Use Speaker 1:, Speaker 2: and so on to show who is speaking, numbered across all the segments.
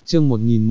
Speaker 1: Chương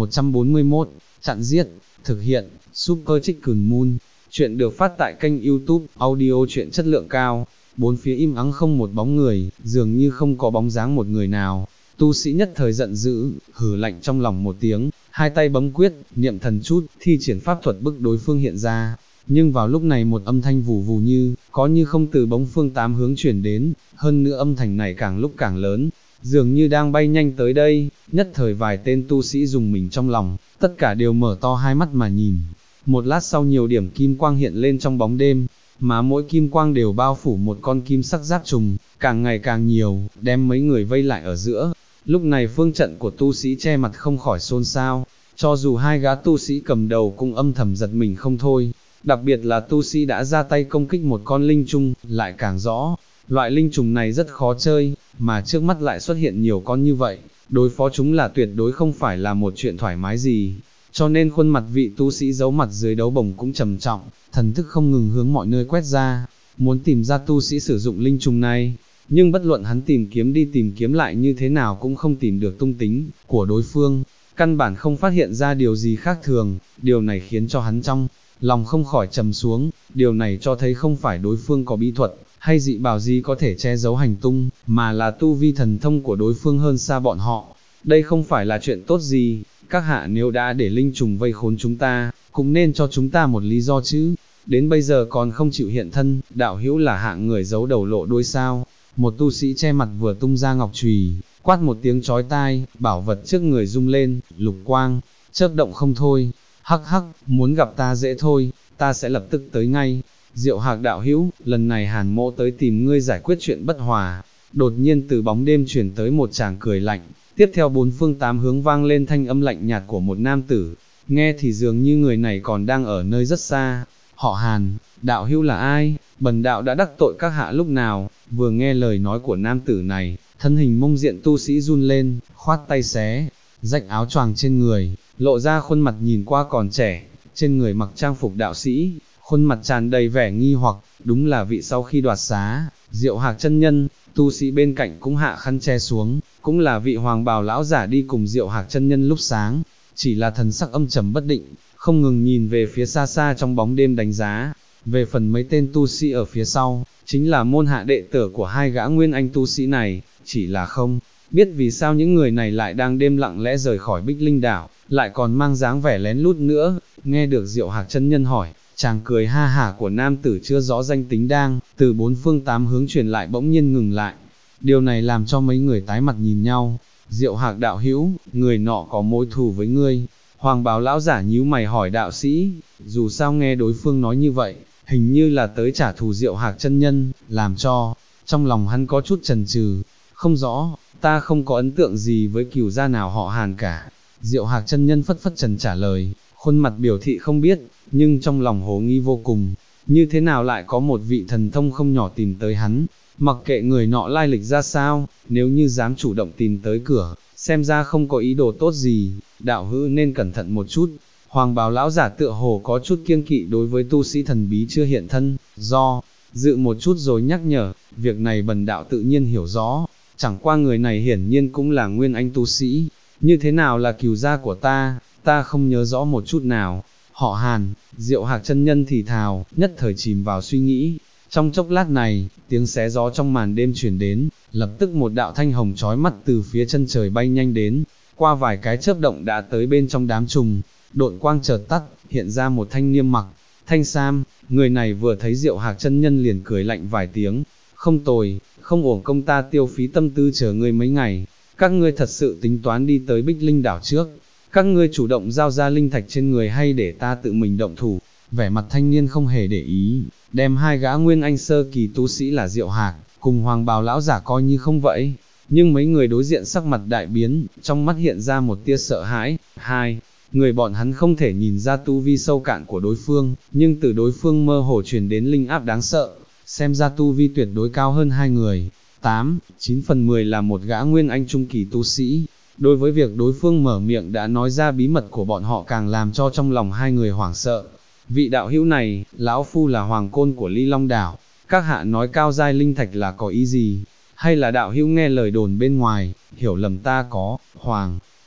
Speaker 1: 1141, chặn giết, thực hiện, Super Chicken Moon. Chuyện được phát tại kênh YouTube, audio truyện chất lượng cao. Bốn phía im ắng không một bóng người, dường như không có bóng dáng một người nào. Tu sĩ nhất thời giận dữ, hừ lạnh trong lòng một tiếng, hai tay bấm quyết, niệm thần chút, thi triển pháp thuật bức đối phương hiện ra. Nhưng vào lúc này một âm thanh vù vù như không từ bốn phương tám hướng chuyển đến, hơn nữa âm thanh này càng lúc càng lớn, dường như đang bay nhanh tới đây. Nhất thời vài tên tu sĩ dùng mình trong lòng, tất cả đều mở to hai mắt mà nhìn. Một lát sau nhiều điểm kim quang hiện lên trong bóng đêm, mà mỗi kim quang đều bao phủ một con kim sắc giáp trùng, càng ngày càng nhiều, đem mấy người vây lại ở giữa. Lúc này phương trận của tu sĩ che mặt không khỏi xôn xao, cho dù hai gã tu sĩ cầm đầu cũng âm thầm giật mình không thôi. Đặc biệt là tu sĩ đã ra tay công kích một con linh trùng, lại càng rõ, loại linh trùng này rất khó chơi, mà trước mắt lại xuất hiện nhiều con như vậy, đối phó chúng là tuyệt đối không phải là một chuyện thoải mái gì. Cho nên khuôn mặt vị tu sĩ giấu mặt dưới đấu bồng cũng trầm trọng, thần thức không ngừng hướng mọi nơi quét ra, muốn tìm ra tu sĩ sử dụng linh trùng này. Nhưng bất luận hắn tìm kiếm đi tìm kiếm lại như thế nào cũng không tìm được tung tích của đối phương, căn bản không phát hiện ra điều gì khác thường. Điều này khiến cho hắn trong lòng không khỏi trầm xuống, điều này cho thấy không phải đối phương có bí thuật, hay dị bảo gì có thể che giấu hành tung, mà là tu vi thần thông của đối phương hơn xa bọn họ. Đây không phải là chuyện tốt gì, các hạ nếu đã để linh trùng vây khốn chúng ta, cũng nên cho chúng ta một lý do chứ, đến bây giờ còn không chịu hiện thân, đạo hữu là hạng người giấu đầu lộ đuôi sao. Một tu sĩ che mặt vừa tung ra ngọc chùy, quát một tiếng chói tai, bảo vật trước người rung lên, lục quang chớp động không thôi. Hắc hắc, muốn gặp ta dễ thôi, ta sẽ lập tức tới ngay. Diệu Hạc đạo hữu, lần này Hàn Mỗ tới tìm ngươi giải quyết chuyện bất hòa. Đột nhiên từ bóng đêm truyền tới một tràng cười lạnh, tiếp theo bốn phương tám hướng vang lên thanh âm lạnh nhạt của một nam tử, nghe thì dường như người này còn đang ở nơi rất xa. Họ Hàn, đạo hữu là ai, bần đạo đã đắc tội các hạ lúc nào? Vừa nghe lời nói của nam tử này, thân hình mông diện tu sĩ run lên, khoát tay xé rách áo choàng trên người, lộ ra khuôn mặt nhìn qua còn trẻ, trên người mặc trang phục đạo sĩ, khuôn mặt tràn đầy vẻ nghi hoặc, đúng là vị sau khi đoạt xá, Diệu Hạc chân nhân. Tu sĩ bên cạnh cũng hạ khăn che xuống, cũng là vị hoàng bào lão giả đi cùng Diệu Hạc chân nhân lúc sáng, chỉ là thần sắc âm trầm bất định, không ngừng nhìn về phía xa xa trong bóng đêm đánh giá. Về phần mấy tên tu sĩ ở phía sau, chính là môn hạ đệ tử của hai gã nguyên anh tu sĩ này, chỉ là không biết vì sao những người này lại đang đêm lặng lẽ rời khỏi Bích Linh đảo, lại còn mang dáng vẻ lén lút nữa. Nghe được Diệu Hạc chân nhân hỏi, chàng cười ha hả của nam tử chưa rõ danh tính đang từ bốn phương tám hướng truyền lại bỗng nhiên ngừng lại. Điều này làm cho mấy người tái mặt nhìn nhau. Diệu Hạc đạo hữu, người nọ có mối thù với ngươi? Hoàng bào lão giả nhíu mày hỏi đạo sĩ. Dù sao nghe đối phương nói như vậy, hình như là tới trả thù Diệu Hạc chân nhân, làm cho trong lòng hắn có chút chần chừ. Không rõ, ta không có ấn tượng gì với cửu gia nào họ Hàn cả. Diệu Hạc chân nhân phất phất trần trả lời, khuôn mặt biểu thị không biết, nhưng trong lòng hồ nghi vô cùng. Như thế nào lại có một vị thần thông không nhỏ tìm tới hắn, mặc kệ người nọ lai lịch ra sao, nếu như dám chủ động tìm tới cửa, xem ra không có ý đồ tốt gì, đạo hữu nên cẩn thận một chút. Hoàng bào lão giả tựa hồ có chút kiêng kỵ đối với tu sĩ thần bí chưa hiện thân, do dự một chút rồi nhắc nhở, việc này bần đạo tự nhiên hiểu rõ, chẳng qua người này hiển nhiên cũng là nguyên anh tu sĩ, như thế nào là cửu gia của ta không nhớ rõ một chút nào. Họ Hàn, Diệu Hạc chân nhân thì thào, nhất thời chìm vào suy nghĩ. Trong chốc lát này, tiếng xé gió trong màn đêm truyền đến, lập tức một đạo thanh hồng chói mắt từ phía chân trời bay nhanh đến, qua vài cái chớp động đã tới bên trong đám trùng. Độn quang chợt tắt, hiện ra một thanh niêm mặc thanh sam. Người này vừa thấy Diệu Hạc chân nhân liền cười lạnh vài tiếng, không tồi, không uổng công ta tiêu phí tâm tư chờ ngươi mấy ngày. Các ngươi thật sự tính toán đi tới Bích Linh đảo trước? Các ngươi chủ động giao ra linh thạch trên người hay để ta tự mình động thủ? Vẻ mặt thanh niên không hề để ý, đem hai gã nguyên anh sơ kỳ tu sĩ là Diệu Hạc cùng hoàng bào lão giả coi như không vậy. Nhưng mấy người đối diện sắc mặt đại biến, trong mắt hiện ra một tia sợ hãi. Hai người bọn hắn không thể nhìn ra tu vi sâu cạn của đối phương, nhưng từ đối phương mơ hồ truyền đến linh áp đáng sợ, xem ra tu vi tuyệt đối cao hơn hai người. 9 phần 10 là một gã nguyên anh trung kỳ tu sĩ. Đối với việc đối phương mở miệng đã nói ra bí mật của bọn họ càng làm cho trong lòng hai người hoảng sợ. Vị đạo hữu này, lão phu là hoàng côn của Ly Long đảo, các hạ nói cao giai linh thạch là có ý gì? Hay là đạo hữu nghe lời đồn bên ngoài, hiểu lầm ta có hoàng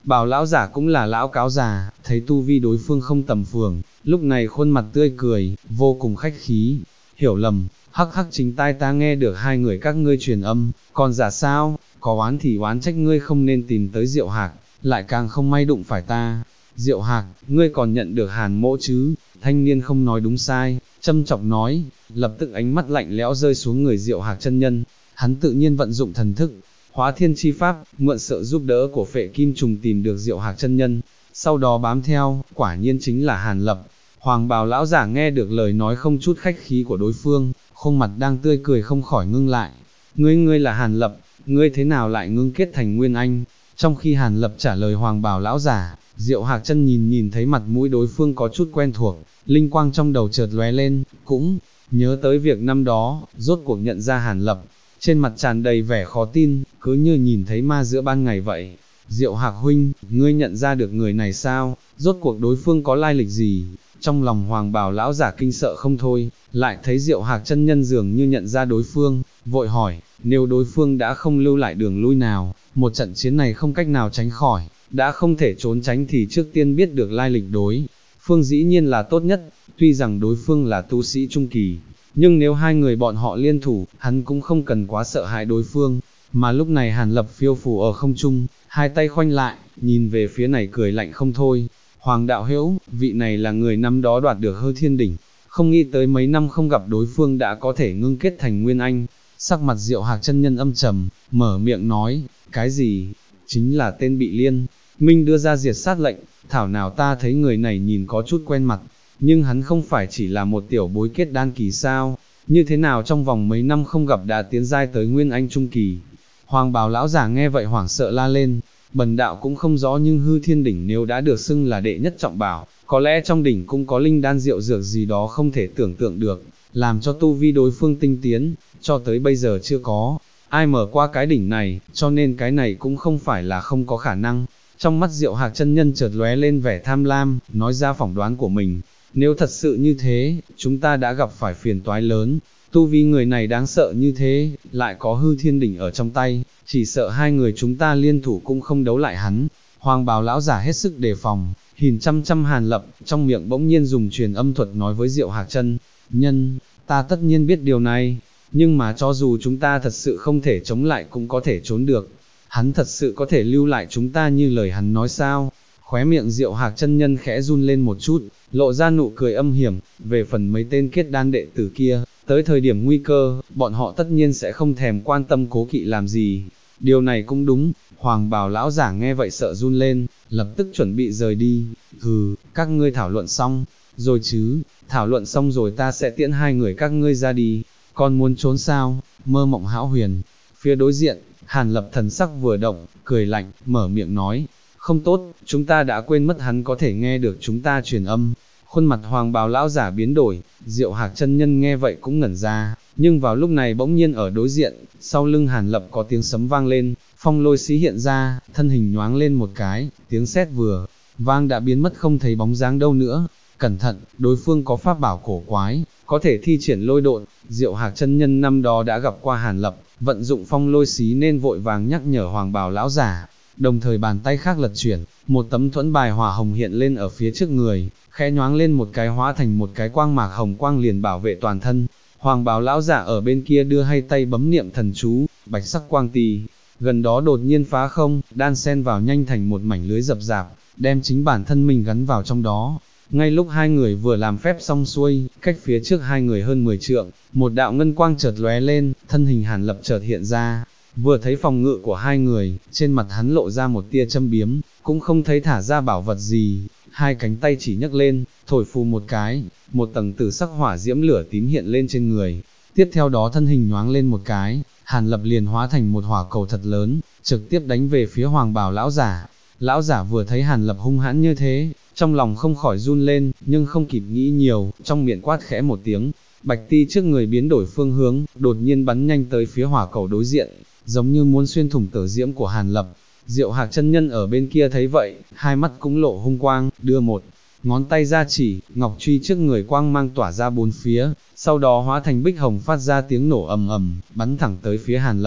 Speaker 1: Bảo lão giả cũng là lão cáo già, thấy tu vi đối phương không tầm phường, lúc này khuôn mặt tươi cười, vô cùng khách khí, hiểu lầm, hắc hắc chính tai ta nghe được hai người các ngươi truyền âm, còn giả sao, có oán thì oán trách ngươi không nên tìm tới Diệu Hạc, lại càng không may đụng phải ta. Diệu Hạc, ngươi còn nhận được Hàn Mỗ chứ? Thanh niên không nói đúng sai, châm chọc nói, lập tức ánh mắt lạnh lẽo rơi xuống người Diệu Hạc chân nhân, hắn tự nhiên vận dụng thần thức, hóa thiên chi pháp, mượn sự giúp đỡ của Phệ Kim Trùng tìm được Diệu Hạc chân nhân, sau đó bám theo, quả nhiên chính là Hàn Lập. Hoàng bào lão giả nghe được lời nói không chút khách khí của đối phương, khuôn mặt đang tươi cười không khỏi ngưng lại. Ngươi là Hàn Lập, ngươi thế nào lại ngưng kết thành Nguyên Anh? Trong khi Hàn Lập trả lời Hoàng bào lão giả, Diệu Hạc chân nhìn thấy mặt mũi đối phương có chút quen thuộc, linh quang trong đầu chợt lóe lên, cũng nhớ tới việc năm đó, rốt cuộc nhận ra Hàn Lập, trên mặt tràn đầy vẻ khó tin, cứ như nhìn thấy ma giữa ban ngày vậy. Diệu Hạc huynh, ngươi nhận ra được người này sao? Rốt cuộc đối phương có lai lịch gì? Trong lòng Hoàng bào lão giả kinh sợ không thôi, lại thấy Diệu Hạc chân nhân dường như nhận ra đối phương, vội hỏi, nếu đối phương đã không lưu lại đường lui nào, một trận chiến này không cách nào tránh khỏi, đã không thể trốn tránh thì trước tiên biết được lai lịch đối phương dĩ nhiên là tốt nhất, tuy rằng đối phương là tu sĩ trung kỳ, nhưng nếu hai người bọn họ liên thủ, hắn cũng không cần quá sợ hãi đối phương, mà lúc này Hàn Lập phiêu phù ở không trung, hai tay khoanh lại, nhìn về phía này cười lạnh không thôi. Hoàng đạo hữu, vị này là người năm đó đoạt được Hư Thiên Đỉnh, không nghĩ tới mấy năm không gặp đối phương đã có thể ngưng kết thành Nguyên Anh. Sắc mặt Diệu Hạc chân nhân âm trầm, mở miệng nói, cái gì? Chính là tên bị Liên Minh đưa ra diệt sát lệnh, thảo nào ta thấy người này nhìn có chút quen mặt, nhưng hắn không phải chỉ là một tiểu bối kết đan kỳ sao, như thế nào trong vòng mấy năm không gặp đã tiến giai tới Nguyên Anh trung kỳ. Hoàng bào lão giả nghe vậy hoảng sợ la lên, bần đạo cũng không rõ nhưng Hư Thiên Đỉnh nếu đã được xưng là đệ nhất trọng bảo, có lẽ trong đỉnh cũng có linh đan diệu dược gì đó không thể tưởng tượng được, làm cho tu vi đối phương tinh tiến, cho tới bây giờ chưa có ai mở qua cái đỉnh này, cho nên cái này cũng không phải là không có khả năng. Trong mắt Diệu Hạc chân nhân chợt lóe lên vẻ tham lam, nói ra phỏng đoán của mình, nếu thật sự như thế, chúng ta đã gặp phải phiền toái lớn, tu vi người này đáng sợ như thế, lại có Hư Thiên Đỉnh ở trong tay, chỉ sợ hai người chúng ta liên thủ cũng không đấu lại hắn. Hoàng bào lão giả hết sức đề phòng, nhìn chăm chăm Hàn Lập, trong miệng bỗng nhiên dùng truyền âm thuật nói với Diệu Hạc chân nhân, ta tất nhiên biết điều này, nhưng mà cho dù chúng ta thật sự không thể chống lại cũng có thể trốn được. Hắn thật sự có thể lưu lại chúng ta như lời hắn nói sao? Khóe miệng Diệu Hạc chân nhân khẽ run lên một chút, lộ ra nụ cười âm hiểm, về phần mấy tên kết đan đệ tử kia, tới thời điểm nguy cơ, bọn họ tất nhiên sẽ không thèm quan tâm cố kỵ làm gì. Điều này cũng đúng, Hoàng bào lão giả nghe vậy sợ run lên, lập tức chuẩn bị rời đi. Các ngươi thảo luận xong, rồi chứ, thảo luận xong rồi ta sẽ tiễn hai người các ngươi ra đi, còn muốn trốn sao, mơ mộng hão huyền. Phía đối diện, Hàn Lập thần sắc vừa động, cười lạnh, mở miệng nói, không tốt, chúng ta đã quên mất hắn có thể nghe được chúng ta truyền âm. Khuôn mặt Hoàng bào lão giả biến đổi, Diệu Hạc chân nhân nghe vậy cũng ngẩn ra, nhưng vào lúc này bỗng nhiên ở đối diện, sau lưng Hàn Lập có tiếng sấm vang lên, phong lôi xí hiện ra, thân hình nhoáng lên một cái, tiếng sét vừa vang đã biến mất không thấy bóng dáng đâu nữa. Cẩn thận, đối phương có pháp bảo cổ quái, có thể thi triển lôi độn. Diệu Hạc chân nhân năm đó đã gặp qua Hàn Lập, vận dụng phong lôi xí nên vội vàng nhắc nhở Hoàng bào lão giả, đồng thời bàn tay khác lật chuyển, một tấm thuẫn bài hỏa hồng hiện lên ở phía trước người, khẽ nhoáng lên một cái hóa thành một cái quang mạc hồng quang liền bảo vệ toàn thân. Hoàng bào lão giả ở bên kia đưa hai tay bấm niệm thần chú, bạch sắc quang tì, gần đó đột nhiên phá không, đan xen vào nhanh thành một mảnh lưới rập rạp, đem chính bản thân mình gắn vào trong đó. Ngay lúc hai người vừa làm phép xong xuôi, cách phía trước hai người hơn 10 trượng, một đạo ngân quang chợt lóe lên, thân hình Hàn Lập chợt hiện ra. Vừa thấy phòng ngự của hai người, trên mặt hắn lộ ra một tia châm biếm, cũng không thấy thả ra bảo vật gì, hai cánh tay chỉ nhấc lên, thổi phù một cái, một tầng tử sắc hỏa diễm lửa tím hiện lên trên người. Tiếp theo đó thân hình nhoáng lên một cái, Hàn Lập liền hóa thành một hỏa cầu thật lớn, trực tiếp đánh về phía Hoàng bào lão giả. Lão giả vừa thấy Hàn Lập hung hãn như thế, trong lòng không khỏi run lên, nhưng không kịp nghĩ nhiều, trong miệng quát khẽ một tiếng, bạch ti trước người biến đổi phương hướng, đột nhiên bắn nhanh tới phía hỏa cầu đối diện, giống như muốn xuyên thủng tử diễm của Hàn Lập. Diệu Hạc chân nhân ở bên kia thấy vậy, hai mắt cũng lộ hung quang, đưa một ngón tay ra chỉ, ngọc truy trước người quang mang tỏa ra bốn phía, sau đó hóa thành bích hồng phát ra tiếng nổ ầm ầm, bắn thẳng tới phía Hàn Lập.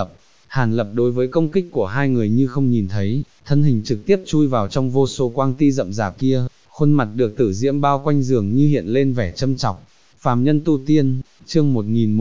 Speaker 1: Hàn Lập đối với công kích của hai người như không nhìn thấy, thân hình trực tiếp chui vào trong vô số quang ti rậm rạp kia, khuôn mặt được tử diễm bao quanh dường như hiện lên vẻ châm chọc. Phàm nhân tu tiên, chương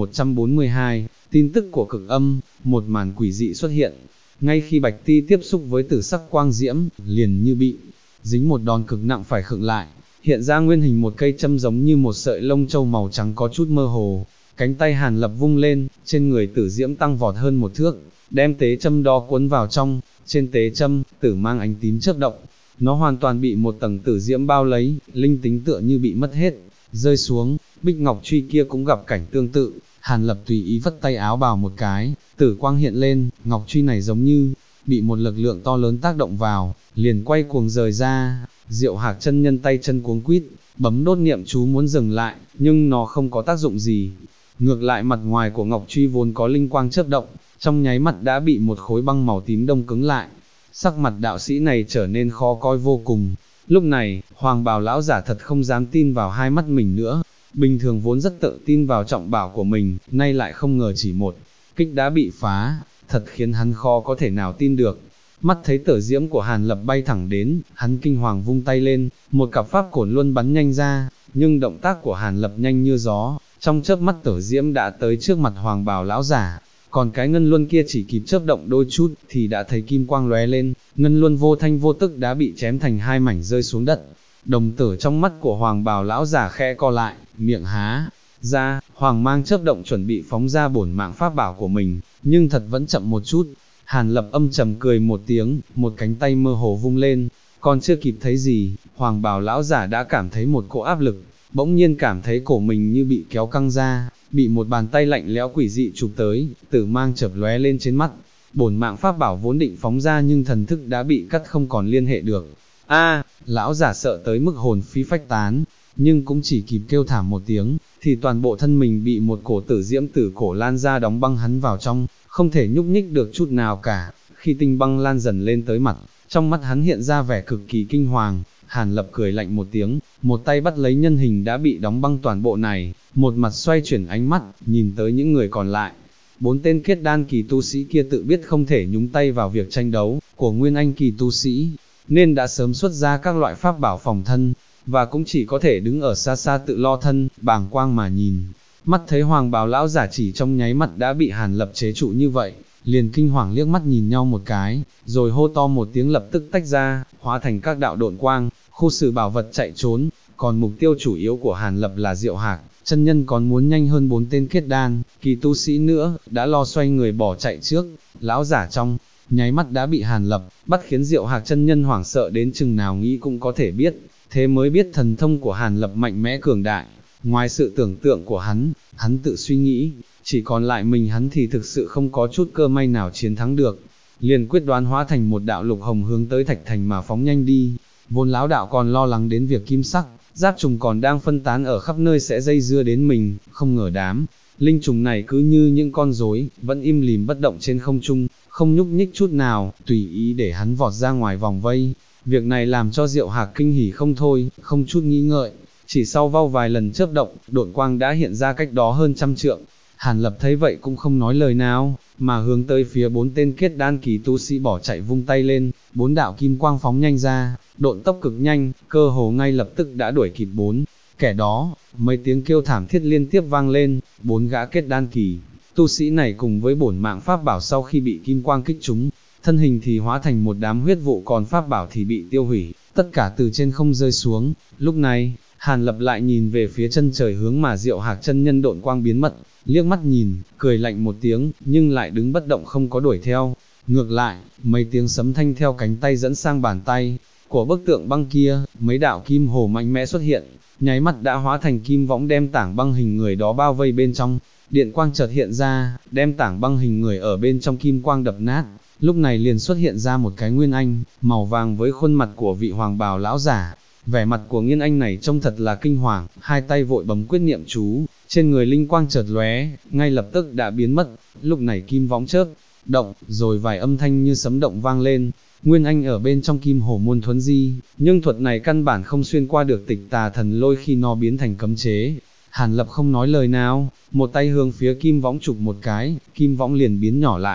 Speaker 1: 1142, tin tức của cực âm, một màn quỷ dị xuất hiện. Ngay khi Bạch Ti tiếp xúc với tử sắc quang diễm, liền như bị dính một đòn cực nặng phải khựng lại, hiện ra nguyên hình một cây châm giống như một sợi lông châu màu trắng có chút mơ hồ. Cánh tay Hàn Lập vung lên, trên người tử diễm tăng vọt hơn một thước, đem tế châm đó cuốn vào trong, trên tế châm, tử mang ánh tím chớp động. Nó hoàn toàn bị một tầng tử diễm bao lấy, linh tính tựa như bị mất hết, rơi xuống. Bích Ngọc Truy kia cũng gặp cảnh tương tự, Hàn Lập tùy ý vất tay áo bào một cái, tử quang hiện lên, Ngọc Truy này giống như bị một lực lượng to lớn tác động vào, liền quay cuồng rời ra. Diệu Hạc chân nhân tay chân cuống quýt, bấm đốt niệm chú muốn dừng lại, nhưng nó không có tác dụng gì. Ngược lại mặt ngoài của Ngọc Truy vốn có linh quang chớp động, trong nháy mắt đã bị một khối băng màu tím đông cứng lại. Sắc mặt đạo sĩ này trở nên khó coi vô cùng. Lúc này, Hoàng Bào lão giả thật không dám tin vào hai mắt mình nữa. Bình thường vốn rất tự tin vào trọng bảo của mình, nay lại không ngờ chỉ một kích đã bị phá, thật khiến hắn khó có thể nào tin được. Mắt thấy tử diễm của Hàn Lập bay thẳng đến, hắn kinh hoàng vung tay lên, một cặp pháp cổn luân bắn nhanh ra, nhưng động tác của Hàn Lập nhanh như gió, trong chớp mắt tử diễm đã tới trước mặt Hoàng Bào lão giả, còn cái ngân luân kia chỉ kịp chớp động đôi chút thì đã thấy kim quang lóe lên, ngân luân vô thanh vô tức đã bị chém thành hai mảnh rơi xuống đất. Đồng tử trong mắt của Hoàng Bào lão giả khẽ co lại, miệng há ra, hoàng mang chớp động chuẩn bị phóng ra bổn mạng pháp bảo của mình, nhưng thật vẫn chậm một chút. Hàn Lập âm trầm cười một tiếng, một cánh tay mơ hồ vung lên, còn chưa kịp thấy gì, Hoàng Bào lão giả đã cảm thấy một cỗ áp lực, bỗng nhiên cảm thấy cổ mình như bị kéo căng ra, bị một bàn tay lạnh lẽo quỷ dị chụp tới, tử mang chợt lóe lên trên mắt. Bổn mạng pháp bảo vốn định phóng ra nhưng thần thức đã bị cắt không còn liên hệ được. Lão giả sợ tới mức hồn phi phách tán, nhưng cũng chỉ kịp kêu thảm một tiếng, thì toàn bộ thân mình bị một cổ tử diễm tử cổ lan ra đóng băng hắn vào trong, không thể nhúc nhích được chút nào cả. Khi tinh băng lan dần lên tới mặt, trong mắt hắn hiện ra vẻ cực kỳ kinh hoàng. Hàn Lập cười lạnh một tiếng, một tay bắt lấy nhân hình đã bị đóng băng toàn bộ này, một mặt xoay chuyển ánh mắt, nhìn tới những người còn lại. 4 tên kết đan kỳ tu sĩ kia tự biết không thể nhúng tay vào việc tranh đấu của nguyên anh kỳ tu sĩ, nên đã sớm xuất ra các loại pháp bảo phòng thân, và cũng chỉ có thể đứng ở xa xa tự lo thân, bàng quang mà nhìn. Mắt thấy Hoàng Bào lão giả chỉ trong nháy mắt đã bị Hàn Lập chế trụ như vậy, liền kinh hoàng liếc mắt nhìn nhau một cái, rồi hô to một tiếng lập tức tách ra, hóa thành các đạo độn quang, khu xử bảo vật chạy trốn. Còn mục tiêu chủ yếu của Hàn Lập là Diệu Hạc chân nhân, còn muốn nhanh hơn 4 tên kết đan kỳ tu sĩ nữa, đã lo xoay người bỏ chạy trước. Lão giả trong nháy mắt đã bị Hàn Lập bắt, khiến Diệu Hạc chân nhân hoảng sợ đến chừng nào nghĩ cũng có thể biết, thế mới biết thần thông của Hàn Lập mạnh mẽ cường đại, ngoài sự tưởng tượng của hắn tự suy nghĩ, chỉ còn lại mình hắn thì thực sự không có chút cơ may nào chiến thắng được. Liền quyết đoán hóa thành một đạo lục hồng hướng tới Thạch Thành mà phóng nhanh đi. Vốn lão đạo còn lo lắng đến việc kim sắc giáp trùng còn đang phân tán ở khắp nơi sẽ dây dưa đến mình, không ngờ đám linh trùng này cứ như những con rối, vẫn im lìm bất động trên không trung, không nhúc nhích chút nào, tùy ý để hắn vọt ra ngoài vòng vây. Việc này làm cho Diệu Hạc kinh hỉ không thôi, không chút nghĩ ngợi, chỉ sau vau vài lần chớp động, độn quang đã hiện ra cách đó hơn 100 trượng. Hàn Lập thấy vậy cũng không nói lời nào, mà hướng tới phía 4 tên kết đan kỳ tu sĩ bỏ chạy vung tay lên, 4 đạo kim quang phóng nhanh ra, độn tốc cực nhanh, cơ hồ ngay lập tức đã đuổi kịp 4 kẻ đó. Mấy tiếng kêu thảm thiết liên tiếp vang lên, 4 gã kết đan kỳ tu sĩ này cùng với bổn mạng pháp bảo sau khi bị kim quang kích trúng, thân hình thì hóa thành một đám huyết vụ, còn pháp bảo thì bị tiêu hủy, tất cả từ trên không rơi xuống. Lúc này, Hàn Lập lại nhìn về phía chân trời hướng mà Diệu Hạc chân nhân độn quang biến mất, liếc mắt nhìn, cười lạnh một tiếng, nhưng lại đứng bất động không có đuổi theo. Ngược lại, mấy tiếng sấm thanh theo cánh tay dẫn sang bàn tay của bức tượng băng kia, mấy đạo kim hồ mạnh mẽ xuất hiện, nháy mắt đã hóa thành kim võng đem tảng băng hình người đó bao vây bên trong. Điện quang chợt hiện ra, đem tảng băng hình người ở bên trong kim quang đập nát. Lúc này liền xuất hiện ra một cái nguyên anh màu vàng với khuôn mặt của vị Hoàng Bào lão giả. Vẻ mặt của Nguyên Anh này trông thật là kinh hoàng, hai tay vội bấm quyết niệm chú, trên người linh quang chợt lóe, ngay lập tức đã biến mất. Lúc này kim võng chớp động, rồi vài âm thanh như sấm động vang lên. Nguyên Anh ở bên trong kim hổ môn thuấn di, nhưng thuật này căn bản không xuyên qua được tịch tà thần lôi khi nó biến thành cấm chế. Hàn Lập không nói lời nào, một tay hướng phía kim võng chụp một cái, kim võng liền biến nhỏ lại,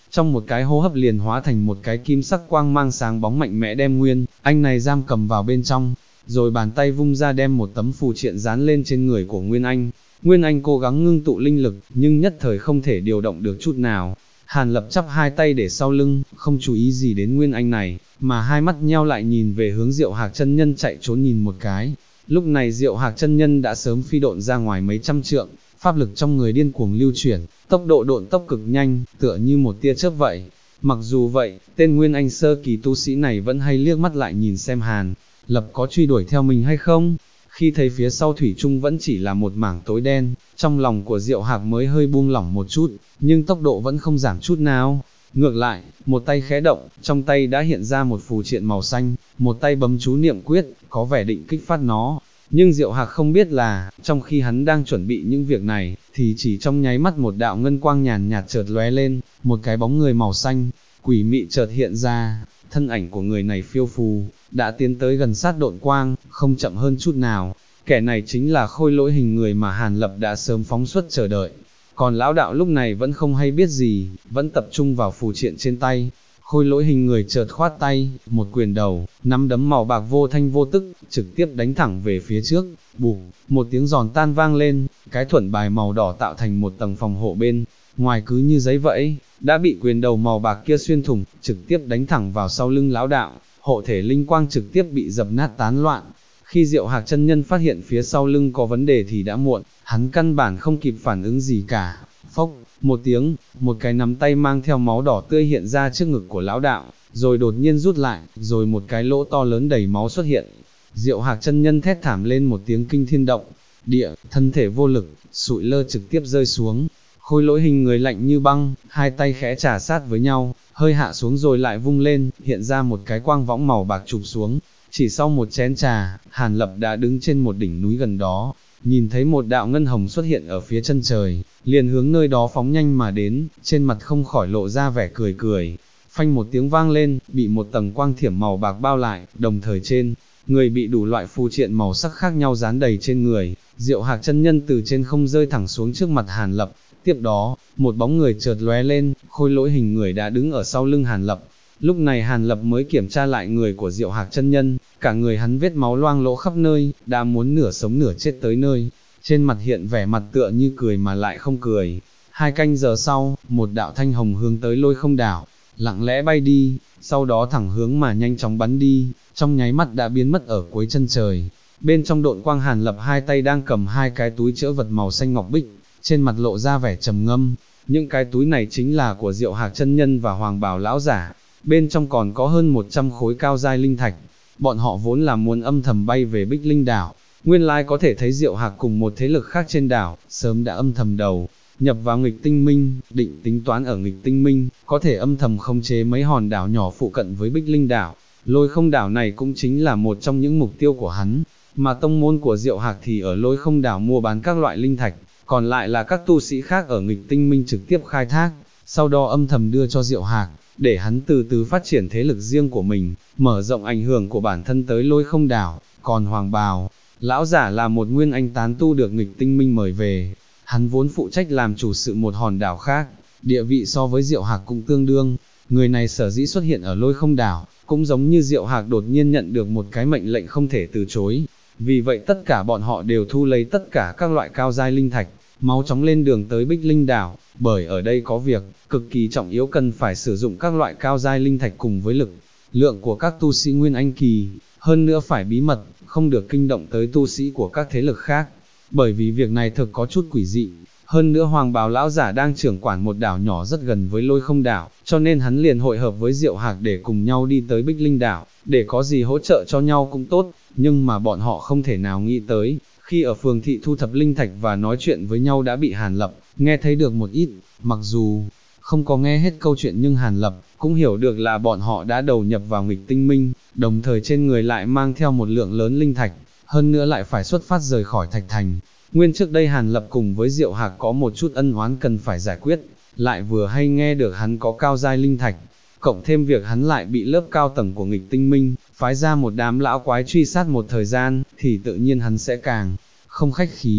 Speaker 1: trong một cái hô hấp liền hóa thành một cái kim sắc quang mang sáng bóng mạnh mẽ đem Nguyên Anh này giam cầm vào bên trong, rồi bàn tay vung ra đem một tấm phù triện dán lên trên người của Nguyên Anh. Nguyên Anh cố gắng ngưng tụ linh lực, nhưng nhất thời không thể điều động được chút nào. Hàn Lập chắp hai tay để sau lưng, không chú ý gì đến Nguyên Anh này, mà hai mắt nheo lại nhìn về hướng Diệu Hạc chân nhân chạy trốn nhìn một cái. Lúc này Diệu Hạc chân nhân đã sớm phi độn ra ngoài mấy trăm trượng, pháp lực trong người điên cuồng lưu chuyển, tốc độ độn tốc cực nhanh, tựa như một tia chớp vậy. Mặc dù vậy, tên Nguyên Anh sơ kỳ tu sĩ này vẫn hay liếc mắt lại nhìn xem Hàn Lập có truy đuổi theo mình hay không. Khi thấy phía sau thủy chung vẫn chỉ là một mảng tối đen, trong lòng của Diệu Hạc mới hơi buông lỏng một chút, nhưng tốc độ vẫn không giảm chút nào. Ngược lại, một tay khẽ động, trong tay đã hiện ra một phù triện màu xanh, một tay bấm chú niệm quyết, có vẻ định kích phát nó. Nhưng Diệu Hạc không biết là, trong khi hắn đang chuẩn bị những việc này, thì chỉ trong nháy mắt một đạo ngân quang nhàn nhạt chợt lóe lên, một cái bóng người màu xanh, quỷ mị chợt hiện ra, thân ảnh của người này phiêu phù, đã tiến tới gần sát độn quang, không chậm hơn chút nào. Kẻ này chính là Khôi Lỗi hình người mà Hàn Lập đã sớm phóng xuất chờ đợi. Còn lão đạo lúc này vẫn không hay biết gì, vẫn tập trung vào phù triện trên tay. Khôi Lỗi hình người chợt khoát tay, một quyền đầu, nắm đấm màu bạc vô thanh vô tức, trực tiếp đánh thẳng về phía trước. Bụp, một tiếng giòn tan vang lên, cái thuẫn bài màu đỏ tạo thành một tầng phòng hộ bên ngoài cứ như giấy vậy, đã bị quyền đầu màu bạc kia xuyên thủng, trực tiếp đánh thẳng vào sau lưng lão đạo, hộ thể linh quang trực tiếp bị dập nát tán loạn. Khi Diệu Hạc chân nhân phát hiện phía sau lưng có vấn đề thì đã muộn, hắn căn bản không kịp phản ứng gì cả. Phốc, một tiếng, một cái nắm tay mang theo máu đỏ tươi hiện ra trước ngực của lão đạo, rồi đột nhiên rút lại, rồi một cái lỗ to lớn đầy máu xuất hiện. Diệu Hạc chân nhân thét thảm lên một tiếng kinh thiên động địa, thân thể vô lực, sụi lơ trực tiếp rơi xuống. Khôi Lỗi hình người lạnh như băng, hai tay khẽ chà sát với nhau, hơi hạ xuống rồi lại vung lên, hiện ra một cái quang võng màu bạc chụp xuống. Chỉ sau một chén trà, Hàn Lập đã đứng trên một đỉnh núi gần đó, nhìn thấy một đạo ngân hồng xuất hiện ở phía chân trời, liền hướng nơi đó phóng nhanh mà đến, trên mặt không khỏi lộ ra vẻ cười cười. Phanh một tiếng vang lên, bị một tầng quang thiểm màu bạc bao lại, đồng thời trên người bị đủ loại phù triện màu sắc khác nhau dán đầy trên người. Diệu Hạc chân nhân từ trên không rơi thẳng xuống trước mặt Hàn Lập. Tiếp đó, một bóng người chợt lóe lên, Khôi Lỗi hình người đã đứng ở sau lưng Hàn Lập. Lúc này Hàn Lập mới kiểm tra lại người của Diệu Hạc chân nhân, cả người hắn vết máu loang lỗ khắp nơi, đã muốn nửa sống nửa chết tới nơi. Trên mặt hiện vẻ mặt tựa như cười mà lại không cười. 2 canh giờ sau, một đạo thanh hồng hướng tới Lôi Không đảo, lặng lẽ bay đi, sau đó thẳng hướng mà nhanh chóng bắn đi, trong nháy mắt đã biến mất ở cuối chân trời. Bên trong độn quang Hàn Lập hai tay đang cầm 2 cái túi chứa vật màu xanh ngọc bích, trên mặt lộ ra vẻ trầm ngâm. Những cái túi này chính là của Diệu Hạc chân nhân và Hoàng Bào lão giả, bên trong còn có hơn 100 khối cao giai linh thạch. Bọn họ vốn là muốn âm thầm bay về Bích Linh đảo, nguyên lai có thể thấy Diệu Hạc cùng một thế lực khác trên đảo, sớm đã âm thầm đầu nhập vào Nghịch Tinh Minh, định tính toán ở Nghịch Tinh Minh, có thể âm thầm khống chế mấy hòn đảo nhỏ phụ cận với Bích Linh đảo. Lôi Không đảo này cũng chính là một trong những mục tiêu của hắn, mà tông môn của Diệu Hạc thì ở Lôi Không đảo mua bán các loại linh thạch, còn lại là các tu sĩ khác ở Nghịch Tinh Minh trực tiếp khai thác, sau đó âm thầm đưa cho Diệu Hạc, để hắn từ từ phát triển thế lực riêng của mình, mở rộng ảnh hưởng của bản thân tới Lôi Không đảo. Còn Hoàng Bào lão giả là một nguyên anh tán tu được Nghịch Tinh Minh mời về, hắn vốn phụ trách làm chủ sự một hòn đảo khác, địa vị so với Diệu Hạc cũng tương đương. Người này sở dĩ xuất hiện ở Lôi Không đảo, cũng giống như Diệu Hạc đột nhiên nhận được một cái mệnh lệnh không thể từ chối. Vì vậy tất cả bọn họ đều thu lấy tất cả các loại cao giai linh thạch, mau chóng lên đường tới Bích Linh đảo, bởi ở đây có việc cực kỳ trọng yếu cần phải sử dụng các loại cao giai linh thạch cùng với lực lượng của các tu sĩ Nguyên Anh kỳ, hơn nữa phải bí mật, không được kinh động tới tu sĩ của các thế lực khác, bởi vì việc này thực có chút quỷ dị. Hơn nữa Hoàng Bào lão giả đang trưởng quản một đảo nhỏ rất gần với Lôi Không đảo, cho nên hắn liền hội hợp với Diệu Hạc để cùng nhau đi tới Bích Linh đảo, để có gì hỗ trợ cho nhau cũng tốt. Nhưng mà bọn họ không thể nào nghĩ tới, khi ở phường thị thu thập linh thạch và nói chuyện với nhau đã bị Hàn Lập nghe thấy được một ít. Mặc dù không có nghe hết câu chuyện nhưng Hàn Lập cũng hiểu được là bọn họ đã đầu nhập vào Nghịch Tinh Minh, đồng thời trên người lại mang theo một lượng lớn linh thạch, hơn nữa lại phải xuất phát rời khỏi Thạch Thành. Nguyên trước đây Hàn Lập cùng với Diệu Hạc có một chút ân oán cần phải giải quyết, lại vừa hay nghe được hắn có cao giai linh thạch, cộng thêm việc hắn lại bị lớp cao tầng của Nghịch Tinh Minh phái ra một đám lão quái truy sát một thời gian, thì tự nhiên hắn sẽ càng không khách khí.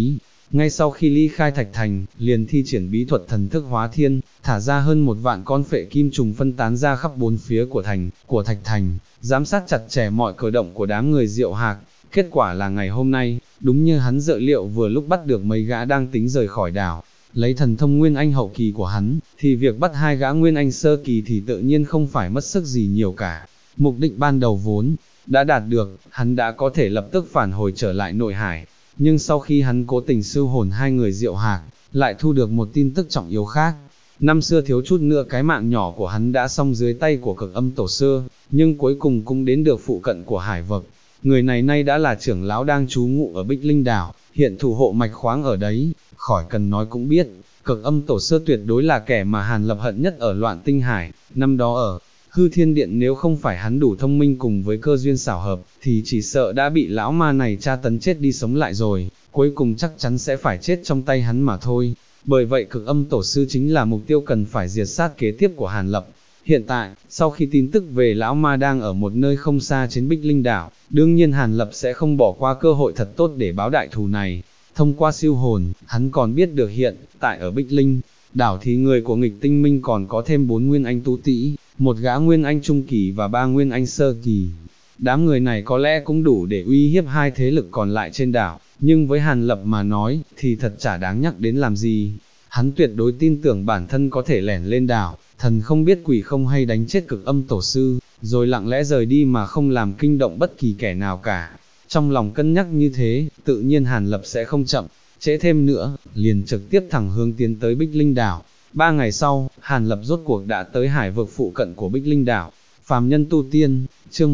Speaker 1: Ngay sau khi ly khai Thạch Thành, liền thi triển bí thuật thần thức hóa thiên, thả ra hơn 1 vạn con phệ kim trùng phân tán ra khắp 4 phía của Thạch Thành, giám sát chặt chẽ mọi cử động của đám người Diệu Hạc. Kết quả là ngày hôm nay, đúng như hắn dự liệu, vừa lúc bắt được mấy gã đang tính rời khỏi đảo. Lấy thần thông Nguyên Anh hậu kỳ của hắn, thì việc bắt 2 gã Nguyên Anh sơ kỳ thì tự nhiên không phải mất sức gì nhiều cả. Mục đích ban đầu vốn đã đạt được, hắn đã có thể lập tức phản hồi trở lại nội hải. Nhưng sau khi hắn cố tình sưu hồn 2 người Diệu Hạc, lại thu được một tin tức trọng yếu khác. Năm xưa thiếu chút nữa cái mạng nhỏ của hắn đã xong dưới tay của Cực Âm Tổ Sư, nhưng cuối cùng cũng đến được phụ cận của hải vực. Người này nay đã là trưởng lão đang trú ngụ ở Bích Linh Đảo, hiện thủ hộ mạch khoáng ở đấy. Khỏi cần nói cũng biết, Cực Âm Tổ Sư tuyệt đối là kẻ mà Hàn Lập hận nhất ở Loạn Tinh Hải. Năm đó ở Hư Thiên Điện, nếu không phải hắn đủ thông minh cùng với cơ duyên xảo hợp, thì chỉ sợ đã bị lão ma này tra tấn chết đi sống lại rồi, cuối cùng chắc chắn sẽ phải chết trong tay hắn mà thôi. Bởi vậy Cực Âm Tổ Sư chính là mục tiêu cần phải diệt sát kế tiếp của Hàn Lập. Hiện tại, sau khi tin tức về lão ma đang ở một nơi không xa trên Bích Linh Đảo, đương nhiên Hàn Lập sẽ không bỏ qua cơ hội thật tốt để báo đại thù này. Thông qua siêu hồn, hắn còn biết được hiện tại ở Bích Linh Đảo thì người của Nghịch Tinh Minh còn có thêm 4 Nguyên Anh tu sĩ, 1 gã Nguyên Anh trung kỳ và 3 Nguyên Anh sơ kỳ. Đám người này có lẽ cũng đủ để uy hiếp 2 thế lực còn lại trên đảo, nhưng với Hàn Lập mà nói thì thật chả đáng nhắc đến làm gì. Hắn tuyệt đối tin tưởng bản thân có thể lẻn lên đảo, thần không biết quỷ không hay đánh chết Cực Âm Tổ Sư, rồi lặng lẽ rời đi mà không làm kinh động bất kỳ kẻ nào cả. Trong lòng cân nhắc như thế, tự nhiên Hàn Lập sẽ không chậm trễ thêm nữa, liền trực tiếp thẳng hướng tiến tới Bích Linh Đảo. 3 ngày sau, Hàn Lập rốt cuộc đã tới hải vực phụ cận của Bích Linh Đảo. Phàm nhân tu tiên, chương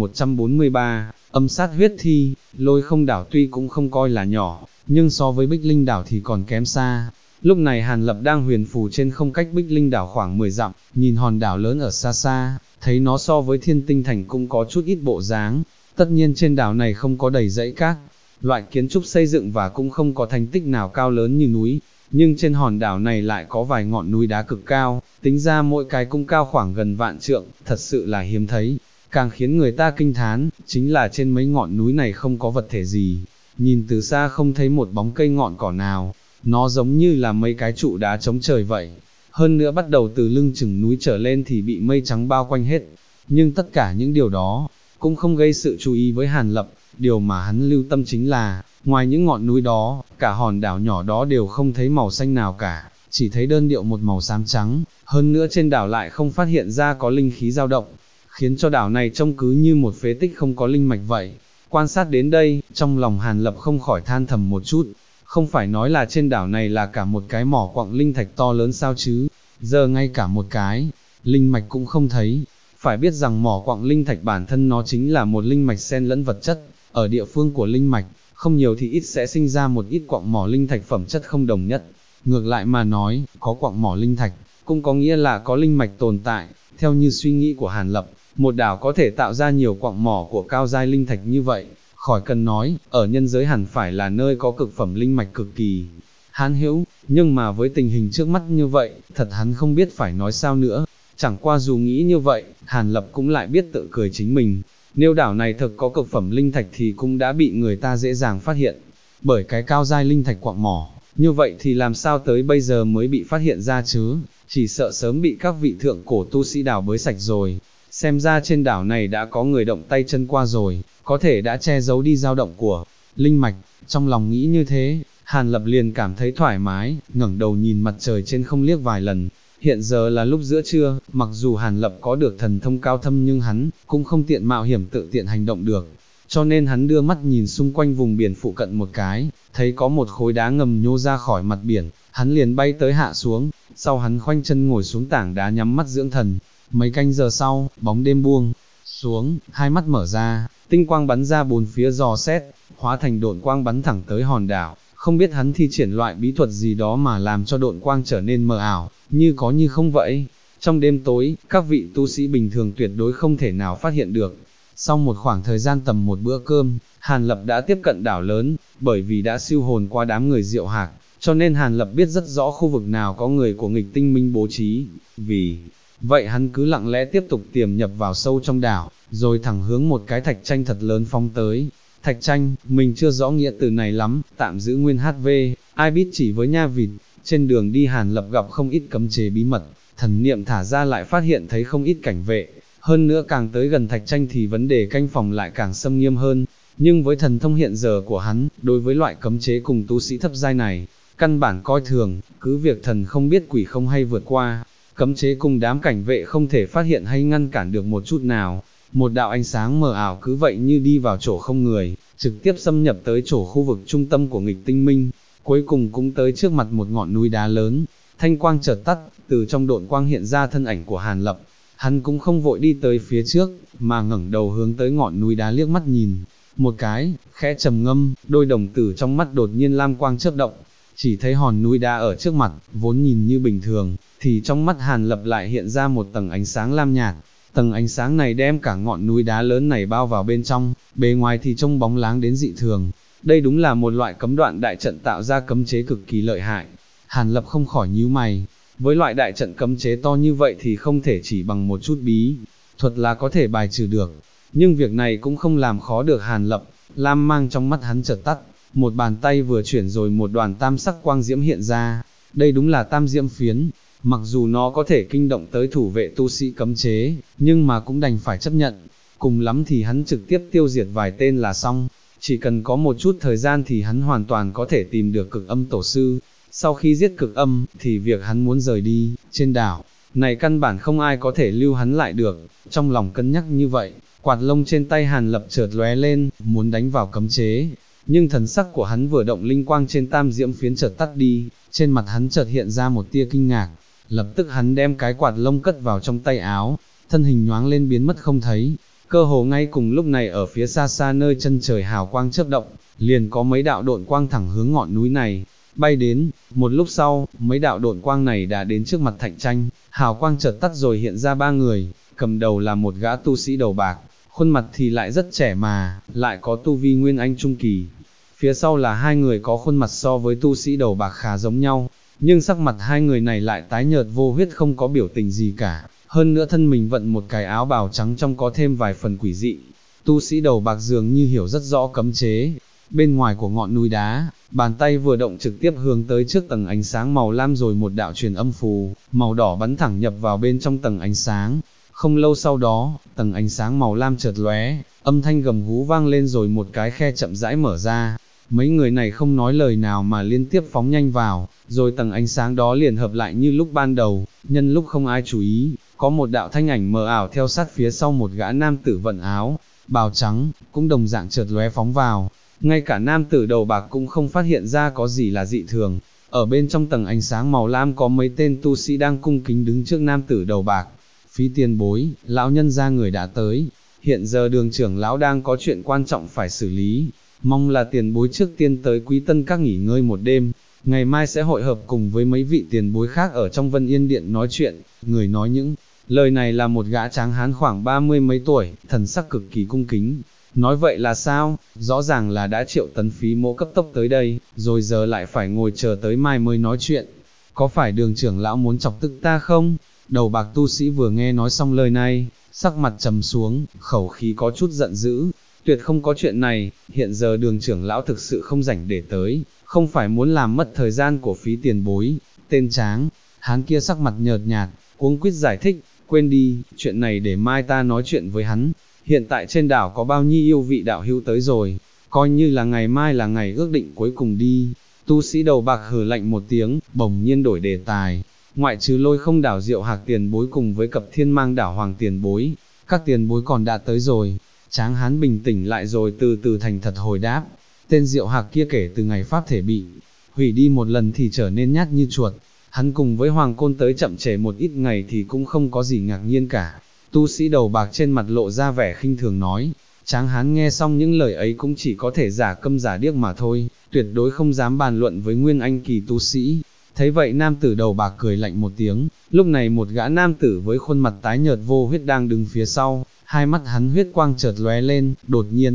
Speaker 1: 1143, âm sát huyết thi. Lôi Không đảo tuy cũng không coi là nhỏ, nhưng so với Bích Linh Đảo thì còn kém xa. Lúc này Hàn Lập đang huyền phù trên không cách Bích Linh Đảo khoảng 10 dặm, nhìn hòn đảo lớn ở xa xa, thấy nó so với Thiên Tinh Thành cũng có chút ít bộ dáng. Tất nhiên trên đảo này không có đầy dãy các loại kiến trúc xây dựng và cũng không có thành tích nào cao lớn như núi, nhưng trên hòn đảo này lại có vài ngọn núi đá cực cao, tính ra mỗi cái cũng cao khoảng gần vạn trượng, thật sự là hiếm thấy. Càng khiến người ta kinh thán, chính là trên mấy ngọn núi này không có vật thể gì, nhìn từ xa không thấy một bóng cây ngọn cỏ nào, nó giống như là mấy cái trụ đá chống trời vậy. Hơn nữa bắt đầu từ lưng chừng núi trở lên thì bị mây trắng bao quanh hết, nhưng tất cả những điều đó cũng không gây sự chú ý với Hàn Lập. Điều mà hắn lưu tâm chính là, ngoài những ngọn núi đó, cả hòn đảo nhỏ đó đều không thấy màu xanh nào cả, chỉ thấy đơn điệu một màu xám trắng, hơn nữa trên đảo lại không phát hiện ra có linh khí dao động, khiến cho đảo này trông cứ như một phế tích không có linh mạch vậy. Quan sát đến đây, trong lòng Hàn Lập không khỏi than thầm một chút, không phải nói là trên đảo này là cả một cái mỏ quặng linh thạch to lớn sao chứ, giờ ngay cả một cái linh mạch cũng không thấy. Phải biết rằng mỏ quặng linh thạch bản thân nó chính là một linh mạch xen lẫn vật chất, ở địa phương của linh mạch, không nhiều thì ít sẽ sinh ra một ít quặng mỏ linh thạch phẩm chất không đồng nhất. Ngược lại mà nói, có quặng mỏ linh thạch, cũng có nghĩa là có linh mạch tồn tại. Theo như suy nghĩ của Hàn Lập, một đảo có thể tạo ra nhiều quặng mỏ của cao giai linh thạch như vậy, khỏi cần nói, ở nhân giới hẳn phải là nơi có cực phẩm linh mạch cực kỳ hán hữu, nhưng mà với tình hình trước mắt như vậy, thật hắn không biết phải nói sao nữa. Chẳng qua dù nghĩ như vậy, Hàn Lập cũng lại biết tự cười chính mình. Nếu đảo này thực có cực phẩm linh thạch thì cũng đã bị người ta dễ dàng phát hiện, bởi cái cao giai linh thạch quặng mỏ, như vậy thì làm sao tới bây giờ mới bị phát hiện ra chứ, chỉ sợ sớm bị các vị thượng cổ tu sĩ đào bới sạch rồi. Xem ra trên đảo này đã có người động tay chân qua rồi, có thể đã che giấu đi dao động của linh mạch. Trong lòng nghĩ như thế, Hàn Lập liền cảm thấy thoải mái, ngẩng đầu nhìn mặt trời trên không liếc vài lần. Hiện giờ là lúc giữa trưa, mặc dù Hàn Lập có được thần thông cao thâm nhưng hắn cũng không tiện mạo hiểm tự tiện hành động được, cho nên hắn đưa mắt nhìn xung quanh vùng biển phụ cận một cái, thấy có một khối đá ngầm nhô ra khỏi mặt biển, hắn liền bay tới hạ xuống, sau hắn khoanh chân ngồi xuống tảng đá nhắm mắt dưỡng thần. Mấy canh giờ sau, bóng đêm buông xuống, hai mắt mở ra, tinh quang bắn ra bốn phía dò xét, hóa thành độn quang bắn thẳng tới hòn đảo. Không biết hắn thi triển loại bí thuật gì đó mà làm cho độn quang trở nên mờ ảo, như có như không vậy. Trong đêm tối, các vị tu sĩ bình thường tuyệt đối không thể nào phát hiện được. Sau một khoảng thời gian tầm một bữa cơm, Hàn Lập đã tiếp cận đảo lớn, bởi vì đã siêu hồn qua đám người Diệu Hạc, cho nên Hàn Lập biết rất rõ khu vực nào có người của Nghịch Tinh Minh bố trí. Vì vậy hắn cứ lặng lẽ tiếp tục tiềm nhập vào sâu trong đảo, rồi thẳng hướng một cái thạch tranh thật lớn phóng tới. Thạch Tranh, mình chưa rõ nghĩa từ này lắm, tạm giữ nguyên HV, ai biết chỉ với nha vịt. Trên đường đi Hàn Lập gặp không ít cấm chế bí mật, thần niệm thả ra lại phát hiện thấy không ít cảnh vệ, hơn nữa càng tới gần Thạch Tranh thì vấn đề canh phòng lại càng xâm nghiêm hơn. Nhưng với thần thông hiện giờ của hắn, đối với loại cấm chế cùng tu sĩ thấp giai này, căn bản coi thường, cứ việc thần không biết quỷ không hay vượt qua, cấm chế cùng đám cảnh vệ không thể phát hiện hay ngăn cản được một chút nào. Một đạo ánh sáng mờ ảo cứ vậy như đi vào chỗ không người, trực tiếp xâm nhập tới chỗ khu vực trung tâm của nghịch tinh minh, cuối cùng cũng tới trước mặt một ngọn núi đá lớn. Thanh quang chợt tắt, từ trong độn quang hiện ra thân ảnh của Hàn Lập. Hắn cũng không vội đi tới phía trước, mà ngẩng đầu hướng tới ngọn núi đá liếc mắt nhìn một cái, khẽ trầm ngâm, đôi đồng tử trong mắt đột nhiên lam quang chớp động. Chỉ thấy hòn núi đá ở trước mặt, vốn nhìn như bình thường, thì trong mắt Hàn Lập lại hiện ra một tầng ánh sáng lam nhạt. Tầng ánh sáng này đem cả ngọn núi đá lớn này bao vào bên trong, bề ngoài thì trông bóng láng đến dị thường. Đây đúng là một loại cấm đoạn đại trận tạo ra cấm chế cực kỳ lợi hại. Hàn Lập không khỏi nhíu mày, với loại đại trận cấm chế to như vậy thì không thể chỉ bằng một chút bí thuật là có thể bài trừ được. Nhưng việc này cũng không làm khó được Hàn Lập, lam mang trong mắt hắn chợt tắt, một bàn tay vừa chuyển rồi một đoàn tam sắc quang diễm hiện ra. Đây đúng là tam diễm phiến, mặc dù nó có thể kinh động tới thủ vệ tu sĩ cấm chế, nhưng mà cũng đành phải chấp nhận. Cùng lắm thì hắn trực tiếp tiêu diệt vài tên là xong, chỉ cần có một chút thời gian thì hắn hoàn toàn có thể tìm được cực âm tổ sư. Sau khi giết cực âm, thì việc hắn muốn rời đi, trên đảo này căn bản không ai có thể lưu hắn lại được. Trong lòng cân nhắc như vậy, quạt lông trên tay Hàn Lập chợt lóe lên, muốn đánh vào cấm chế. Nhưng thần sắc của hắn vừa động, linh quang trên tam diễm phiến chợt tắt đi, trên mặt hắn chợt hiện ra một tia kinh ngạc. Lập tức hắn đem cái quạt lông cất vào trong tay áo, thân hình nhoáng lên biến mất không thấy. Cơ hồ ngay cùng lúc này ở phía xa xa nơi chân trời hào quang chớp động, liền có mấy đạo độn quang thẳng hướng ngọn núi này bay đến. Một lúc sau, mấy đạo độn quang này đã đến trước mặt Thạch Tranh, hào quang chợt tắt rồi hiện ra ba người, cầm đầu là một gã tu sĩ đầu bạc, khuôn mặt thì lại rất trẻ mà, lại có tu vi nguyên anh trung kỳ. Phía sau là hai người có khuôn mặt so với tu sĩ đầu bạc khá giống nhau, nhưng sắc mặt hai người này lại tái nhợt vô huyết, không có biểu tình gì cả, hơn nữa thân mình vận một cái áo bào trắng trong có thêm vài phần quỷ dị. Tu sĩ đầu bạc dường như hiểu rất rõ cấm chế. Bên ngoài của ngọn núi đá, bàn tay vừa động trực tiếp hướng tới trước tầng ánh sáng màu lam, rồi một đạo truyền âm phù màu đỏ bắn thẳng nhập vào bên trong tầng ánh sáng. Không lâu sau đó, tầng ánh sáng màu lam chợt lóe, âm thanh gầm hú vang lên rồi một cái khe chậm rãi mở ra. Mấy người này không nói lời nào mà liên tiếp phóng nhanh vào, rồi tầng ánh sáng đó liền hợp lại như lúc ban đầu. Nhân lúc không ai chú ý, có một đạo thanh ảnh mờ ảo theo sát phía sau một gã nam tử vận áo bào trắng, cũng đồng dạng chợt lóe phóng vào. Ngay cả nam tử đầu bạc cũng không phát hiện ra có gì là dị thường. Ở bên trong tầng ánh sáng màu lam có mấy tên tu sĩ đang cung kính đứng trước nam tử đầu bạc. Phí tiền bối, lão nhân gia người đã tới. Hiện giờ Đường trưởng lão đang có chuyện quan trọng phải xử lý, mong là tiền bối trước tiên tới Quý Tân Các nghỉ ngơi một đêm, ngày mai sẽ hội hợp cùng với mấy vị tiền bối khác ở trong Vân Yên Điện nói chuyện. Người nói những lời này là một gã tráng hán khoảng 30 mấy tuổi, thần sắc cực kỳ cung kính. Nói vậy là sao, rõ ràng là đã triệu tấn Phí mỗ cấp tốc tới đây, rồi giờ lại phải ngồi chờ tới mai mới nói chuyện. Có phải Đường trưởng lão muốn chọc tức ta không? Đầu bạc tu sĩ vừa nghe nói xong lời này, sắc mặt trầm xuống, khẩu khí có chút giận dữ. Tuyệt không có chuyện này, hiện giờ Đường trưởng lão thực sự không rảnh để tới, không phải muốn làm mất thời gian của Phí tiền bối. Tên tráng hán kia sắc mặt nhợt nhạt, cuống quýt giải thích, quên đi, chuyện này để mai ta nói chuyện với hắn. Hiện tại trên đảo có bao nhiêu yêu vị đạo hữu tới rồi, coi như là ngày mai là ngày ước định cuối cùng đi. Tu sĩ đầu bạc hừ lạnh một tiếng, bỗng nhiên đổi đề tài. Ngoại trừ Lôi Không đảo Diệu Hạc tiền bối cùng với Cập Thiên Mang đảo Hoàng tiền bối, các tiền bối còn đã tới rồi. Tráng hán bình tĩnh lại rồi từ từ thành thật hồi đáp. Tên Diệu Hạc kia kể từ ngày pháp thể bị hủy đi một lần thì trở nên nhát như chuột. Hắn cùng với Hoàng Côn tới chậm trễ một ít ngày thì cũng không có gì ngạc nhiên cả. Tu sĩ đầu bạc trên mặt lộ ra vẻ khinh thường nói. Tráng hán nghe xong những lời ấy cũng chỉ có thể giả câm giả điếc mà thôi, tuyệt đối không dám bàn luận với Nguyên Anh kỳ tu sĩ. Thấy vậy nam tử đầu bạc cười lạnh một tiếng, lúc này một gã nam tử với khuôn mặt tái nhợt vô huyết đang đứng phía sau, hai mắt hắn huyết quang chợt lóe lên, đột nhiên,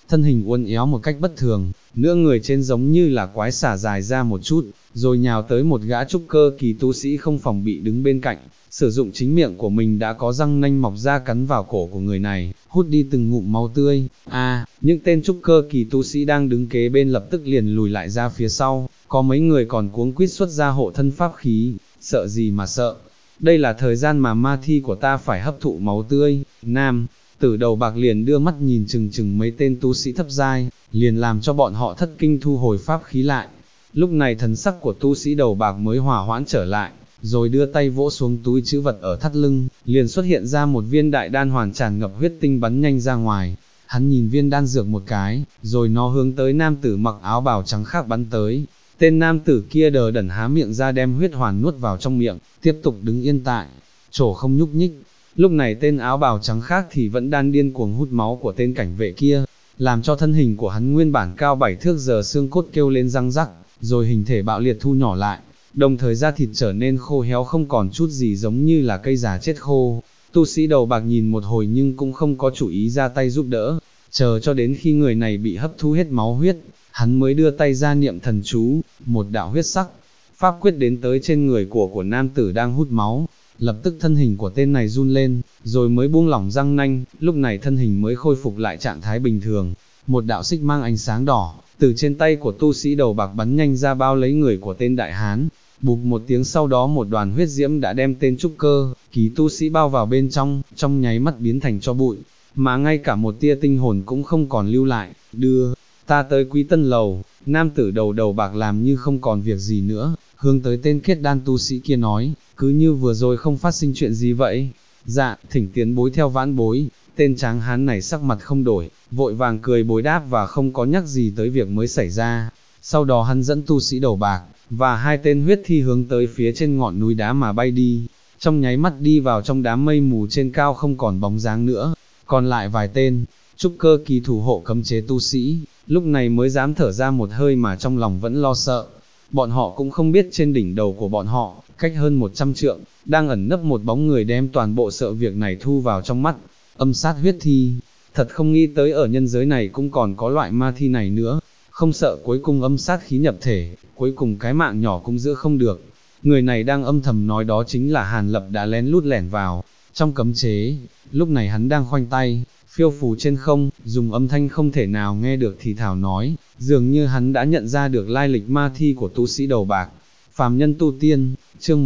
Speaker 1: thân hình uốn éo một cách bất thường, nửa người trên giống như là quái xả dài ra một chút, rồi nhào tới một gã trúc cơ kỳ tu sĩ không phòng bị đứng bên cạnh, sử dụng chính miệng của mình đã có răng nanh mọc ra cắn vào cổ của người này, hút đi từng ngụm máu tươi. Những tên trúc cơ kỳ tu sĩ đang đứng kế bên lập tức liền lùi lại ra phía sau, có mấy người còn cuống quýt xuất ra hộ thân pháp khí, sợ gì mà sợ. Đây là thời gian mà ma thi của ta phải hấp thụ máu tươi. Nam tử đầu bạc liền đưa mắt nhìn chừng chừng mấy tên tu sĩ thấp giai, liền làm cho bọn họ thất kinh thu hồi pháp khí lại. Lúc này thần sắc của tu sĩ đầu bạc mới hòa hoãn trở lại, rồi đưa tay vỗ xuống túi trữ vật ở thắt lưng, liền xuất hiện ra một viên đại đan hoàn tràn ngập huyết tinh bắn nhanh ra ngoài. Hắn nhìn viên đan dược một cái, rồi nó hướng tới nam tử mặc áo bào trắng khác bắn tới. Tên nam tử kia đờ đẫn há miệng ra đem huyết hoàn nuốt vào trong miệng, tiếp tục đứng yên tại chỗ không nhúc nhích. Lúc này tên áo bào trắng khác thì vẫn đang điên cuồng hút máu của tên cảnh vệ kia, làm cho thân hình của hắn nguyên bản cao 7 thước giờ xương cốt kêu lên răng rắc, rồi hình thể bạo liệt thu nhỏ lại, đồng thời da thịt trở nên khô héo không còn chút gì giống như là cây già chết khô. Tu sĩ đầu bạc nhìn một hồi nhưng cũng không có chủ ý ra tay giúp đỡ, chờ cho đến khi người này bị hấp thu hết máu huyết, hắn mới đưa tay ra niệm thần chú, một đạo huyết sắc pháp quyết đến tới trên người của nam tử đang hút máu. Lập tức thân hình của tên này run lên, rồi mới buông lỏng răng nanh, lúc này thân hình mới khôi phục lại trạng thái bình thường. Một đạo xích mang ánh sáng đỏ, từ trên tay của tu sĩ đầu bạc bắn nhanh ra bao lấy người của tên đại hán. Bụp một tiếng sau đó một đoàn huyết diễm đã đem tên trúc cơ kỳ tu sĩ bao vào bên trong nháy mắt biến thành tro bụi, mà ngay cả một tia tinh hồn cũng không còn lưu lại. Đưa ta tới Quý Tân Lầu. Nam tử đầu bạc làm như không còn việc gì nữa, hướng tới tên kết đan tu sĩ kia nói, cứ như vừa rồi không phát sinh chuyện gì vậy. Dạ, thỉnh tiến bối theo vãn bối. Tên tráng hán này sắc mặt không đổi, vội vàng cười bối đáp và không có nhắc gì tới việc mới xảy ra. Sau đó hắn dẫn tu sĩ đầu bạc và hai tên huyết thi hướng tới phía trên ngọn núi đá mà bay đi, trong nháy mắt đi vào trong đám mây mù trên cao không còn bóng dáng nữa. Còn lại vài tên trúc cơ kỳ thủ hộ cấm chế tu sĩ, lúc này mới dám thở ra một hơi mà trong lòng vẫn lo sợ. Bọn họ cũng không biết trên đỉnh đầu của bọn họ, cách hơn 100 trượng, đang ẩn nấp một bóng người đem toàn bộ sợ việc này thu vào trong mắt. Âm sát huyết thi, thật không nghĩ tới ở nhân giới này cũng còn có loại ma thi này nữa, không sợ cuối cùng âm sát khí nhập thể, cuối cùng cái mạng nhỏ cũng giữ không được. Người này đang âm thầm nói đó chính là Hàn Lập đã lén lút lẻn vào trong cấm chế. Lúc này hắn đang khoanh tay phiêu phù trên không, dùng âm thanh không thể nào nghe được thì thảo nói, dường như hắn đã nhận ra được lai lịch ma thi của tu sĩ đầu bạc. Phàm nhân tu tiên, chương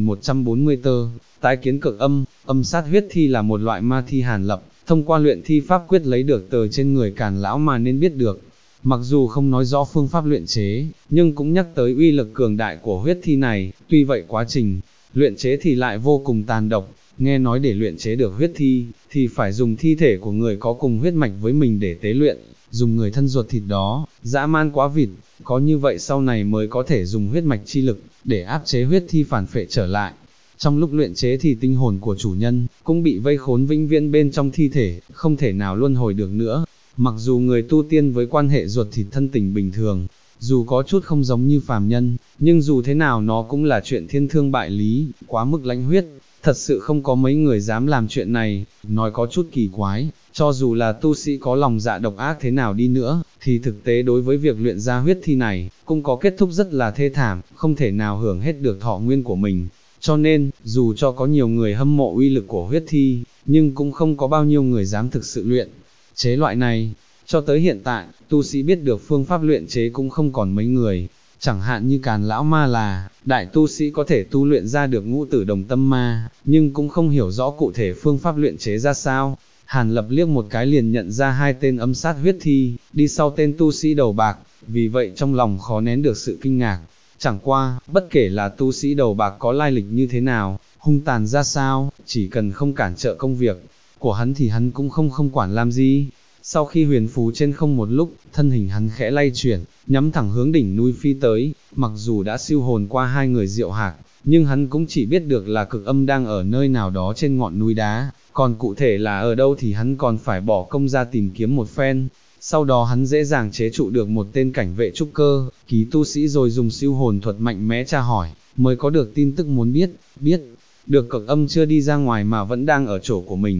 Speaker 1: 1144, tái kiến cực âm. Âm sát huyết thi là một loại ma thi Hàn Lập thông qua luyện thi pháp quyết lấy được từ trên người Càn lão mà nên biết được. Mặc dù không nói rõ phương pháp luyện chế, nhưng cũng nhắc tới uy lực cường đại của huyết thi này. Tuy vậy quá trình luyện chế thì lại vô cùng tàn độc. Nghe nói để luyện chế được huyết thi, thì phải dùng thi thể của người có cùng huyết mạch với mình để tế luyện, dùng người thân ruột thịt đó, dã man quá vịt, có như vậy sau này mới có thể dùng huyết mạch chi lực, để áp chế huyết thi phản phệ trở lại. Trong lúc luyện chế thì tinh hồn của chủ nhân, cũng bị vây khốn vĩnh viễn bên trong thi thể, không thể nào luân hồi được nữa. Mặc dù người tu tiên với quan hệ ruột thịt thân tình bình thường, dù có chút không giống như phàm nhân, nhưng dù thế nào nó cũng là chuyện thiên thương bại lý, quá mức lãnh huyết. Thật sự không có mấy người dám làm chuyện này. Nói có chút kỳ quái, cho dù là tu sĩ có lòng dạ độc ác thế nào đi nữa, thì thực tế đối với việc luyện ra huyết thi này, cũng có kết thúc rất là thê thảm, không thể nào hưởng hết được thọ nguyên của mình. Cho nên, dù cho có nhiều người hâm mộ uy lực của huyết thi, nhưng cũng không có bao nhiêu người dám thực sự luyện chế loại này. Cho tới hiện tại, tu sĩ biết được phương pháp luyện chế cũng không còn mấy người. Chẳng hạn như Càn lão ma là đại tu sĩ có thể tu luyện ra được ngũ tử đồng tâm ma, nhưng cũng không hiểu rõ cụ thể phương pháp luyện chế ra sao. Hàn Lập liếc một cái liền nhận ra hai tên âm sát huyết thi, đi sau tên tu sĩ đầu bạc, vì vậy trong lòng khó nén được sự kinh ngạc. Chẳng qua, bất kể là tu sĩ đầu bạc có lai lịch như thế nào, hung tàn ra sao, chỉ cần không cản trở công việc của hắn thì hắn cũng không quản làm gì. Sau khi huyền phù trên không một lúc, thân hình hắn khẽ lay chuyển, nhắm thẳng hướng đỉnh núi phi tới. Mặc dù đã siêu hồn qua hai người Diệu Hạc, nhưng hắn cũng chỉ biết được là cực âm đang ở nơi nào đó trên ngọn núi đá, còn cụ thể là ở đâu thì hắn còn phải bỏ công ra tìm kiếm một phen. Sau đó hắn dễ dàng chế trụ được một tên cảnh vệ trúc cơ kỳ tu sĩ, rồi dùng siêu hồn thuật mạnh mẽ tra hỏi, mới có được tin tức muốn biết được cực âm chưa đi ra ngoài mà vẫn đang ở chỗ của mình.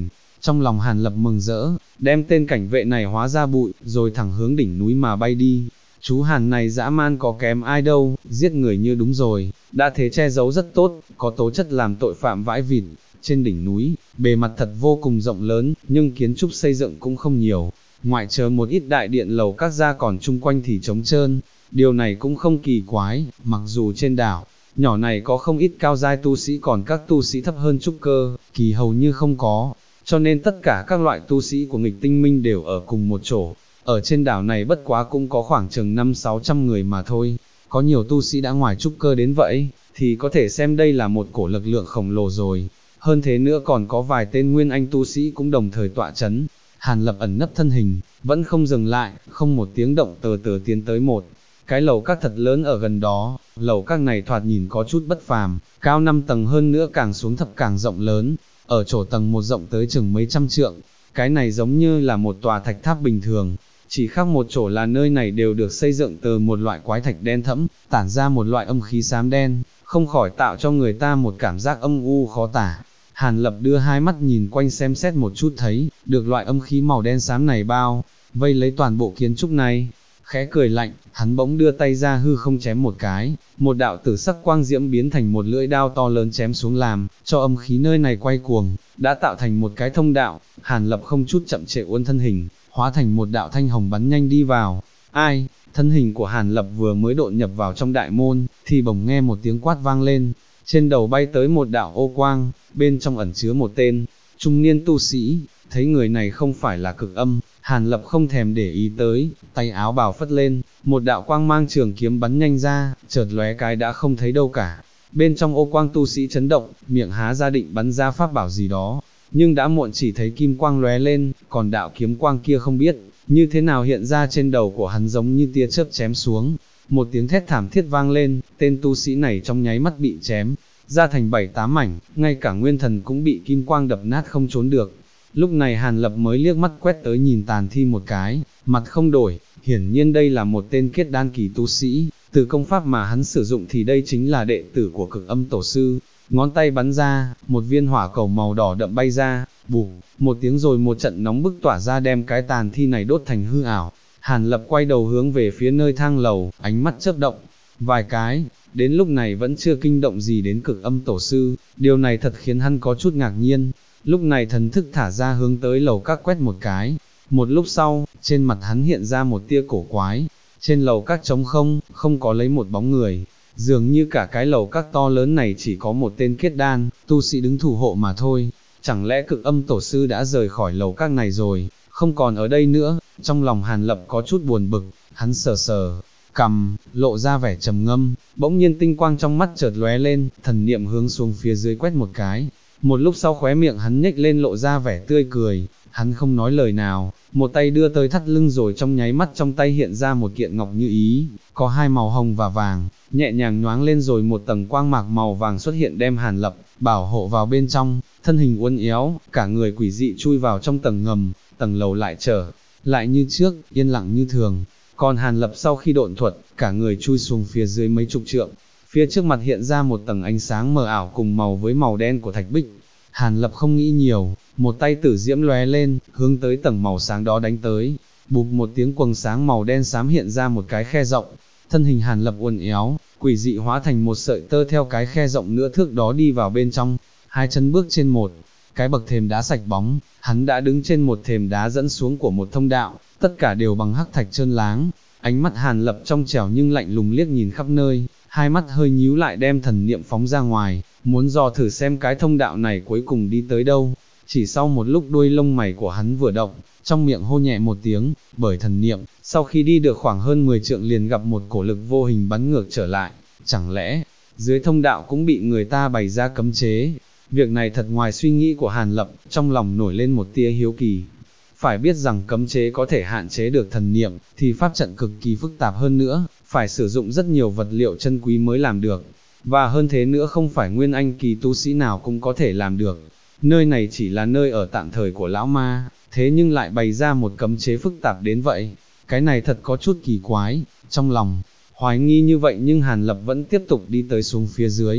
Speaker 1: Trong lòng Hàn Lập mừng rỡ, đem tên cảnh vệ này hóa ra bụi, rồi thẳng hướng đỉnh núi mà bay đi. Chú Hàn này dã man có kém ai đâu, giết người như đúng rồi, đã thế che giấu rất tốt, có tố chất làm tội phạm vãi vịt. Trên đỉnh núi, bề mặt thật vô cùng rộng lớn, nhưng kiến trúc xây dựng cũng không nhiều, ngoại trừ một ít đại điện lầu các gia còn chung quanh thì trống trơn. Điều này cũng không kỳ quái, mặc dù trên đảo nhỏ này có không ít cao giai tu sĩ, còn các tu sĩ thấp hơn trúc cơ kỳ hầu như không có, cho nên tất cả các loại tu sĩ của nghịch tinh minh đều ở cùng một chỗ. Ở trên đảo này bất quá cũng có khoảng chừng 500-600 người mà thôi, có nhiều tu sĩ đã ngoài trúc cơ đến vậy, thì có thể xem đây là một cổ lực lượng khổng lồ rồi. Hơn thế nữa còn có vài tên nguyên anh tu sĩ cũng đồng thời tọa chấn. Hàn Lập ẩn nấp thân hình, vẫn không dừng lại, không một tiếng động từ từ tiến tới một cái lầu các thật lớn ở gần đó. Lầu các này thoạt nhìn có chút bất phàm, cao 5 tầng, hơn nữa càng xuống thấp càng rộng lớn, ở chỗ tầng 1 rộng tới chừng mấy trăm trượng. Cái này giống như là một tòa thạch tháp bình thường, chỉ khác một chỗ là nơi này đều được xây dựng từ một loại quái thạch đen thẫm, tản ra một loại âm khí xám đen, không khỏi tạo cho người ta một cảm giác âm u khó tả. Hàn Lập đưa hai mắt nhìn quanh xem xét một chút, thấy được loại âm khí màu đen xám này bao vây lấy toàn bộ kiến trúc này. Khẽ cười lạnh, hắn bỗng đưa tay ra hư không chém một cái, một đạo tử sắc quang diễm biến thành một lưỡi đao to lớn chém xuống, làm cho âm khí nơi này quay cuồng, đã tạo thành một cái thông đạo. Hàn Lập không chút chậm trễ uốn thân hình, hóa thành một đạo thanh hồng bắn nhanh đi vào. Ai? Thân hình của Hàn Lập vừa mới độn nhập vào trong đại môn, thì bỗng nghe một tiếng quát vang lên, trên đầu bay tới một đạo ô quang, bên trong ẩn chứa một tên trung niên tu sĩ. Thấy người này không phải là Cực Âm, Hàn Lập không thèm để ý tới, tay áo bào phất lên, một đạo quang mang trường kiếm bắn nhanh ra, chợt lóe cái đã không thấy đâu cả. Bên trong ô quang tu sĩ chấn động, miệng há ra định bắn ra pháp bảo gì đó, nhưng đã muộn, chỉ thấy kim quang lóe lên, còn đạo kiếm quang kia không biết như thế nào hiện ra trên đầu của hắn, giống như tia chớp chém xuống. Một tiếng thét thảm thiết vang lên, tên tu sĩ này trong nháy mắt bị chém ra thành 7-8 mảnh, ngay cả nguyên thần cũng bị kim quang đập nát không trốn được. Lúc này Hàn Lập mới liếc mắt quét tới nhìn tàn thi một cái, mặt không đổi, hiển nhiên đây là một tên kết đan kỳ tu sĩ. Từ công pháp mà hắn sử dụng thì đây chính là đệ tử của Cực Âm tổ sư. Ngón tay bắn ra, một viên hỏa cầu màu đỏ đậm bay ra, bù, một tiếng rồi một trận nóng bức tỏa ra đem cái tàn thi này đốt thành hư ảo. Hàn Lập quay đầu hướng về phía nơi thang lầu, ánh mắt chớp động vài cái, đến lúc này vẫn chưa kinh động gì đến Cực Âm tổ sư, điều này thật khiến hắn có chút ngạc nhiên. Lúc này thần thức thả ra hướng tới lầu các quét một cái, một lúc sau, trên mặt hắn hiện ra một tia cổ quái. Trên lầu các trống không, không có lấy một bóng người, dường như cả cái lầu các to lớn này chỉ có một tên kết đan tu sĩ đứng thủ hộ mà thôi. Chẳng lẽ Cực Âm tổ sư đã rời khỏi lầu các này rồi, không còn ở đây nữa? Trong lòng Hàn Lập có chút buồn bực, hắn sờ sờ cằm, lộ ra vẻ trầm ngâm. Bỗng nhiên tinh quang trong mắt chợt lóe lên, thần niệm hướng xuống phía dưới quét một cái. Một lúc sau khóe miệng hắn nhếch lên lộ ra vẻ tươi cười, hắn không nói lời nào, một tay đưa tới thắt lưng, rồi trong nháy mắt trong tay hiện ra một kiện ngọc như ý, có hai màu hồng và vàng, nhẹ nhàng nhoáng lên rồi một tầng quang mạc màu vàng xuất hiện đem Hàn Lập bảo hộ vào bên trong. Thân hình uốn éo, cả người quỷ dị chui vào trong tầng ngầm, tầng lầu lại trở lại như trước, yên lặng như thường. Còn Hàn Lập sau khi độn thuật, cả người chui xuống phía dưới mấy chục trượng. Phía trước mặt hiện ra một tầng ánh sáng mờ ảo cùng màu với màu đen của thạch bích. Hàn Lập không nghĩ nhiều, một tay tử diễm lóe lên, hướng tới tầng màu sáng đó đánh tới. Bụp một tiếng, quầng sáng màu đen xám hiện ra một cái khe rộng. Thân hình Hàn Lập uốn éo, quỷ dị hóa thành một sợi tơ theo cái khe rộng nửa thước đó đi vào bên trong. Hai chân bước trên một cái bậc thềm đá sạch bóng, hắn đã đứng trên một thềm đá dẫn xuống của một thông đạo, tất cả đều bằng hắc thạch trơn láng. Ánh mắt Hàn Lập trong trẻo nhưng lạnh lùng liếc nhìn khắp nơi, hai mắt hơi nhíu lại đem thần niệm phóng ra ngoài, muốn dò thử xem cái thông đạo này cuối cùng đi tới đâu. Chỉ sau một lúc đuôi lông mày của hắn vừa động, trong miệng hô nhẹ một tiếng, bởi thần niệm, sau khi đi được khoảng hơn 10 trượng liền gặp một cổ lực vô hình bắn ngược trở lại. Chẳng lẽ, dưới thông đạo cũng bị người ta bày ra cấm chế? Việc này thật ngoài suy nghĩ của Hàn Lập, trong lòng nổi lên một tia hiếu kỳ. Phải biết rằng cấm chế có thể hạn chế được thần niệm, thì pháp trận cực kỳ phức tạp hơn nữa, phải sử dụng rất nhiều vật liệu chân quý mới làm được. Và hơn thế nữa không phải nguyên anh kỳ tu sĩ nào cũng có thể làm được. Nơi này chỉ là nơi ở tạm thời của lão ma, thế nhưng lại bày ra một cấm chế phức tạp đến vậy. Cái này thật có chút kỳ quái, trong lòng hoài nghi như vậy nhưng Hàn Lập vẫn tiếp tục đi tới xuống phía dưới.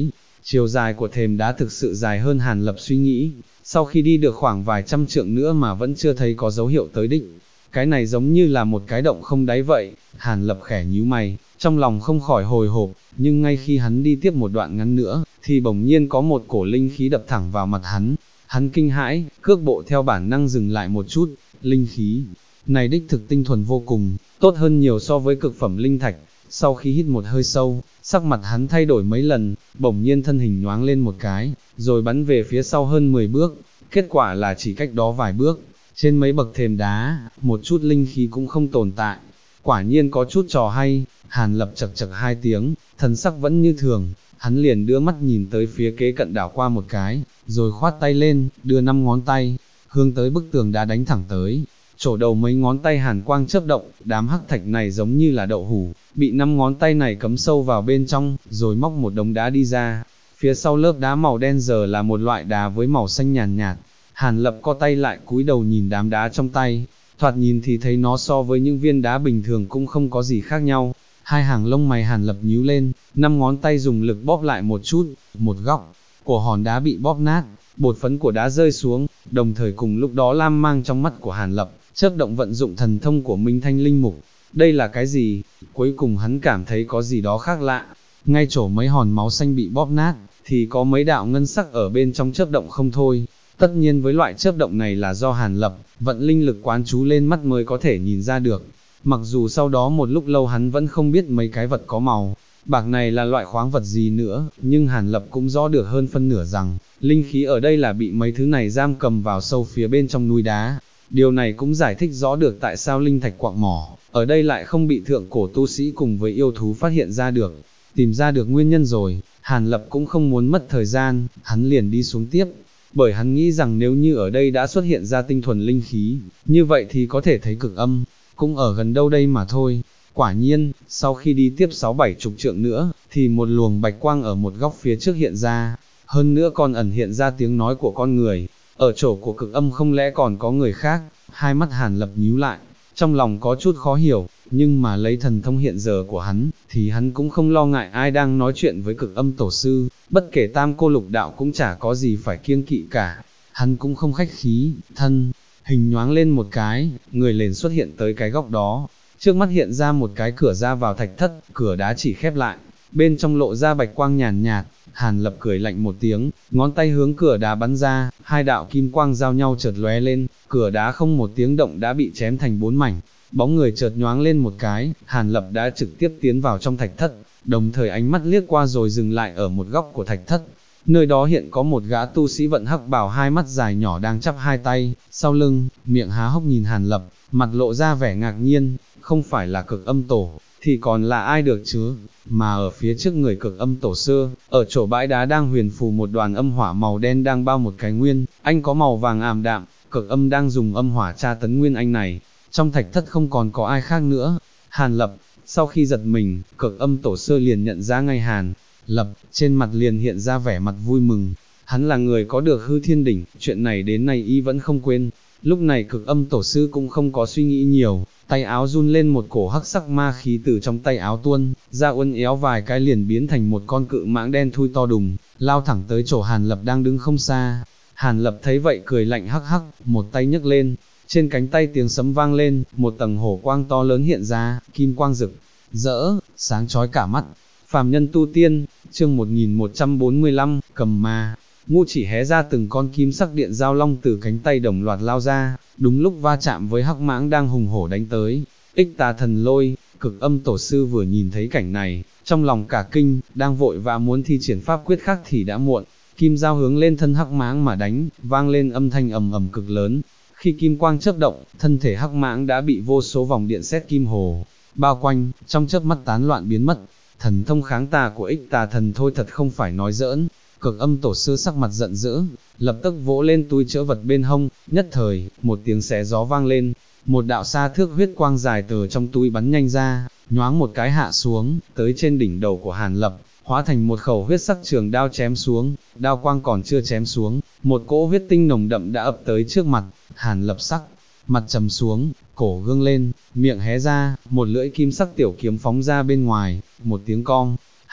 Speaker 1: chiều dài của thềm đá thực sự dài hơn Hàn Lập suy nghĩ, sau khi đi được khoảng vài trăm trượng nữa mà vẫn chưa thấy có dấu hiệu tới đích. Cái này giống như là một cái động không đáy vậy, Hàn Lập khẽ nhíu mày, trong lòng không khỏi hồi hộp, nhưng ngay khi hắn đi tiếp một đoạn ngắn nữa, thì bỗng nhiên có một cổ linh khí đập thẳng vào mặt hắn kinh hãi, cước bộ theo bản năng dừng lại một chút, linh khí này đích thực tinh thuần vô cùng, tốt hơn nhiều so với cực phẩm linh thạch. Sau khi hít một hơi sâu, sắc mặt hắn thay đổi mấy lần, bỗng nhiên thân hình nhoáng lên một cái, rồi bắn về phía sau hơn 10 bước, kết quả là chỉ cách đó vài bước, trên mấy bậc thềm đá, một chút linh khí cũng không tồn tại. Quả nhiên có chút trò hay, Hàn Lập chậc chậc hai tiếng, thần sắc vẫn như thường, hắn liền đưa mắt nhìn tới phía kế cận đảo qua một cái, rồi khoát tay lên, đưa 5 ngón tay, hướng tới bức tường đá đánh thẳng tới. Chổ đầu mấy ngón tay hàn quang chớp động, đám hắc thạch này giống như là đậu hủ, bị 5 ngón tay này cấm sâu vào bên trong, rồi móc một đống đá đi ra. Phía sau lớp đá màu đen giờ là một loại đá với màu xanh nhàn nhạt. Hàn Lập co tay lại cúi đầu nhìn đám đá trong tay, thoạt nhìn thì thấy nó so với những viên đá bình thường cũng không có gì khác nhau. Hai hàng lông mày Hàn Lập nhíu lên, 5 ngón tay dùng lực bóp lại một chút, một góc của hòn đá bị bóp nát, bột phấn của đá rơi xuống, đồng thời cùng lúc đó lam mang trong mắt của Hàn Lập, chớp động vận dụng thần thông của Minh Thanh Linh Mục. Đây là cái gì? Cuối cùng hắn cảm thấy có gì đó khác lạ. Ngay chỗ mấy hòn máu xanh bị bóp nát, thì có mấy đạo ngân sắc ở bên trong chớp động không thôi. Tất nhiên với loại chớp động này là do Hàn Lập vận linh lực quán chú lên mắt mới có thể nhìn ra được. Mặc dù sau đó một lúc lâu hắn vẫn không biết mấy cái vật có màu bạc này là loại khoáng vật gì nữa, nhưng Hàn Lập cũng rõ được hơn phân nửa rằng, linh khí ở đây là bị mấy thứ này giam cầm vào sâu phía bên trong núi đá. Điều này cũng giải thích rõ được tại sao linh thạch quặng mỏ, ở đây lại không bị thượng cổ tu sĩ cùng với yêu thú phát hiện ra được. Tìm ra được nguyên nhân rồi, Hàn Lập cũng không muốn mất thời gian, hắn liền đi xuống tiếp. Bởi hắn nghĩ rằng nếu như ở đây đã xuất hiện ra tinh thuần linh khí, như vậy thì có thể thấy cực âm, cũng ở gần đâu đây mà thôi. Quả nhiên, sau khi đi tiếp 6-7 chục trượng nữa, thì một luồng bạch quang ở một góc phía trước hiện ra, hơn nữa còn ẩn hiện ra tiếng nói của con người. Ở chỗ của cực âm không lẽ còn có người khác? Hai mắt Hàn Lập nhíu lại, trong lòng có chút khó hiểu, nhưng mà lấy thần thông hiện giờ của hắn, thì hắn cũng không lo ngại ai đang nói chuyện với cực âm tổ sư, bất kể tam cô lục đạo cũng chả có gì phải kiêng kỵ cả. Hắn cũng không khách khí, thân hình nhoáng lên một cái, người liền xuất hiện tới cái góc đó. Trước mắt hiện ra một cái cửa ra vào thạch thất, cửa đá chỉ khép lại, bên trong lộ ra bạch quang nhàn nhạt. Hàn Lập cười lạnh một tiếng, ngón tay hướng cửa đá bắn ra, hai đạo kim quang giao nhau chợt lóe lên, cửa đá không một tiếng động đã bị chém thành 4 mảnh. Bóng người chợt nhoáng lên một cái, Hàn Lập đã trực tiếp tiến vào trong thạch thất, đồng thời ánh mắt liếc qua rồi dừng lại ở một góc của thạch thất. Nơi đó hiện có một gã tu sĩ vận hắc bào, hai mắt dài nhỏ đang chắp hai tay sau lưng, miệng há hốc nhìn Hàn Lập, mặt lộ ra vẻ ngạc nhiên. Không phải là cực âm tổ, thì còn là ai được chứ? Mà ở phía trước người cực âm tổ sư, ở chỗ bãi đá đang huyền phù một đoàn âm hỏa màu đen đang bao một cái nguyên, anh có màu vàng ảm đạm, cực âm đang dùng âm hỏa tra tấn nguyên anh này. Trong thạch thất không còn có ai khác nữa. Hàn Lập, sau khi giật mình, cực âm tổ sư liền nhận ra ngay Hàn Lập, trên mặt liền hiện ra vẻ mặt vui mừng. Hắn là người có được hư thiên đỉnh, chuyện này đến nay y vẫn không quên. Lúc này cực âm tổ sư cũng không có suy nghĩ nhiều, tay áo run lên, một cổ hắc sắc ma khí từ trong tay áo tuôn ra, uốn éo vài cái liền biến thành một con cự mãng đen thui to đùng, lao thẳng tới chỗ Hàn Lập đang đứng không xa. Hàn Lập thấy vậy cười lạnh hắc hắc, một tay nhấc lên, trên cánh tay tiếng sấm vang lên, một tầng hổ quang to lớn hiện ra, kim quang rực rỡ, sáng chói cả mắt. Phàm nhân tu tiên, chương 1145, cầm ma. Ngũ chỉ hé ra, từng con kim sắc điện giao long từ cánh tay đồng loạt lao ra, đúng lúc va chạm với hắc mãng đang hùng hổ đánh tới. Ích Tà Thần Lôi. Cực âm tổ sư vừa nhìn thấy cảnh này, trong lòng cả kinh, đang vội vã muốn thi triển pháp quyết khác thì đã muộn. Kim dao hướng lên thân hắc mãng mà đánh, vang lên âm thanh ầm ầm cực lớn. Khi kim quang chớp động, thân thể hắc mãng đã bị vô số vòng điện sét kim hồ bao quanh, trong chớp mắt tán loạn biến mất. Thần thông kháng tà của Ích Tà Thần thôi thật không phải nói giỡn. Cực âm tổ sư sắc mặt giận dữ, lập tức vỗ lên túi trữ vật bên hông, nhất thời, một tiếng xé gió vang lên, một đạo xa thước huyết quang dài từ trong túi bắn nhanh ra, nhoáng một cái hạ xuống, tới trên đỉnh đầu của Hàn Lập, hóa thành một khẩu huyết sắc trường đao chém xuống. Đao quang còn chưa chém xuống, một cỗ huyết tinh nồng đậm đã ập tới trước mặt. Hàn Lập sắc mặt trầm xuống, cổ gương lên, miệng hé ra, một lưỡi kim sắc tiểu kiếm phóng ra bên ngoài, một tiếng cong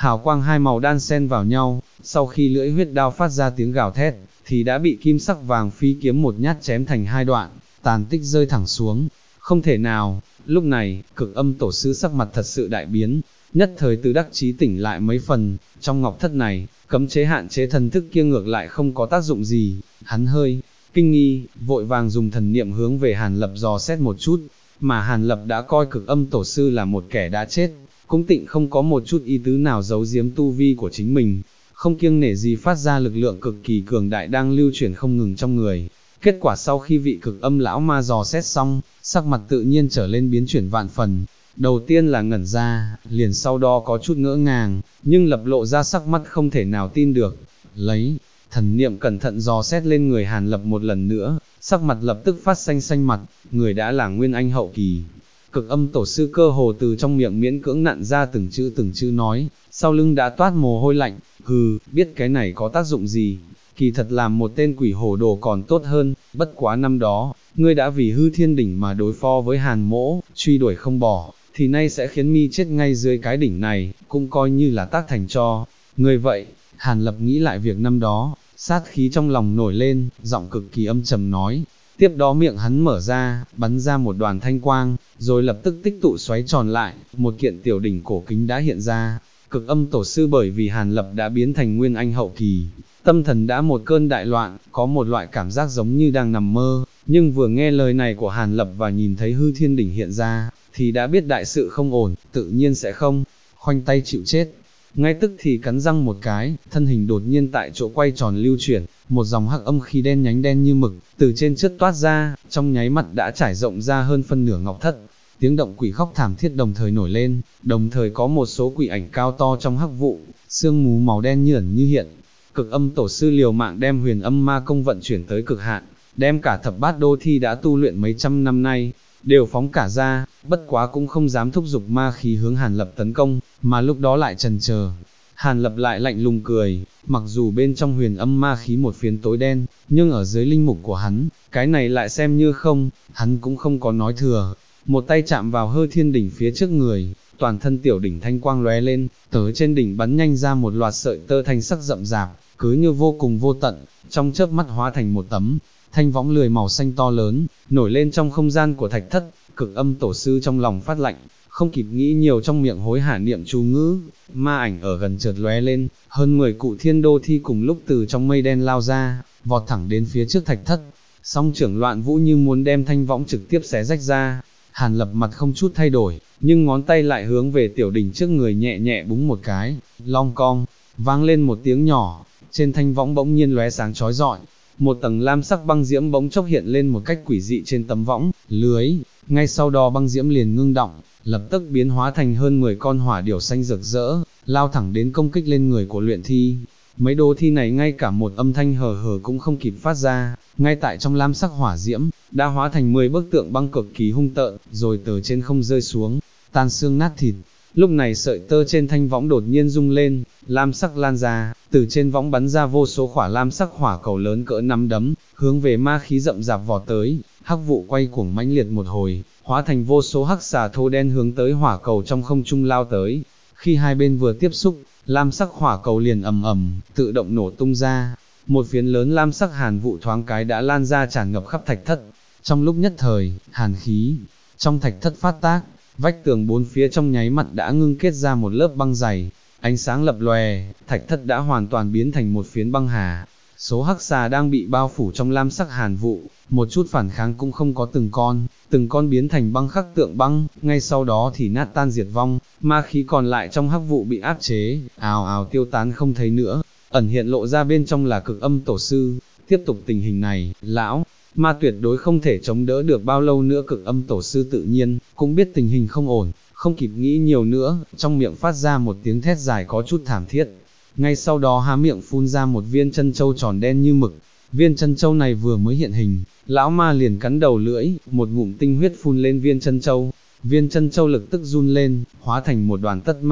Speaker 1: hào quang hai màu đan xen vào nhau, sau khi lưỡi huyết đao phát ra tiếng gào thét, thì đã bị kim sắc vàng phi kiếm một nhát chém thành hai đoạn, tàn tích rơi thẳng xuống. Không thể nào, lúc này, Cực Âm tổ sư sắc mặt thật sự đại biến, nhất thời từ đắc chí tỉnh lại mấy phần, trong ngọc thất này, cấm chế hạn chế thần thức kia ngược lại không có tác dụng gì, hắn hơi kinh nghi, vội vàng dùng thần niệm hướng về Hàn Lập dò xét một chút, mà Hàn Lập đã coi Cực Âm tổ sư là một kẻ đã chết, cũng tịnh không có một chút ý tứ nào giấu giếm tu vi của chính mình, không kiêng nể gì phát ra lực lượng cực kỳ cường đại đang lưu chuyển không ngừng trong người. Kết quả sau khi vị Cực Âm lão ma dò xét xong, sắc mặt tự nhiên trở lên biến chuyển vạn phần, đầu tiên là ngẩn ra, liền sau đó có chút ngỡ ngàng, nhưng lập lộ ra sắc mắt không thể nào tin được, lấy thần niệm cẩn thận dò xét lên người Hàn Lập một lần nữa, sắc mặt lập tức phát xanh xanh mặt, người đã là Nguyên Anh hậu kỳ. Cực Âm tổ sư cơ hồ từ trong miệng miễn cưỡng nặn ra từng chữ nói, sau lưng đã toát mồ hôi lạnh, hừ, biết cái này có tác dụng gì, kỳ thật làm một tên quỷ hổ đồ còn tốt hơn, bất quá năm đó, ngươi đã vì hư thiên đỉnh mà đối phó với Hàn mỗ, truy đuổi không bỏ, thì nay sẽ khiến mi chết ngay dưới cái đỉnh này, cũng coi như là tác thành cho ngươi vậy. Hàn Lập nghĩ lại việc năm đó, sát khí trong lòng nổi lên, giọng cực kỳ âm trầm nói, tiếp đó miệng hắn mở ra, bắn ra một đoàn thanh quang, rồi lập tức tích tụ xoáy tròn lại, một kiện tiểu đỉnh cổ kính đã hiện ra. Cực Âm tổ sư bởi vì Hàn Lập đã biến thành Nguyên Anh hậu kỳ, tâm thần đã một cơn đại loạn, có một loại cảm giác giống như đang nằm mơ, nhưng vừa nghe lời này của Hàn Lập và nhìn thấy hư thiên đỉnh hiện ra, thì đã biết đại sự không ổn, tự nhiên sẽ không khoanh tay chịu chết. Ngay tức thì cắn răng một cái, thân hình đột nhiên tại chỗ quay tròn lưu chuyển, một dòng hắc âm khí đen nhánh đen như mực, từ trên chớp toát ra, trong nháy mắt đã trải rộng ra hơn phân nửa ngọc thất. Tiếng động quỷ khóc thảm thiết đồng thời nổi lên, đồng thời có một số quỷ ảnh cao to trong hắc vụ, sương mù màu đen như ẩn như hiện. Cực Âm tổ sư liều mạng đem Huyền Âm Ma công vận chuyển tới cực hạn, đem cả thập bát đô thi đã tu luyện mấy trăm năm nay, đều phóng cả ra, bất quá cũng không dám thúc giục ma khí hướng Hàn Lập tấn công, mà lúc đó lại chần chờ. Hàn Lập lại lạnh lùng cười, mặc dù bên trong Huyền Âm ma khí một phiến tối đen, nhưng ở dưới linh mục của hắn, cái này lại xem như không, hắn cũng không có nói thừa. Một tay chạm vào hư thiên đỉnh phía trước người, toàn thân tiểu đỉnh thanh quang lóe lên, tới trên đỉnh bắn nhanh ra một loạt sợi tơ thanh sắc rậm rạp, cứ như vô cùng vô tận, trong chớp mắt hóa thành một tấm thanh võng lười màu xanh to lớn, nổi lên trong không gian của thạch thất. Cực Âm tổ sư trong lòng phát lạnh, không kịp nghĩ nhiều trong miệng hối hả niệm chú ngữ, ma ảnh ở gần chợt lóe lên, hơn 10 cụ thiên đô thi cùng lúc từ trong mây đen lao ra, vọt thẳng đến phía trước thạch thất. Song trưởng Loạn Vũ như muốn đem thanh võng trực tiếp xé rách ra. Hàn Lập mặt không chút thay đổi, nhưng ngón tay lại hướng về tiểu đỉnh trước người nhẹ nhẹ búng một cái, long cong, vang lên một tiếng nhỏ, trên thanh võng bỗng nhiên lóe sáng chói rọi, một tầng lam sắc băng diễm bỗng chốc hiện lên một cách quỷ dị trên tấm võng lưới, ngay sau đó băng diễm liền ngưng động, lập tức biến hóa thành hơn 10 con hỏa điểu xanh rực rỡ, lao thẳng đến công kích lên người của luyện thi. Mấy đô thi này ngay cả một âm thanh hờ hờ cũng không kịp phát ra, ngay tại trong lam sắc hỏa diễm, đã hóa thành 10 bức tượng băng cực kỳ hung tợn, rồi từ trên không rơi xuống, tan xương nát thịt. Lúc này sợi tơ trên thanh võng đột nhiên rung lên, lam sắc lan ra, từ trên võng bắn ra vô số khỏa lam sắc hỏa cầu lớn cỡ nắm đấm, hướng về ma khí rậm rạp vọt tới, hắc vụ quay cuồng mãnh liệt một hồi, hóa thành vô số hắc xà thô đen hướng tới hỏa cầu trong không trung lao tới. Khi hai bên vừa tiếp xúc, lam sắc hỏa cầu liền ầm ầm, tự động nổ tung ra, một phiến lớn lam sắc hàn vụ thoáng cái đã lan ra tràn ngập khắp thạch thất. Trong lúc nhất thời, hàn khí trong thạch thất phát tác, vách tường bốn phía trong nháy mắt đã ngưng kết ra một lớp băng dày, ánh sáng lập lòe, thạch thất đã hoàn toàn biến thành một phiến băng hà. Số hắc xà đang bị bao phủ trong lam sắc hàn vụ, một chút phản kháng cũng không có, từng con biến thành băng khắc tượng băng, ngay sau đó thì nát tan diệt vong, ma khí còn lại trong hắc vụ bị áp chế, ào ào tiêu tán không thấy nữa, ẩn hiện lộ ra bên trong là Cực Âm tổ sư. Tiếp tục tình hình này, lão ma tuyệt đối không thể chống đỡ được bao lâu nữa. Cực Âm tổ sư tự nhiên cũng biết tình hình không ổn, không kịp nghĩ nhiều nữa, trong miệng phát ra một tiếng thét dài có chút thảm thiết. Ngay sau đó há miệng phun ra một viên chân châu tròn đen như mực. Viên chân châu này vừa mới hiện hình, lão ma liền cắn đầu lưỡi, một ngụm tinh huyết phun lên viên chân châu. Viên chân châu lập tức run lên, hóa thành một đoàn tất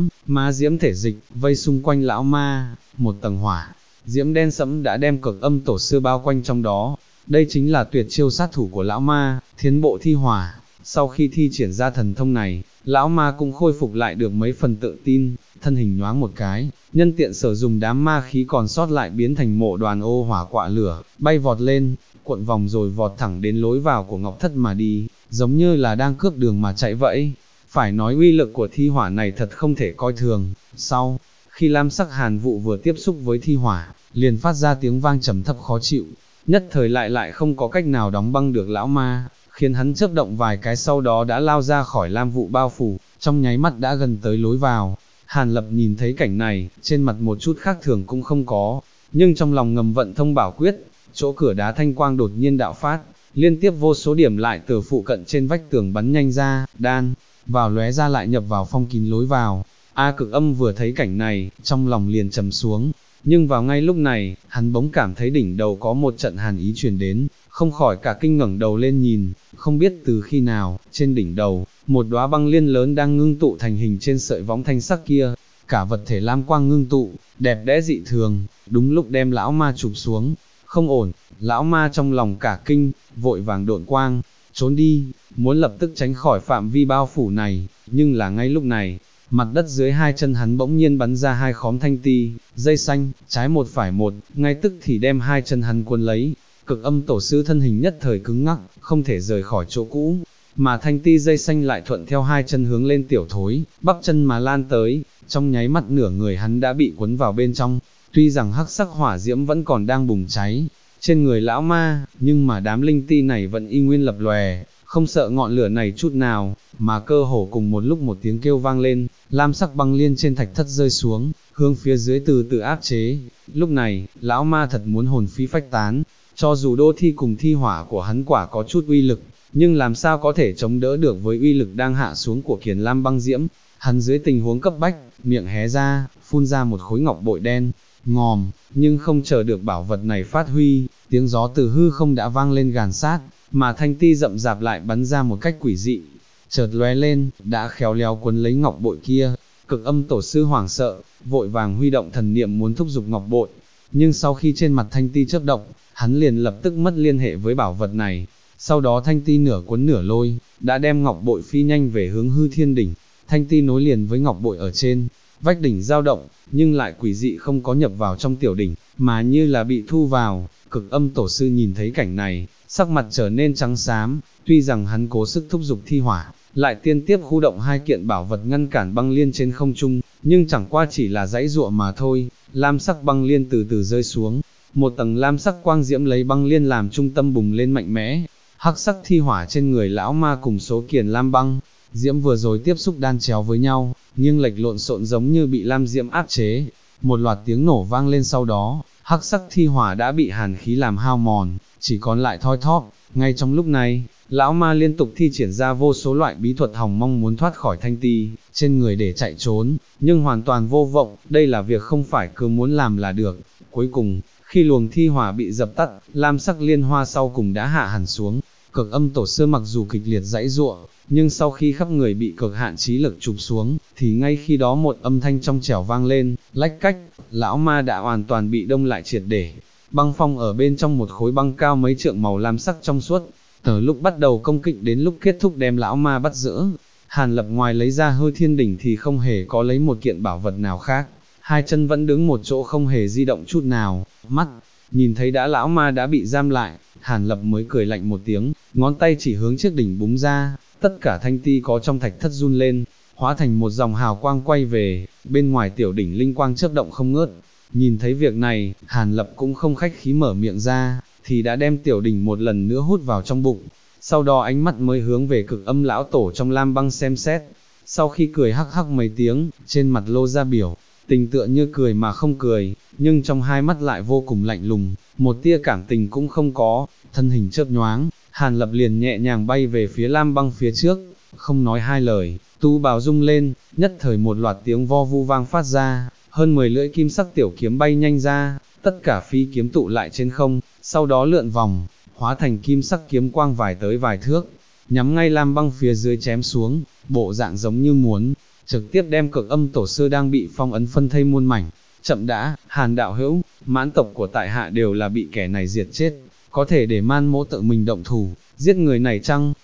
Speaker 1: ma diễm thể dịch, vây xung quanh lão ma, một tầng hỏa diễm đen sẫm đã đem Cực Âm tổ sư bao quanh trong đó. Đây chính là tuyệt chiêu sát thủ của lão ma, Thiên Bộ Thi Hỏa. Sau khi thi triển ra thần thông này, lão ma cũng khôi phục lại được mấy phần tự tin, thân hình nhoáng một cái, nhân tiện sử dụng đám ma khí còn sót lại biến thành mộ đoàn ô hỏa quạ lửa, bay vọt lên, cuộn vòng rồi vọt thẳng đến lối vào của Ngọc Thất mà đi, giống như là đang cướp đường mà chạy vậy. Phải nói uy lực của thi hỏa này thật không thể coi thường. Sau khi lam sắc hàn vụ vừa tiếp xúc với thi hỏa, liền phát ra tiếng vang trầm thấp khó chịu, nhất thời lại không có cách nào đóng băng được lão ma, khiến hắn chớp động vài cái sau đó đã lao ra khỏi lam vụ bao phủ, trong nháy mắt đã gần tới lối vào. Hàn Lập nhìn thấy cảnh này, trên mặt một chút khác thường cũng không có, nhưng trong lòng ngầm vận thông bảo quyết, chỗ cửa đá thanh quang đột nhiên đạo phát, liên tiếp vô số điểm lại từ phụ cận trên vách tường bắn nhanh ra, đan vào lóe ra lại nhập vào phong kín lối vào. A Cực Âm vừa thấy cảnh này, trong lòng liền trầm xuống, nhưng vào ngay lúc này, hắn bỗng cảm thấy đỉnh đầu có một trận hàn ý truyền đến, không khỏi cả kinh ngẩng đầu lên nhìn, không biết từ khi nào, trên đỉnh đầu, một đóa băng liên lớn đang ngưng tụ thành hình trên sợi võng thanh sắc kia, cả vật thể lam quang ngưng tụ, đẹp đẽ dị thường, đúng lúc đem lão ma chụp xuống. Không ổn, lão ma trong lòng cả kinh, vội vàng độn quang, trốn đi, muốn lập tức tránh khỏi phạm vi bao phủ này, nhưng là ngay lúc này, mặt đất dưới hai chân hắn bỗng nhiên bắn ra hai khóm thanh ti, dây xanh, trái một phải một, ngay tức thì đem hai chân hắn cuốn lấy. Cực Âm tổ sư thân hình nhất thời cứng ngắc, không thể rời khỏi chỗ cũ, mà thanh ti dây xanh lại thuận theo hai chân hướng lên tiểu thối, bắp chân mà lan tới, trong nháy mắt nửa người hắn đã bị cuốn vào bên trong. Tuy rằng hắc sắc hỏa diễm vẫn còn đang bùng cháy trên người lão ma, nhưng mà đám linh ti này vẫn y nguyên lập lòe, không sợ ngọn lửa này chút nào, mà cơ hồ cùng một lúc một tiếng kêu vang lên, lam sắc băng liên trên thạch thất rơi xuống, hướng phía dưới từ từ áp chế. Lúc này, lão ma thật muốn hồn phi phách tán, cho dù đô thi cùng thi hỏa của hắn quả có chút uy lực, nhưng làm sao có thể chống đỡ được với uy lực đang hạ xuống của Kiền Lam băng diễm. Hắn dưới tình huống cấp bách, miệng hé ra, phun ra một khối ngọc bội đen ngòm, nhưng không chờ được bảo vật này phát huy, tiếng gió từ hư không đã vang lên gàn sát, mà thanh ti rậm rạp lại bắn ra một cách quỷ dị, chợt lóe lên, đã khéo léo cuốn lấy ngọc bội kia. Cực Âm tổ sư hoảng sợ, vội vàng huy động thần niệm muốn thúc giục ngọc bội, nhưng sau khi trên mặt thanh ti chớp động, hắn liền lập tức mất liên hệ với bảo vật này. Sau đó thanh ti nửa cuốn nửa lôi, đã đem ngọc bội phi nhanh về hướng hư thiên đỉnh. Thanh ti nối liền với ngọc bội ở trên vách đỉnh dao động, nhưng lại quỷ dị không có nhập vào trong tiểu đỉnh, mà như là bị thu vào. Cực Âm tổ sư nhìn thấy cảnh này, sắc mặt trở nên trắng xám, tuy rằng hắn cố sức thúc giục thi hỏa, lại tiên tiếp khu động hai kiện bảo vật ngăn cản băng liên trên không trung, nhưng chẳng qua chỉ là dãy dụa mà thôi. Lam sắc băng liên từ từ rơi xuống, một tầng lam sắc quang diễm lấy băng liên làm trung tâm bùng lên mạnh mẽ, hắc sắc thi hỏa trên người lão ma cùng số kiền lam băng diễm vừa rồi tiếp xúc đan chéo với nhau, nhưng lệch lộn xộn giống như bị lam diễm áp chế. Một loạt tiếng nổ vang lên sau đó, hắc sắc thi hỏa đã bị hàn khí làm hao mòn, chỉ còn lại thoi thóp. Ngay trong lúc này, lão ma liên tục thi triển ra vô số loại bí thuật hòng mong muốn thoát khỏi thanh ti trên người để chạy trốn, nhưng hoàn toàn vô vọng, đây là việc không phải cứ muốn làm là được. Cuối cùng, khi luồng thi hỏa bị dập tắt, lam sắc liên hoa sau cùng đã hạ hẳn xuống. Cực Âm tổ sư mặc dù kịch liệt giãy giụa, nhưng sau khi khắp người bị cực hạn trí lực chụp xuống, thì ngay khi đó một âm thanh trong trẻo vang lên, lách cách, lão ma đã hoàn toàn bị đông lại triệt để. Băng phong ở bên trong một khối băng cao mấy trượng màu lam sắc trong suốt, từ lúc bắt đầu công kích đến lúc kết thúc đem lão ma bắt giữ. Hàn Lập ngoài lấy ra hư thiên đỉnh thì không hề có lấy một kiện bảo vật nào khác, hai chân vẫn đứng một chỗ không hề di động chút nào. Mắt nhìn thấy đã lão ma đã bị giam lại, Hàn Lập mới cười lạnh một tiếng, ngón tay chỉ hướng chiếc đỉnh búng ra, tất cả thanh ti có trong thạch thất run lên, hóa thành một dòng hào quang quay về. Bên ngoài tiểu đỉnh linh quang chớp động không ngớt. Nhìn thấy việc này, Hàn Lập cũng không khách khí mở miệng ra, thì đã đem tiểu đỉnh một lần nữa hút vào trong bụng. Sau đó ánh mắt mới hướng về Cực Âm lão tổ trong lam băng xem xét. Sau khi cười hắc hắc mấy tiếng, trên mặt lô ra biểu tình tựa như cười mà không cười, nhưng trong hai mắt lại vô cùng lạnh lùng, một tia cảm tình cũng không có. Thân hình chớp nhoáng, Hàn Lập liền nhẹ nhàng bay về phía lam băng phía trước, không nói hai lời, tu bào rung lên, nhất thời một loạt tiếng vo vu vang phát ra, hơn 10 lưỡi kim sắc tiểu kiếm bay nhanh ra, tất cả phi kiếm tụ lại trên không, sau đó lượn vòng, hóa thành kim sắc kiếm quang vài tới vài thước, nhắm ngay lam băng phía dưới chém xuống, bộ dạng giống như muốn trực tiếp đem Cực Âm tổ sư đang bị phong ấn phân thây muôn mảnh. Chậm đã, Hàn đạo hữu, mãn tộc của tại hạ đều là bị kẻ này diệt chết, có thể để man mỗ tự mình động thủ, giết người này chăng?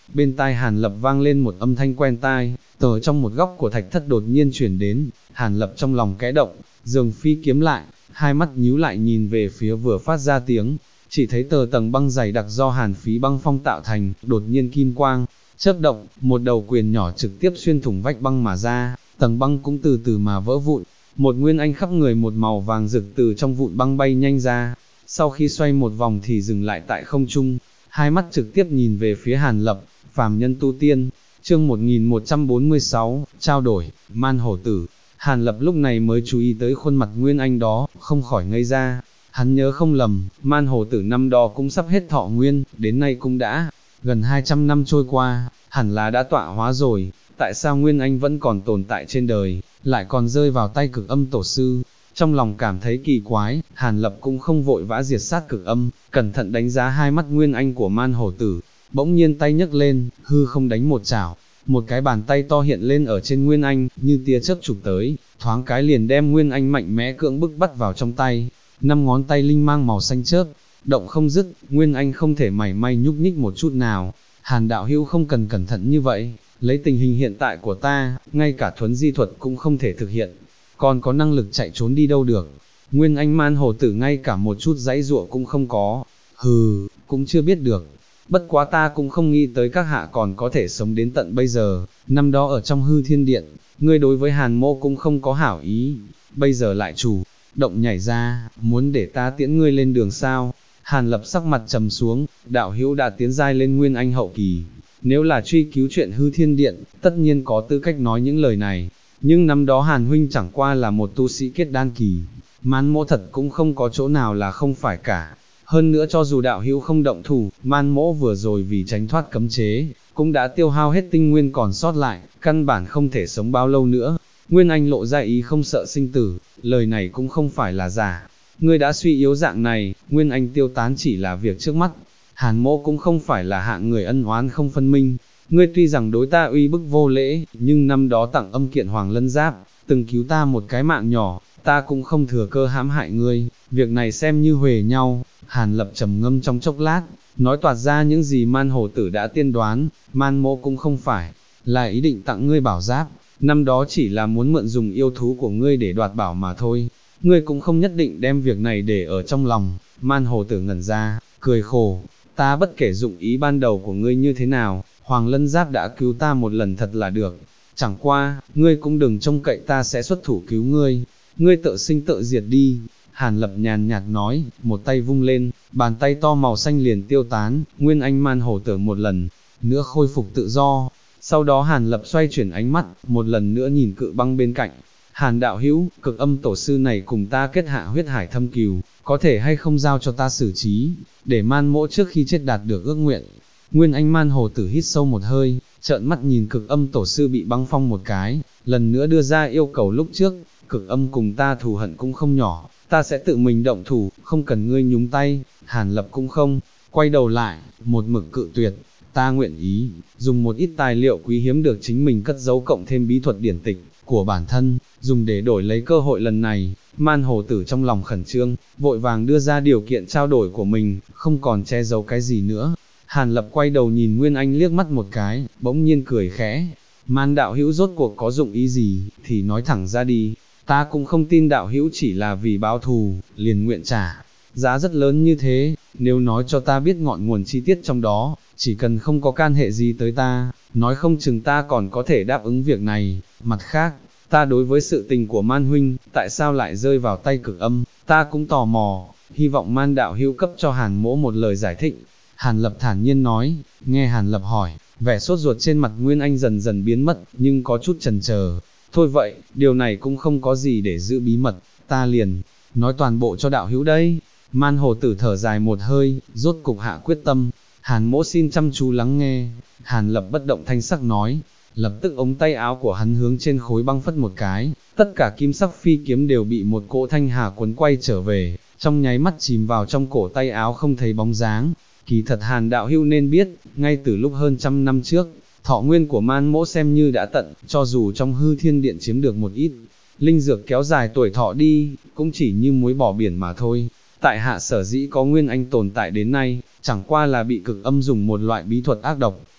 Speaker 1: bên tai Hàn Lập vang lên một âm thanh quen tai, từ trong một góc của thạch thất đột nhiên chuyển đến, Hàn Lập trong lòng kẽ động, dường phi kiếm lại, hai mắt nhíu lại nhìn về phía vừa phát ra tiếng, chỉ thấy tầng băng dày đặc do hàn phí băng phong tạo thành, đột nhiên kim quang, chớp động, một đầu quyền nhỏ trực tiếp xuyên thủng vách băng mà ra, tầng băng cũng từ từ mà vỡ vụn, một nguyên anh khắp người một màu vàng rực từ trong vụn băng bay nhanh ra, sau khi xoay một vòng thì dừng lại tại không trung, hai mắt trực tiếp nhìn về phía Hàn Lập, phàm nhân tu tiên, chương 1146, trao đổi, man hổ tử. Hàn Lập lúc này mới chú ý tới khuôn mặt nguyên anh đó, không khỏi ngây ra, hắn nhớ không lầm, man hổ tử năm đó cũng sắp hết thọ nguyên, đến nay cũng đã gần 200 năm trôi qua, hẳn là đã tọa hóa rồi, tại sao nguyên anh vẫn còn tồn tại trên đời, lại còn rơi vào tay cực âm tổ sư. Trong lòng cảm thấy kỳ quái, Hàn Lập cũng không vội vã diệt sát cực âm, cẩn thận đánh giá hai mắt nguyên anh của man hổ tử, bỗng nhiên tay nhấc lên, hư không đánh một chảo, một cái bàn tay to hiện lên ở trên nguyên anh, như tia chớp chụp tới, thoáng cái liền đem nguyên anh mạnh mẽ cưỡng bức bắt vào trong tay, năm ngón tay linh mang màu xanh chớp, động không dứt, nguyên anh không thể mảy may nhúc nhích một chút nào. Hàn đạo hữu không cần cẩn thận như vậy, lấy tình hình hiện tại của ta, ngay cả thuấn di thuật cũng không thể thực hiện, còn có năng lực chạy trốn đi đâu được. Nguyên anh man hổ tử ngay cả một chút dãy dụa cũng không có, hừ, cũng chưa biết được. Bất quá ta cũng không nghĩ tới các hạ còn có thể sống đến tận bây giờ, năm đó ở trong hư thiên điện, ngươi đối với Hàn mô cũng không có hảo ý, bây giờ lại chủ động nhảy ra, muốn để ta tiễn ngươi lên đường sao. Hàn Lập sắc mặt trầm xuống, đạo hữu đã tiến giai lên nguyên anh hậu kỳ, nếu là truy cứu chuyện hư thiên điện, tất nhiên có tư cách nói những lời này, nhưng năm đó Hàn huynh chẳng qua là một tu sĩ kết đan kỳ, man mỗ thật cũng không có chỗ nào là không phải cả. Hơn nữa cho dù đạo hữu không động thủ, man mỗ vừa rồi vì tránh thoát cấm chế, cũng đã tiêu hao hết tinh nguyên còn sót lại, căn bản không thể sống bao lâu nữa. Nguyên Anh lộ ra ý không sợ sinh tử, lời này cũng không phải là giả. Ngươi đã suy yếu dạng này, Nguyên Anh tiêu tán chỉ là việc trước mắt. Hàn mỗ cũng không phải là hạng người ân oán không phân minh. Ngươi tuy rằng đối ta uy bức vô lễ, nhưng năm đó tặng âm kiện Hoàng Lân Giáp, từng cứu ta một cái mạng nhỏ, ta cũng không thừa cơ hãm hại ngươi, việc này xem như huề nhau. Hàn Lập trầm ngâm trong chốc lát, nói toạt ra những gì man hổ tử đã tiên đoán, man mỗ cũng không phải là ý định tặng ngươi bảo giáp, năm đó chỉ là muốn mượn dùng yêu thú của ngươi để đoạt bảo mà thôi, ngươi cũng không nhất định đem việc này để ở trong lòng. Man hổ tử ngẩn ra, cười khổ, ta bất kể dụng ý ban đầu của ngươi như thế nào, Hoàng Lân Giáp đã cứu ta một lần thật là được, chẳng qua, ngươi cũng đừng trông cậy ta sẽ xuất thủ cứu ngươi, ngươi tự sinh tự diệt đi. Hàn Lập nhàn nhạt nói, một tay vung lên, bàn tay to màu xanh liền tiêu tán, Nguyên Anh man hổ tử một lần nữa khôi phục tự do. Sau đó Hàn Lập xoay chuyển ánh mắt, một lần nữa nhìn cự băng bên cạnh. Hàn đạo hữu, cực âm tổ sư này cùng ta kết hạ huyết hải thâm cừu, có thể hay không giao cho ta xử trí, để man mỗ trước khi chết đạt được ước nguyện. Nguyên Anh man hổ tử hít sâu một hơi, trợn mắt nhìn cực âm tổ sư bị băng phong một cái, lần nữa đưa ra yêu cầu lúc trước, cực âm cùng ta thù hận cũng không nhỏ, ta sẽ tự mình động thủ, không cần ngươi nhúng tay. Hàn Lập cũng không quay đầu lại, một mực cự tuyệt, ta nguyện ý dùng một ít tài liệu quý hiếm được chính mình cất giấu cộng thêm bí thuật điển tịch của bản thân, dùng để đổi lấy cơ hội lần này. Man hổ tử trong lòng khẩn trương, vội vàng đưa ra điều kiện trao đổi của mình, không còn che giấu cái gì nữa. Hàn Lập quay đầu nhìn Nguyên Anh liếc mắt một cái, bỗng nhiên cười khẽ, Man đạo hữu rốt cuộc có dụng ý gì, thì nói thẳng ra đi, ta cũng không tin đạo hữu chỉ là vì báo thù, liền nguyện trả giá rất lớn như thế, nếu nói cho ta biết ngọn nguồn chi tiết trong đó, chỉ cần không có can hệ gì tới ta, nói không chừng ta còn có thể đáp ứng việc này. Mặt khác, ta đối với sự tình của Man huynh, tại sao lại rơi vào tay cực âm, ta cũng tò mò, hy vọng Man đạo hữu cấp cho Hàn mỗ một lời giải thích. Hàn Lập thản nhiên nói. Nghe Hàn Lập hỏi, vẻ sốt ruột trên mặt Nguyên Anh dần dần biến mất, nhưng có chút chần chờ. Thôi vậy, điều này cũng không có gì để giữ bí mật, ta liền nói toàn bộ cho đạo hữu đây. Man hổ tử thở dài một hơi, rốt cục hạ quyết tâm. Hàn mỗ xin chăm chú lắng nghe. Hàn Lập bất động thanh sắc nói. Lập tức ống tay áo của hắn hướng trên khối băng phất một cái, tất cả kim sắc phi kiếm đều bị một cỗ thanh hà cuốn quay trở về, trong nháy mắt chìm vào trong cổ tay áo không thấy bóng dáng. Kỳ thật Hàn đạo hữu nên biết, ngay từ lúc hơn 100 năm trước, thọ nguyên của man mỗ xem như đã tận, cho dù trong hư thiên điện chiếm được một ít linh dược kéo dài tuổi thọ đi, cũng chỉ như muối bỏ biển mà thôi. Tại hạ sở dĩ có Nguyên Anh tồn tại đến nay, chẳng qua là bị cực âm dùng một loại bí thuật ác độc,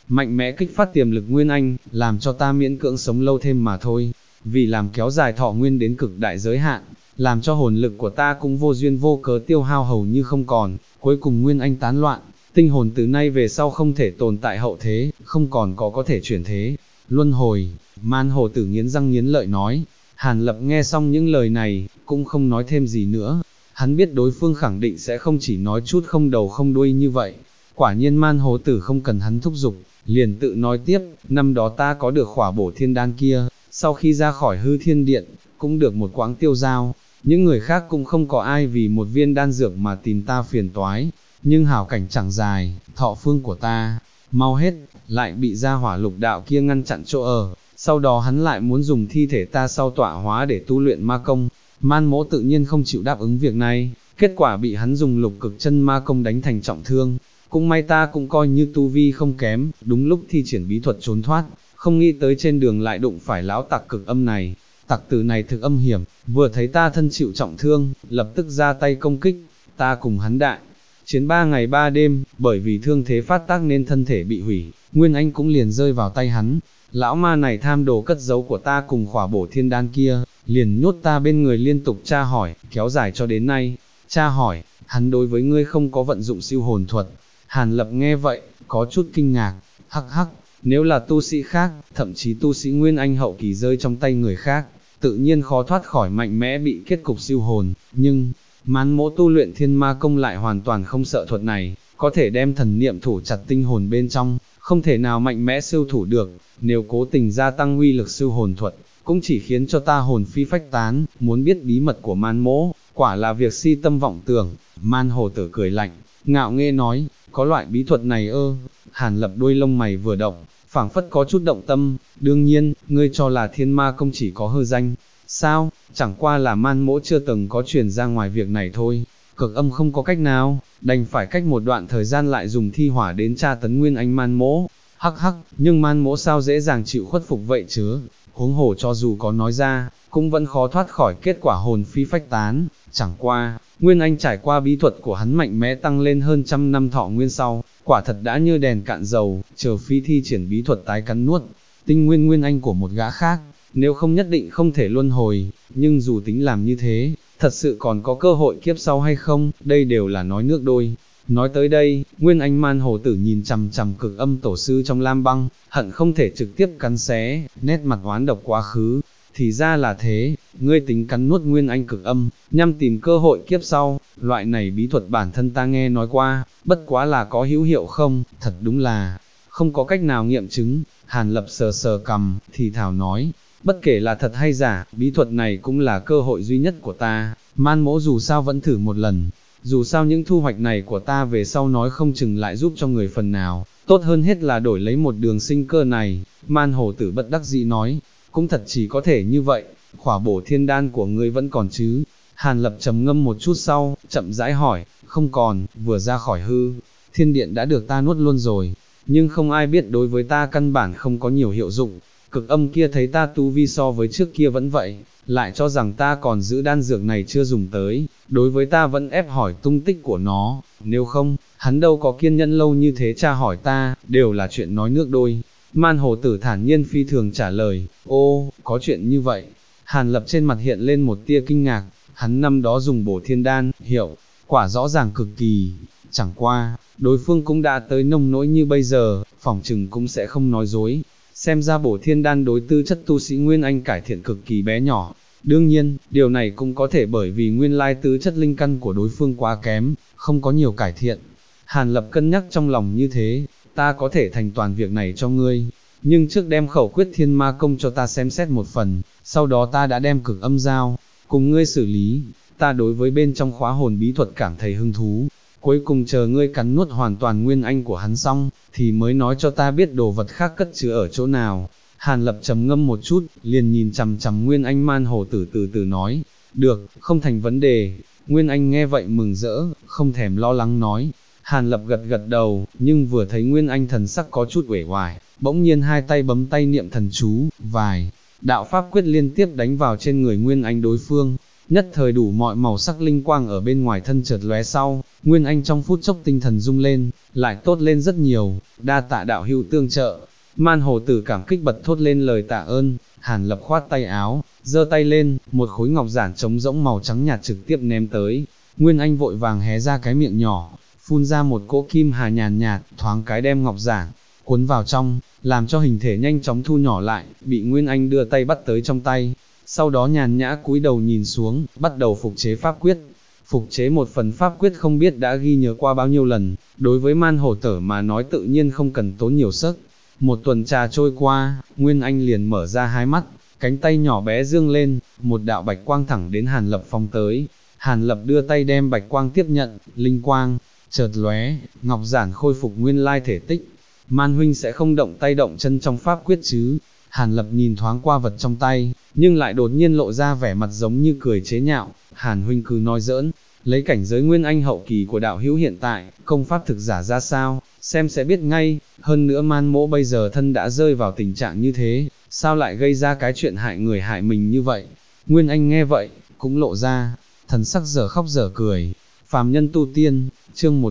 Speaker 1: mạnh mẽ kích phát tiềm lực Nguyên Anh, làm cho ta miễn cưỡng sống lâu thêm mà thôi, vì làm kéo dài thọ nguyên đến cực đại giới hạn, làm cho hồn lực của ta cũng vô duyên vô cớ tiêu hao hầu như không còn, cuối cùng Nguyên Anh tán loạn, tinh hồn từ nay về sau không thể tồn tại hậu thế, không còn có thể chuyển thế, luân hồi. Man Hồ Tử nghiến răng nghiến lợi nói. Hàn Lập nghe xong những lời này, cũng không nói thêm gì nữa, hắn biết đối phương khẳng định sẽ không chỉ nói chút không đầu không đuôi như vậy. Quả nhiên Man Hồ Tử không cần hắn thúc giục, liền tự nói tiếp, năm đó ta có được khỏa bổ thiên đan kia, sau khi ra khỏi hư thiên điện, cũng được một quãng tiêu dao, những người khác cũng không có ai vì một viên đan dược mà tìm ta phiền toái, nhưng hảo cảnh chẳng dài, thọ phương của ta, mau hết, lại bị gia hỏa lục đạo kia ngăn chặn chỗ ở, sau đó hắn lại muốn dùng thi thể ta sau tọa hóa để tu luyện ma công, Man Mỗ tự nhiên không chịu đáp ứng việc này, kết quả bị hắn dùng lục cực chân ma công đánh thành trọng thương, cũng may ta cũng coi như tu vi không kém, đúng lúc thi triển bí thuật trốn thoát, không nghĩ tới trên đường lại đụng phải lão tặc cực âm này, tặc tử này thực âm hiểm, vừa thấy ta thân chịu trọng thương, lập tức ra tay công kích, ta cùng hắn đại chiến 3 ngày 3 đêm, bởi vì thương thế phát tác nên thân thể bị hủy, Nguyên Anh cũng liền rơi vào tay hắn. Lão ma này tham đồ cất giấu của ta cùng khỏa bổ thiên đan kia, liền nhốt ta bên người liên tục tra hỏi, kéo dài cho đến nay. Tra hỏi, hắn đối với ngươi không có vận dụng siêu hồn thuật. Hàn Lập nghe vậy, có chút kinh ngạc, hắc hắc, nếu là tu sĩ khác, thậm chí tu sĩ Nguyên Anh hậu kỳ rơi trong tay người khác, tự nhiên khó thoát khỏi mạnh mẽ bị kết cục siêu hồn, nhưng Man Mỗ tu luyện thiên ma công lại hoàn toàn không sợ thuật này, có thể đem thần niệm thủ chặt tinh hồn bên trong, không thể nào mạnh mẽ siêu thủ được, nếu cố tình gia tăng uy lực siêu hồn thuật, cũng chỉ khiến cho ta hồn phi phách tán, muốn biết bí mật của Man Mỗ, quả là việc si tâm vọng tưởng. Man Hồ Tử cười lạnh, ngạo nghễ nói, có loại bí thuật này ơ. Hàn Lập đuôi lông mày vừa động, phảng phất có chút động tâm, đương nhiên, ngươi cho là thiên ma công chỉ có hư danh, sao, chẳng qua là Man Mỗ chưa từng có truyền ra ngoài việc này thôi, Cực Âm không có cách nào, đành phải cách một đoạn thời gian lại dùng thi hỏa đến tra tấn Nguyên Anh Man Mỗ, hắc hắc, nhưng Man Mỗ sao dễ dàng chịu khuất phục vậy chứ, huống hồ cho dù có nói ra, cũng vẫn khó thoát khỏi kết quả hồn phi phách tán, chẳng qua, Nguyên Anh trải qua bí thuật của hắn mạnh mẽ tăng lên hơn 100 năm thọ nguyên sau, quả thật đã như đèn cạn dầu, chờ phi thi triển bí thuật tái cắn nuốt, tinh nguyên Nguyên Anh của một gã khác, nếu không nhất định không thể luân hồi, nhưng dù tính làm như thế, thật sự còn có cơ hội kiếp sau hay không, đây đều là nói nước đôi. Nói tới đây, Nguyên Anh Man Hồ Tử nhìn chằm chằm Cực Âm tổ sư trong lam băng, hận không thể trực tiếp cắn xé, nét mặt oán độc quá khứ. Thì ra là thế, ngươi tính cắn nuốt Nguyên Anh Cực Âm, nhằm tìm cơ hội kiếp sau, loại này bí thuật bản thân ta nghe nói qua, bất quá là có hữu hiệu không, thật đúng là không có cách nào nghiệm chứng. Hàn Lập sờ sờ cằm, thì thảo nói, bất kể là thật hay giả, bí thuật này cũng là cơ hội duy nhất của ta, Man Mỗ dù sao vẫn thử một lần, dù sao những thu hoạch này của ta về sau nói không chừng lại giúp cho người phần nào, tốt hơn hết là đổi lấy một đường sinh cơ này. Man Hồ Tử bất đắc dĩ nói, cũng thật chỉ có thể như vậy, khỏa bổ thiên đan của ngươi vẫn còn chứ. Hàn Lập trầm ngâm một chút sau, chậm rãi hỏi, không còn, vừa ra khỏi hư thiên điện đã được ta nuốt luôn rồi, nhưng không ai biết đối với ta căn bản không có nhiều hiệu dụng. Cực Âm kia thấy ta tu vi so với trước kia vẫn vậy, lại cho rằng ta còn giữ đan dược này chưa dùng tới, đối với ta vẫn ép hỏi tung tích của nó, nếu không, hắn đâu có kiên nhẫn lâu như thế tra hỏi ta, đều là chuyện nói nước đôi. Man Hồ Tử thản nhiên phi thường trả lời, ô, có chuyện như vậy. Hàn Lập trên mặt hiện lên một tia kinh ngạc, hắn năm đó dùng bổ thiên đan, hiệu quả rõ ràng cực kỳ, chẳng qua, đối phương cũng đã tới nông nỗi như bây giờ, phỏng chừng cũng sẽ không nói dối. Xem ra bổ thiên đan đối tư chất tu sĩ Nguyên Anh cải thiện cực kỳ bé nhỏ. Đương nhiên, điều này cũng có thể bởi vì nguyên lai tứ chất linh căn của đối phương quá kém, không có nhiều cải thiện. Hàn Lập cân nhắc trong lòng như thế, ta có thể thành toàn việc này cho ngươi, nhưng trước đem khẩu quyết thiên ma công cho ta xem xét một phần, sau đó ta đã đem Cực Âm giao, cùng ngươi xử lý, ta đối với bên trong khóa hồn bí thuật cảm thấy hứng thú. Cuối cùng chờ ngươi cắn nuốt hoàn toàn Nguyên Anh của hắn xong, thì mới nói cho ta biết đồ vật khác cất chứa ở chỗ nào. Hàn Lập trầm ngâm một chút, liền nhìn chằm chằm Nguyên Anh Man Hồ Tử từ từ nói, được, không thành vấn đề. Nguyên Anh nghe vậy mừng rỡ, không thèm lo lắng nói. Hàn Lập gật gật đầu, nhưng vừa thấy Nguyên Anh thần sắc có chút uể oải, bỗng nhiên hai tay bấm tay niệm thần chú, vài đạo pháp quyết liên tiếp đánh vào trên người Nguyên Anh đối phương. nhất thời đủ mọi màu sắc linh quang ở bên ngoài thân chợt lóe sau, Nguyên Anh trong phút chốc tinh thần rung lên, lại tốt lên rất nhiều, đa tạ đạo hữu tương trợ. Man hồ tử cảm kích bật thốt lên lời tạ ơn. Hàn Lập khoát tay áo, giơ tay lên, một khối ngọc giản trống rỗng màu trắng nhạt trực tiếp ném tới. Nguyên Anh vội vàng hé ra cái miệng nhỏ, phun ra một cỗ kim hà nhàn nhạt, thoáng cái đem ngọc giản cuốn vào trong, làm cho hình thể nhanh chóng thu nhỏ lại, bị Nguyên Anh đưa tay bắt tới trong tay. Sau đó nhàn nhã cúi đầu nhìn xuống, bắt đầu phục chế pháp quyết. Phục chế một phần pháp quyết không biết đã ghi nhớ qua bao nhiêu lần, đối với man hổ tử mà nói tự nhiên không cần tốn nhiều sức. Một tuần trà trôi qua, Nguyên Anh liền mở ra hai mắt, cánh tay nhỏ bé dương lên, một đạo bạch quang thẳng đến Hàn Lập phong tới. Hàn Lập đưa tay đem bạch quang tiếp nhận, linh quang chợt lóe, ngọc giản khôi phục nguyên lai thể tích. Man huynh sẽ không động tay động chân trong pháp quyết chứ? Hàn Lập nhìn thoáng qua vật trong tay, nhưng lại đột nhiên lộ ra vẻ mặt giống như cười chế nhạo. Hàn huynh cứ nói giỡn, lấy cảnh giới Nguyên Anh hậu kỳ của đạo hữu hiện tại, công pháp thực giả ra sao, xem sẽ biết ngay. Hơn nữa man mỗ bây giờ thân đã rơi vào tình trạng như thế, sao lại gây ra cái chuyện hại người hại mình như vậy? Nguyên Anh nghe vậy, cũng lộ ra thần sắc dở khóc dở cười. Phàm nhân tu tiên, chương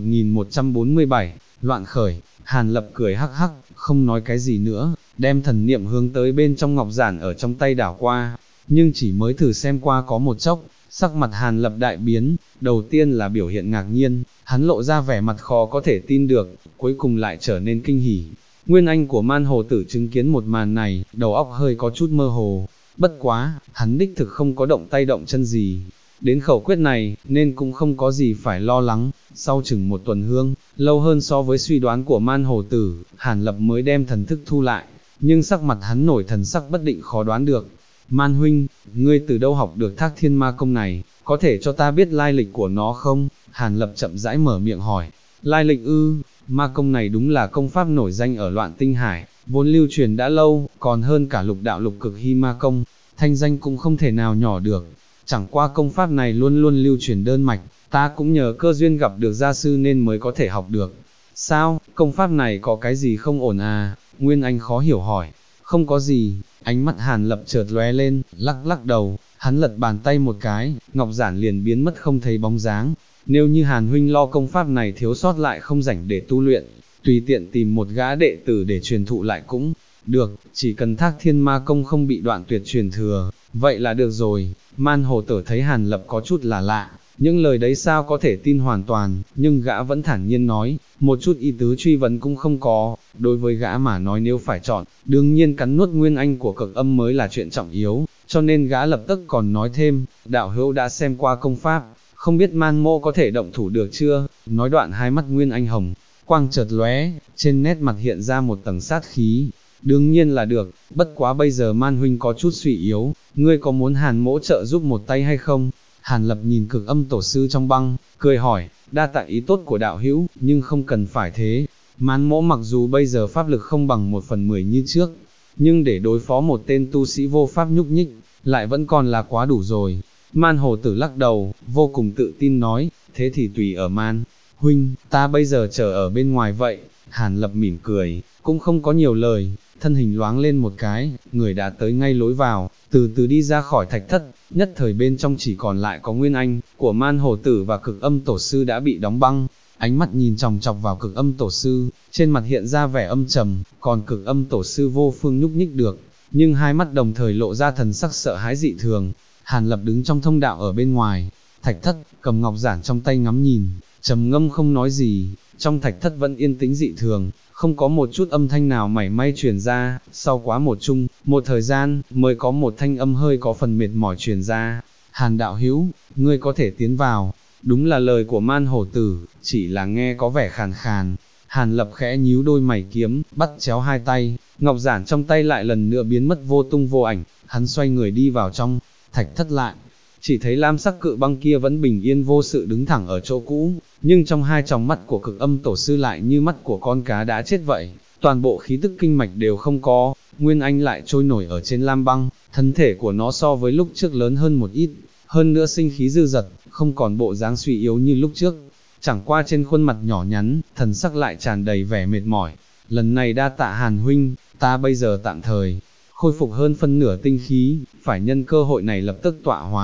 Speaker 1: 1147, loạn khởi. Hàn Lập cười hắc hắc, không nói cái gì nữa, đem thần niệm hướng tới bên trong ngọc giản ở trong tay đảo qua, nhưng chỉ mới thử xem qua có một chốc, sắc mặt Hàn Lập đại biến, đầu tiên là biểu hiện ngạc nhiên, hắn lộ ra vẻ mặt khó có thể tin được, cuối cùng lại trở nên kinh hỉ. Nguyên Anh của man hồ tử chứng kiến một màn này, đầu óc hơi có chút mơ hồ, bất quá, hắn đích thực không có động tay động chân gì. Đến khẩu quyết này, nên cũng không có gì phải lo lắng. Sau chừng một tuần hương, lâu hơn so với suy đoán của man hồ tử, Hàn Lập mới đem thần thức thu lại, nhưng sắc mặt hắn nổi thần sắc bất định khó đoán được. Man huynh, ngươi từ đâu học được Thác Thiên Ma Công này, có thể cho ta biết lai lịch của nó không? Hàn Lập chậm rãi mở miệng hỏi. Lai lịch ư? Ma Công này đúng là công pháp nổi danh ở Loạn Tinh Hải, vốn lưu truyền đã lâu, còn hơn cả Lục Đạo Lục Cực Hy Ma Công, thanh danh cũng không thể nào nhỏ được. Chẳng qua công pháp này luôn luôn lưu truyền đơn mạch, ta cũng nhờ cơ duyên gặp được gia sư nên mới có thể học được. Sao, công pháp này có cái gì không ổn à? Nguyên Anh khó hiểu hỏi. Không có gì, ánh mắt Hàn Lập chợt lóe lên, lắc lắc đầu, hắn lật bàn tay một cái, ngọc giản liền biến mất không thấy bóng dáng. Nếu như Hàn huynh lo công pháp này thiếu sót lại không rảnh để tu luyện, tùy tiện tìm một gã đệ tử để truyền thụ lại cũng được, chỉ cần Thác Thiên Ma Công không bị đoạn tuyệt truyền thừa, vậy là được rồi. Man hồ tử thấy Hàn Lập có chút là lạ, những lời đấy sao có thể tin hoàn toàn, nhưng gã vẫn thản nhiên nói, một chút ý tứ truy vấn cũng không có. Đối với gã mà nói nếu phải chọn, đương nhiên cắn nuốt Nguyên Anh của Cực Âm mới là chuyện trọng yếu, cho nên gã lập tức còn nói thêm, đạo hữu đã xem qua công pháp, không biết man mô có thể động thủ được chưa? Nói đoạn hai mắt Nguyên Anh hồng, quang chợt lóe, trên nét mặt hiện ra một tầng sát khí. Đương nhiên là được, bất quá bây giờ man huynh có chút suy yếu, ngươi có muốn Hàn mỗ trợ giúp một tay hay không? Hàn Lập nhìn Cực Âm tổ sư trong băng, cười hỏi, đa tạ ý tốt của đạo hữu, nhưng không cần phải thế. Man mỗ mặc dù bây giờ pháp lực không bằng 1/10 như trước, nhưng để đối phó một tên tu sĩ vô pháp nhúc nhích, lại vẫn còn là quá đủ rồi. Man hồ tử lắc đầu, vô cùng tự tin nói, thế thì tùy ở man huynh, ta bây giờ chờ ở bên ngoài vậy. Hàn Lập mỉm cười, cũng không có nhiều lời, thân hình loáng lên một cái, người đã tới ngay lối vào, từ từ đi ra khỏi thạch thất, nhất thời bên trong chỉ còn lại có Nguyên Anh của man hồ tử và Cực Âm tổ sư đã bị đóng băng. Ánh mắt nhìn chòng chọc vào Cực Âm tổ sư, trên mặt hiện ra vẻ âm trầm, còn Cực Âm tổ sư vô phương nhúc nhích được, nhưng hai mắt đồng thời lộ ra thần sắc sợ hãi dị thường. Hàn Lập đứng trong thông đạo ở bên ngoài thạch thất, cầm ngọc giản trong tay ngắm nhìn, trầm ngâm không nói gì. Trong thạch thất vẫn yên tĩnh dị thường, không có một chút âm thanh nào mảy may truyền ra. Sau quá một thời gian, mới có một thanh âm hơi có phần mệt mỏi truyền ra. Hàn đạo hữu, ngươi có thể tiến vào. Đúng là lời của man hổ tử, chỉ là nghe có vẻ khàn khàn. Hàn Lập khẽ nhíu đôi mày kiếm, bắt chéo hai tay, ngọc giản trong tay lại lần nữa biến mất vô tung vô ảnh. Hắn xoay người đi vào trong thạch thất lại, chỉ thấy lam sắc cự băng kia vẫn bình yên vô sự đứng thẳng ở chỗ cũ, nhưng trong hai tròng mắt của Cực Âm tổ sư lại như mắt của con cá đã chết vậy, toàn bộ khí tức kinh mạch đều không có. Nguyên Anh lại trôi nổi ở trên lam băng, thân thể của nó so với lúc trước lớn hơn một ít, hơn nữa sinh khí dư dật, không còn bộ dáng suy yếu như lúc trước. Chẳng qua trên khuôn mặt nhỏ nhắn, thần sắc lại tràn đầy vẻ mệt mỏi. Lần này đa tạ Hàn huynh, ta bây giờ tạm thời khôi phục hơn phân nửa tinh khí, phải nhân cơ hội này lập tức tọa hóa.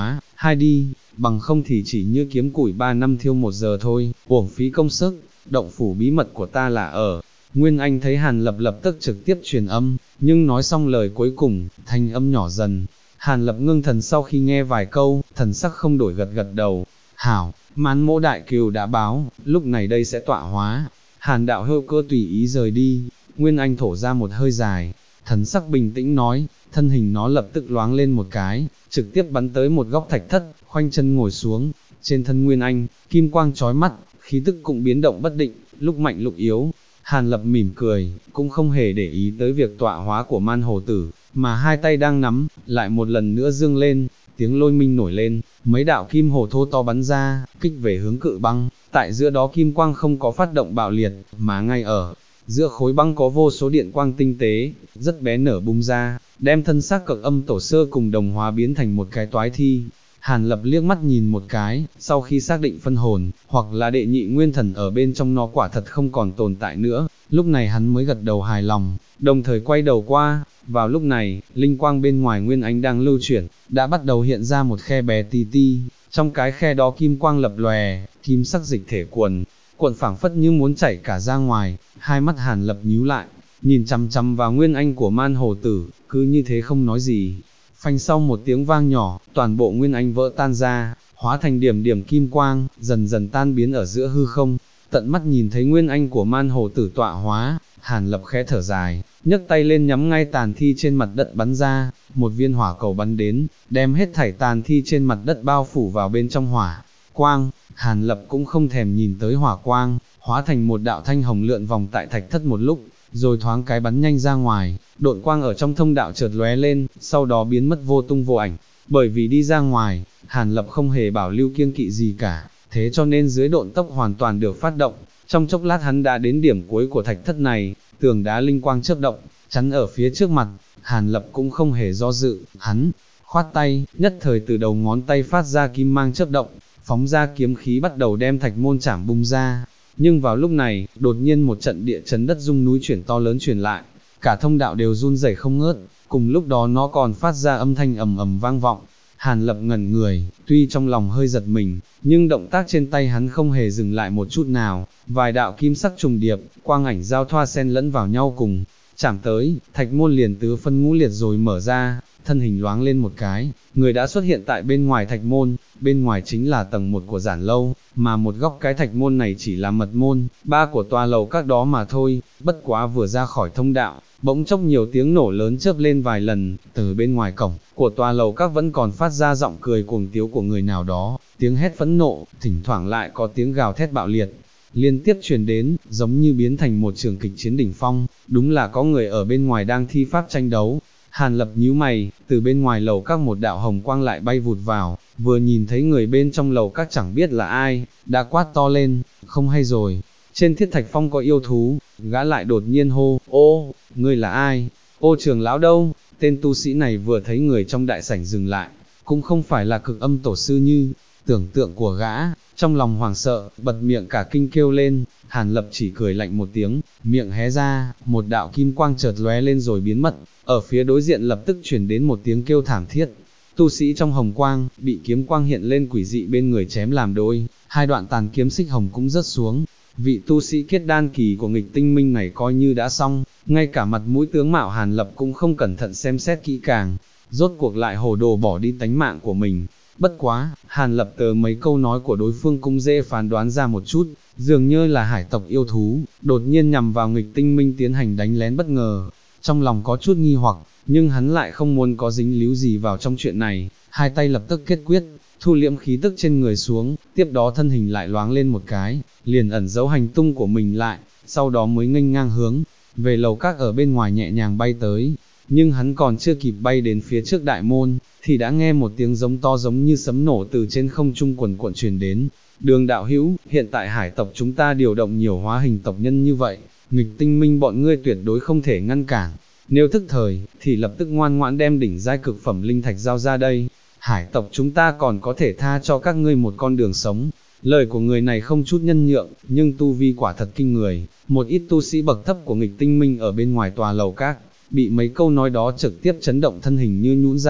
Speaker 1: hai đi, bằng không thì chỉ như kiếm củi 3 năm thiêu 1 giờ thôi, uổng phí công sức, động phủ bí mật của ta là ở. Nguyên Anh thấy Hàn Lập lập tức trực tiếp truyền âm, nhưng nói xong lời cuối cùng, thanh âm nhỏ dần. Hàn Lập ngưng thần sau khi nghe vài câu, thần sắc không đổi gật gật đầu. Hảo, Mãn Mỗ đại cừu đã báo, lúc này đây sẽ tọa hóa. Hàn đạo hữu cơ tùy ý rời đi. Nguyên Anh thổ ra một hơi dài, thần sắc bình tĩnh nói, thân hình nó lập tức loáng lên một cái, trực tiếp bắn tới một góc thạch thất, khoanh chân ngồi xuống. Trên thân Nguyên Anh, kim quang chói mắt, khí tức cũng biến động bất định, lúc mạnh lúc yếu. Hàn Lập mỉm cười, cũng không hề để ý tới việc tọa hóa của man hồ tử, mà hai tay đang nắm, lại một lần nữa dương lên, tiếng lôi minh nổi lên, mấy đạo kim hồ thô to bắn ra, kích về hướng cự băng, tại giữa đó kim quang không có phát động bạo liệt, mà ngay ở giữa khối băng có vô số điện quang tinh tế, rất bé nở bung ra, đem thân xác Cực Âm Tổ Sơ cùng đồng hóa biến thành một cái toái thi. Hàn Lập liếc mắt nhìn một cái, sau khi xác định phân hồn, hoặc là đệ nhị nguyên thần ở bên trong nó quả thật không còn tồn tại nữa, lúc này hắn mới gật đầu hài lòng, đồng thời quay đầu qua. Vào lúc này, linh quang bên ngoài Nguyên Anh đang lưu chuyển, đã bắt đầu hiện ra một khe bé tí ti, trong cái khe đó kim quang lập lòe, kim sắc dịch thể cuộn phảng phất như muốn chảy cả ra ngoài. Hai mắt Hàn Lập nhíu lại, nhìn chằm chằm vào Nguyên Anh của man hồ tử, cứ như thế không nói gì. Phanh sau một tiếng vang nhỏ, toàn bộ Nguyên Anh vỡ tan ra, hóa thành điểm điểm kim quang, dần dần tan biến ở giữa hư không. Tận mắt nhìn thấy Nguyên Anh của man hồ tử tọa hóa, Hàn Lập khẽ thở dài, nhấc tay lên nhắm ngay tàn thi trên mặt đất bắn ra, một viên hỏa cầu bắn đến, đem hết thảy tàn thi trên mặt đất bao phủ vào bên trong hỏa quang. Hàn Lập cũng không thèm nhìn tới hỏa quang, hóa thành một đạo thanh hồng lượn vòng tại thạch thất một lúc, rồi thoáng cái bắn nhanh ra ngoài, độn quang ở trong thông đạo chợt lóe lên, sau đó biến mất vô tung vô ảnh. Bởi vì đi ra ngoài, Hàn Lập không hề bảo lưu kiêng kỵ gì cả, thế cho nên dưới độn tốc hoàn toàn được phát động. Trong chốc lát hắn đã đến điểm cuối của thạch thất này, tường đá linh quang chớp động, chắn ở phía trước mặt. Hàn Lập cũng không hề do dự, hắn khoát tay, nhất thời từ đầu ngón tay phát ra kim mang chớp động, phóng ra kiếm khí bắt đầu đem thạch môn chảm bung ra. Nhưng vào lúc này, đột nhiên một trận địa chấn đất rung núi chuyển to lớn truyền lại, cả thông đạo đều run rẩy không ngớt, cùng lúc đó nó còn phát ra âm thanh ầm ầm vang vọng. Hàn Lập ngẩn người, tuy trong lòng hơi giật mình, nhưng động tác trên tay hắn không hề dừng lại một chút nào, vài đạo kim sắc trùng điệp, quang ảnh giao thoa xen lẫn vào nhau cùng chạm tới, thạch môn liền tứ phân ngũ liệt rồi mở ra, thân hình loáng lên một cái, người đã xuất hiện tại bên ngoài thạch môn. Bên ngoài chính là tầng 1 của giản lâu, mà một góc cái thạch môn này chỉ là mật môn, 3 của tòa lầu các đó mà thôi. Bất quá vừa ra khỏi thông đạo, bỗng chốc nhiều tiếng nổ lớn chớp lên vài lần, từ bên ngoài cổng của tòa lầu các vẫn còn phát ra giọng cười cuồng tiếu của người nào đó, tiếng hét phẫn nộ, thỉnh thoảng lại có tiếng gào thét bạo liệt liên tiếp truyền đến, giống như biến thành một trường kịch chiến đỉnh phong. Đúng là có người ở bên ngoài đang thi pháp tranh đấu. Hàn Lập nhíu mày, từ bên ngoài lầu các một đạo hồng quang lại bay vụt vào, vừa nhìn thấy người bên trong lầu các chẳng biết là ai, đã quát to lên, không hay rồi, trên thiết thạch phong có yêu thú. Gã lại đột nhiên hô, ô, ngươi là ai, ô trưởng lão đâu? Tên tu sĩ này vừa thấy người trong đại sảnh dừng lại, cũng không phải là Cực Âm Tổ sư như tưởng tượng của gã, trong lòng hoảng sợ, bật miệng cả kinh kêu lên. Hàn Lập chỉ cười lạnh một tiếng, miệng hé ra, một đạo kim quang chợt lóe lên rồi biến mất, ở phía đối diện lập tức chuyển đến một tiếng kêu thảm thiết. Tu sĩ trong hồng quang, bị kiếm quang hiện lên quỷ dị bên người chém làm đôi, hai đoạn tàn kiếm xích hồng cũng rớt xuống. Vị tu sĩ kết đan kỳ của nghịch tinh minh này coi như đã xong, ngay cả mặt mũi tướng mạo Hàn Lập cũng không cẩn thận xem xét kỹ càng, rốt cuộc lại hồ đồ bỏ đi tánh mạng của mình. Bất quá, Hàn Lập từ mấy câu nói của đối phương cũng dễ phán đoán ra một chút, dường như là hải tộc yêu thú, đột nhiên nhằm vào nghịch tinh minh tiến hành đánh lén bất ngờ. Trong lòng có chút nghi hoặc, nhưng hắn lại không muốn có dính líu gì vào trong chuyện này, hai tay lập tức kết quyết, thu liễm khí tức trên người xuống, tiếp đó thân hình lại loáng lên một cái, liền ẩn giấu hành tung của mình lại, sau đó mới nghênh ngang hướng về lầu các ở bên ngoài nhẹ nhàng bay tới. Nhưng hắn còn chưa kịp bay đến phía trước đại môn, thì đã nghe một tiếng giống to giống như sấm nổ từ trên không trung quần cuộn truyền đến. Đường đạo hữu, hiện tại hải tộc chúng ta điều động nhiều hóa hình tộc nhân như vậy, nghịch tinh minh bọn ngươi tuyệt đối không thể ngăn cản. Nếu thức thời, thì lập tức ngoan ngoãn đem đỉnh giai cực phẩm linh thạch giao ra đây. Hải tộc chúng ta còn có thể tha cho các ngươi một con đường sống. Lời của người này không chút nhân nhượng, nhưng tu vi quả thật kinh người. Một ít tu sĩ bậc thấp của nghịch tinh minh ở bên ngoài tòa lầu các, bị mấy câu nói đó trực tiếp chấn động thân hình như nhũn ra,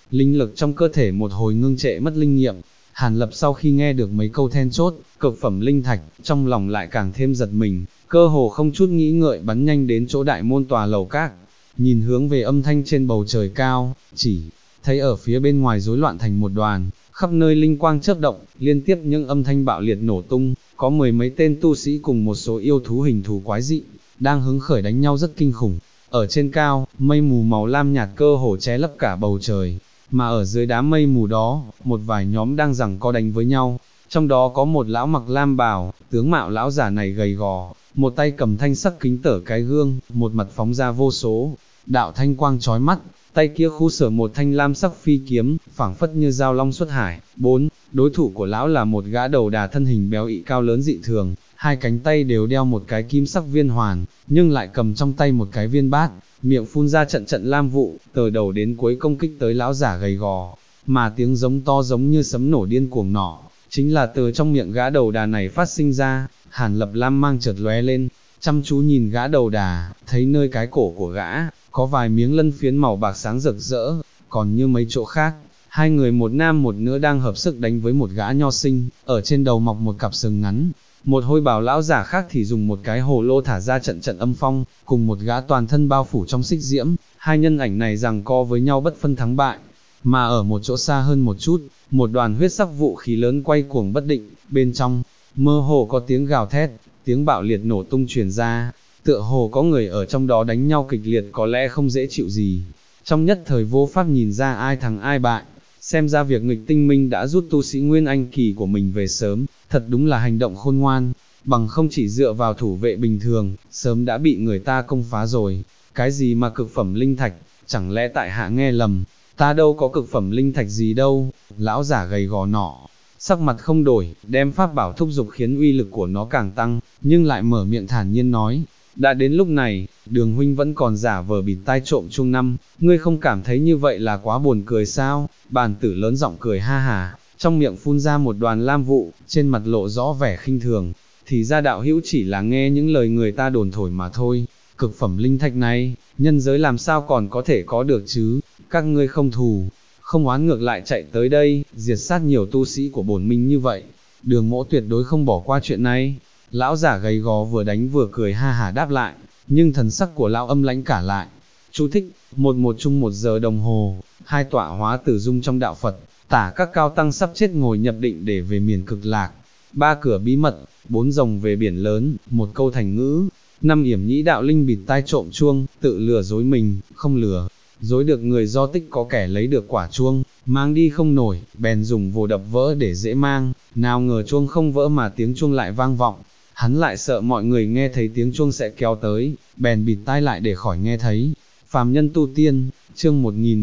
Speaker 1: linh lực trong cơ thể một hồi ngưng trệ mất linh nghiệm. Hàn Lập sau khi nghe được mấy câu then chốt, cực phẩm linh thạch, trong lòng lại càng thêm giật mình, cơ hồ không chút nghĩ ngợi bắn nhanh đến chỗ đại môn tòa lầu các, nhìn hướng về âm thanh trên bầu trời cao, chỉ thấy ở phía bên ngoài rối loạn thành một đoàn, khắp nơi linh quang chớp động, liên tiếp những âm thanh bạo liệt nổ tung, có mười mấy tên tu sĩ cùng một số yêu thú hình thù quái dị, đang hứng khởi đánh nhau rất kinh khủng. Ở trên cao, mây mù màu lam nhạt cơ hồ che lấp cả bầu trời, mà ở dưới đám mây mù đó, một vài nhóm đang giằng co đánh với nhau, trong đó có một lão mặc lam bào, tướng mạo lão giả này gầy gò, một tay cầm thanh sắc kính tở cái gương, một mặt phóng ra vô số đạo thanh quang chói mắt, tay kia khu sở một thanh lam sắc phi kiếm, phảng phất như dao long xuất hải. Đối thủ của lão là một gã đầu đà thân hình béo ị cao lớn dị thường, hai cánh tay đều đeo một cái kim sắc viên hoàn, nhưng lại cầm trong tay một cái viên bát, miệng phun ra trận trận lam vụ, từ đầu đến cuối công kích tới lão giả gầy gò, mà tiếng giống to giống như sấm nổ điên cuồng nọ, chính là từ trong miệng gã đầu đà này phát sinh ra. Hàn Lập lam mang chợt lóe lên, chăm chú nhìn gã đầu đà, thấy nơi cái cổ của gã, có vài miếng lân phiến màu bạc sáng rực rỡ, còn như mấy chỗ khác, hai người một nam một nữ đang hợp sức đánh với một gã nho sinh, ở trên đầu mọc một cặp sừng ngắn. Một hôi bào lão giả khác thì dùng một cái hồ lô thả ra trận trận âm phong, cùng một gã toàn thân bao phủ trong xích diễm, hai nhân ảnh này giằng co với nhau bất phân thắng bại. Mà ở một chỗ xa hơn một chút, một đoàn huyết sắc vũ khí lớn quay cuồng bất định, bên trong, mơ hồ có tiếng gào thét, tiếng bạo liệt nổ tung truyền ra, tựa hồ có người ở trong đó đánh nhau kịch liệt có lẽ không dễ chịu gì. Trong nhất thời vô pháp nhìn ra ai thắng ai bại, xem ra việc nghịch tinh minh đã rút tu sĩ Nguyên Anh kỳ của mình về sớm, thật đúng là hành động khôn ngoan, bằng không chỉ dựa vào thủ vệ bình thường, sớm đã bị người ta công phá rồi. Cái gì mà cực phẩm linh thạch, chẳng lẽ tại hạ nghe lầm, ta đâu có cực phẩm linh thạch gì đâu. Lão giả gầy gò nọ, sắc mặt không đổi, đem pháp bảo thúc dục khiến uy lực của nó càng tăng, nhưng lại mở miệng thản nhiên nói, đã đến lúc này, Đường huynh vẫn còn giả vờ bịt tai trộm chuông năm, ngươi không cảm thấy như vậy là quá buồn cười sao? Bàn tử lớn giọng cười ha hà, trong miệng phun ra một đoàn lam vụ, trên mặt lộ rõ vẻ khinh thường, thì ra đạo hữu chỉ là nghe những lời người ta đồn thổi mà thôi. Cực phẩm linh thạch này, nhân giới làm sao còn có thể có được chứ? Các ngươi không thù, không oán ngược lại chạy tới đây, diệt sát nhiều tu sĩ của bổn minh như vậy, Đường Mỗ tuyệt đối không bỏ qua chuyện này. Lão giả gầy gò vừa đánh vừa cười ha hả đáp lại, nhưng thần sắc của lão âm lãnh cả lại. Chú thích, một chung 1 giờ đồng hồ, hai tọa hóa tử dung trong đạo Phật, tả các cao tăng sắp chết ngồi nhập định để về miền cực lạc. 3 cửa bí mật, 4 rồng về biển lớn, 1 câu thành ngữ. 5 yểm nhĩ đạo linh bịt tai trộm chuông, tự lừa dối mình, không lừa dối được người do tích có kẻ lấy được quả chuông, mang đi không nổi, bèn dùng vồ đập vỡ để dễ mang, nào ngờ chuông không vỡ mà tiếng chuông lại vang vọng. Hắn lại sợ mọi người nghe thấy tiếng chuông sẽ kéo tới, bèn bịt tai lại để khỏi nghe thấy. Phàm nhân tu tiên, chương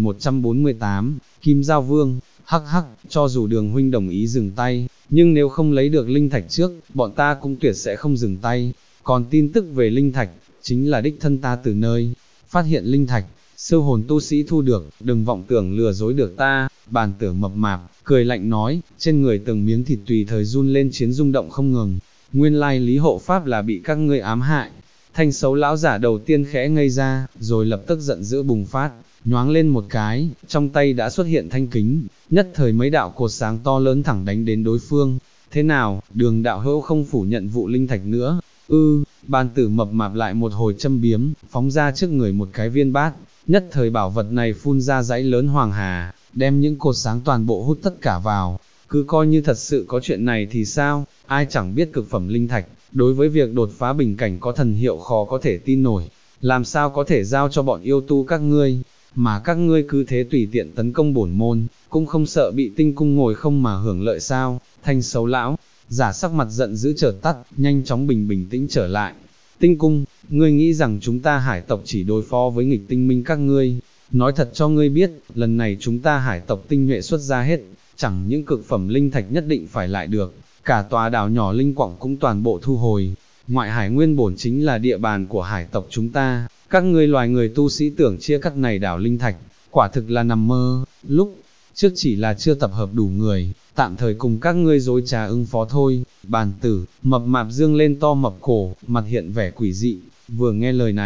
Speaker 1: 1148, Kim Giao Vương, hắc hắc, cho dù Đường huynh đồng ý dừng tay, nhưng nếu không lấy được linh thạch trước, bọn ta cũng tuyệt sẽ không dừng tay. Còn tin tức về linh thạch, chính là đích thân ta từ nơi phát hiện linh thạch, siêu hồn tu sĩ thu được, đừng vọng tưởng lừa dối được ta. Bàn tử mập mạp, cười lạnh nói, trên người từng miếng thịt tùy thời run lên chiến rung động không ngừng. Nguyên lai Lý Hộ Pháp là bị các ngươi ám hại. Thanh xấu lão giả đầu tiên khẽ ngây ra, rồi lập tức giận dữ bùng phát, nhoáng lên một cái, trong tay đã xuất hiện thanh kính, nhất thời mấy đạo cột sáng to lớn thẳng đánh đến đối phương. Thế nào, Đường đạo hữu không phủ nhận vụ linh thạch nữa? Bàn tử mập mạp lại một hồi châm biếm, phóng ra trước người một cái viên bát, nhất thời bảo vật này phun ra dãy lớn hoàng hà, đem những cột sáng toàn bộ hút tất cả vào. Cứ coi như thật sự có chuyện này thì sao, ai chẳng biết cực phẩm linh thạch, đối với việc đột phá bình cảnh có thần hiệu khó có thể tin nổi, làm sao có thể giao cho bọn yêu tu các ngươi, mà các ngươi cứ thế tùy tiện tấn công bổn môn, cũng không sợ bị tinh cung ngồi không mà hưởng lợi sao? Thanh xấu lão giả sắc mặt giận dữ chợt tắt, nhanh chóng bình tĩnh trở lại. Tinh cung, ngươi nghĩ rằng chúng ta hải tộc chỉ đối phó với nghịch tinh minh các ngươi? Nói thật cho ngươi biết, lần này chúng ta hải tộc tinh nhuệ xuất ra hết, chẳng những cực phẩm linh thạch nhất định phải lại được, cả tòa đảo nhỏ linh quặng cũng toàn bộ thu hồi. Ngoại hải nguyên bổn chính là địa bàn của hải tộc chúng ta, các ngươi loài người tu sĩ tưởng chia cắt này đảo linh thạch, quả thực là nằm mơ. Lúc trước chỉ là chưa tập hợp đủ người, tạm thời cùng các ngươi dối trá ứng phó thôi. Bàn tử mập mạp dương lên to mập cổ, mặt hiện vẻ quỷ dị, vừa nghe lời này,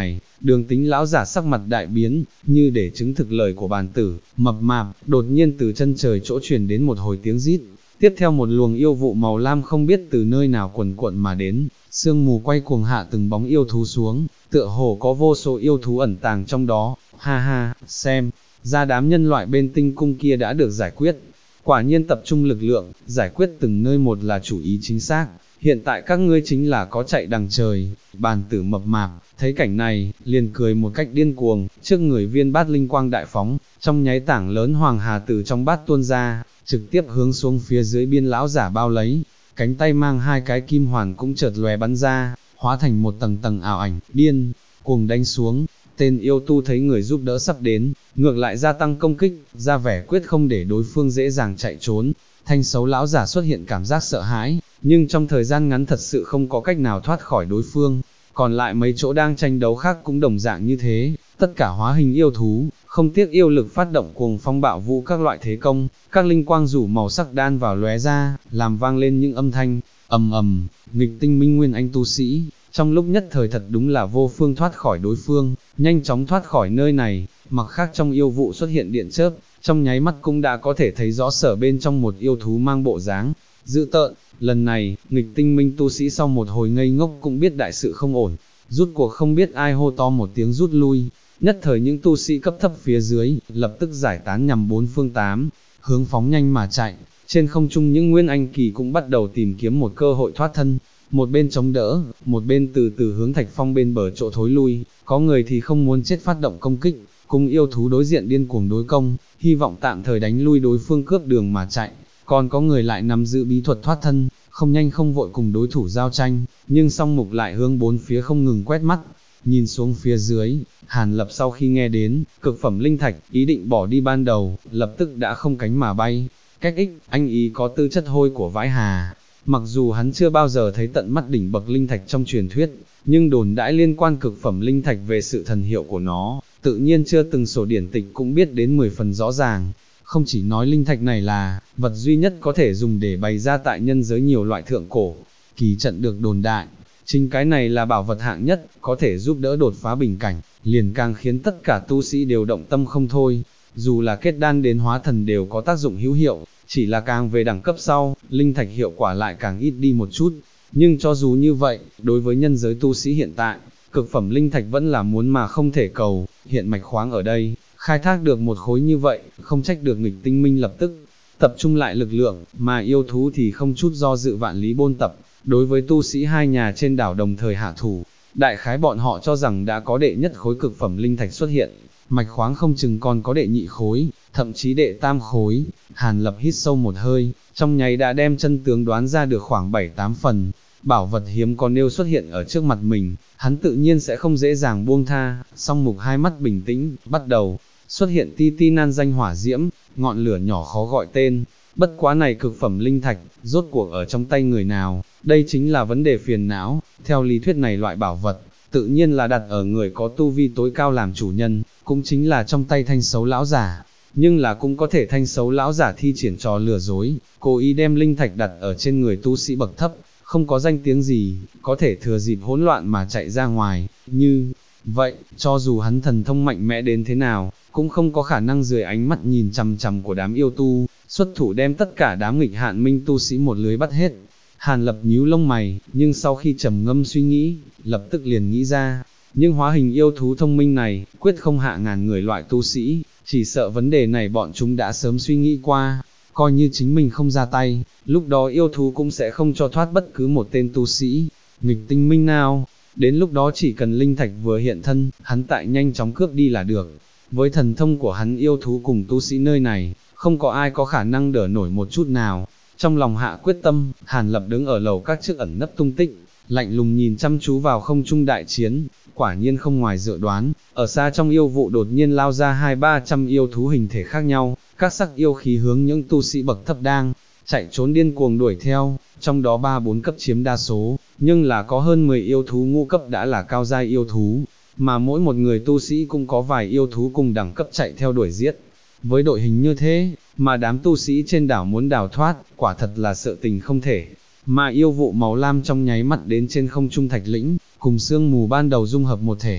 Speaker 1: Đường Tính lão giả sắc mặt đại biến, như để chứng thực lời của bàn tử, mập mạp, đột nhiên từ chân trời chỗ truyền đến một hồi tiếng rít, tiếp theo một luồng yêu vụ màu lam không biết từ nơi nào quần cuộn mà đến, sương mù quay cuồng hạ từng bóng yêu thú xuống, tựa hồ có vô số yêu thú ẩn tàng trong đó, ha ha, xem, ra đám nhân loại bên tinh cung kia đã được giải quyết. Quả nhiên tập trung lực lượng, giải quyết từng nơi một là chủ ý chính xác, hiện tại các ngươi chính là có chạy đằng trời. Bàn tử mập mạp, thấy cảnh này, liền cười một cách điên cuồng, trước người viên bát linh quang đại phóng, trong nháy tảng lớn hoàng hà từ trong bát tuôn ra, trực tiếp hướng xuống phía dưới biên lão giả bao lấy, cánh tay mang hai cái kim hoàn cũng chợt lóe bắn ra, hóa thành một tầng tầng ảo ảnh, điên, cuồng đánh xuống. Tên yêu tu thấy người giúp đỡ sắp đến, ngược lại gia tăng công kích, ra vẻ quyết không để đối phương dễ dàng chạy trốn. Thanh xấu lão giả xuất hiện cảm giác sợ hãi, nhưng trong thời gian ngắn thật sự không có cách nào thoát khỏi đối phương. Còn lại mấy chỗ đang tranh đấu khác cũng đồng dạng như thế, tất cả hóa hình yêu thú, không tiếc yêu lực phát động cuồng phong bạo vũ các loại thế công, các linh quang rủ màu sắc đan vào lóe ra, làm vang lên những âm thanh, ầm ầm, nghịch tinh minh nguyên anh tu sĩ, trong lúc nhất thời thật đúng là vô phương thoát khỏi đối phương, nhanh chóng thoát khỏi nơi này, mặc khác trong yêu vụ xuất hiện điện chớp, trong nháy mắt cũng đã có thể thấy rõ sở bên trong một yêu thú mang bộ dáng dữ tợn. Lần này, nghịch tinh minh tu sĩ sau một hồi ngây ngốc cũng biết đại sự không ổn, rút cuộc không biết ai hô to một tiếng rút lui, nhất thời những tu sĩ cấp thấp phía dưới, lập tức giải tán nhằm bốn phương tám hướng phóng nhanh mà chạy. Trên không trung những nguyên anh kỳ cũng bắt đầu tìm kiếm một cơ hội thoát thân, một bên chống đỡ, một bên từ từ hướng Thạch Phong bên bờ chỗ thối lui, có người thì không muốn chết phát động công kích, cùng yêu thú đối diện điên cuồng đối công, hy vọng tạm thời đánh lui đối phương cướp đường mà chạy, còn có người lại nắm giữ bí thuật thoát thân, không nhanh không vội cùng đối thủ giao tranh, nhưng song mục lại hướng bốn phía không ngừng quét mắt. Nhìn xuống phía dưới, Hàn Lập sau khi nghe đến cực phẩm linh thạch, ý định bỏ đi ban đầu, lập tức đã không cánh mà bay. Cách ích, anh ý có tư chất hôi của vãi hà. Mặc dù hắn chưa bao giờ thấy tận mắt đỉnh bậc linh thạch trong truyền thuyết, nhưng đồn đãi liên quan cực phẩm linh thạch về sự thần hiệu của nó, tự nhiên chưa từng sổ điển tịch cũng biết đến 10 phần rõ ràng. Không chỉ nói linh thạch này là vật duy nhất có thể dùng để bày ra tại nhân giới nhiều loại thượng cổ kỳ trận được đồn đại, chính cái này là bảo vật hạng nhất, có thể giúp đỡ đột phá bình cảnh, liền càng khiến tất cả tu sĩ đều động tâm không thôi. Dù là kết đan đến hóa thần đều có tác dụng hữu hiệu, chỉ là càng về đẳng cấp sau, linh thạch hiệu quả lại càng ít đi một chút. Nhưng cho dù như vậy, đối với nhân giới tu sĩ hiện tại, cực phẩm linh thạch vẫn là muốn mà không thể cầu. Hiện mạch khoáng ở đây, khai thác được một khối như vậy, không trách được nghịch tinh minh lập tức tập trung lại lực lượng, mà yêu thú thì không chút do dự vạn lý bôn tập, đối với tu sĩ hai nhà trên đảo đồng thời hạ thủ. Đại khái bọn họ cho rằng đã có đệ nhất khối cực phẩm linh thạch xuất hiện, mạch khoáng không chừng còn có đệ nhị khối, thậm chí đệ tam khối. Hàn Lập hít sâu một hơi, trong nháy đã đem chân tướng đoán ra được khoảng 7-8 phần. Bảo vật hiếm có nêu xuất hiện ở trước mặt mình, hắn tự nhiên sẽ không dễ dàng buông tha. Song mục hai mắt bình tĩnh, bắt đầu xuất hiện ti ti nan danh hỏa diễm, ngọn lửa nhỏ khó gọi tên. Bất quá này cực phẩm linh thạch, rốt cuộc ở trong tay người nào, đây chính là vấn đề phiền não. Theo lý thuyết này loại bảo vật, tự nhiên là đặt ở người có tu vi tối cao làm chủ nhân, cũng chính là trong tay thanh xấu lão giả. Nhưng là cũng có thể thanh xấu lão giả thi triển trò lừa dối, cố ý đem linh thạch đặt ở trên người tu sĩ bậc thấp, không có danh tiếng gì, có thể thừa dịp hỗn loạn mà chạy ra ngoài. Như vậy, cho dù hắn thần thông mạnh mẽ đến thế nào, cũng không có khả năng dưới ánh mắt nhìn chằm chằm của đám yêu tu, xuất thủ đem tất cả đám nghịch hạn minh tu sĩ một lưới bắt hết. Hàn Lập nhíu lông mày, nhưng sau khi trầm ngâm suy nghĩ, lập tức liền nghĩ ra, nhưng hóa hình yêu thú thông minh này, quyết không hạ ngàn người loại tu sĩ, chỉ sợ vấn đề này bọn chúng đã sớm suy nghĩ qua, coi như chính mình không ra tay, lúc đó yêu thú cũng sẽ không cho thoát bất cứ một tên tu sĩ, nghịch tinh minh nào, đến lúc đó chỉ cần linh thạch vừa hiện thân, hắn tại nhanh chóng cướp đi là được. Với thần thông của hắn yêu thú cùng tu sĩ nơi này, không có ai có khả năng đỡ nổi một chút nào. Trong lòng hạ quyết tâm, Hàn Lập đứng ở lầu các trước ẩn nấp tung tích, lạnh lùng nhìn chăm chú vào không trung đại chiến. Quả nhiên không ngoài dự đoán, ở xa trong yêu vụ đột nhiên lao ra 200-300 yêu thú hình thể khác nhau, các sắc yêu khí hướng những tu sĩ bậc thấp đang chạy trốn điên cuồng đuổi theo, trong đó 3-4 cấp chiếm đa số, nhưng là có hơn 10 yêu thú ngũ cấp đã là cao giai yêu thú, mà mỗi một người tu sĩ cũng có vài yêu thú cùng đẳng cấp chạy theo đuổi giết. Với đội hình như thế, mà đám tu sĩ trên đảo muốn đào thoát, quả thật là sợ tình không thể. Mà yêu vụ màu lam trong nháy mắt đến trên không trung thạch lĩnh, cùng sương mù ban đầu dung hợp một thể.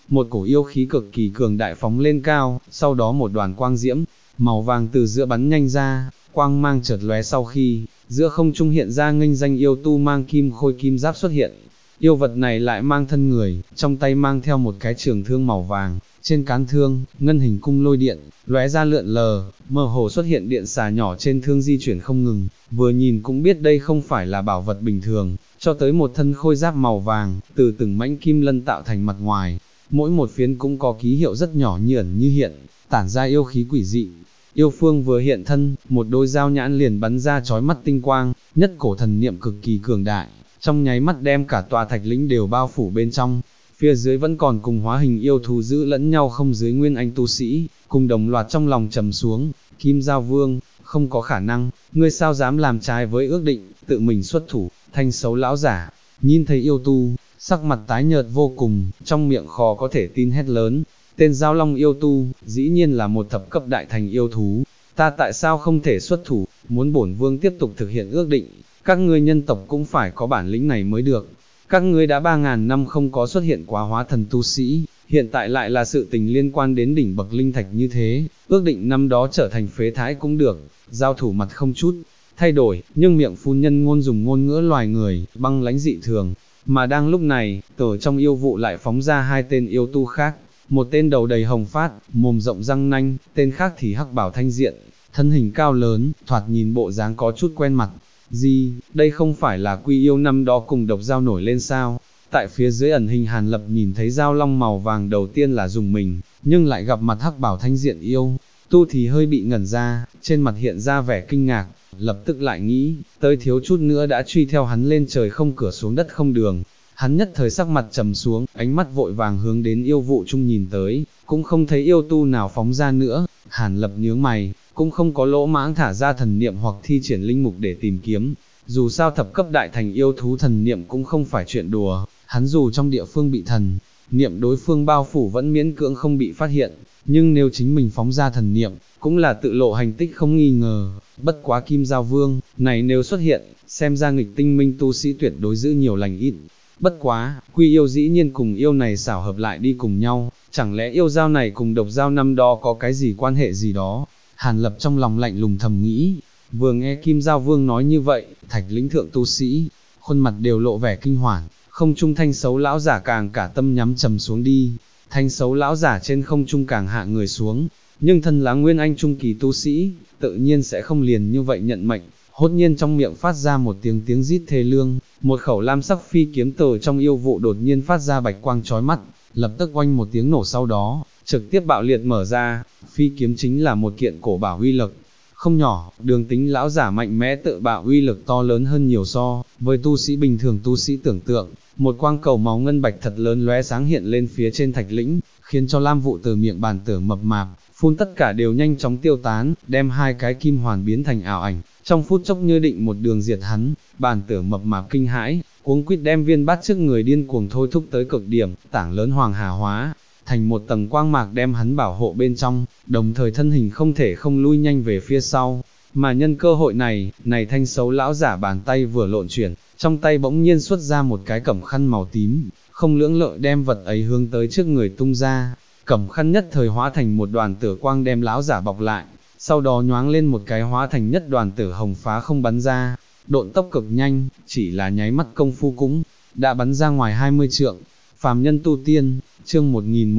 Speaker 1: một cổ yêu khí cực kỳ cường đại phóng lên cao, sau đó một đoàn quang diễm, màu vàng từ giữa bắn nhanh ra, quang mang chợt lóe sau khi, giữa không trung hiện ra nghênh danh yêu tu mang kim khôi kim giáp xuất hiện. Yêu vật này lại mang thân người, trong tay mang theo một cái trường thương màu vàng, trên cán thương, ngân hình cung lôi điện, lóe ra lượn lờ, mơ hồ xuất hiện điện xà nhỏ trên thương di chuyển không ngừng, vừa nhìn cũng biết đây không phải là bảo vật bình thường, cho tới một thân khôi giáp màu vàng, từ từng mảnh kim lân tạo thành mặt ngoài, mỗi một phiến cũng có ký hiệu rất nhỏ như ẩn như hiện, tản ra yêu khí quỷ dị. Yêu phương vừa hiện thân, một đôi dao nhãn liền bắn ra chói mắt tinh quang, nhất cổ thần niệm cực kỳ cường đại, trong nháy mắt đem cả tòa thạch lĩnh đều bao phủ bên trong. Phía dưới vẫn còn cùng hóa hình yêu thú giữ lẫn nhau không dưới nguyên anh tu sĩ, cùng đồng loạt trong lòng trầm xuống. Kim Giao Vương, không có khả năng, ngươi sao dám làm trái với ước định, tự mình xuất thủ. Thanh xấu lão giả, nhìn thấy yêu tu, sắc mặt tái nhợt vô cùng, trong miệng khó có thể tin hét lớn. Tên Giao Long yêu tu, dĩ nhiên là một thập cấp đại thành yêu thú, ta tại sao không thể xuất thủ, muốn bổn vương tiếp tục thực hiện ước định, các ngươi nhân tộc cũng phải có bản lĩnh này mới được. Các ngươi đã 3.000 năm không có xuất hiện quá hóa thần tu sĩ, hiện tại lại là sự tình liên quan đến đỉnh bậc linh thạch như thế, ước định năm đó trở thành phế thái cũng được. Giao thủ mặt không chút thay đổi, nhưng miệng phun nhân ngôn dùng ngôn ngữ loài người, băng lãnh dị thường. Mà đang lúc này, từ trong yêu vụ lại phóng ra hai tên yêu tu khác, một tên đầu đầy hồng phát, mồm rộng răng nanh, tên khác thì hắc bảo thanh diện, thân hình cao lớn, thoạt nhìn bộ dáng có chút quen mặt. Gì, đây không phải là Quy Yêu năm đó cùng độc dao nổi lên sao? Tại phía dưới ẩn hình Hàn Lập nhìn thấy dao long màu vàng đầu tiên là dùng mình, nhưng lại gặp mặt hắc bảo thanh diện yêu tu thì hơi bị ngẩn ra, trên mặt hiện ra vẻ kinh ngạc, lập tức lại nghĩ, tới thiếu chút nữa đã truy theo hắn lên trời không cửa xuống đất không đường. Hắn nhất thời sắc mặt trầm xuống, ánh mắt vội vàng hướng đến yêu vụ chung nhìn tới, cũng không thấy yêu tu nào phóng ra nữa. Hàn Lập nhướng mày, cũng không có lỗ mãng thả ra thần niệm hoặc thi triển linh mục để tìm kiếm. Dù sao thập cấp đại thành yêu thú thần niệm cũng không phải chuyện đùa, hắn dù trong địa phương bị thần niệm đối phương bao phủ vẫn miễn cưỡng không bị phát hiện, nhưng nếu chính mình phóng ra thần niệm, cũng là tự lộ hành tích không nghi ngờ. Bất quá Kim Giao Vương này nếu xuất hiện, xem ra nghịch tinh minh tu sĩ tuyệt đối giữ nhiều lành ít. Bất quá, Quy Yêu dĩ nhiên cùng yêu này xảo hợp lại đi cùng nhau, chẳng lẽ yêu dao này cùng độc dao năm đó có cái gì quan hệ gì đó? Hàn Lập trong lòng lạnh lùng thầm nghĩ, vừa nghe Kim Giao Vương nói như vậy, thạch lĩnh thượng tu sĩ, khuôn mặt đều lộ vẻ kinh hoàng, không trung thanh xấu lão giả càng cả tâm nhắm trầm xuống đi, thanh xấu lão giả trên không trung càng hạ người xuống, nhưng thân là nguyên anh trung kỳ tu sĩ, tự nhiên sẽ không liền như vậy nhận mệnh. Hốt nhiên trong miệng phát ra một tiếng rít thê lương, một khẩu lam sắc phi kiếm từ trong yêu vụ đột nhiên phát ra bạch quang chói mắt, lập tức oanh một tiếng nổ sau đó, trực tiếp bạo liệt mở ra. Phi kiếm chính là một kiện cổ bảo uy lực không nhỏ, đường tính lão giả mạnh mẽ tự bạo uy lực to lớn hơn nhiều so với tu sĩ bình thường tu sĩ tưởng tượng. Một quang cầu máu ngân bạch thật lớn lóe sáng hiện lên phía trên thạch lĩnh, khiến cho lam vụ từ miệng bàn tử mập mạp phun tất cả đều nhanh chóng tiêu tán, đem hai cái kim hoàn biến thành ảo ảnh, trong phút chốc như định một đường diệt hắn. Bàn tử mập mạp kinh hãi, cuống quýt đem viên bát trước người điên cuồng thôi thúc tới cực điểm, tảng lớn hoàng hà hóa thành một tầng quang mạc đem hắn bảo hộ bên trong, đồng thời thân hình không thể không lui nhanh về phía sau. Mà nhân cơ hội này, thanh xấu lão giả bàn tay vừa lộn chuyển, trong tay bỗng nhiên xuất ra một cái cẩm khăn màu tím, không lưỡng lự đem vật ấy hướng tới trước người tung ra. Cẩm khăn nhất thời hóa thành một đoàn tử quang đem lão giả bọc lại, sau đó nhoáng lên một cái hóa thành nhất đoàn tử hồng phá không bắn ra, độn tốc cực nhanh, chỉ là nháy mắt công phu cũng đã bắn ra ngoài 20 trượng. Phàm nhân tu tiên, chương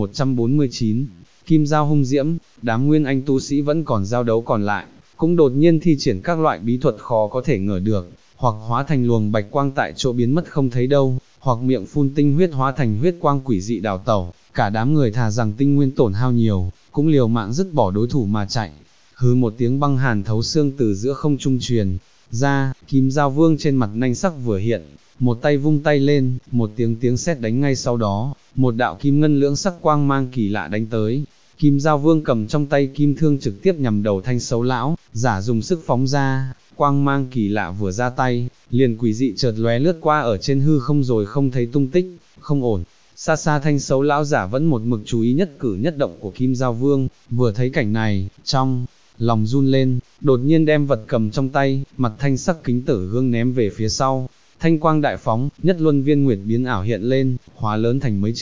Speaker 1: 1149, Kim Giao hung diễm. Đám nguyên anh tu sĩ vẫn còn giao đấu còn lại, cũng đột nhiên thi triển các loại bí thuật khó có thể ngờ được, hoặc hóa thành luồng bạch quang tại chỗ biến mất không thấy đâu, hoặc miệng phun tinh huyết hóa thành huyết quang quỷ dị đào tẩu. Cả đám người thà rằng tinh nguyên tổn hao nhiều, cũng liều mạng dứt bỏ đối thủ mà chạy. Hứ một tiếng băng hàn thấu xương từ giữa không trung truyền ra, Kim Giao Vương trên mặt nanh sắc vừa hiện, một tay vung tay lên, một tiếng sét đánh ngay sau đó, một đạo kim ngân lưỡng sắc quang mang kỳ lạ đánh tới. Kim Giao Vương cầm trong tay kim thương trực tiếp nhằm đầu thanh xấu lão giả dùng sức phóng ra, quang mang kỳ lạ vừa ra tay, liền quỷ dị chợt lóe lướt qua ở trên hư không rồi không thấy tung tích. Không ổn. Xa xa thanh xấu lão giả vẫn một mực chú ý nhất cử nhất động của Kim Giao Vương, vừa thấy cảnh này, trong lòng run lên, đột nhiên đem vật cầm trong tay, mặt thanh sắc kính tử gương ném về phía sau. Thanh quang đại phóng, nhất luân viên nguyệt biến ảo hiện lên, hóa lớn thành mấy trượng,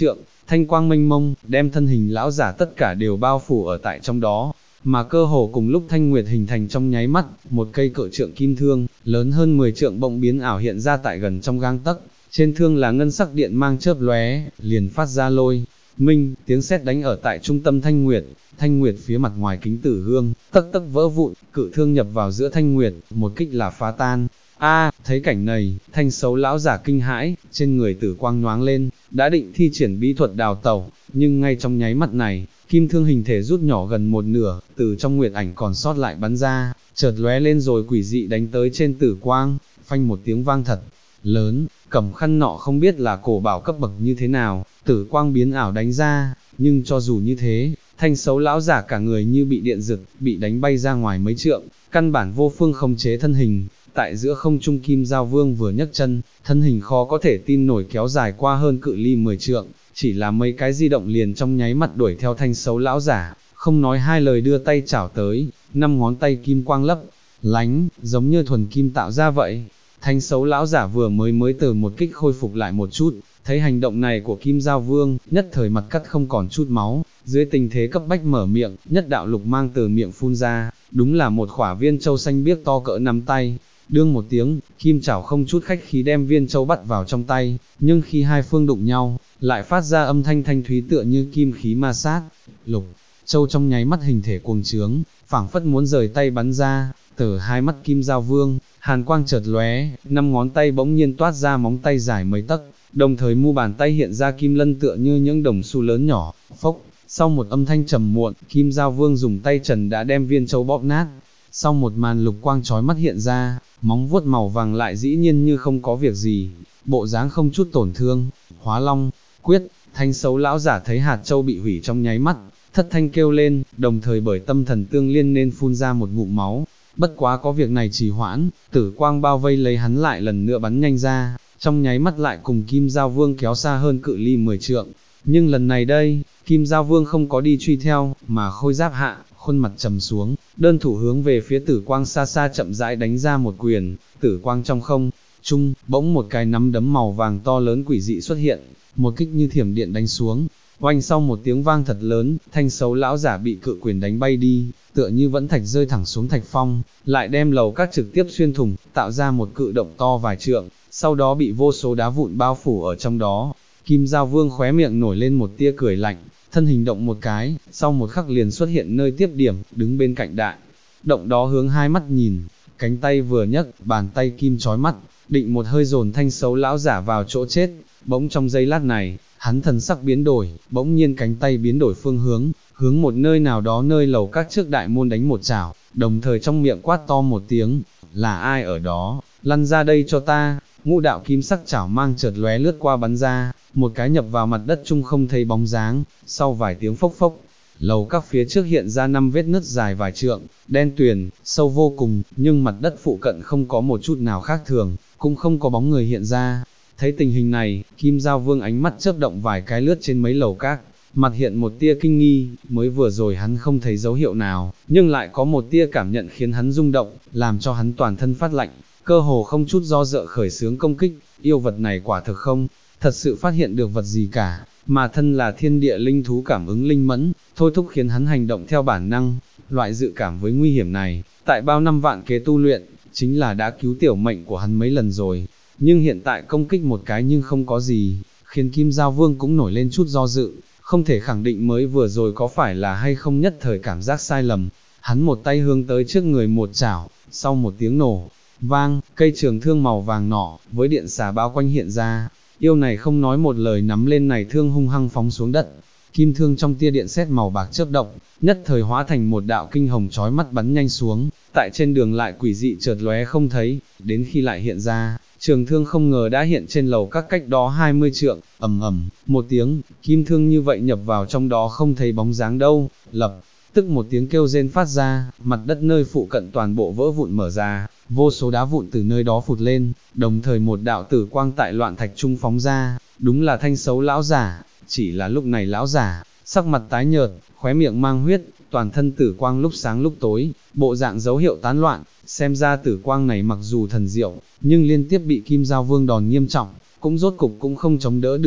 Speaker 1: thanh quang mênh mông, đem thân hình lão giả tất cả đều bao phủ ở tại trong đó, mà cơ hồ cùng lúc thanh nguyệt hình thành trong nháy mắt, một cây cự trượng kim thương, lớn hơn 10 trượng bỗng biến ảo hiện ra tại gần trong gang tấc, trên thương là ngân sắc điện mang chớp lóe, liền phát ra lôi minh, tiếng sét đánh ở tại trung tâm thanh nguyệt phía mặt ngoài kính tử gương, tấc tấc vỡ vụn, cự thương nhập vào giữa thanh nguyệt, một kích là phá tan. Thấy cảnh này, thanh xấu lão giả kinh hãi, trên người tử quang nhoáng lên, đã định thi triển bí thuật đào tẩu, nhưng ngay trong nháy mắt này, kim thương hình thể rút nhỏ gần một nửa, từ trong nguyệt ảnh còn sót lại bắn ra, chợt lóe lên rồi quỷ dị đánh tới trên tử quang, phanh một tiếng vang thật lớn, cầm khăn nọ không biết là cổ bảo cấp bậc như thế nào, tử quang biến ảo đánh ra, nhưng cho dù như thế, thanh xấu lão giả cả người như bị điện giật, bị đánh bay ra ngoài mấy trượng, căn bản vô phương khống chế thân hình. Tại giữa không trung Kim Giao Vương vừa nhấc chân, thân hình khó có thể tin nổi kéo dài qua hơn cự ly 10 trượng, chỉ là mấy cái di động liền trong nháy mắt đuổi theo thanh xấu lão giả, không nói hai lời đưa tay chảo tới, 5 ngón tay kim quang lấp lánh, giống như thuần kim tạo ra vậy. Thanh xấu lão giả vừa mới từ một kích khôi phục lại một chút, thấy hành động này của Kim Giao Vương, nhất thời mặt cắt không còn chút máu, dưới tình thế cấp bách mở miệng, nhất đạo lục mang từ miệng phun ra, đúng là một khỏa viên châu xanh biếc to cỡ nắm tay. Đương một tiếng, kim chảo không chút khách khí đem viên châu bắt vào trong tay, nhưng khi hai phương đụng nhau, lại phát ra âm thanh thanh thúy tựa như kim khí ma sát. Lục châu trong nháy mắt hình thể cuồng trướng, phảng phất muốn rời tay bắn ra, từ hai mắt Kim Giao Vương, hàn quang chợt lóe, 5 ngón tay bỗng nhiên toát ra móng tay dài mấy tấc, đồng thời mu bàn tay hiện ra kim lân tựa như những đồng xu lớn nhỏ, phốc. Sau một âm thanh trầm muộn, Kim Giao Vương dùng tay trần đã đem viên châu bóp nát. Sau một màn lục quang chói mắt hiện ra, móng vuốt màu vàng lại dĩ nhiên như không có việc gì, bộ dáng không chút tổn thương. Hóa Long quyết, thanh xấu lão giả thấy hạt châu bị hủy trong nháy mắt, thất thanh kêu lên, đồng thời bởi tâm thần tương liên nên phun ra một ngụm máu. Bất quá có việc này trì hoãn, tử quang bao vây lấy hắn lại lần nữa bắn nhanh ra, trong nháy mắt lại cùng Kim Giao Vương kéo xa hơn cự ly 10 trượng. Nhưng lần này đây, Kim Giao Vương không có đi truy theo, mà khôi giáp hạ, khuôn mặt trầm xuống, đơn thủ hướng về phía tử quang xa xa chậm rãi đánh ra một quyền, tử quang trong không trung, bỗng một cái nắm đấm màu vàng to lớn quỷ dị xuất hiện, một kích như thiểm điện đánh xuống, oanh sau một tiếng vang thật lớn, thanh xấu lão giả bị cự quyền đánh bay đi, tựa như vẫn thạch rơi thẳng xuống thạch phong, lại đem lầu các trực tiếp xuyên thủng, tạo ra một cự động to vài trượng, sau đó bị vô số đá vụn bao phủ ở trong đó. Kim Giao Vương khóe miệng nổi lên một tia cười lạnh, thân hình động một cái, sau một khắc liền xuất hiện nơi tiếp điểm, đứng bên cạnh đại. Động đó hướng hai mắt nhìn, cánh tay vừa nhấc, bàn tay kim chói mắt, định một hơi dồn thanh xấu lão giả vào chỗ chết, bỗng trong giây lát này, hắn thần sắc biến đổi, bỗng nhiên cánh tay biến đổi phương hướng, hướng một nơi nào đó nơi lầu các trước đại môn đánh một chảo, đồng thời trong miệng quát to một tiếng, là ai ở đó, lăn ra đây cho ta. Ngũ đạo kim sắc chảo mang chợt lóe lướt qua bắn ra, một cái nhập vào mặt đất chung không thấy bóng dáng, sau vài tiếng phốc phốc, lầu các phía trước hiện ra 5 vết nứt dài vài trượng, đen tuyền, sâu vô cùng, nhưng mặt đất phụ cận không có một chút nào khác thường, cũng không có bóng người hiện ra. Thấy tình hình này, Kim Giao Vương ánh mắt chớp động vài cái lướt trên mấy lầu các, mặt hiện một tia kinh nghi, mới vừa rồi hắn không thấy dấu hiệu nào, nhưng lại có một tia cảm nhận khiến hắn rung động, làm cho hắn toàn thân phát lạnh, cơ hồ không chút do dự khởi xướng công kích. Yêu vật này quả thực không thật sự phát hiện được vật gì cả, mà thân là thiên địa linh thú cảm ứng linh mẫn, thôi thúc khiến hắn hành động theo bản năng. Loại dự cảm với nguy hiểm này, tại bao năm vạn kế tu luyện, chính là đã cứu tiểu mệnh của hắn mấy lần rồi, nhưng hiện tại công kích một cái nhưng không có gì, khiến Kim Giao Vương cũng nổi lên chút do dự, không thể khẳng định mới vừa rồi có phải là hay không, nhất thời cảm giác sai lầm. Hắn một tay hướng tới trước người một chảo, sau một tiếng nổ vang, cây trường thương màu vàng nọ, với điện xà bao quanh hiện ra, yêu này không nói một lời nắm lên này thương hung hăng phóng xuống đất, kim thương trong tia điện sét màu bạc chớp động, nhất thời hóa thành một đạo kinh hồng chói mắt bắn nhanh xuống, tại trên đường lại quỷ dị chợt lóe không thấy, đến khi lại hiện ra, trường thương không ngờ đã hiện trên lầu các cách đó 20 trượng, ầm ầm, một tiếng, kim thương như vậy nhập vào trong đó không thấy bóng dáng đâu, lập tức một tiếng kêu rên phát ra, mặt đất nơi phụ cận toàn bộ vỡ vụn mở ra, vô số đá vụn từ nơi đó phụt lên, đồng thời một đạo tử quang tại loạn thạch trung phóng ra, đúng là thanh xấu lão giả, chỉ là lúc này lão giả, sắc mặt tái nhợt, khóe miệng mang huyết, toàn thân tử quang lúc sáng lúc tối, bộ dạng dấu hiệu tán loạn, xem ra tử quang này mặc dù thần diệu, nhưng liên tiếp bị Kim Giao Vương đòn nghiêm trọng, cũng rốt cục cũng không chống đỡ được.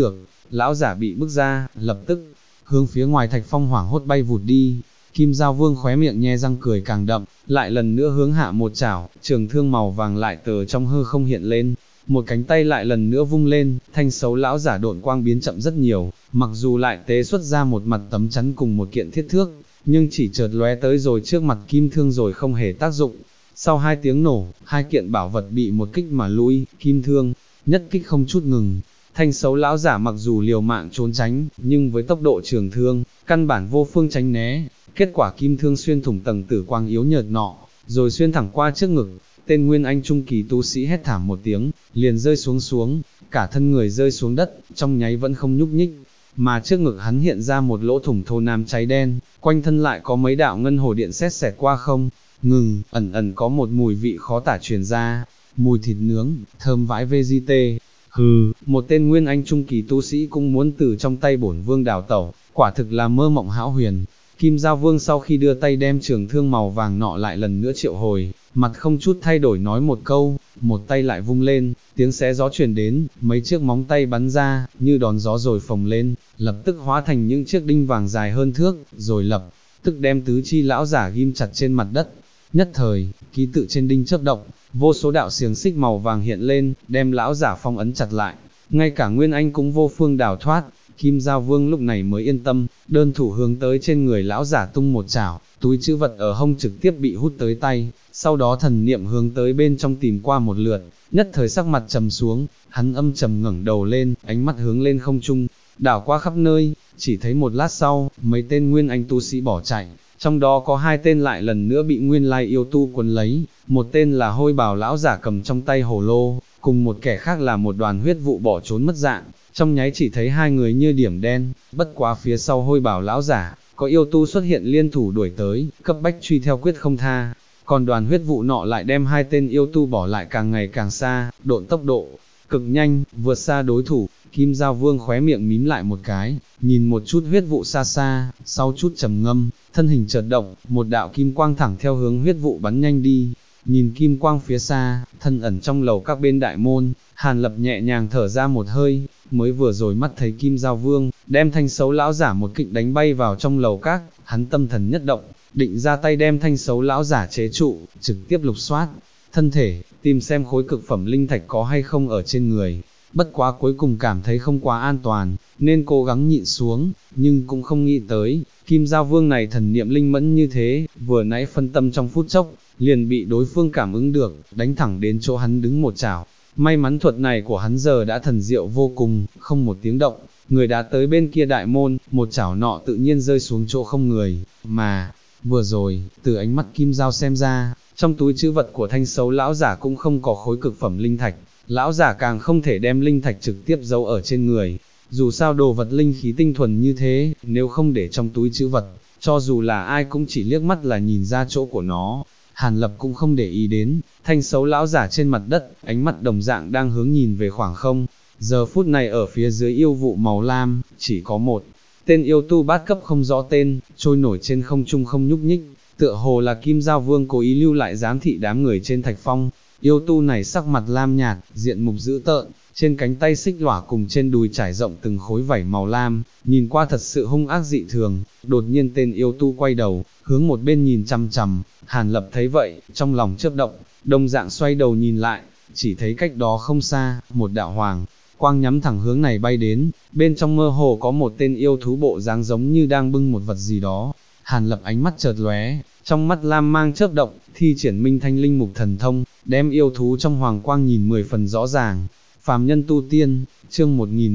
Speaker 1: lão giả bị bức ra, lập tức, hướng phía ngoài thạch phong hoảng hốt bay vụt đi. Kim Giao Vương khóe miệng nhe răng cười càng đậm, lại lần nữa hướng hạ một chảo, trường thương màu vàng lại từ trong hư không hiện lên, một cánh tay lại lần nữa vung lên, thanh xấu lão giả độn quang biến chậm rất nhiều, mặc dù lại tế xuất ra một mặt tấm chắn cùng một kiện thiết thước, nhưng chỉ chợt lóe tới rồi trước mặt kim thương rồi không hề tác dụng. Sau 2 tiếng nổ, 2 kiện bảo vật bị một kích mà lui, kim thương, nhất kích không chút ngừng. Thanh xấu lão giả mặc dù liều mạng trốn tránh, nhưng với tốc độ trường thương, căn bản vô phương tránh né, kết quả kim thương xuyên thủng tầng tử quang yếu nhợt nọ, rồi xuyên thẳng qua trước ngực. Tên Nguyên Anh trung kỳ tu sĩ hét thảm một tiếng, liền rơi xuống, cả thân người rơi xuống đất, trong nháy vẫn không nhúc nhích, mà trước ngực hắn hiện ra một lỗ thủng thô nam cháy đen, quanh thân lại có mấy đạo ngân hồ điện sét xẹt qua không ngừng, ẩn ẩn có một mùi vị khó tả truyền ra, mùi thịt nướng, thơm vãi VGT. Hừ, một tên Nguyên Anh trung kỳ tu sĩ cũng muốn từ trong tay bổn vương đào tẩu, quả thực là mơ mộng hão huyền. Kim Giao Vương sau khi đưa tay đem trường thương màu vàng nọ lại lần nữa triệu hồi, mặt không chút thay đổi nói một câu, một tay lại vung lên, tiếng xé gió truyền đến, mấy chiếc móng tay bắn ra, như đón gió rồi phồng lên, lập tức hóa thành những chiếc đinh vàng dài hơn thước, rồi lập tức đem tứ chi lão giả ghim chặt trên mặt đất. Nhất thời, ký tự trên đinh chớp động, vô số đạo xiềng xích màu vàng hiện lên, đem lão giả phong ấn chặt lại, ngay cả Nguyên Anh cũng vô phương đào thoát. Kim Giao Vương lúc này mới yên tâm, đơn thủ hướng tới trên người lão giả tung một chảo, túi trữ vật ở hông trực tiếp bị hút tới tay, sau đó thần niệm hướng tới bên trong tìm qua một lượt, nhất thời sắc mặt trầm xuống, hắn âm trầm ngẩng đầu lên, ánh mắt hướng lên không trung, đảo qua khắp nơi, chỉ thấy một lát sau, mấy tên Nguyên Anh tu sĩ bỏ chạy, trong đó có 2 tên lại lần nữa bị nguyên lai yêu tu quấn lấy, một tên là hôi bào lão giả cầm trong tay hồ lô, cùng một kẻ khác là một đoàn huyết vụ bỏ trốn mất dạng. Trong nháy chỉ thấy 2 người như điểm đen, bất quá phía sau hôi bảo lão giả, có yêu tu xuất hiện liên thủ đuổi tới, cấp bách truy theo quyết không tha, còn đoàn huyết vụ nọ lại đem 2 tên yêu tu bỏ lại càng ngày càng xa, độn tốc độ cực nhanh, vượt xa đối thủ. Kim Giao Vương khóe miệng mím lại một cái, nhìn một chút huyết vụ xa xa, sau chút trầm ngâm, thân hình chợt động, một đạo kim quang thẳng theo hướng huyết vụ bắn nhanh đi. Nhìn kim quang phía xa, thân ẩn trong lầu các bên đại môn, Hàn Lập nhẹ nhàng thở ra một hơi, mới vừa rồi mắt thấy Kim Giao Vương, đem thanh xấu lão giả một kích đánh bay vào trong lầu các, hắn tâm thần nhất động, định ra tay đem thanh xấu lão giả chế trụ, trực tiếp lục soát thân thể, tìm xem khối cực phẩm linh thạch có hay không ở trên người. Bất quá cuối cùng cảm thấy không quá an toàn, nên cố gắng nhịn xuống, nhưng cũng không nghĩ tới, Kim Giao Vương này thần niệm linh mẫn như thế, vừa nãy phân tâm trong phút chốc, liền bị đối phương cảm ứng được, đánh thẳng đến chỗ hắn đứng một chảo. May mắn thuật này của hắn giờ đã thần diệu vô cùng, không một tiếng động, người đã tới bên kia đại môn, một chảo nọ tự nhiên rơi xuống chỗ không người, mà, vừa rồi, từ ánh mắt Kim Giao xem ra, trong túi trữ vật của thanh xấu lão giả cũng không có khối cực phẩm linh thạch, lão giả càng không thể đem linh thạch trực tiếp giấu ở trên người, dù sao đồ vật linh khí tinh thuần như thế, nếu không để trong túi trữ vật, cho dù là ai cũng chỉ liếc mắt là nhìn ra chỗ của nó. Hàn Lập cũng không để ý đến, thanh xấu lão giả trên mặt đất, ánh mắt đồng dạng đang hướng nhìn về khoảng không. Giờ phút này ở phía dưới yêu vụ màu lam, chỉ có một tên yêu tu bát cấp không rõ tên, trôi nổi trên không trung không nhúc nhích, tựa hồ là Kim Giao Vương cố ý lưu lại giám thị đám người trên thạch phong. Yêu tu này sắc mặt lam nhạt, diện mục dữ tợn, trên cánh tay xích lỏa cùng trên đùi trải rộng từng khối vảy màu lam, nhìn qua thật sự hung ác dị thường. Đột nhiên tên yêu tu quay đầu, hướng một bên nhìn chằm chằm. Hàn Lập thấy vậy, trong lòng chớp động, đồng dạng xoay đầu nhìn lại, chỉ thấy cách đó không xa, một đạo hoàng quang nhắm thẳng hướng này bay đến, bên trong mơ hồ có một tên yêu thú bộ dáng giống như đang bưng một vật gì đó. Hàn Lập ánh mắt chợt lóe, trong mắt lam mang chớp động, thi triển Minh Thanh Linh Mục thần thông, đem yêu thú trong hoàng quang nhìn 10 phần rõ ràng. Phàm nhân tu tiên, chương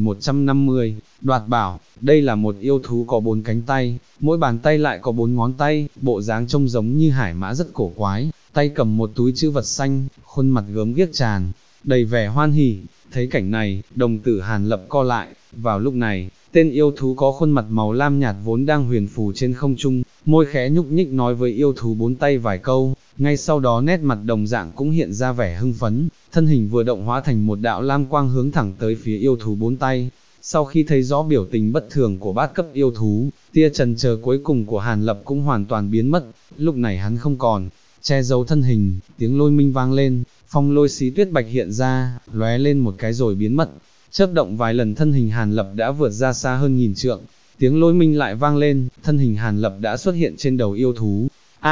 Speaker 1: 1150, đoạt bảo. Đây là một yêu thú có 4 cánh tay, mỗi bàn tay lại có 4 ngón tay, bộ dáng trông giống như hải mã rất cổ quái, tay cầm một túi trữ vật xanh, khuôn mặt gớm ghiếc tràn, đầy vẻ hoan hỉ. Thấy cảnh này, đồng tử Hàn Lập co lại. Vào lúc này, tên yêu thú có khuôn mặt màu lam nhạt vốn đang huyền phù trên không trung, môi khẽ nhúc nhích nói với yêu thú 4 tay vài câu, ngay sau đó nét mặt đồng dạng cũng hiện ra vẻ hưng phấn, thân hình vừa động hóa thành một đạo lam quang hướng thẳng tới phía yêu thú 4 tay. Sau khi thấy rõ biểu tình bất thường của bát cấp yêu thú, tia chần chờ cuối cùng của Hàn Lập cũng hoàn toàn biến mất, lúc này hắn không còn che giấu thân hình, tiếng lôi minh vang lên, phong lôi xí tuyết bạch hiện ra, lóe lên một cái rồi biến mất. chớp động vài lần thân hình Hàn Lập đã vượt ra xa hơn nghìn trượng, tiếng lôi minh lại vang lên, thân hình Hàn Lập đã xuất hiện trên đầu yêu thú.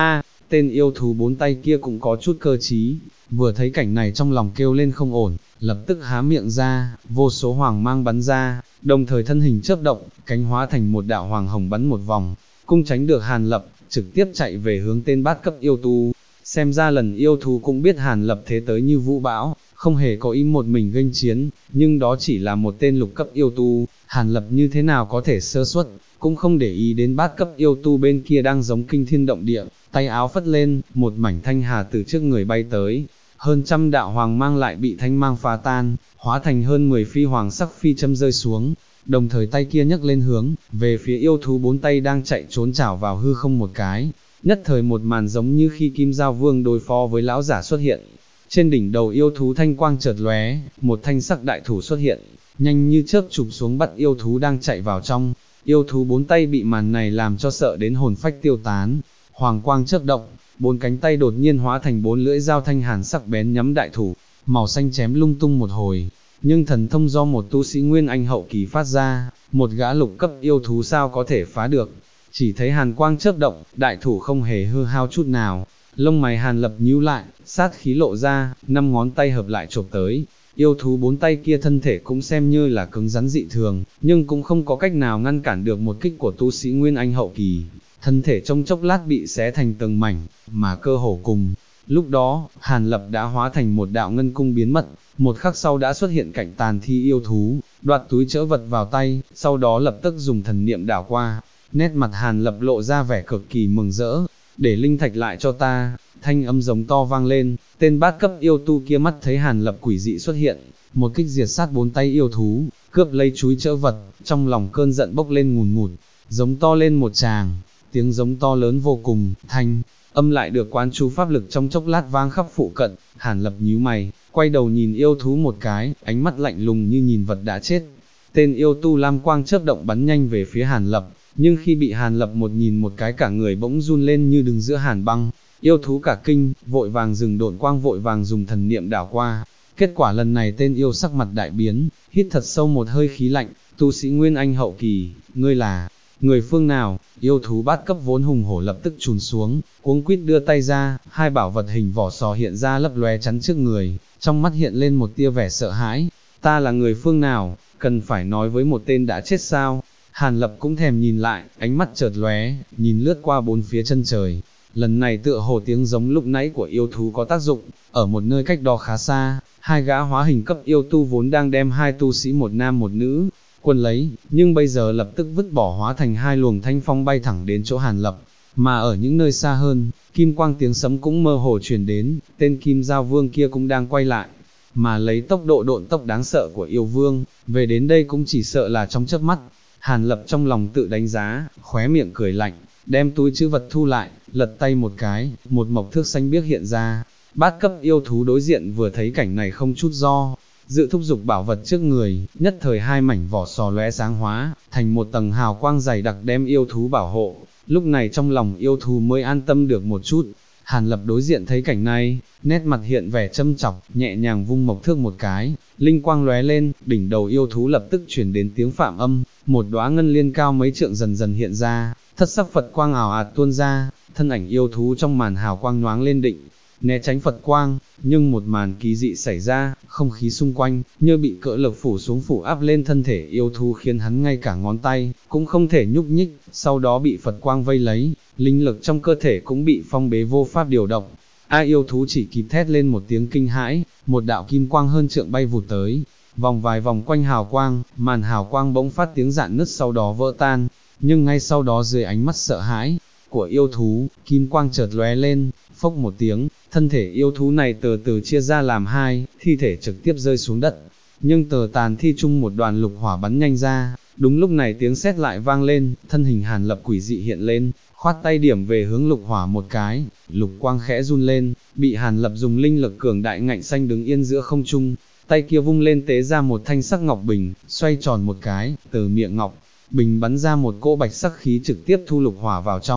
Speaker 1: Tên yêu thú 4 tay kia cũng có chút cơ trí, vừa thấy cảnh này trong lòng kêu lên không ổn, lập tức há miệng ra, vô số hoàng mang bắn ra, đồng thời thân hình chớp động, cánh hóa thành một đạo hoàng hồng bắn một vòng, cung tránh được Hàn Lập, trực tiếp chạy về hướng tên bát cấp yêu tu. Xem ra lần yêu thú cũng biết Hàn Lập thế tới như vũ bão, không hề có ý một mình nghênh chiến, nhưng đó chỉ là một tên lục cấp yêu tu, Hàn Lập như thế nào có thể sơ suất, cũng không để ý đến bát cấp yêu tu bên kia đang giống kinh thiên động địa, tay áo phất lên, một mảnh thanh hà từ trước người bay tới, hơn trăm đạo hoàng mang lại bị thanh mang phá tan, hóa thành hơn 10 phi hoàng sắc phi châm rơi xuống, đồng thời tay kia nhấc lên hướng, về phía yêu thú 4 tay đang chạy trốn chảo vào hư không một cái. Nhất thời một màn giống như khi Kim Giao Vương đối phó với lão giả xuất hiện. Trên đỉnh đầu yêu thú thanh quang chợt lóe, một thanh sắc đại thủ xuất hiện, nhanh như chớp chụp xuống bắt yêu thú đang chạy vào trong. Yêu thú 4 tay bị màn này làm cho sợ đến hồn phách tiêu tán. Hoàng quang chớp động, 4 cánh tay đột nhiên hóa thành 4 lưỡi dao thanh hàn sắc bén nhắm đại thủ, màu xanh chém lung tung một hồi. Nhưng thần thông do một tu sĩ Nguyên Anh hậu kỳ phát ra, một gã lục cấp yêu thú sao có thể phá được. Chỉ thấy hàn quang chớp động, đại thủ không hề hư hao chút nào, lông mày Hàn Lập nhíu lại, sát khí lộ ra, 5 ngón tay hợp lại chộp tới. Yêu thú 4 tay kia thân thể cũng xem như là cứng rắn dị thường, nhưng cũng không có cách nào ngăn cản được một kích của tu sĩ Nguyên Anh hậu kỳ. Thân thể trong chốc lát bị xé thành từng mảnh, mà cơ hồ cùng. Lúc đó, Hàn Lập đã hóa thành một đạo ngân cung biến mất, một khắc sau đã xuất hiện cảnh tàn thi yêu thú, đoạt túi trữ vật vào tay, sau đó lập tức dùng thần niệm đảo qua. Nét mặt Hàn Lập lộ ra vẻ cực kỳ mừng rỡ, để linh thạch lại cho ta, thanh âm giống to vang lên, tên bát cấp yêu tu kia mắt thấy Hàn Lập quỷ dị xuất hiện, một kích diệt sát 4 tay yêu thú, cướp lấy chúi trữ vật, trong lòng cơn giận bốc lên ngùn ngụt, giống to lên một tràng, tiếng giống to lớn vô cùng, thanh âm lại được quán chú pháp lực trong chốc lát vang khắp phụ cận. Hàn Lập nhíu mày, quay đầu nhìn yêu thú một cái, ánh mắt lạnh lùng như nhìn vật đã chết. Tên yêu tu lam quang chớp động bắn nhanh về phía Hàn Lập, nhưng khi bị Hàn Lập nhìn một cái cả người bỗng run lên như đứng giữa hàn băng. Yêu thú cả kinh, vội vàng dừng độn quang, vội vàng dùng thần niệm đảo qua. Kết quả lần này tên yêu sắc mặt đại biến, hít thật sâu một hơi khí lạnh, tu sĩ Nguyên Anh hậu kỳ, ngươi là người phương nào? Yêu thú bát cấp vốn hùng hổ lập tức chùn xuống, cuống quýt đưa tay ra, hai bảo vật hình vỏ sò hiện ra lấp lóe chắn trước người, trong mắt hiện lên một tia vẻ sợ hãi. Ta là người phương nào, cần phải nói với một tên đã chết sao? Hàn Lập cũng thèm nhìn lại, ánh mắt chợt lóe, nhìn lướt qua bốn phía chân trời. Lần này tựa hồ tiếng giống lúc nãy của yêu thú có tác dụng, ở một nơi cách đó khá xa, hai gã hóa hình cấp yêu tu vốn đang đem hai tu sĩ một nam một nữ quân lấy, nhưng bây giờ lập tức vứt bỏ hóa thành hai luồng thanh phong bay thẳng đến chỗ Hàn Lập. Mà ở những nơi xa hơn, kim quang tiếng sấm cũng mơ hồ truyền đến, tên Kim Giao Vương kia cũng đang quay lại, mà lấy tốc độ độn tốc đáng sợ của yêu vương, về đến đây cũng chỉ sợ là trong chớp mắt. Hàn Lập trong lòng tự đánh giá, khóe miệng cười lạnh, đem túi trữ vật thu lại, lật tay một cái, một mộc thước xanh biếc hiện ra. Bát cấp yêu thú đối diện vừa thấy cảnh này không chút do dự thúc giục bảo vật trước người, nhất thời hai mảnh vỏ sò lóe sáng hóa, thành một tầng hào quang dày đặc đem yêu thú bảo hộ. Lúc này trong lòng yêu thú mới an tâm được một chút. Hàn Lập đối diện thấy cảnh này, nét mặt hiện vẻ châm chọc, nhẹ nhàng vung mộc thước một cái, linh quang lóe lên, đỉnh đầu yêu thú lập tức chuyển đến tiếng phạm âm, một đóa ngân liên cao mấy trượng dần dần hiện ra, thất sắc Phật quang ảo ạt tuôn ra, thân ảnh yêu thú trong màn hào quang nhoáng lên định né tránh Phật quang, nhưng một màn kỳ dị xảy ra, không khí xung quanh như bị cỡ lực phủ xuống phủ áp lên thân thể yêu thú, khiến hắn ngay cả ngón tay cũng không thể nhúc nhích, sau đó bị Phật quang vây lấy, linh lực trong cơ thể cũng bị phong bế vô pháp điều động. Yêu thú chỉ kịp thét lên một tiếng kinh hãi, một đạo kim quang hơn trượng bay vụt tới, vòng vài vòng quanh hào quang, màn hào quang bỗng phát tiếng rạn nứt sau đó vỡ tan, nhưng ngay sau đó dưới ánh mắt sợ hãi của yêu thú, kim quang chợt lóe lên, phốc một tiếng, thân thể yêu thú này từ từ chia ra làm hai, thi thể trực tiếp rơi xuống đất, nhưng tờ tàn thi chung một đoàn lục hỏa bắn nhanh ra. Đúng lúc này tiếng sét lại vang lên, thân hình Hàn Lập quỷ dị hiện lên, khoát tay điểm về hướng lục hỏa một cái, lục quang khẽ run lên, bị Hàn Lập dùng linh lực cường đại ngạnh xanh đứng yên giữa không trung, tay kia vung lên tế ra một thanh sắc ngọc bình, xoay tròn một cái, từ miệng ngọc bình bắn ra một cỗ bạch sắc khí trực tiếp thu lục hỏa vào trong.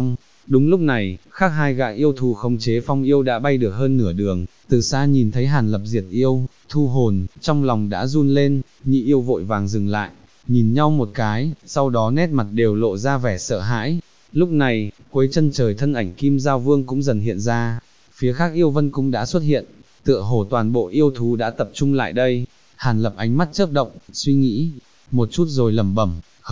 Speaker 1: Đúng lúc này, khác hai gã yêu thú khống chế phong yêu đã bay được hơn nửa đường, từ xa nhìn thấy Hàn Lập diệt yêu, thu hồn, trong lòng đã run lên, nhị yêu vội vàng dừng lại, nhìn nhau một cái, sau đó nét mặt đều lộ ra vẻ sợ hãi. Lúc này, cuối chân trời thân ảnh Kim Giao Vương cũng dần hiện ra, phía khác yêu vân cũng đã xuất hiện, tựa hồ toàn bộ yêu thú đã tập trung lại đây. Hàn Lập ánh mắt chớp động, suy nghĩ một chút rồi lẩm bẩm,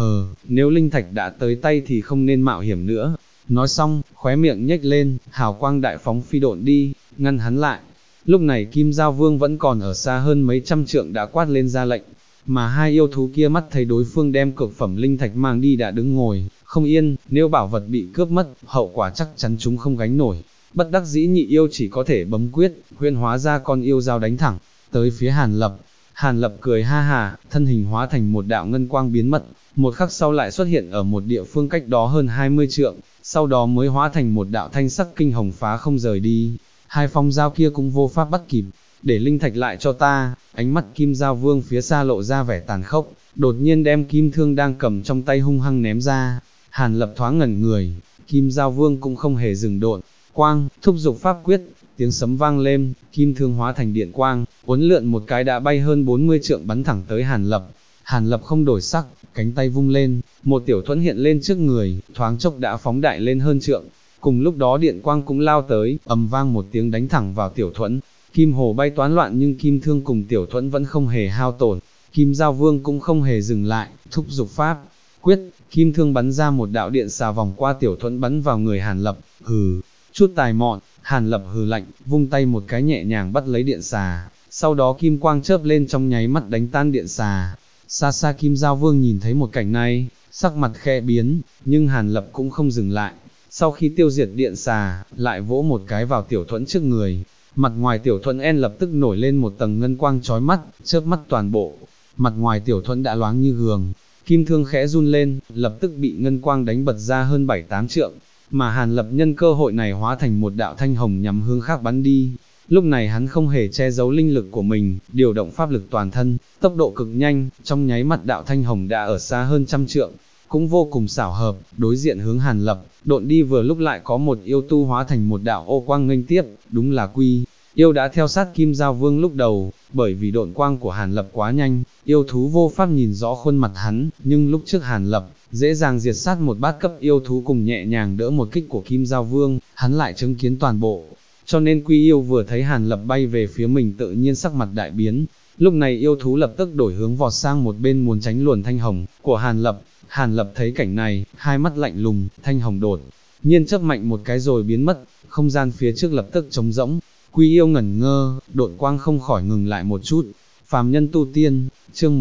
Speaker 1: nếu linh thạch đã tới tay thì không nên mạo hiểm nữa. Nói xong, khóe miệng nhếch lên, hào quang đại phóng phi độn đi, ngăn hắn lại. Lúc này Kim Giao Vương vẫn còn ở xa hơn mấy trăm trượng đã quát lên ra lệnh, mà hai yêu thú kia mắt thấy đối phương đem cực phẩm linh thạch mang đi đã đứng ngồi không yên, nếu bảo vật bị cướp mất, hậu quả chắc chắn chúng không gánh nổi. Bất đắc dĩ nhị yêu chỉ có thể bấm quyết, huyễn hóa ra con yêu dao đánh thẳng tới phía Hàn Lập. Hàn Lập cười ha hà, thân hình hóa thành một đạo ngân quang biến mất, một khắc sau lại xuất hiện ở một địa phương cách đó hơn 20 trượng, sau đó mới hóa thành một đạo thanh sắc kinh hồng phá không rời đi. Hai phong dao kia cũng vô pháp bắt kịp, để linh thạch lại cho ta. Ánh mắt Kim Giao Vương phía xa lộ ra vẻ tàn khốc, đột nhiên đem kim thương đang cầm trong tay hung hăng ném ra. Hàn Lập thoáng ngẩn người, Kim Giao Vương cũng không hề dừng độn, quang, thúc giục pháp quyết, tiếng sấm vang lên, kim thương hóa thành điện quang, uốn lượn một cái đã bay hơn 40 trượng bắn thẳng tới Hàn Lập. Hàn Lập không đổi sắc, cánh tay vung lên, một tiểu thuẫn hiện lên trước người, thoáng chốc đã phóng đại lên hơn trượng. Cùng lúc đó điện quang cũng lao tới, ầm vang một tiếng đánh thẳng vào tiểu thuẫn. Kim hồ bay toán loạn nhưng kim thương cùng tiểu thuẫn vẫn không hề hao tổn. Kim Giao Vương cũng không hề dừng lại, thúc giục pháp quyết, kim thương bắn ra một đạo điện xà vòng qua tiểu thuẫn bắn vào người Hàn Lập. Chút tài mọn, Hàn Lập hừ lạnh, vung tay một cái nhẹ nhàng bắt lấy điện xà, sau đó kim quang chớp lên trong nháy mắt đánh tan điện xà. Xa xa Kim Giao Vương nhìn thấy một cảnh này, sắc mặt khẽ biến, nhưng Hàn Lập cũng không dừng lại. Sau khi tiêu diệt điện xà, lại vỗ một cái vào tiểu thuẫn trước người. Mặt ngoài tiểu thuẫn lập tức nổi lên một tầng ngân quang chói mắt, chớp mắt toàn bộ. Mặt ngoài tiểu thuẫn đã loáng như gương, kim thương khẽ run lên, lập tức bị ngân quang đánh bật ra hơn 7-8 trượng. Mà Hàn Lập nhân cơ hội này hóa thành một đạo thanh hồng nhắm hướng khác bắn đi. Lúc này hắn không hề che giấu linh lực của mình, điều động pháp lực toàn thân, tốc độ cực nhanh, trong nháy mắt đạo thanh hồng đã ở xa hơn 100 trượng. Cũng vô cùng xảo hợp, đối diện hướng Hàn Lập, độn đi vừa lúc lại có một yêu tu hóa thành một đạo ô quang nghênh tiếp, đúng là Quy yêu đã theo sát Kim Giao Vương lúc đầu, bởi vì độn quang của Hàn Lập quá nhanh, yêu thú vô pháp nhìn rõ khuôn mặt hắn, nhưng lúc trước Hàn Lập dễ dàng diệt sát một bát cấp yêu thú cùng nhẹ nhàng đỡ một kích của Kim Giao Vương, hắn lại chứng kiến toàn bộ. Cho nên Quy yêu vừa thấy Hàn Lập bay về phía mình tự nhiên sắc mặt đại biến. Lúc này yêu thú lập tức đổi hướng vọt sang một bên muốn tránh luồn thanh hồng của Hàn Lập. Hàn Lập thấy cảnh này, hai mắt lạnh lùng, thanh hồng đột nhiên chớp mạnh một cái rồi biến mất, không gian phía trước lập tức trống rỗng. Quy yêu ngẩn ngơ, độn quang không khỏi ngừng lại một chút. Phàm nhân tu tiên, chương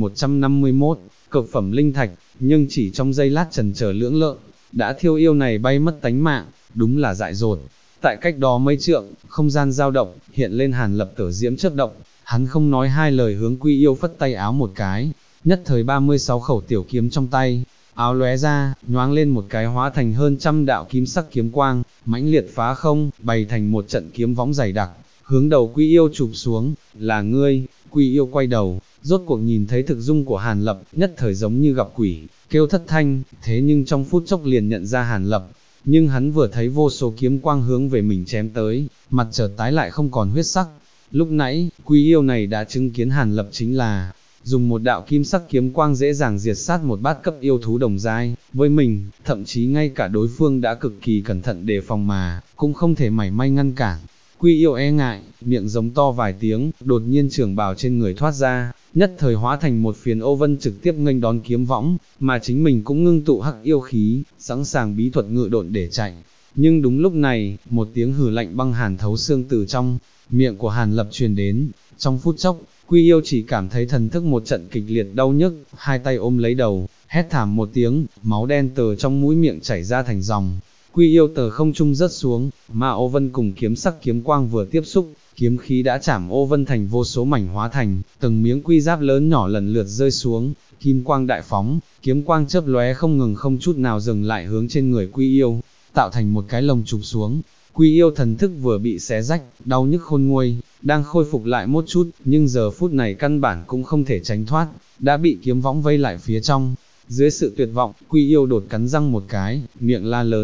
Speaker 1: 1151, cực phẩm linh thạch, nhưng chỉ trong giây lát chần chờ lưỡng lự, đã thiêu yêu này bay mất tánh mạng, đúng là dại dột. Tại cách đó mấy trượng, không gian dao động, hiện lên Hàn Lập tử diễm chớp động, hắn không nói hai lời hướng Quy yêu phất tay áo một cái, nhất thời 36 khẩu tiểu kiếm trong tay, áo lóe ra, nhoáng lên một cái hóa thành hơn 100 đạo kim sắc kiếm quang, mãnh liệt phá không, bày thành một trận kiếm võng dày đặc, hướng đầu Quy yêu chụp xuống. Là ngươi? Quy yêu quay đầu, rốt cuộc nhìn thấy thực dung của Hàn Lập, nhất thời giống như gặp quỷ, kêu thất thanh, thế nhưng trong phút chốc liền nhận ra Hàn Lập. Nhưng hắn vừa thấy vô số kiếm quang hướng về mình chém tới, mặt chợt tái lại không còn huyết sắc. Lúc nãy, Quy yêu này đã chứng kiến Hàn Lập chính là dùng một đạo kim sắc kiếm quang dễ dàng diệt sát một bát cấp yêu thú đồng giai với mình, thậm chí ngay cả đối phương đã cực kỳ cẩn thận đề phòng mà cũng không thể mảy may ngăn cản. Quy yêu e ngại, miệng giống to vài tiếng, đột nhiên trường bào trên người thoát ra, nhất thời hóa thành một phiến ô vân trực tiếp nghênh đón kiếm võng, mà chính mình cũng ngưng tụ hắc yêu khí, sẵn sàng bí thuật ngự độn để chạy. Nhưng đúng lúc này, một tiếng hừ lạnh băng hàn thấu xương từ trong miệng của Hàn Lập truyền đến. Trong phút chốc, Quy yêu chỉ cảm thấy thần thức một trận kịch liệt đau nhức, hai tay ôm lấy đầu, hét thảm một tiếng, máu đen từ trong mũi miệng chảy ra thành dòng. Quy yêu từ không trung rớt xuống, mà ô vân cùng kiếm sắc kiếm quang vừa tiếp xúc, kiếm khí đã chảm ô vân thành vô số mảnh hóa thành từng miếng quy giáp lớn nhỏ lần lượt rơi xuống. Kim quang đại phóng, kiếm quang chớp lóe không ngừng, không chút nào dừng lại hướng trên người Quy yêu, tạo thành một cái lồng chụp xuống. Quy yêu thần thức vừa bị xé rách, đau nhức khôn nguôi, đang khôi phục lại một chút, nhưng giờ phút này căn bản cũng không thể tránh thoát, đã bị kiếm võng vây lại phía trong. Dưới sự tuyệt vọng, Quy yêu đột cắn răng một cái, miệng la lớn,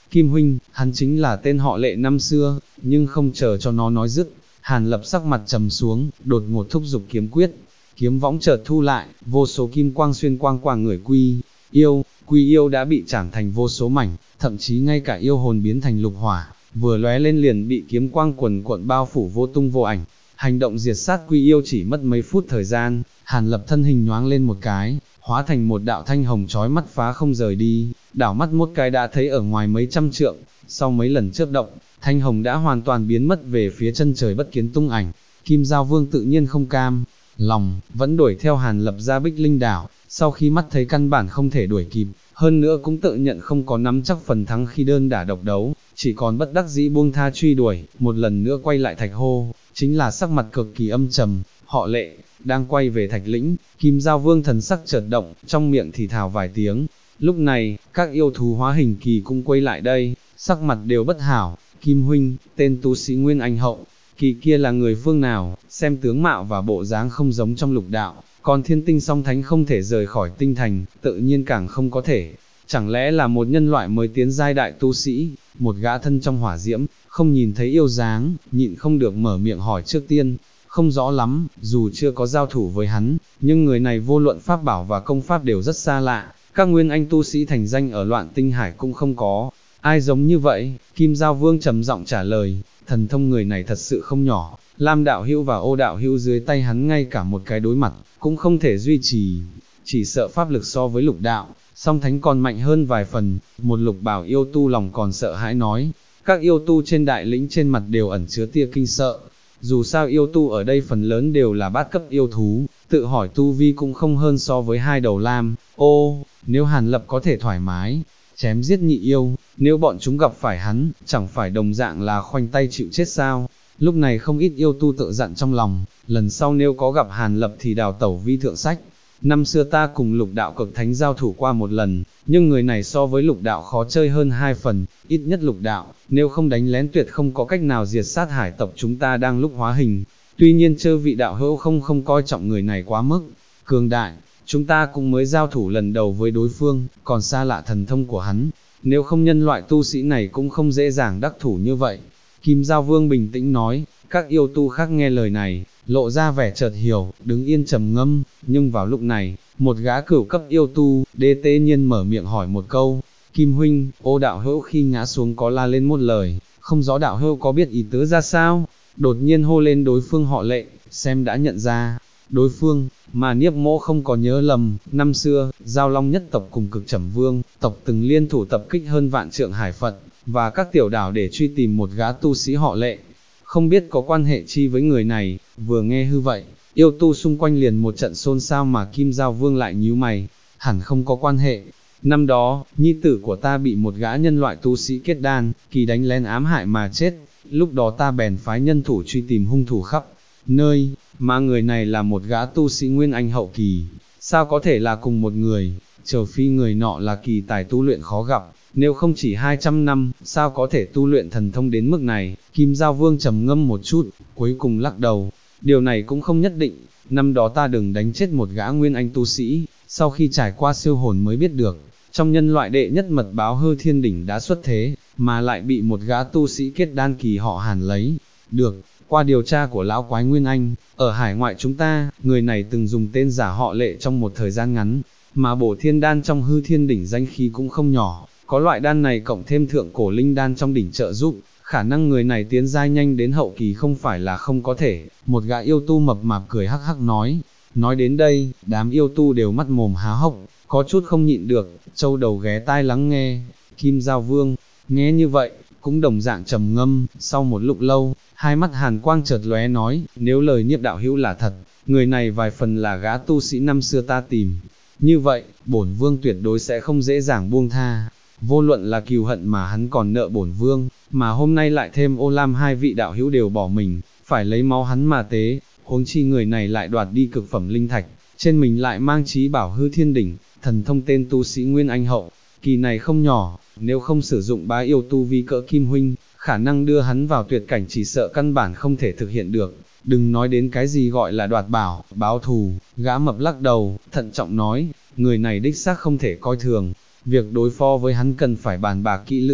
Speaker 1: Kim huynh, hắn chính là tên họ Lệ năm xưa, nhưng không chờ cho nó nói dứt, Hàn Lập sắc mặt trầm xuống, đột ngột thúc giục kiếm quyết, kiếm võng chợt thu lại, vô số kim quang xuyên quang qua người quy yêu đã bị chảm thành vô số mảnh, thậm chí ngay cả yêu hồn biến thành lục hỏa, vừa lóe lên liền bị kiếm quang quần cuộn bao phủ vô tung vô ảnh. Hành động diệt sát quy yêu chỉ mất mấy phút thời gian, Hàn Lập thân hình nhoáng lên một cái, hóa thành một đạo thanh hồng chói mắt phá không rời đi, đảo mắt một cái đã thấy ở ngoài mấy trăm trượng, sau mấy lần chớp động, thanh hồng đã hoàn toàn biến mất về phía chân trời bất kiến tung ảnh. Kim Giao Vương tự nhiên không cam lòng, vẫn đuổi theo Hàn Lập ra Bích Linh đảo, sau khi mắt thấy căn bản không thể đuổi kịp, hơn nữa cũng tự nhận không có nắm chắc phần thắng khi đơn đả độc đấu, chỉ còn bất đắc dĩ buông tha truy đuổi, một lần nữa quay lại Thạch Hô, chính là sắc mặt cực kỳ âm trầm. Họ Lệ đang quay về Thạch Lĩnh, Kim Giao Vương thần sắc chợt động, trong miệng thì thào vài tiếng. Lúc này, các yêu thú hóa hình kỳ cũng quay lại đây, sắc mặt đều bất hảo. Kim huynh, tên tu sĩ Nguyên Anh hậu kỳ kia là người phương nào? Xem tướng mạo và bộ dáng không giống trong lục đạo, còn thiên tinh song thánh không thể rời khỏi tinh thành, tự nhiên càng không có thể. Chẳng lẽ là một nhân loại mới tiến giai đại tu sĩ? Một gã thân trong hỏa diễm, không nhìn thấy yêu dáng, nhịn không được mở miệng hỏi trước tiên. Không rõ lắm, dù chưa có giao thủ với hắn, nhưng người này vô luận pháp bảo và công pháp đều rất xa lạ. Các nguyên anh tu sĩ thành danh ở Loạn Tinh Hải cũng không có ai giống như vậy. Kim Giao Vương trầm giọng trả lời, thần thông người này thật sự không nhỏ, Lam đạo hữu và Ô đạo hữu dưới tay hắn ngay cả một cái đối mặt cũng không thể duy trì, chỉ sợ pháp lực so với lục đạo song thánh còn mạnh hơn vài phần. Một lục bảo yêu tu lòng còn sợ hãi nói, các yêu tu trên đại lĩnh trên mặt đều ẩn chứa tia kinh sợ, dù sao yêu tu ở đây phần lớn đều là bát cấp yêu thú, tự hỏi tu vi cũng không hơn so với hai đầu lam. Nếu Hàn Lập có thể thoải mái chém giết nhị yêu, nếu bọn chúng gặp phải hắn, chẳng phải đồng dạng là khoanh tay chịu chết sao? Lúc này không ít yêu tu tự dặn trong lòng, lần sau nếu có gặp Hàn Lập thì đào tẩu vi thượng sách. Năm xưa ta cùng lục đạo cực thánh giao thủ qua một lần, nhưng người này so với lục đạo khó chơi hơn hai phần, ít nhất lục đạo, nếu không đánh lén tuyệt không có cách nào diệt sát hải tộc chúng ta đang lúc hóa hình. Tuy nhiên chơ vị đạo hữu không coi trọng người này quá mức cường đại, chúng ta cũng mới giao thủ lần đầu với đối phương, còn xa lạ thần thông của hắn, nếu không nhân loại tu sĩ này cũng không dễ dàng đắc thủ như vậy. Kim Giao Vương bình tĩnh nói. Các yêu tu khác nghe lời này, lộ ra vẻ chợt hiểu, đứng yên trầm ngâm, nhưng vào lúc này, một gã cửu cấp yêu tu, đê tế nhiên mở miệng hỏi một câu, Kim huynh, Ô đạo hữu khi ngã xuống có la lên một lời, không rõ đạo hữu có biết ý tứ ra sao? Đột nhiên hô lên đối phương họ Lệ, xem đã nhận ra đối phương, mà Niếp Mỗ không có nhớ lầm, năm xưa, Giao Long nhất tộc cùng Cực Trẩm Vương tộc từng liên thủ tập kích hơn vạn trượng hải Phật và các tiểu đảo để truy tìm một gã tu sĩ họ Lệ, không biết có quan hệ chi với người này. Vừa nghe hư vậy, yêu tu xung quanh liền một trận xôn xao, mà Kim Giao Vương lại nhíu mày, hẳn không có quan hệ. Năm đó, nhi tử của ta bị một gã nhân loại tu sĩ kết đan kỳ đánh lén ám hại mà chết, lúc đó ta bèn phái nhân thủ truy tìm hung thủ khắp nơi, mà người này là một gã tu sĩ Nguyên Anh hậu kỳ, sao có thể là cùng một người? Trừ phi người nọ là kỳ tài tu luyện khó gặp, nếu không chỉ 200 năm, sao có thể tu luyện thần thông đến mức này? Kim Giao Vương trầm ngâm một chút, cuối cùng lắc đầu, điều này cũng không nhất định, năm đó ta đừng đánh chết một gã Nguyên Anh tu sĩ, sau khi trải qua siêu hồn mới biết được, trong nhân loại đệ nhất mật báo Hư Thiên Đỉnh đã xuất thế, mà lại bị một gã tu sĩ kết đan kỳ họ Hàn lấy được. Qua điều tra của lão quái Nguyên Anh, ở hải ngoại chúng ta, người này từng dùng tên giả họ Lệ trong một thời gian ngắn, mà bổ thiên đan trong Hư Thiên Đỉnh danh khí cũng không nhỏ, có loại đan này cộng thêm thượng cổ linh đan trong đỉnh trợ giúp, khả năng người này tiến giai nhanh đến hậu kỳ không phải là không có thể. Một gã yêu tu mập mạp cười hắc hắc nói đến đây, đám yêu tu đều mắt mồm há hốc, có chút không nhịn được, châu đầu ghé tai lắng nghe. Kim Giao Vương nghe như vậy, cũng đồng dạng trầm ngâm, sau một lúc lâu, hai mắt hàn quang chợt lóe nói, nếu lời Niếp đạo hữu là thật, người này vài phần là gã tu sĩ năm xưa ta tìm, như vậy, bổn vương tuyệt đối sẽ không dễ dàng buông tha, vô luận là cừu hận mà hắn còn nợ bổn vương, mà hôm nay lại thêm Ô Lam hai vị đạo hữu đều bỏ mình, phải lấy máu hắn mà tế, huống chi người này lại đoạt đi cực phẩm linh thạch, trên mình lại mang chí bảo Hư Thiên Đỉnh, thần thông tên tu sĩ Nguyên Anh hậu kỳ này không nhỏ, nếu không sử dụng bá yêu tu vi cỡ Kim huynh, khả năng đưa hắn vào tuyệt cảnh chỉ sợ căn bản không thể thực hiện được. Đừng nói đến cái gì gọi là đoạt bảo, báo thù. Gã mập lắc đầu, thận trọng nói, người này đích xác không thể coi thường, việc đối phó với hắn cần phải bàn bạc kỹ lưỡng,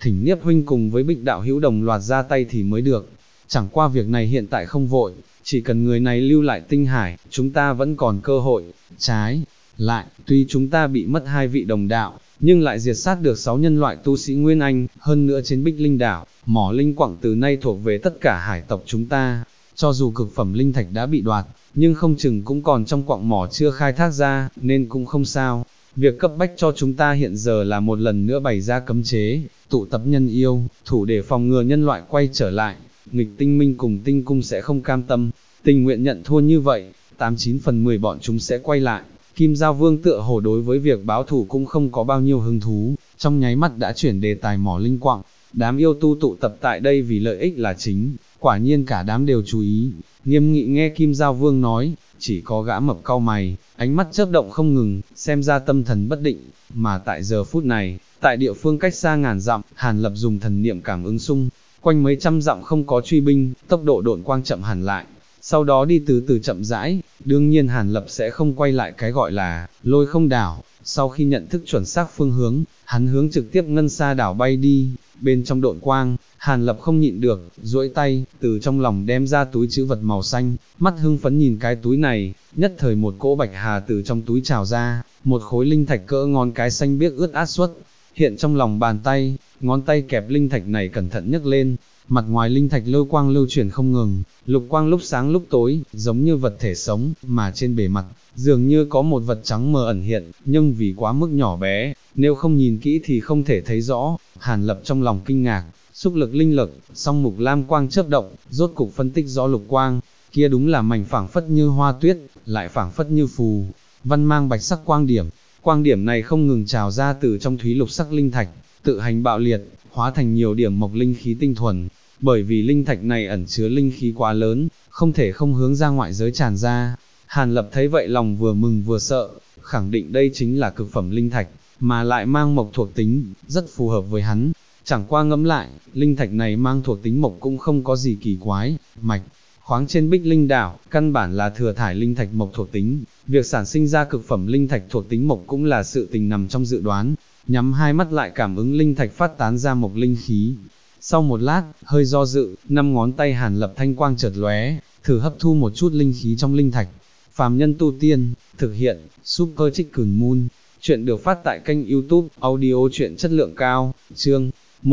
Speaker 1: thỉnh Niếp huynh cùng với Bích đạo hữu đồng loạt ra tay thì mới được. Chẳng qua việc này hiện tại không vội, chỉ cần người này lưu lại tinh hải, chúng ta vẫn còn cơ hội. Trái lại, tuy chúng ta bị mất 2 vị đồng đạo, nhưng lại diệt sát được 6 nhân loại tu sĩ Nguyên Anh, hơn nữa trên Bích Linh đảo, mỏ linh quặng từ nay thuộc về tất cả hải tộc chúng ta. Cho dù cực phẩm linh thạch đã bị đoạt, nhưng không chừng cũng còn trong quặng mỏ chưa khai thác ra, nên cũng không sao. Việc cấp bách cho chúng ta hiện giờ là một lần nữa bày ra cấm chế, tụ tập nhân yêu, thủ để phòng ngừa nhân loại quay trở lại. Nghịch Tinh Minh cùng Tinh Cung sẽ không cam tâm, tình nguyện nhận thua như vậy, 89 phần 10 bọn chúng sẽ quay lại. Kim Giao Vương tựa hồ đối với việc báo thù cũng không có bao nhiêu hứng thú, trong nháy mắt đã chuyển đề tài mỏ linh quặng. Đám yêu tu tụ tập tại đây vì lợi ích là chính, quả nhiên cả đám đều chú ý. Nghiêm Nghị nghe Kim Giao Vương nói, chỉ có gã mập cau mày, ánh mắt chớp động không ngừng, xem ra tâm thần bất định. Mà tại giờ phút này, tại địa phương cách xa ngàn dặm, Hàn Lập dùng thần niệm cảm ứng xung quanh mấy trăm dặm không có truy binh, tốc độ độn quang chậm hẳn lại, sau đó đi từ từ chậm rãi. Đương nhiên Hàn Lập sẽ không quay lại cái gọi là lôi không đảo. Sau khi nhận thức chuẩn xác phương hướng, hắn hướng trực tiếp ngân sa đảo bay đi. Bên trong độn quang, Hàn Lập không nhịn được, duỗi tay, từ trong lòng đem ra túi trữ vật màu xanh, mắt hưng phấn nhìn cái túi này, nhất thời một cỗ bạch hà từ trong túi trào ra, một khối linh thạch cỡ ngón cái xanh biếc ướt át xuất hiện trong lòng bàn tay, ngón tay kẹp linh thạch này cẩn thận nhấc lên, mặt ngoài linh thạch lôi quang lưu chuyển không ngừng, lục quang lúc sáng lúc tối, giống như vật thể sống, mà trên bề mặt, dường như có một vật trắng mờ ẩn hiện, nhưng vì quá mức nhỏ bé, nếu không nhìn kỹ thì không thể thấy rõ. Hàn Lập trong lòng kinh ngạc, xúc lực linh lực, song mục lam quang chớp động, rốt cục phân tích rõ lục quang, kia đúng là mảnh phảng phất như hoa tuyết, lại phảng phất như phù văn mang bạch sắc quang điểm này không ngừng trào ra từ trong thúy lục sắc linh thạch, tự hành bạo liệt, hóa thành nhiều điểm mộc linh khí tinh thuần. Bởi vì linh thạch này ẩn chứa linh khí quá lớn, không thể không hướng ra ngoại giới tràn ra. Hàn Lập thấy vậy lòng vừa mừng vừa sợ, khẳng định đây chính là cực phẩm linh thạch, mà lại mang mộc thuộc tính, rất phù hợp với hắn. Chẳng qua ngẫm lại, linh thạch này mang thuộc tính mộc cũng không có gì kỳ quái, mạch khoáng trên Bích Linh đảo, căn bản là thừa thải linh thạch mộc thuộc tính, việc sản sinh ra cực phẩm linh thạch thuộc tính mộc cũng là sự tình nằm trong dự đoán. Nhắm hai mắt lại cảm ứng linh thạch phát tán ra mộc linh khí. Sau một lát, hơi do dự, 5 ngón tay Hàn Lập thanh quang chợt lóe, thử hấp thu một chút linh khí trong linh thạch. Phàm nhân tu tiên, thực hiện, Super Chicken Moon. Chuyện được phát tại kênh YouTube, audio truyện chất lượng cao, chương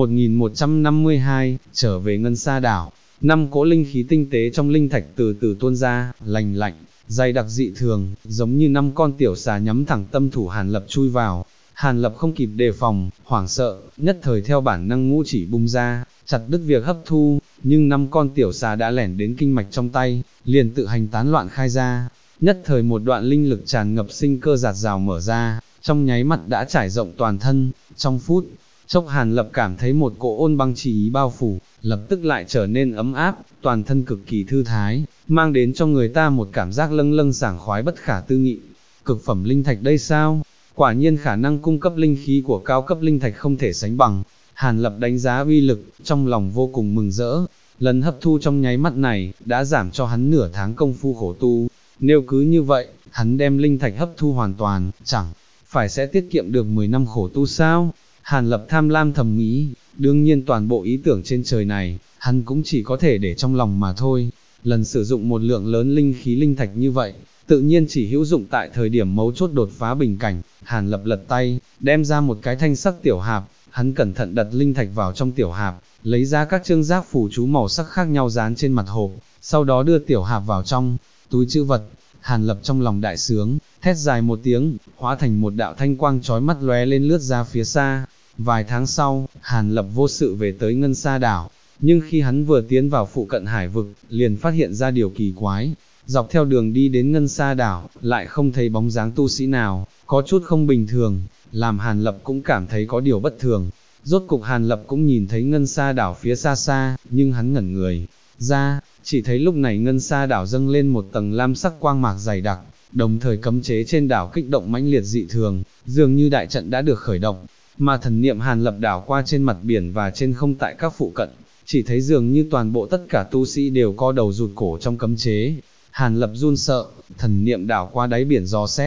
Speaker 1: 1152, trở về ngân sa đảo. 5 cỗ linh khí tinh tế trong linh thạch từ từ tuôn ra, lành lạnh, dày đặc dị thường, giống như 5 con tiểu xà nhắm thẳng tâm thủ Hàn Lập chui vào. Hàn Lập không kịp đề phòng, hoảng sợ, nhất thời theo bản năng ngũ chỉ bung ra, chặt đứt việc hấp thu, nhưng 5 con tiểu xà đã lẻn đến kinh mạch trong tay, liền tự hành tán loạn khai ra. Nhất thời một đoạn linh lực tràn ngập sinh cơ giạt rào mở ra, trong nháy mắt đã trải rộng toàn thân. Trong phút chốc Hàn Lập cảm thấy một cỗ ôn băng chi ý bao phủ, lập tức lại trở nên ấm áp, toàn thân cực kỳ thư thái, mang đến cho người ta một cảm giác lâng lâng sảng khoái bất khả tư nghị. Cực phẩm linh thạch đây sao? Quả nhiên khả năng cung cấp linh khí của cao cấp linh thạch không thể sánh bằng. Hàn Lập đánh giá uy lực, trong lòng vô cùng mừng rỡ. Lần hấp thu trong nháy mắt này, đã giảm cho hắn nửa tháng công phu khổ tu. Nếu cứ như vậy, hắn đem linh thạch hấp thu hoàn toàn, chẳng phải sẽ tiết kiệm được 10 năm khổ tu sao? Hàn Lập tham lam thầm nghĩ, đương nhiên toàn bộ ý tưởng trên trời này, hắn cũng chỉ có thể để trong lòng mà thôi. Lần sử dụng một lượng lớn linh khí linh thạch như vậy, tự nhiên chỉ hữu dụng tại thời điểm mấu chốt đột phá bình cảnh. Hàn Lập lật tay, đem ra một cái thanh sắc tiểu hạp, hắn cẩn thận đặt linh thạch vào trong tiểu hạp, lấy ra các chương giác phù chú màu sắc khác nhau dán trên mặt hộp, sau đó đưa tiểu hạp vào trong túi trữ vật. Hàn Lập trong lòng đại sướng, thét dài một tiếng, hóa thành một đạo thanh quang chói mắt lóe lên lướt ra phía xa. Vài tháng sau, Hàn Lập vô sự về tới ngân sa đảo, nhưng khi hắn vừa tiến vào phụ cận hải vực, liền phát hiện ra điều kỳ quái. Dọc theo đường đi đến ngân sa đảo, lại không thấy bóng dáng tu sĩ nào, có chút không bình thường, làm Hàn Lập cũng cảm thấy có điều bất thường. Rốt cục Hàn Lập cũng nhìn thấy ngân sa đảo phía xa xa, nhưng hắn ngẩn người ra, chỉ thấy lúc này ngân sa đảo dâng lên một tầng lam sắc quang mạc dày đặc, đồng thời cấm chế trên đảo kích động mãnh liệt dị thường, dường như đại trận đã được khởi động, mà thần niệm Hàn Lập đảo qua trên mặt biển và trên không tại các phụ cận, chỉ thấy dường như toàn bộ tất cả tu sĩ đều co đầu rụt cổ trong cấm chế. Hàn Lập run sợ, thần niệm đảo qua đáy biển dò xét,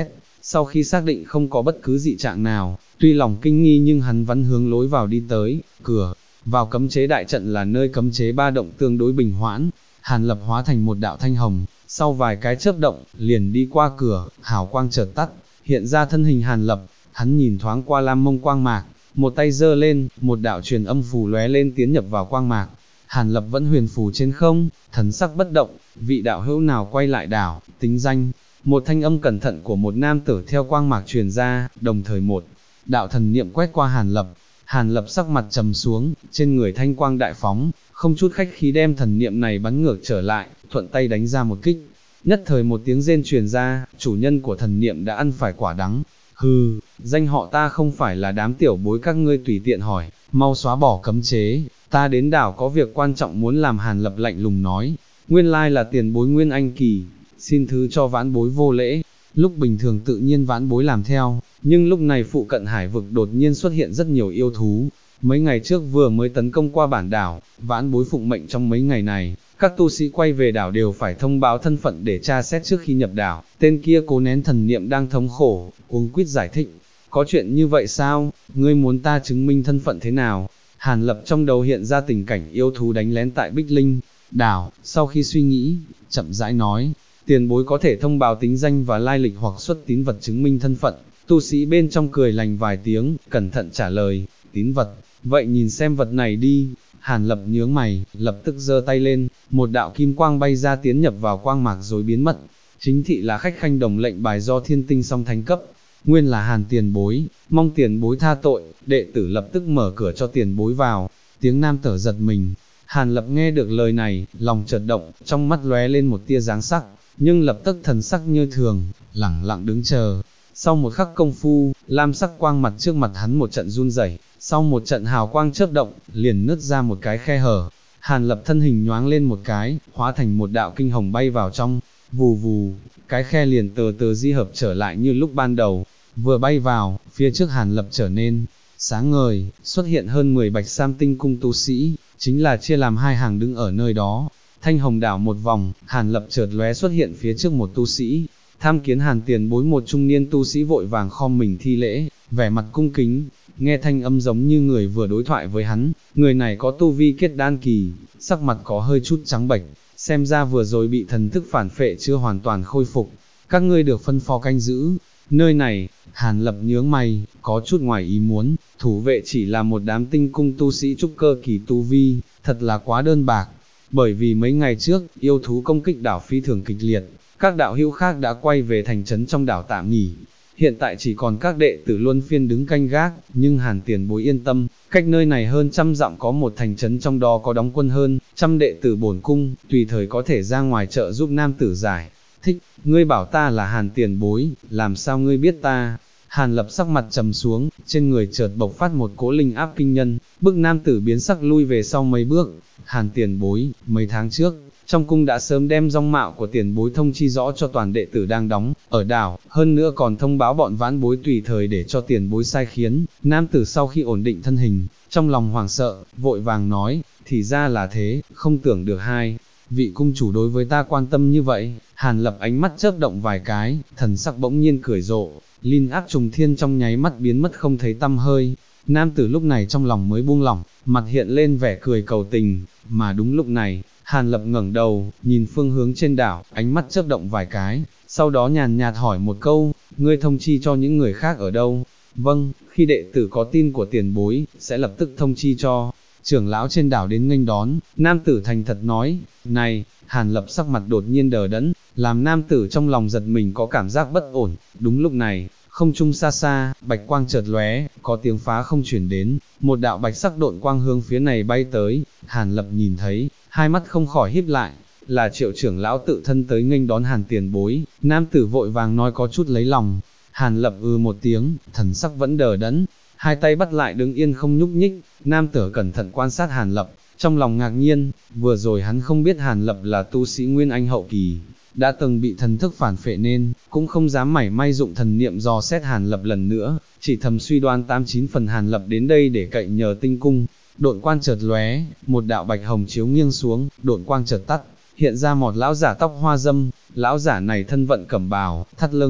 Speaker 1: sau khi xác định không có bất cứ dị trạng nào, tuy lòng kinh nghi nhưng hắn vẫn hướng lối vào đi tới, cửa vào cấm chế đại trận là nơi cấm chế ba động tương đối bình hoãn, Hàn Lập hóa thành một đạo thanh hồng, sau vài cái chớp động, liền đi qua cửa, hào quang chợt tắt, hiện ra thân hình Hàn Lập, hắn nhìn thoáng qua lam mông quang mạc, một tay giơ lên, một đạo truyền âm phù lóe lên tiến nhập vào quang mạc. Hàn Lập vẫn huyền phù trên không, thần sắc bất động, vị đạo hữu nào quay lại đảo, tính danh. Một thanh âm cẩn thận của một nam tử theo quang mạc truyền ra, đồng thời một đạo thần niệm quét qua Hàn Lập sắc mặt trầm xuống, trên người thanh quang đại phóng, không chút khách khí đem thần niệm này bắn ngược trở lại, thuận tay đánh ra một kích. Nhất thời một tiếng rên truyền ra, chủ nhân của thần niệm đã ăn phải quả đắng. Hừ, danh họ ta không phải là đám tiểu bối các ngươi tùy tiện hỏi, mau xóa bỏ cấm chế, ta đến đảo có việc quan trọng muốn làm. Hàn Lập lạnh lùng nói, nguyên lai là tiền bối Nguyên Anh kỳ, xin thứ cho vãn bối vô lễ. Lúc bình thường tự nhiên vãn bối làm theo, nhưng lúc này phụ cận hải vực đột nhiên xuất hiện rất nhiều yêu thú. Mấy ngày trước vừa mới tấn công qua bản đảo, vãn bối phụng mệnh trong mấy ngày này, các tu sĩ quay về đảo đều phải thông báo thân phận để tra xét trước khi nhập đảo. Tên kia cố nén thần niệm đang thống khổ, cuống quýt giải thích, có chuyện như vậy sao, ngươi muốn ta chứng minh thân phận thế nào? Hàn Lập trong đầu hiện ra tình cảnh yêu thú đánh lén tại Bích Linh đảo, sau khi suy nghĩ, chậm rãi nói, tiền bối có thể thông báo tính danh và lai lịch hoặc xuất tín vật chứng minh thân phận. Tu sĩ bên trong cười lành vài tiếng, cẩn thận trả lời, tín vật, vậy nhìn xem vật này đi. Hàn Lập nhướng mày, lập tức giơ tay lên, một đạo kim quang bay ra tiến nhập vào quang mạc rồi biến mất. Chính thị là khách khanh đồng lệnh bài do Thiên Tinh song thánh cấp, nguyên là Hàn tiền bối, mong tiền bối tha tội. Đệ tử lập tức mở cửa cho tiền bối vào. Tiếng nam tử giật mình. Hàn Lập nghe được lời này, lòng chợt động, trong mắt lóe lên một tia dáng sắc, nhưng lập tức thần sắc như thường, lẳng lặng đứng chờ. Sau một khắc công phu, lam sắc quang mặt trước mặt hắn một trận run rẩy, sau một trận hào quang chớp động, liền nứt ra một cái khe hở. Hàn Lập thân hình nhoáng lên một cái, hóa thành một đạo kinh hồng bay vào trong, vù vù, cái khe liền từ từ di hợp trở lại như lúc ban đầu. Vừa bay vào, phía trước Hàn Lập trở nên sáng ngời, xuất hiện hơn 10 bạch sam tinh cung tu sĩ, chính là chia làm hai hàng đứng ở nơi đó. Thanh hồng đảo một vòng, Hàn Lập chợt lóe xuất hiện phía trước một tu sĩ, tham kiến Hàn tiền bối. Một trung niên tu sĩ vội vàng khom mình thi lễ, vẻ mặt cung kính, nghe thanh âm giống như người vừa đối thoại với hắn. Người này có tu vi kết đan kỳ, sắc mặt có hơi chút trắng bệch, xem ra vừa rồi bị thần thức phản phệ chưa hoàn toàn khôi phục. Các ngươi được phân phó canh giữ nơi này. Hàn Lập nhướng mày, có chút ngoài ý muốn, thủ vệ chỉ là một đám tinh cung tu sĩ trúc cơ kỳ tu vi, thật là quá đơn bạc. Bởi vì mấy ngày trước, yêu thú công kích đảo phi thường kịch liệt, các đạo hữu khác đã quay về thành trấn trong đảo tạm nghỉ. Hiện tại chỉ còn các đệ tử luân phiên đứng canh gác, nhưng Hàn tiền bối yên tâm, cách nơi này hơn 100 dặm có một thành trấn trong đó có đóng quân hơn 100 đệ tử bổn cung, tùy thời có thể ra ngoài trợ giúp. Nam tử giải thích, ngươi bảo ta là Hàn tiền bối, làm sao ngươi biết ta? Hàn Lập sắc mặt trầm xuống, trên người chợt bộc phát một cỗ linh áp kinh nhân, bức nam tử biến sắc lui về sau mấy bước. Hàn tiền bối, mấy tháng trước, trong cung đã sớm đem dung mạo của tiền bối thông chi rõ cho toàn đệ tử đang đóng ở đảo, hơn nữa còn thông báo bọn vãn bối tùy thời để cho tiền bối sai khiến. Nam tử sau khi ổn định thân hình, trong lòng hoảng sợ, vội vàng nói, thì ra là thế, không tưởng được hai vị cung chủ đối với ta quan tâm như vậy. Hàn Lập ánh mắt chớp động vài cái, thần sắc bỗng nhiên cười rộ, linh áp trùng thiên trong nháy mắt biến mất không thấy tăm hơi. Nam tử lúc này trong lòng mới buông lỏng, mặt hiện lên vẻ cười cầu tình, mà đúng lúc này, Hàn Lập ngẩng đầu, nhìn phương hướng trên đảo, ánh mắt chớp động vài cái, sau đó nhàn nhạt hỏi một câu, ngươi thông chi cho những người khác ở đâu? Vâng, khi đệ tử có tin của tiền bối, sẽ lập tức thông chi cho trưởng lão trên đảo đến nghênh đón. Nam tử thành thật nói. Này, Hàn Lập sắc mặt đột nhiên đờ đẫn, làm nam tử trong lòng giật mình có cảm giác bất ổn. Đúng lúc này, không trung xa xa, bạch quang chợt lóe, có tiếng phá không chuyển đến, một đạo bạch sắc độn quang hướng phía này bay tới. Hàn Lập nhìn thấy, hai mắt không khỏi híp lại, là Triệu trưởng lão tự thân tới nghênh đón Hàn tiền bối. Nam tử vội vàng nói có chút lấy lòng. Hàn Lập một tiếng, thần sắc vẫn đờ đẫn, hai tay bắt lại đứng yên không nhúc nhích. Nam tử cẩn thận quan sát Hàn Lập, trong lòng ngạc nhiên, vừa rồi hắn không biết Hàn Lập là tu sĩ Nguyên Anh hậu kỳ, đã từng bị thần thức phản phệ nên, cũng không dám mảy may dụng thần niệm dò xét Hàn Lập lần nữa, chỉ thầm suy đoán 89 phần Hàn Lập đến đây để cậy nhờ tinh cung. Độn quang chợt lóe, một đạo bạch hồng chiếu nghiêng xuống, độn quang chợt tắt, hiện ra một lão giả tóc hoa dâm. Lão giả này thân vận cẩm bào, thắt lưng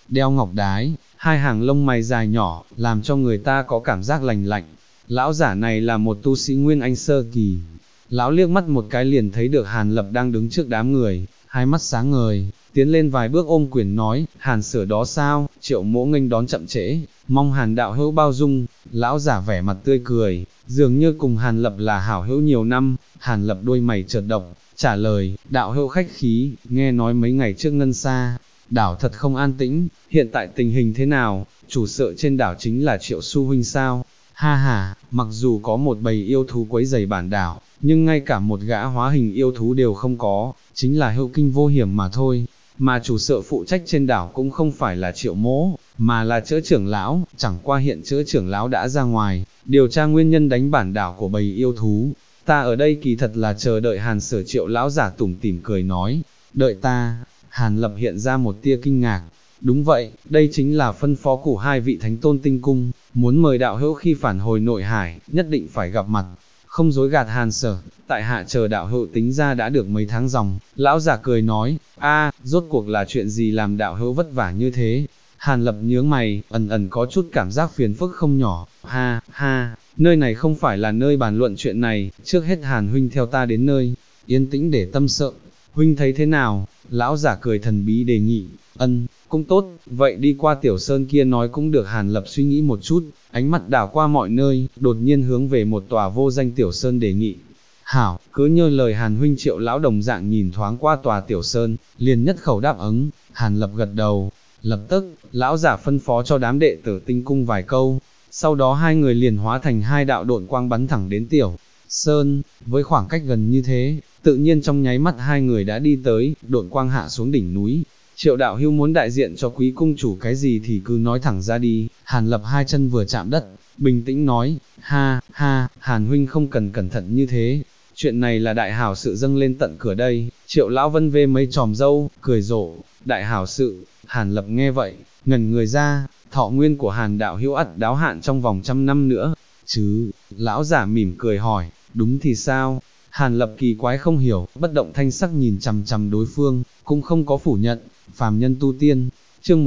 Speaker 1: đeo ngọc đái, hai hàng lông mày dài nhỏ, làm cho người ta có cảm giác lành lạnh. Lão giả này là một tu sĩ Nguyên Anh sơ kỳ. Lão liếc mắt một cái liền thấy được Hàn Lập đang đứng trước đám người, hai mắt sáng ngời, tiến lên vài bước ôm quyền nói, Hàn Sở đó sao? Triệu Mỗ nghênh đón chậm trễ, mong Hàn đạo hữu bao dung. Lão giả vẻ mặt tươi cười, dường như cùng Hàn Lập là hảo hữu nhiều năm. Hàn Lập đôi mày chợt động, trả lời, đạo hữu khách khí, nghe nói mấy ngày trước Ngân Sa đảo thật không an tĩnh, hiện tại tình hình thế nào? Chủ sợ trên đảo chính là Triệu Su huynh sao? Ha ha, mặc dù có một bầy yêu thú quấy rầy bản đảo, nhưng ngay cả một gã hóa hình yêu thú đều không có, chính là hữu kinh vô hiểm mà thôi. Mà chủ sợ phụ trách trên đảo cũng không phải là Triệu Mỗ, mà là Chữa trưởng lão, chẳng qua hiện Chữa trưởng lão đã ra ngoài, điều tra nguyên nhân đánh bản đảo của bầy yêu thú. Ta ở đây kỳ thật là chờ đợi Hàn Sở. Triệu lão giả tủm tỉm cười nói, đợi ta. Hàn Lập hiện ra một tia kinh ngạc, đúng vậy, đây chính là phân phó của hai vị thánh tôn tinh cung, muốn mời đạo hữu khi phản hồi nội hải, nhất định phải gặp mặt, không dối gạt Hàn Sở, tại hạ chờ đạo hữu tính ra đã được mấy tháng ròng. Lão giả cười nói, rốt cuộc là chuyện gì làm đạo hữu vất vả như thế? Hàn Lập nhướng mày, ẩn ẩn có chút cảm giác phiền phức không nhỏ, ha ha, nơi này không phải là nơi bàn luận chuyện này, trước hết Hàn huynh theo ta đến nơi yên tĩnh để tâm sự. Huynh thấy thế nào? Lão giả cười thần bí đề nghị, cũng tốt, vậy đi qua tiểu sơn kia nói cũng được. Hàn Lập suy nghĩ một chút, ánh mắt đảo qua mọi nơi, đột nhiên hướng về một tòa vô danh tiểu sơn đề nghị. Hảo, cứ như lời Hàn huynh. Triệu lão đồng dạng nhìn thoáng qua tòa tiểu sơn, liền nhất khẩu đáp ứng. Hàn Lập gật đầu, lập tức, lão giả phân phó cho đám đệ tử tinh cung vài câu, sau đó hai người liền hóa thành hai đạo độn quang bắn thẳng đến tiểu sơn, với khoảng cách gần như thế, tự nhiên trong nháy mắt hai người đã đi tới, độn quang hạ xuống đỉnh núi. Triệu đạo hưu muốn đại diện cho quý cung chủ cái gì thì cứ nói thẳng ra đi. Hàn Lập hai chân vừa chạm đất, bình tĩnh nói, ha ha, Hàn huynh không cần cẩn thận như thế, chuyện này là đại hảo sự dâng lên tận cửa đây. Triệu lão vân vê mấy tròm râu, cười rộ, đại hảo sự. Hàn Lập nghe vậy, ngẩn người ra, thọ nguyên của Hàn đạo hữu ắt đáo hạn trong vòng 100 năm nữa, chứ? Lão giả mỉm cười hỏi, đúng thì sao? Hàn Lập kỳ quái không hiểu, bất động thanh sắc nhìn chằm chằm đối phương, cũng không có phủ nhận. Phàm nhân tu tiên, chương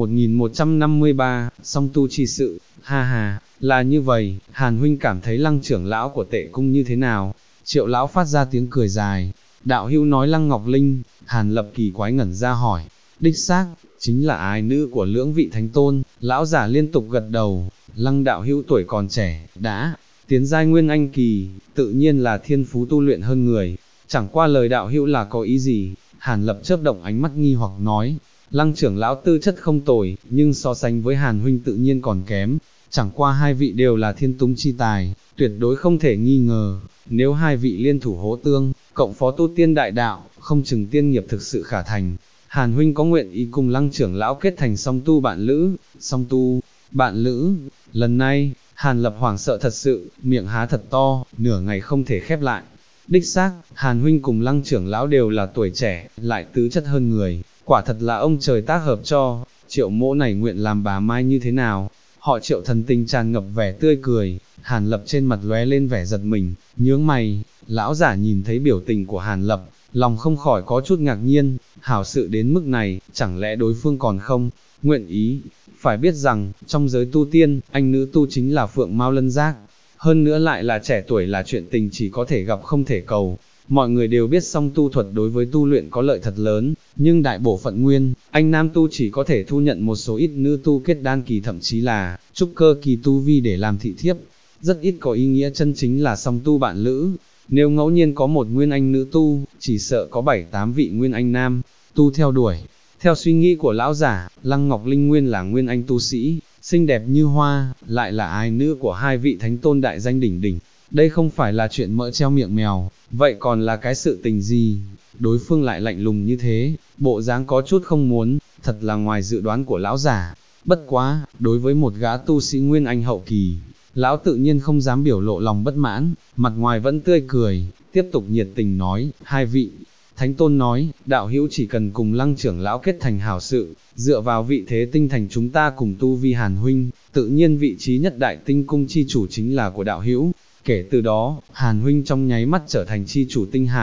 Speaker 1: 1153, song tu chi sự, ha ha, là như vậy. Hàn huynh cảm thấy Lăng trưởng lão của Tệ cung như thế nào? Triệu lão phát ra tiếng cười dài, đạo hữu nói Lăng Ngọc Linh? Hàn Lập kỳ quái ngẩn ra hỏi, đích xác, chính là ái nữ của lưỡng vị thánh tôn. Lão giả liên tục gật đầu, Lăng đạo hữu tuổi còn trẻ, đã tiến giai Nguyên Anh kỳ, tự nhiên là thiên phú tu luyện hơn người, chẳng qua lời đạo hữu là có ý gì? Hàn Lập chớp động ánh mắt nghi hoặc nói, Lăng trưởng lão tư chất không tồi, nhưng so sánh với Hàn huynh tự nhiên còn kém, chẳng qua hai vị đều là thiên túng chi tài, tuyệt đối không thể nghi ngờ, nếu hai vị liên thủ hỗ tương, cộng phó tu tiên đại đạo, không chừng tiên nghiệp thực sự khả thành. Hàn huynh có nguyện ý cùng Lăng trưởng lão kết thành song tu bạn lữ? Song tu bạn lữ? Lần này, Hàn Lập hoảng sợ thật sự, miệng há thật to, nửa ngày không thể khép lại. Đích xác, Hàn huynh cùng Lăng trưởng lão đều là tuổi trẻ, lại tứ chất hơn người, quả thật là ông trời tác hợp cho. Triệu mỗ này nguyện làm bà Mai như thế nào? Họ Triệu thần tình tràn ngập vẻ tươi cười. Hàn Lập trên mặt lóe lên vẻ giật mình, nhướng mày. Lão giả nhìn thấy biểu tình của Hàn Lập, lòng không khỏi có chút ngạc nhiên. Hảo sự đến mức này, chẳng lẽ đối phương còn không nguyện ý? Phải biết rằng, trong giới tu tiên, anh nữ tu chính là phượng mao lân giác, hơn nữa lại là trẻ tuổi, là chuyện tình chỉ có thể gặp không thể cầu. Mọi người đều biết song tu thuật đối với tu luyện có lợi thật lớn, nhưng đại bộ phận nguyên anh nam tu chỉ có thể thu nhận một số ít nữ tu kết đan kỳ, thậm chí là trúc cơ kỳ tu vi để làm thị thiếp, rất ít có ý nghĩa chân chính là song tu bạn lữ. Nếu ngẫu nhiên có một nguyên anh nữ tu, chỉ sợ có 7-8 vị nguyên anh nam tu theo đuổi. Theo suy nghĩ của lão giả, Lăng Ngọc Linh nguyên là nguyên anh tu sĩ, xinh đẹp như hoa, lại là ái nữ của hai vị thánh tôn đại danh đỉnh đỉnh. Đây không phải là chuyện mỡ treo miệng mèo, vậy còn là cái sự tình gì? Đối phương lại lạnh lùng như thế, bộ dáng có chút không muốn, thật là ngoài dự đoán của lão giả. Bất quá, đối với một gã tu sĩ nguyên anh hậu kỳ, lão tự nhiên không dám biểu lộ lòng bất mãn, mặt ngoài vẫn tươi cười, tiếp tục nhiệt tình nói, hai vị thánh tôn nói, đạo hữu chỉ cần cùng Lăng trưởng lão kết thành hảo sự, dựa vào vị thế tinh thành chúng ta cùng tu vi Hàn huynh, tự nhiên vị trí nhất đại tinh cung chi chủ chính là của đạo hữu. Kể từ đó, Hàn huynh trong nháy mắt trở thành chi chủ tinh hải.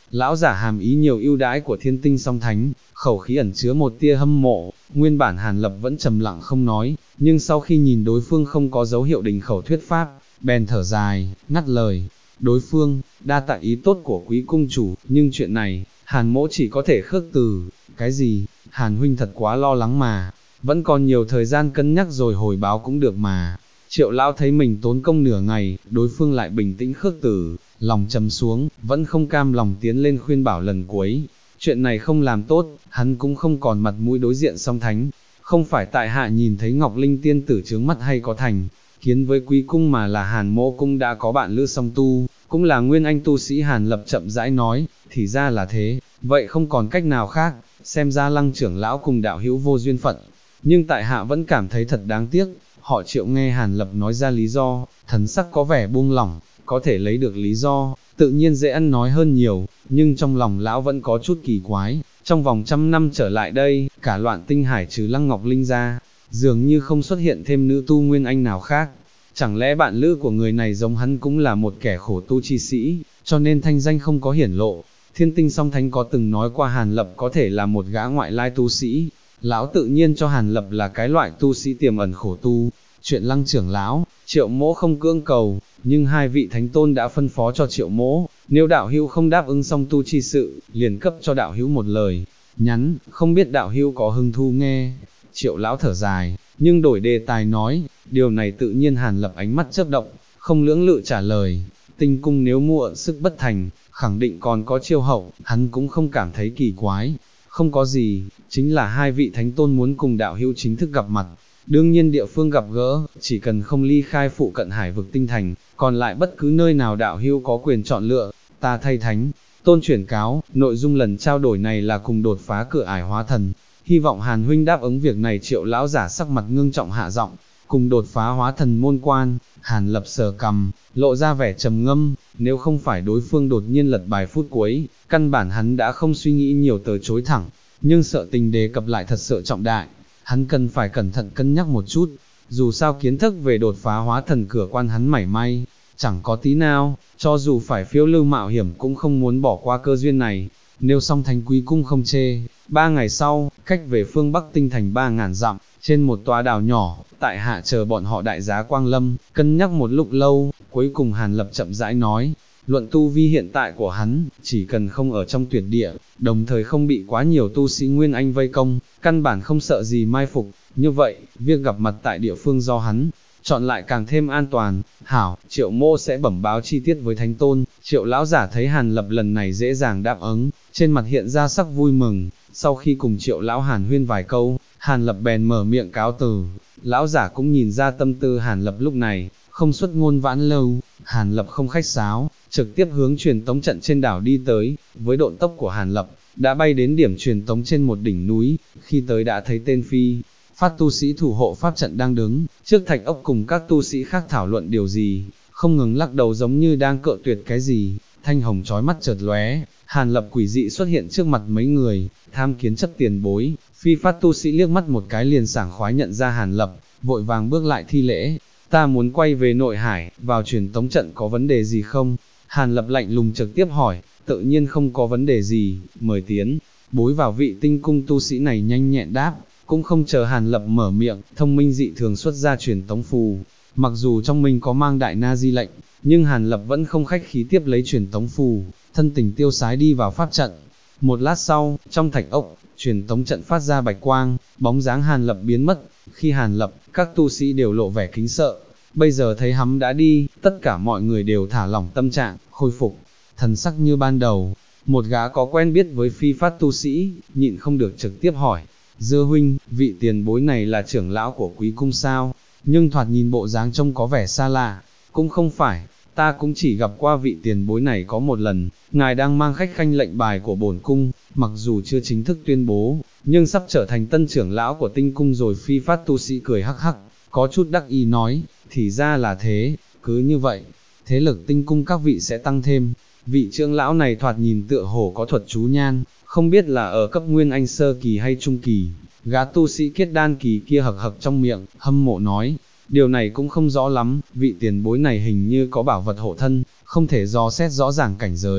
Speaker 1: Lão giả hàm ý nhiều ưu đãi của thiên tinh song thánh, khẩu khí ẩn chứa một tia hâm mộ, nguyên bản Hàn Lập vẫn trầm lặng không nói, nhưng sau khi nhìn đối phương không có dấu hiệu đình khẩu thuyết pháp, bèn thở dài, ngắt lời, đối phương, đa tạ ý tốt của quý cung chủ, nhưng chuyện này, Hàn mỗ chỉ có thể khước từ, cái gì, Hàn huynh thật quá lo lắng mà, vẫn còn nhiều thời gian cân nhắc rồi hồi báo cũng được mà. Triệu lão thấy mình tốn công nửa ngày, đối phương lại bình tĩnh khước từ, lòng trầm xuống, vẫn không cam lòng tiến lên khuyên bảo lần cuối. Chuyện này không làm tốt, hắn cũng không còn mặt mũi đối diện song thánh. Không phải tại hạ nhìn thấy Ngọc Linh tiên tử chướng mắt hay có thành kiến với quý cung, mà là Hàn mỗ cung đã có bạn lữ song tu, cũng là nguyên anh tu sĩ. Hàn Lập chậm rãi nói, thì ra là thế, vậy không còn cách nào khác, xem ra Lăng trưởng lão cùng đạo hữu vô duyên phận. Nhưng tại hạ vẫn cảm thấy thật đáng tiếc. Họ Triệu nghe Hàn Lập nói ra lý do, thần sắc có vẻ buông lỏng, có thể lấy được lý do, tự nhiên dễ ăn nói hơn nhiều, nhưng trong lòng lão vẫn có chút kỳ quái. Trong vòng 100 năm trở lại đây, cả Loạn Tinh Hải trừ Lăng Ngọc Linh ra, dường như không xuất hiện thêm nữ tu nguyên anh nào khác. Chẳng lẽ bạn lữ của người này giống hắn cũng là một kẻ khổ tu chi sĩ, cho nên thanh danh không có hiển lộ. Thiên tinh song thánh có từng nói qua Hàn Lập có thể là một gã ngoại lai tu sĩ, lão tự nhiên cho Hàn Lập là cái loại tu sĩ tiềm ẩn khổ tu. Chuyện Lăng trưởng lão, Triệu mỗ không cưỡng cầu, nhưng hai vị thánh tôn đã phân phó cho Triệu mỗ, nếu đạo hữu không đáp ứng song tu chi sự, liền cấp cho đạo hữu một lời nhắn, không biết đạo hữu có hứng thu nghe. Triệu lão thở dài, nhưng đổi đề tài nói, điều này tự nhiên. Hàn Lập ánh mắt chớp động, không lưỡng lự trả lời, Tinh cung nếu muộn sức bất thành, khẳng định còn có chiêu hậu. Hắn cũng không cảm thấy kỳ quái, không có gì, chính là hai vị thánh tôn muốn cùng đạo hữu chính thức gặp mặt. Đương nhiên địa phương gặp gỡ, chỉ cần không ly khai phụ cận Hải vực tinh thành, còn lại bất cứ nơi nào đạo hữu có quyền chọn lựa. Ta thay thánh tôn chuyển cáo, nội dung lần trao đổi này là cùng đột phá cửa ải hóa thần, hy vọng Hàn huynh đáp ứng việc này. Triệu lão giả sắc mặt ngưng trọng hạ giọng, cùng đột phá hóa thần môn quan. Hàn Lập sờ cằm, lộ ra vẻ trầm ngâm, nếu không phải đối phương đột nhiên lật bài phút cuối, căn bản hắn đã không suy nghĩ nhiều từ chối thẳng, nhưng sợ tình đề cập lại thật sự trọng đại, hắn cần phải cẩn thận cân nhắc một chút. Dù sao kiến thức về đột phá hóa thần cửa quan hắn mảy may chẳng có tí nào, cho dù phải phiêu lưu mạo hiểm cũng không muốn bỏ qua cơ duyên này. Nếu song thánh quý cung không chê, 3 ngày sau, cách về phương Bắc tinh thành 3.000 dặm, trên một tòa đảo nhỏ, tại hạ chờ bọn họ đại giá quang lâm. Cân nhắc một lúc lâu, cuối cùng Hàn Lập chậm rãi nói, luận tu vi hiện tại của hắn, chỉ cần không ở trong tuyệt địa, đồng thời không bị quá nhiều tu sĩ nguyên anh vây công, căn bản không sợ gì mai phục. Như vậy, việc gặp mặt tại địa phương do hắn chọn lại càng thêm an toàn. Hảo, Triệu mô sẽ bẩm báo chi tiết với thánh tôn. Triệu lão giả thấy Hàn Lập lần này dễ dàng đáp ứng, trên mặt hiện ra sắc vui mừng. Sau khi cùng Triệu lão Hàn huyên vài câu, Hàn Lập bèn mở miệng cáo từ. Lão giả cũng nhìn ra tâm tư Hàn Lập lúc này, không xuất ngôn vãn lâu. Hàn Lập không khách sáo, trực tiếp hướng truyền tống trận trên đảo đi tới. Với độ tốc của Hàn Lập, đã bay đến điểm truyền tống trên một đỉnh núi. Khi tới đã thấy tên phi phát tu sĩ thủ hộ pháp trận đang đứng trước thạch ốc cùng các tu sĩ khác thảo luận điều gì, không ngừng lắc đầu giống như đang cự tuyệt cái gì. Thanh hồng chói mắt chợt lóe, Hàn Lập quỷ dị xuất hiện trước mặt mấy người. Tham kiến chấp tiền bối. Phi phát tu sĩ liếc mắt một cái liền sảng khoái nhận ra Hàn Lập, vội vàng bước lại thi lễ. Ta muốn quay về nội hải, vào truyền tống trận có vấn đề gì không? Hàn Lập lạnh lùng trực tiếp hỏi. Tự nhiên không có vấn đề gì, mời tiến bối vào. Vị tinh cung tu sĩ này nhanh nhẹn đáp. Cũng không chờ Hàn Lập mở miệng, thông minh dị thường xuất ra truyền tống phù. Mặc dù trong mình có mang đại na di lệnh, nhưng Hàn Lập vẫn không khách khí tiếp lấy truyền tống phù, thân tình tiêu sái đi vào pháp trận. Một lát sau, trong thạch ốc, truyền tống trận phát ra bạch quang, bóng dáng Hàn Lập biến mất. Khi Hàn Lập, các tu sĩ đều lộ vẻ kính sợ. Bây giờ thấy hắn đã đi, tất cả mọi người đều thả lỏng tâm trạng, khôi phục thần sắc như ban đầu. Một gã có quen biết với phi phát tu sĩ, nhịn không được trực tiếp hỏi, Dư huynh, vị tiền bối này là trưởng lão của quý cung sao? Nhưng thoạt nhìn bộ dáng trông có vẻ xa lạ. Cũng không phải, ta cũng chỉ gặp qua vị tiền bối này có một lần. Ngài đang mang khách khanh lệnh bài của bổn cung, mặc dù chưa chính thức tuyên bố, nhưng sắp trở thành tân trưởng lão của tinh cung rồi. Phi phát tu sĩ cười hắc hắc, có chút đắc ý nói, thì ra là thế. Cứ như vậy, thế lực tinh cung các vị sẽ tăng thêm. Vị trưởng lão này thoạt nhìn tựa hồ có thuật chú nhan, không biết là ở cấp nguyên anh sơ kỳ hay trung kỳ. Gã tu sĩ kết đan kỳ kia hậc hậc trong miệng, hâm mộ nói, điều này cũng không rõ lắm, vị tiền bối này hình như có bảo vật hộ thân, không thể dò xét rõ ràng cảnh giới.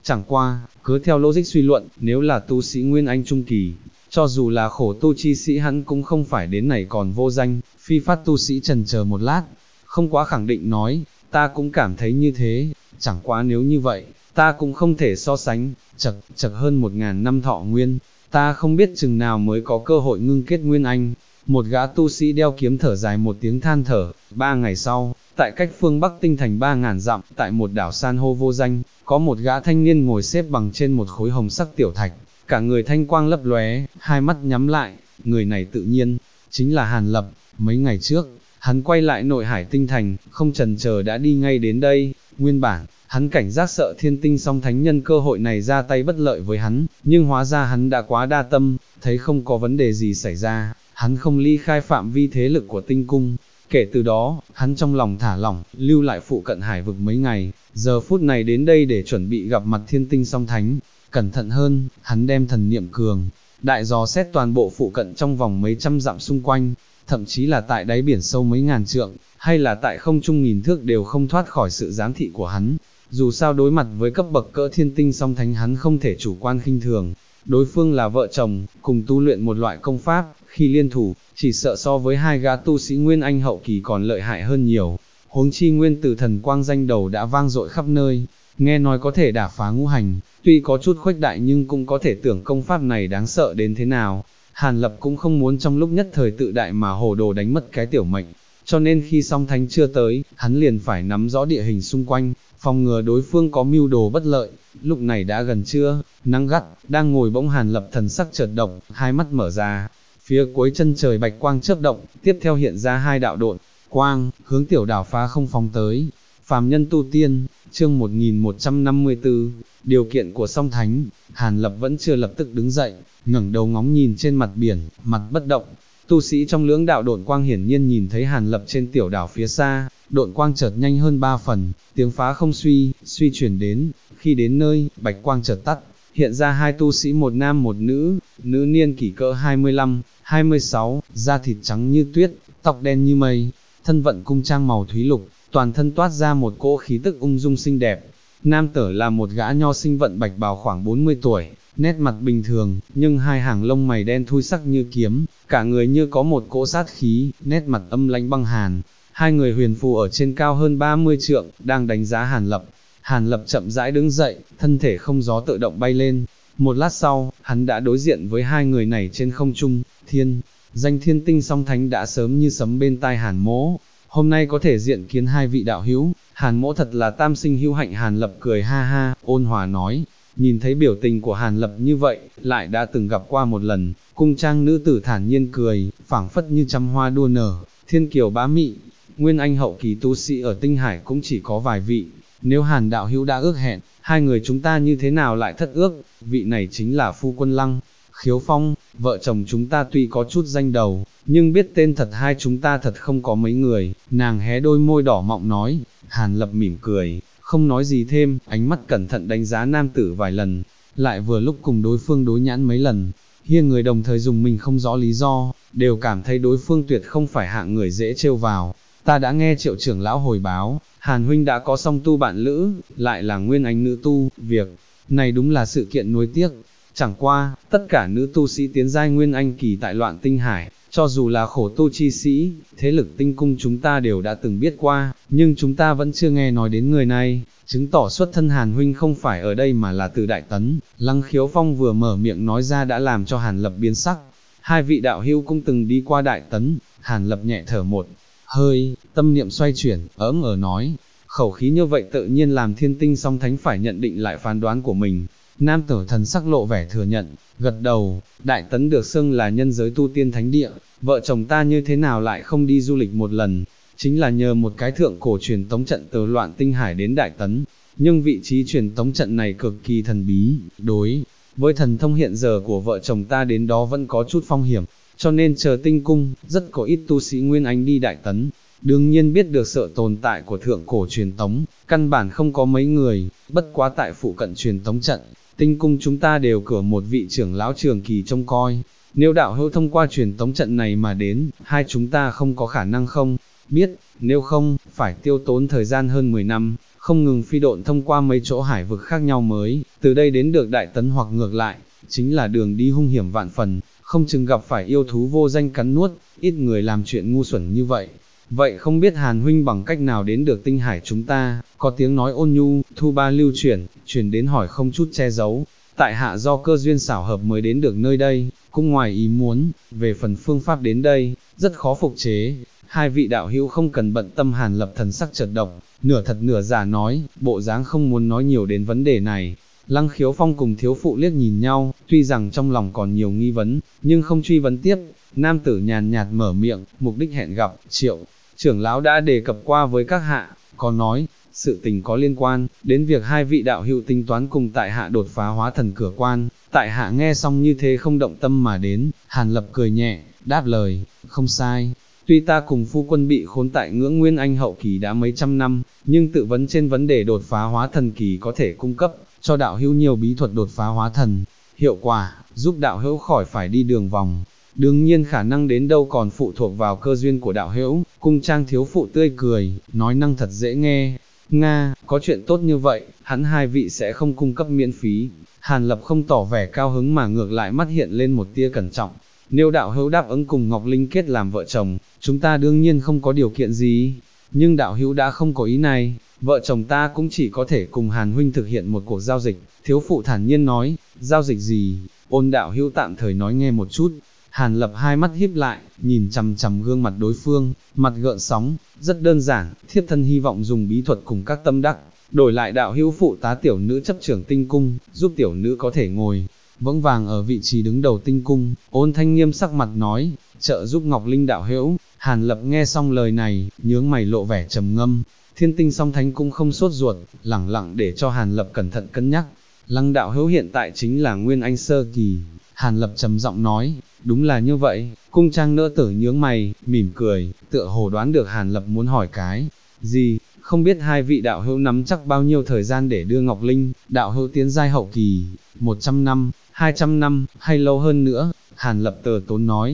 Speaker 1: Chẳng qua, cứ theo logic suy luận, nếu là tu sĩ Nguyên Anh Trung Kỳ, cho dù là khổ tu chi sĩ hắn cũng không phải đến này còn vô danh. Phi phát tu sĩ trần chờ một lát, không quá khẳng định nói, ta cũng cảm thấy như thế, chẳng quá nếu như vậy, ta cũng không thể so sánh, chật hơn 1000 năm thọ nguyên, ta không biết chừng nào mới có cơ hội ngưng kết Nguyên Anh. Một gã tu sĩ đeo kiếm thở dài một tiếng than thở. 3 ngày sau, tại cách phương Bắc Tinh thành 3000 dặm, tại một đảo san hô vô danh, có một gã thanh niên ngồi xếp bằng trên một khối hồng sắc tiểu thạch, cả người thanh quang lấp lóe, hai mắt nhắm lại, người này tự nhiên chính là Hàn Lập. Mấy ngày trước, hắn quay lại nội hải tinh thành, không chần chờ đã đi ngay đến đây. Nguyên bản, hắn cảnh giác sợ Thiên Tinh Song Thánh nhân cơ hội này ra tay bất lợi với hắn, nhưng hóa ra hắn đã quá đa tâm, thấy không có vấn đề gì xảy ra, hắn không ly khai phạm vi thế lực của tinh cung. Kể từ đó, hắn trong lòng thả lỏng, lưu lại phụ cận hải vực mấy ngày, giờ phút này đến đây để chuẩn bị gặp mặt Thiên Tinh Song Thánh. Cẩn thận hơn, hắn đem thần niệm cường đại dò xét toàn bộ phụ cận trong vòng mấy trăm dặm xung quanh, thậm chí là tại đáy biển sâu mấy ngàn trượng, hay là tại không trung nghìn thước đều không thoát khỏi sự giám thị của hắn. Dù sao đối mặt với cấp bậc cỡ Thiên Tinh Song Thánh hắn không thể chủ quan khinh thường, đối phương là vợ chồng, cùng tu luyện một loại công pháp, khi liên thủ, chỉ sợ so với hai gã tu sĩ Nguyên Anh hậu kỳ còn lợi hại hơn nhiều. Huống chi nguyên tử thần quang danh đầu đã vang dội khắp nơi, nghe nói có thể đả phá ngũ hành, tuy có chút khuếch đại nhưng cũng có thể tưởng công pháp này đáng sợ đến thế nào. Hàn Lập cũng không muốn trong lúc nhất thời tự đại mà hồ đồ đánh mất cái tiểu mệnh, cho nên khi Song Thánh chưa tới, hắn liền phải nắm rõ địa hình xung quanh, phòng ngừa đối phương có mưu đồ bất lợi. Lúc này đã gần trưa, nắng gắt, đang ngồi bỗng Hàn Lập thần sắc chợt động, hai mắt mở ra, phía cuối chân trời bạch quang chớp động, tiếp theo hiện ra hai đạo độn quang, hướng tiểu đảo phá không phóng tới. Phàm nhân tu tiên, chương 1154, điều kiện của Song Thánh. Hàn Lập vẫn chưa lập tức đứng dậy, ngẩng đầu ngóng nhìn trên mặt biển, mặt bất động. Tu sĩ trong lưỡng đạo độn quang hiển nhiên nhìn thấy Hàn Lập trên tiểu đảo phía xa, độn quang chợt nhanh hơn 3 phần, tiếng phá không suy chuyển đến, khi đến nơi, bạch quang chợt tắt, hiện ra hai tu sĩ một nam một nữ, nữ niên kỷ cỡ 25, 26, da thịt trắng như tuyết, tóc đen như mây, thân vận cung trang màu thúy lục, toàn thân toát ra một cỗ khí tức ung dung xinh đẹp. Nam tử là một gã nho sinh vận bạch bào khoảng 40 tuổi, nét mặt bình thường, nhưng hai hàng lông mày đen thui sắc như kiếm, cả người như có một cỗ sát khí, nét mặt âm lãnh băng hàn. Hai người huyền phù ở trên cao hơn 30 trượng, đang đánh giá Hàn Lập. Hàn Lập chậm rãi đứng dậy, thân thể không gió tự động bay lên. Một lát sau, hắn đã đối diện với hai người này trên không trung. Danh Thiên Tinh Song Thánh đã sớm như sấm bên tai Hàn Mỗ. Hôm nay có thể diện kiến hai vị đạo hữu, Hàn Mỗ thật là tam sinh hữu hạnh. Hàn Lập cười ha ha, ôn hòa nói. Nhìn thấy biểu tình của Hàn Lập như vậy, lại đã từng gặp qua một lần. Cung trang nữ tử thản nhiên cười, phảng phất như trăm hoa đua nở, thiên kiều bá mị. Nguyên Anh hậu kỳ tu sĩ ở Tinh Hải cũng chỉ có vài vị, nếu Hàn đạo hữu đã ước hẹn, hai người chúng ta như thế nào lại thất ước? Vị này chính là phu quân Lăng Khiếu Phong, vợ chồng chúng ta tuy có chút danh đầu, nhưng biết tên thật hai chúng ta thật không có mấy người. Nàng hé đôi môi đỏ mọng nói. Hàn Lập mỉm cười, không nói gì thêm, ánh mắt cẩn thận đánh giá nam tử vài lần, lại vừa lúc cùng đối phương đối nhãn mấy lần. Hiên người đồng thời dùng mình không rõ lý do, đều cảm thấy đối phương tuyệt không phải hạng người dễ trêu vào. Ta đã nghe Triệu trưởng lão hồi báo, Hàn huynh đã có song tu bạn lữ, lại là Nguyên Anh nữ tu, việc này đúng là sự kiện nuối tiếc. Chẳng qua, tất cả nữ tu sĩ tiến giai Nguyên Anh kỳ tại Loạn Tinh Hải, cho dù là khổ tu chi sĩ, thế lực tinh cung chúng ta đều đã từng biết qua, nhưng chúng ta vẫn chưa nghe nói đến người này, chứng tỏ xuất thân Hàn huynh không phải ở đây mà là từ Đại Tấn. Lăng Khiếu Phong vừa mở miệng nói ra đã làm cho Hàn Lập biến sắc. Hai vị đạo hữu cũng từng đi qua Đại Tấn. Hàn Lập nhẹ thở một hơi, tâm niệm xoay chuyển, nói, khẩu khí như vậy tự nhiên làm Thiên Tinh Song Thánh phải nhận định lại phán đoán của mình. Nam tử thần sắc lộ vẻ thừa nhận, gật đầu. Đại Tấn được xưng là nhân giới tu tiên thánh địa, vợ chồng ta như thế nào lại không đi du lịch một lần, chính là nhờ một cái thượng cổ truyền tống trận từ Loạn Tinh Hải đến Đại Tấn, nhưng vị trí truyền tống trận này cực kỳ thần bí, đối với thần thông hiện giờ của vợ chồng ta đến đó vẫn có chút phong hiểm, cho nên chờ tinh cung, rất có ít tu sĩ Nguyên Anh đi Đại Tấn. Đương nhiên biết được sự tồn tại của thượng cổ truyền tống, căn bản không có mấy người, bất quá tại phụ cận truyền tống trận, tinh cung chúng ta đều cử một vị trưởng lão trường kỳ trông coi. Nếu đạo hữu thông qua truyền tống trận này mà đến, hai chúng ta không có khả năng không biết, nếu không, phải tiêu tốn thời gian hơn 10 năm, không ngừng phi độn thông qua mấy chỗ hải vực khác nhau mới, từ đây đến được Đại Tấn hoặc ngược lại, chính là đường đi hung hiểm vạn phần, không chừng gặp phải yêu thú vô danh cắn nuốt, ít người làm chuyện ngu xuẩn như vậy. Vậy không biết Hàn huynh bằng cách nào đến được tinh hải chúng ta, có tiếng nói ôn nhu, thu ba lưu truyền đến hỏi không chút che giấu. Tại hạ do cơ duyên xảo hợp mới đến được nơi đây, cũng ngoài ý muốn, về phần phương pháp đến đây, rất khó phục chế. Hai vị đạo hữu không cần bận tâm. Hàn Lập thần sắc chợt động, nửa thật nửa giả nói, bộ dáng không muốn nói nhiều đến vấn đề này. Lăng Khiếu Phong cùng thiếu phụ liếc nhìn nhau, tuy rằng trong lòng còn nhiều nghi vấn, nhưng không truy vấn tiếp. Nam tử nhàn nhạt mở miệng, mục đích hẹn gặp, Triệu trưởng lão đã đề cập qua với các hạ, có nói, sự tình có liên quan, đến việc hai vị đạo hữu tính toán cùng tại hạ đột phá hóa thần cửa quan. Tại hạ nghe xong như thế không động tâm mà đến. Hàn Lập cười nhẹ, đáp lời, không sai. Tuy ta cùng phu quân bị khốn tại ngưỡng nguyên anh hậu kỳ đã mấy trăm năm, nhưng tự vấn trên vấn đề đột phá hóa thần kỳ có thể cung cấp cho đạo hữu nhiều bí thuật đột phá hóa thần, hiệu quả, giúp đạo hữu khỏi phải đi đường vòng. Đương nhiên khả năng đến đâu còn phụ thuộc vào cơ duyên của đạo hữu. Cung trang thiếu phụ tươi cười, nói năng thật dễ nghe. Nga, có chuyện tốt như vậy, hắn hai vị sẽ không cung cấp miễn phí. Hàn Lập không tỏ vẻ cao hứng mà ngược lại mắt hiện lên một tia cẩn trọng. Nếu đạo hữu đáp ứng cùng Ngọc Linh kết làm vợ chồng, chúng ta đương nhiên không có điều kiện gì. Nhưng đạo hữu đã không có ý này, vợ chồng ta cũng chỉ có thể cùng Hàn huynh thực hiện một cuộc giao dịch. Thiếu phụ thản nhiên nói, giao dịch gì? Ôn đạo hữu tạm thời nói nghe một chút. Hàn Lập hai mắt híp lại, nhìn chằm chằm gương mặt đối phương, mặt gợn sóng, rất đơn giản, thiếp thân hy vọng dùng bí thuật cùng các tâm đắc, đổi lại đạo hữu phụ tá tiểu nữ chấp trưởng tinh cung, giúp tiểu nữ có thể ngồi vững vàng ở vị trí đứng đầu tinh cung. Ôn Thanh nghiêm sắc mặt nói, trợ giúp Ngọc Linh đạo hữu. Hàn Lập nghe xong lời này, nhướng mày lộ vẻ trầm ngâm. Thiên Tinh Song Thánh cũng không sốt ruột, lẳng lặng để cho Hàn Lập cẩn thận cân nhắc. Lăng đạo hữu hiện tại chính là Nguyên Anh sơ kỳ. Hàn Lập trầm giọng nói, đúng là như vậy. Cung trang nỡ tử nhướng mày, mỉm cười, tựa hồ đoán được Hàn Lập muốn hỏi cái gì. Không biết hai vị đạo hữu nắm chắc bao nhiêu thời gian để đưa Ngọc Linh đạo hữu tiến giai hậu kỳ, 100 năm, 200 năm, hay lâu hơn nữa? Hàn Lập tờ tốn nói,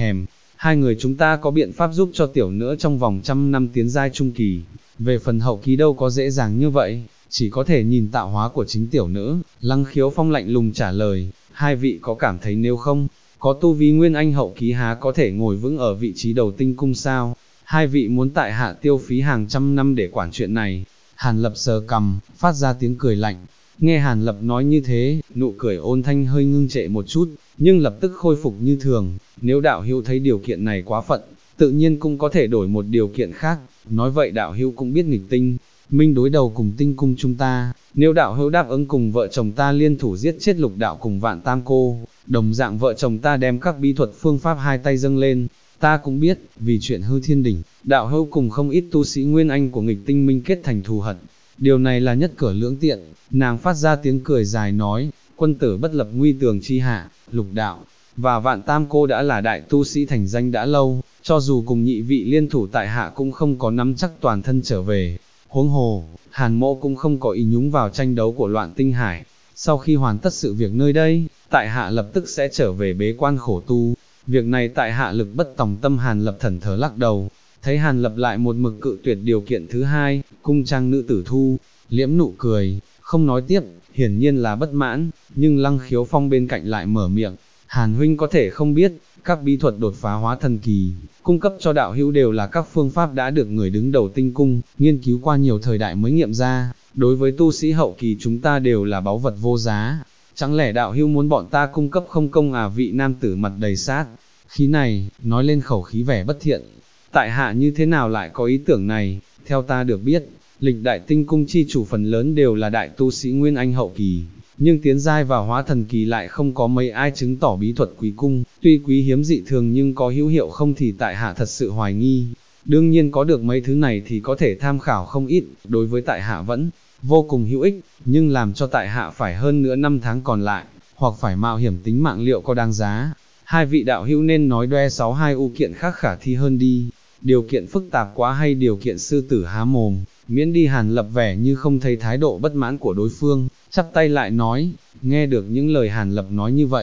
Speaker 1: hai người chúng ta có biện pháp giúp cho tiểu nữa trong vòng 100 năm tiến giai trung kỳ. Về phần hậu kỳ đâu có dễ dàng như vậy, chỉ có thể nhìn tạo hóa của chính tiểu nữ. Lăng Khiếu Phong lạnh lùng trả lời, hai vị có cảm thấy nếu không có tu vi Nguyên Anh hậu kỳ há có thể ngồi vững ở vị trí đầu tinh cung sao? Hai vị muốn tại hạ tiêu phí hàng trăm năm để quản chuyện này? Hàn Lập sờ cằm, phát ra tiếng cười lạnh. Nghe Hàn Lập nói như thế, nụ cười Ôn Thanh hơi ngưng trệ một chút, nhưng lập tức khôi phục như thường. Nếu đạo hữu thấy điều kiện này quá phận, tự nhiên cũng có thể đổi một điều kiện khác. Nói vậy đạo hữu cũng biết nghịch tinh minh đối đầu cùng tinh cung chúng ta. Nếu đạo hữu đáp ứng cùng vợ chồng ta liên thủ giết chết Lục đạo cùng Vạn Tam cô, đồng dạng vợ chồng ta đem các bí thuật phương pháp hai tay dâng lên. Ta cũng biết, vì chuyện hư thiên đỉnh, đạo hữu cùng không ít tu sĩ Nguyên Anh của nghịch tinh minh kết thành thù hận. Điều này là nhất cử lưỡng tiện. Nàng phát ra tiếng cười dài nói, quân tử bất lập nguy tường chi hạ, Lục đạo và Vạn Tam cô đã là đại tu sĩ thành danh đã lâu, cho dù cùng nhị vị liên thủ tại hạ cũng không có nắm chắc toàn thân trở về. Huống hồ, Hàn mỗ cũng không có ý nhúng vào tranh đấu của Loạn Tinh Hải. Sau khi hoàn tất sự việc nơi đây, tại hạ lập tức sẽ trở về bế quan khổ tu. Việc này tại hạ lực bất tòng tâm. Hàn Lập thần thờ lắc đầu. Thấy Hàn Lập lại một mực cự tuyệt điều kiện thứ hai, cung trang nữ tử thu liễm nụ cười, không nói tiếp, hiển nhiên là bất mãn. Nhưng Lăng Khiếu Phong bên cạnh lại mở miệng, Hàn huynh có thể không biết, các bí thuật đột phá hóa thần kỳ, cung cấp cho đạo hữu đều là các phương pháp đã được người đứng đầu tinh cung nghiên cứu qua nhiều thời đại mới nghiệm ra, đối với tu sĩ hậu kỳ chúng ta đều là báu vật vô giá. Chẳng lẽ đạo hữu muốn bọn ta cung cấp không công à? Vị nam tử mặt đầy sát khí này, nói lên khẩu khí vẻ bất thiện. Tại hạ như thế nào lại có ý tưởng này? Theo ta được biết, lịch đại tinh cung chi chủ phần lớn đều là đại tu sĩ Nguyên Anh hậu kỳ, nhưng tiến giai vào hóa thần kỳ lại không có mấy ai chứng tỏ bí thuật quý cung, tuy quý hiếm dị thường nhưng có hữu hiệu không thì tại hạ thật sự hoài nghi. Đương nhiên có được mấy thứ này thì có thể tham khảo không ít, đối với tại hạ vẫn vô cùng hữu ích, nhưng làm cho tại hạ phải hơn nữa 5 tháng còn lại, hoặc phải mạo hiểm tính mạng liệu có đáng giá? Hai vị đạo hữu nên nói đoe 62 ưu kiện khác khả thi hơn đi. Điều kiện phức tạp quá hay điều kiện sư tử há mồm, miễn đi. Hàn Lập vẻ như không thấy thái độ bất mãn của đối phương, chắp tay lại nói. Nghe được những lời Hàn Lập nói như vậy,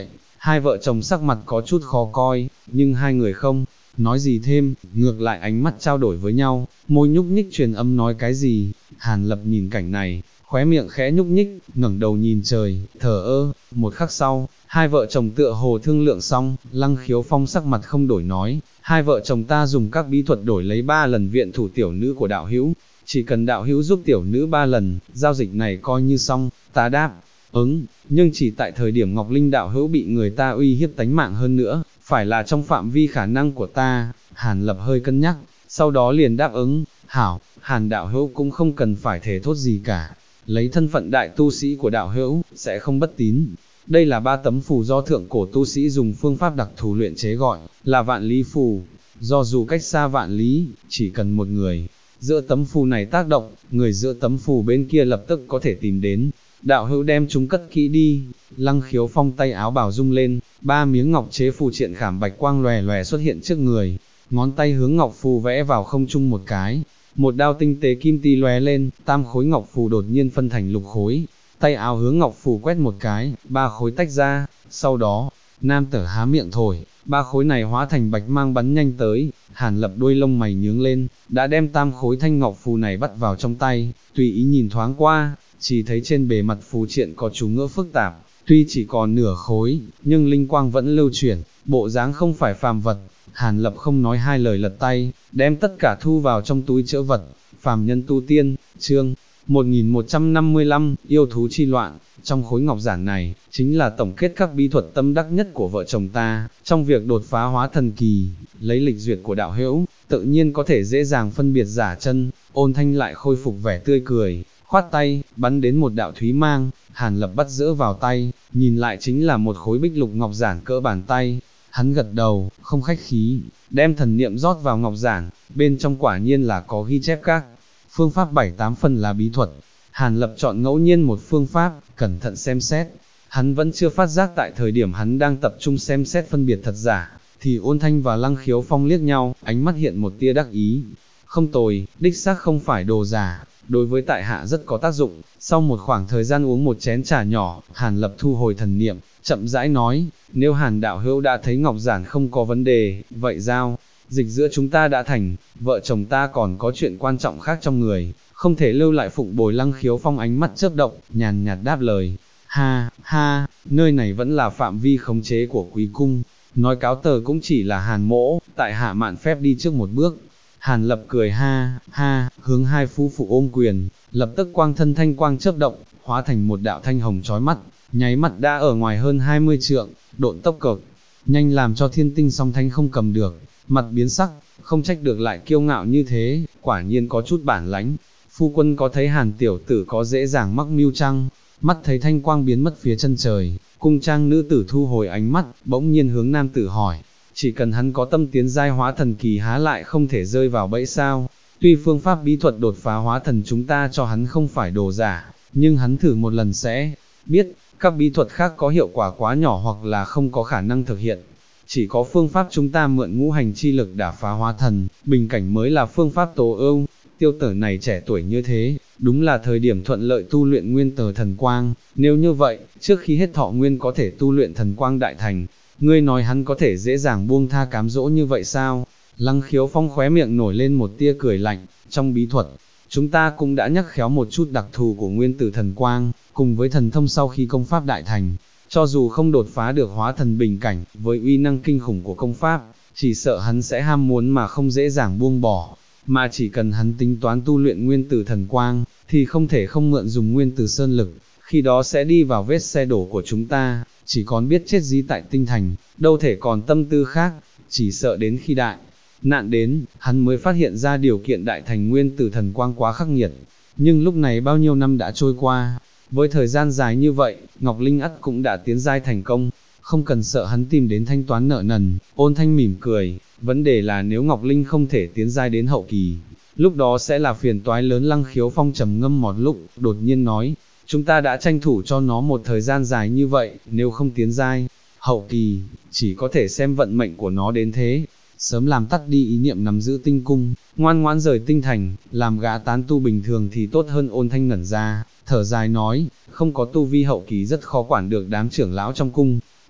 Speaker 1: Hai vợ chồng sắc mặt có chút khó coi, nhưng hai người không nói gì thêm, ngược lại ánh mắt trao đổi với nhau, môi nhúc nhích truyền âm nói cái gì. Hàn Lập nhìn cảnh này, khóe miệng khẽ nhúc nhích, ngẩng đầu nhìn trời, thở ơ. Một khắc sau, hai vợ chồng tựa hồ thương lượng xong, Lăng Khiếu Phong sắc mặt không đổi nói, hai vợ chồng ta dùng các bí thuật đổi lấy 3 lần viện thủ tiểu nữ của đạo hữu, chỉ cần đạo hữu giúp tiểu nữ 3 lần, giao dịch này coi như xong. Ta đáp ứng, nhưng chỉ tại thời điểm Ngọc Linh đạo hữu bị người ta uy hiếp tánh mạng hơn nữa, phải là trong phạm vi khả năng của ta. Hàn Lập hơi cân nhắc, sau đó liền đáp ứng. Hảo, Hàn đạo hữu cũng không cần phải thề thốt gì cả, lấy thân phận đại tu sĩ của đạo hữu, sẽ không bất tín. Đây là 3 tấm phù do thượng cổ tu sĩ dùng phương pháp đặc thù luyện chế gọi là vạn lý phù, do dù cách xa vạn lý, chỉ cần một người giữa tấm phù này tác động, người giữa tấm phù bên kia lập tức có thể tìm đến. Đạo hữu đem chúng cất kỹ đi. Lăng Khiếu Phong tay áo bào rung lên, 3 miếng ngọc chế phù triện khảm bạch quang lòe lòe xuất hiện trước người, ngón tay hướng ngọc phù vẽ vào không trung một cái, một đao tinh tế kim ti lóe lên, 3 khối ngọc phù đột nhiên phân thành 6 khối, tay áo hướng ngọc phù quét một cái, 3 khối tách ra, sau đó, nam tử há miệng thổi, 3 khối này hóa thành bạch mang bắn nhanh tới. Hàn Lập đuôi lông mày nhướng lên, đã đem 3 khối thanh ngọc phù này bắt vào trong tay, tùy ý nhìn thoáng qua, chỉ thấy trên bề mặt phù triện có chú ngữ phức tạp, tuy chỉ còn nửa khối, nhưng linh quang vẫn lưu chuyển, bộ dáng không phải phàm vật. Hàn Lập không nói hai lời lật tay, đem tất cả thu vào trong túi trữ vật. Phàm nhân tu tiên, chương 1155, yêu thú chi loạn. Trong khối ngọc giản này, chính là tổng kết các bí thuật tâm đắc nhất của vợ chồng ta, trong việc đột phá hóa thần kỳ. Lấy lịch duyệt của đạo hữu, tự nhiên có thể dễ dàng phân biệt giả chân. Ôn Thanh lại khôi phục vẻ tươi cười, khoát tay, bắn đến một đạo thúy mang. Hàn Lập bắt giữ vào tay, nhìn lại chính là một khối bích lục ngọc giản cỡ bàn tay. Hắn gật đầu, không khách khí, đem thần niệm rót vào ngọc giản, bên trong quả nhiên là có ghi chép các phương pháp 7-8 phần là bí thuật. Hàn Lập chọn ngẫu nhiên một phương pháp, cẩn thận xem xét. Hắn vẫn chưa phát giác tại thời điểm hắn đang tập trung xem xét phân biệt thật giả, thì Ôn Thanh và Lăng Khiếu Phong liếc nhau, ánh mắt hiện một tia đắc ý. Không tồi, đích xác không phải đồ giả, đối với tại hạ rất có tác dụng. Sau một khoảng thời gian uống một chén trà nhỏ, Hàn Lập thu hồi thần niệm, chậm rãi nói, nếu Hàn đạo hữu đã thấy ngọc giản không có vấn đề, vậy giao dịch giữa chúng ta đã thành, vợ chồng ta còn có chuyện quan trọng khác trong người, không thể lưu lại phụng bồi. Lăng Khiếu Phong ánh mắt chớp động, nhàn nhạt đáp lời, ha, ha, nơi này vẫn là phạm vi khống chế của quý cung, nói cáo tờ cũng chỉ là Hàn mỗ, tại hạ mạn phép đi trước một bước. Hàn Lập cười ha, ha, hướng hai phu phụ ôm quyền, lập tức quang thân thanh quang chớp động, hóa thành một đạo thanh hồng chói mắt, nháy mắt đã ở ngoài hơn 20 trượng, độn tốc cực nhanh làm cho Thiên Tinh Song Thanh không cầm được, mặt biến sắc, không trách được lại kiêu ngạo như thế, quả nhiên có chút bản lãnh. Phu quân có thấy Hàn tiểu tử có dễ dàng mắc mưu chăng? Mắt thấy thanh quang biến mất phía chân trời, cung trang nữ tử thu hồi ánh mắt, bỗng nhiên hướng nam tử hỏi, chỉ cần hắn có tâm tiến giai hóa thần kỳ há lại không thể rơi vào bẫy sao? Tuy phương pháp bí thuật đột phá hóa thần chúng ta cho hắn không phải đồ giả, nhưng hắn thử một lần sẽ biết, các bí thuật khác có hiệu quả quá nhỏ hoặc là không có khả năng thực hiện. Chỉ có phương pháp chúng ta mượn ngũ hành chi lực đả phá hóa thần, bình cảnh mới là phương pháp tố ưu. Tiêu tử này trẻ tuổi như thế, đúng là thời điểm thuận lợi tu luyện nguyên tờ thần quang. Nếu như vậy, trước khi hết thọ nguyên có thể tu luyện thần quang đại thành, ngươi nói hắn có thể dễ dàng buông tha cám dỗ như vậy sao? Lăng Khiếu Phong khóe miệng nổi lên một tia cười lạnh, trong bí thuật, chúng ta cũng đã nhắc khéo một chút đặc thù của nguyên tử thần quang, cùng với thần thông sau khi công pháp đại thành, cho dù không đột phá được hóa thần bình cảnh, với uy năng kinh khủng của công pháp, chỉ sợ hắn sẽ ham muốn mà không dễ dàng buông bỏ, mà chỉ cần hắn tính toán tu luyện nguyên tử thần quang, thì không thể không mượn dùng nguyên tử sơn lực, khi đó sẽ đi vào vết xe đổ của chúng ta, chỉ còn biết chết dí tại tinh thành, đâu thể còn tâm tư khác, chỉ sợ đến khi đại nạn đến, hắn mới phát hiện ra điều kiện đại thành nguyên tử thần quang quá khắc nghiệt. Nhưng lúc này bao nhiêu năm đã trôi qua, với thời gian dài như vậy, Ngọc Linh ắt cũng đã tiến giai thành công, không cần sợ hắn tìm đến thanh toán nợ nần. Ôn Thanh mỉm cười, vấn đề là nếu Ngọc Linh không thể tiến giai đến hậu kỳ, lúc đó sẽ là phiền toái lớn. Lăng Khiếu Phong trầm ngâm một lúc, đột nhiên nói, chúng ta đã tranh thủ cho nó một thời gian dài như vậy, nếu không tiến giai hậu kỳ, chỉ có thể xem vận mệnh của nó đến thế. Sớm làm tắt đi ý niệm nắm giữ tinh cung, ngoan ngoãn rời tinh thành, làm gã tán tu bình thường thì tốt hơn. Ôn Thanh ngẩn ra, thở dài nói, không có tu vi hậu kỳ rất khó quản được đám trưởng lão trong cung,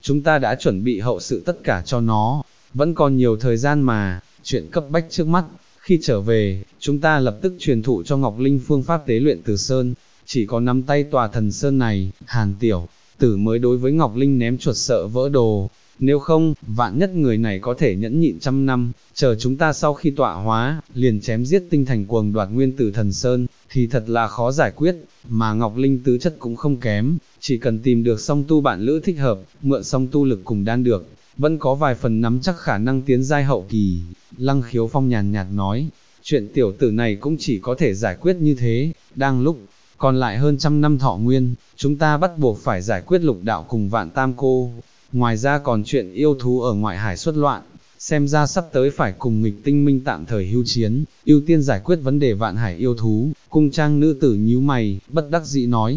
Speaker 1: chúng ta đã chuẩn bị hậu sự tất cả cho nó, vẫn còn nhiều thời gian mà, chuyện cấp bách trước mắt, khi trở về, chúng ta lập tức truyền thụ cho Ngọc Linh phương pháp tế luyện Từ Sơn, chỉ có nắm tay tòa thần Sơn này, Hàn tiểu tử mới đối với Ngọc Linh ném chuột sợ vỡ đồ, nếu không, vạn nhất người này có thể nhẫn nhịn 100 năm, chờ chúng ta sau khi tọa hóa, liền chém giết tinh thành cuồng đoạt nguyên tử thần Sơn, thì thật là khó giải quyết, mà Ngọc Linh tứ chất cũng không kém, chỉ cần tìm được song tu bạn lữ thích hợp, mượn song tu lực cùng đan được, vẫn có vài phần nắm chắc khả năng tiến giai hậu kỳ. Lăng Khiếu Phong nhàn nhạt nói, chuyện tiểu tử này cũng chỉ có thể giải quyết như thế, đang lúc còn lại hơn 100 năm thọ nguyên, chúng ta bắt buộc phải giải quyết Lục Đạo cùng Vạn Tam cô, ngoài ra còn chuyện yêu thú ở ngoại hải xuất loạn, xem ra sắp tới phải cùng nghịch tinh minh tạm thời hưu chiến, ưu tiên giải quyết vấn đề vạn hải yêu thú. Cung trang nữ tử nhíu mày, bất đắc dĩ nói,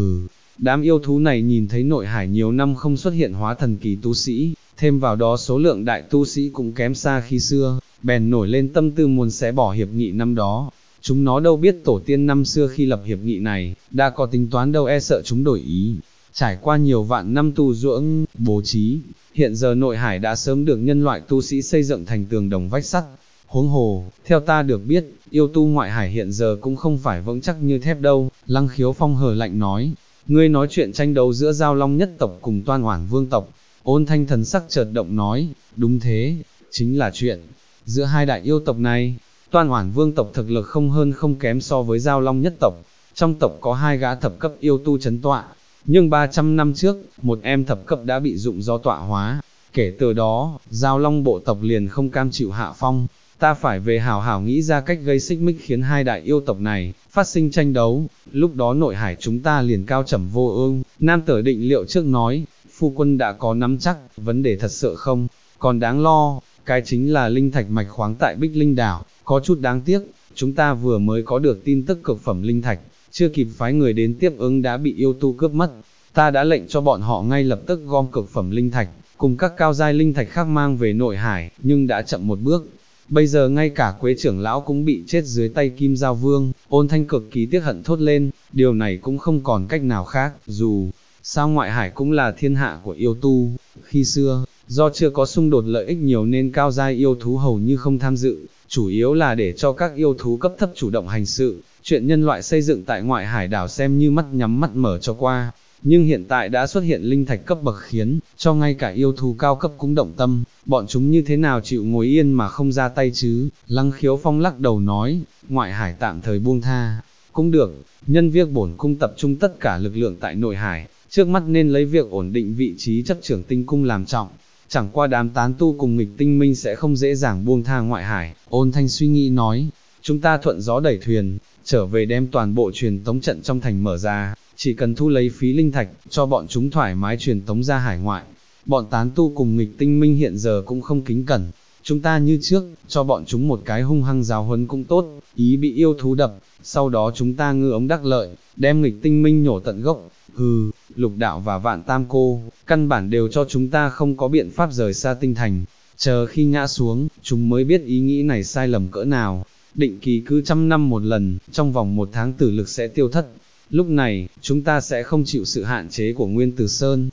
Speaker 1: đám yêu thú này nhìn thấy nội hải nhiều năm không xuất hiện hóa thần kỳ tu sĩ, thêm vào đó số lượng đại tu sĩ cũng kém xa khi xưa, bèn nổi lên tâm tư muốn xé bỏ hiệp nghị năm đó. Chúng nó đâu biết tổ tiên năm xưa khi lập hiệp nghị này, đã có tính toán đâu, e sợ chúng đổi ý. Trải qua nhiều vạn năm tu dưỡng, bố trí, hiện giờ nội hải đã sớm được nhân loại tu sĩ xây dựng thành tường đồng vách sắt. Huống hồ, theo ta được biết, yêu tu ngoại hải hiện giờ cũng không phải vững chắc như thép đâu. Lăng Khiếu Phong hờ lạnh nói, ngươi nói chuyện tranh đấu giữa Giao Long nhất tộc cùng Toan Oản Vương tộc. Ôn Thanh thần sắc chợt động nói, đúng thế, chính là chuyện giữa hai đại yêu tộc này. Toan Oản Vương tộc thực lực không hơn không kém so với Giao Long nhất tộc, trong tộc có 2 gã thập cấp yêu tu chấn tọa, nhưng 300 năm trước, một em thập cấp đã bị dụng do tọa hóa, kể từ đó, Giao Long bộ tộc liền không cam chịu hạ phong, ta phải về hảo hảo nghĩ ra cách gây xích mích khiến hai đại yêu tộc này phát sinh tranh đấu, lúc đó nội hải chúng ta liền cao trầm vô ương. Nam Tử Định Liệu trước nói, phu quân đã có nắm chắc, vấn đề thật sự không còn đáng lo, cái chính là linh thạch mạch khoáng tại Bích Linh đảo, có chút đáng tiếc, chúng ta vừa mới có được tin tức cực phẩm linh thạch, chưa kịp phái người đến tiếp ứng đã bị yêu tu cướp mất, ta đã lệnh cho bọn họ ngay lập tức gom cực phẩm linh thạch, cùng các cao giai linh thạch khác mang về nội hải, nhưng đã chậm một bước. Bây giờ ngay cả Quế trưởng lão cũng bị chết dưới tay Kim Giao Vương. Ôn Thanh cực kỳ tiếc hận thốt lên, điều này cũng không còn cách nào khác, dù sao ngoại hải cũng là thiên hạ của yêu tu, khi xưa, do chưa có xung đột lợi ích nhiều nên cao giai yêu thú hầu như không tham dự, chủ yếu là để cho các yêu thú cấp thấp chủ động hành sự, chuyện nhân loại xây dựng tại ngoại hải đảo xem như mắt nhắm mắt mở cho qua. Nhưng hiện tại đã xuất hiện linh thạch cấp bậc khiến cho ngay cả yêu thú cao cấp cũng động tâm, bọn chúng như thế nào chịu ngồi yên mà không ra tay chứ? Lăng Khiếu Phong lắc đầu nói, ngoại hải tạm thời buông tha, cũng được, nhân việc bổn cung tập trung tất cả lực lượng tại nội hải, trước mắt nên lấy việc ổn định vị trí chấp trưởng tinh cung làm trọng, chẳng qua đám tán tu cùng nghịch tinh minh sẽ không dễ dàng buông tha ngoại hải. Ôn Thanh suy nghĩ nói, chúng ta thuận gió đẩy thuyền, trở về đem toàn bộ truyền tống trận trong thành mở ra, chỉ cần thu lấy phí linh thạch, cho bọn chúng thoải mái truyền tống ra hải ngoại. Bọn tán tu cùng nghịch tinh minh hiện giờ cũng không kính cẩn, chúng ta như trước, cho bọn chúng một cái hung hăng giáo huấn cũng tốt, ý bị yêu thú đập, sau đó chúng ta ngư ống đắc lợi, đem nghịch tinh minh nhổ tận gốc. Lục Đạo và Vạn Tam cô, căn bản đều cho chúng ta không có biện pháp rời xa tinh thành, chờ khi ngã xuống, chúng mới biết ý nghĩ này sai lầm cỡ nào. Định kỳ cứ 100 năm một lần, trong vòng 1 tháng tử lực sẽ tiêu thất. Lúc này, chúng ta sẽ không chịu sự hạn chế của Nguyên Tử Sơn.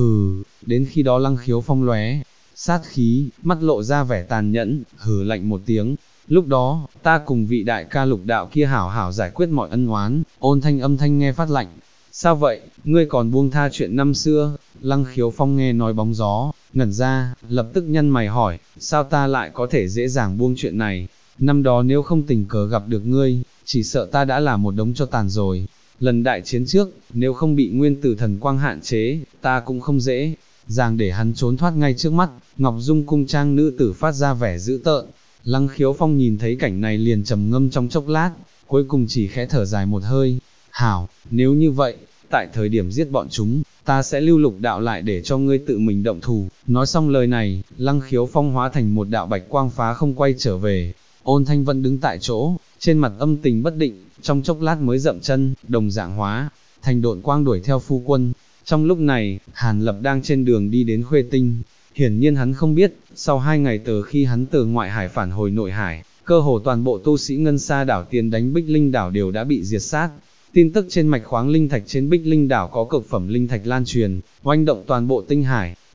Speaker 1: Đến khi đó Lăng Khiếu Phong lóe sát khí, mắt lộ ra vẻ tàn nhẫn, lạnh một tiếng. Lúc đó, ta cùng vị đại ca Lục Đạo kia hảo hảo giải quyết mọi ân oán. Ôn Thanh âm thanh nghe phát lạnh. Sao vậy, ngươi còn buông tha chuyện năm xưa? Lăng Khiếu Phong nghe nói bóng gió, ngẩn ra, lập tức nhăn mày hỏi, sao ta lại có thể dễ dàng buông chuyện này? Năm đó nếu không tình cờ gặp được ngươi, chỉ sợ ta đã là một đống cho tàn rồi. Lần đại chiến trước, nếu không bị nguyên tử thần quang hạn chế, ta cũng không dễ dàng để hắn trốn thoát ngay trước mắt. Ngọc Dung cung trang nữ tử phát ra vẻ dữ tợn. Lăng Khiếu Phong nhìn thấy cảnh này liền trầm ngâm trong chốc lát, cuối cùng chỉ khẽ thở dài một hơi. Hảo, nếu như vậy, tại thời điểm giết bọn chúng, ta sẽ lưu Lục Đạo lại để cho ngươi tự mình động thủ. Nói xong lời này, Lăng Khiếu Phong hóa thành một đạo bạch quang phá không quay trở về. Ôn Thanh vẫn đứng tại chỗ, trên mặt âm tình bất định, trong chốc lát mới dậm chân, đồng dạng hóa thành độn quang đuổi theo phu quân. Trong lúc này, Hàn Lập đang trên đường đi đến Khuê Tinh. Hiển nhiên hắn không biết, sau 2 ngày từ khi hắn từ ngoại hải phản hồi nội hải, cơ hồ toàn bộ tu sĩ Ngân Sa đảo tiến đánh Bích Linh đảo đều đã bị diệt sát. Tin tức trên mạch khoáng linh thạch trên Bích Linh đảo có cực phẩm linh thạch lan truyền, oanh động toàn bộ tinh hải.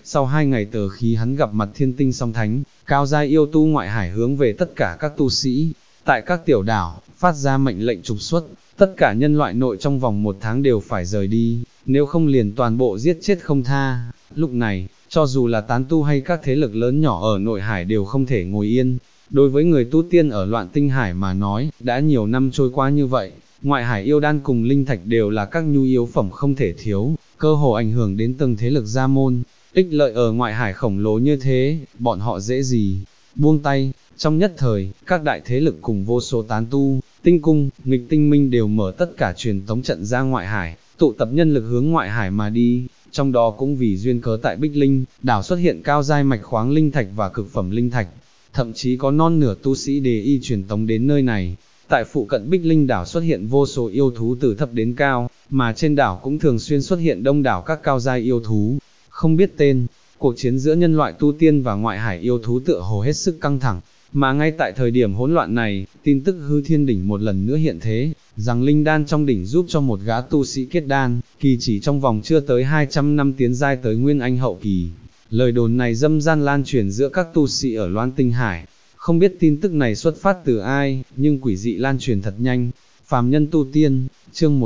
Speaker 1: sau 2 ngày tờ khí hắn gặp mặt thiên tinh song thánh, cao giai yêu tu ngoại hải hướng về tất cả các tu sĩ, tại các tiểu đảo, phát ra mệnh lệnh trục xuất, tất cả nhân loại nội trong vòng 1 tháng đều phải rời đi, nếu không liền toàn bộ giết chết không tha. Lúc này, cho dù là tán tu hay các thế lực lớn nhỏ ở nội hải đều không thể ngồi yên. Đối với người tu tiên ở Loạn Tinh Hải mà nói, đã nhiều năm trôi qua như vậy, ngoại hải yêu đan cùng linh thạch đều là các nhu yếu phẩm không thể thiếu, cơ hồ ảnh hưởng đến từng thế lực gia môn. Ích lợi ở ngoại hải khổng lồ như thế, bọn họ dễ gì buông tay. Trong nhất thời, các đại thế lực cùng vô số tán tu, tinh cung, nghịch tinh minh đều mở tất cả truyền tống trận ra ngoại hải, tụ tập nhân lực hướng ngoại hải mà đi. Trong đó cũng vì duyên cớ tại Bích Linh, đảo xuất hiện cao giai mạch khoáng linh thạch và cực phẩm linh thạch, thậm chí có non nửa tu sĩ đề y truyền tống đến nơi này. Tại phụ cận Bích Linh đảo xuất hiện vô số yêu thú từ thấp đến cao, mà trên đảo cũng thường xuyên xuất hiện đông đảo các cao giai yêu thú, không biết tên. Cuộc chiến giữa nhân loại tu tiên và ngoại hải yêu thú tựa hồ hết sức căng thẳng, mà ngay tại thời điểm hỗn loạn này, tin tức hư thiên đỉnh một lần nữa hiện thế, rằng linh đan trong đỉnh giúp cho một gã tu sĩ kết đan, kỳ chỉ trong vòng chưa tới 200 năm tiến giai tới nguyên anh hậu kỳ. Lời đồn này dâm gian lan truyền giữa các tu sĩ ở Loan Tinh Hải, không biết tin tức này xuất phát từ ai, nhưng quỷ dị lan truyền thật nhanh. Phàm nhân tu tiên, chương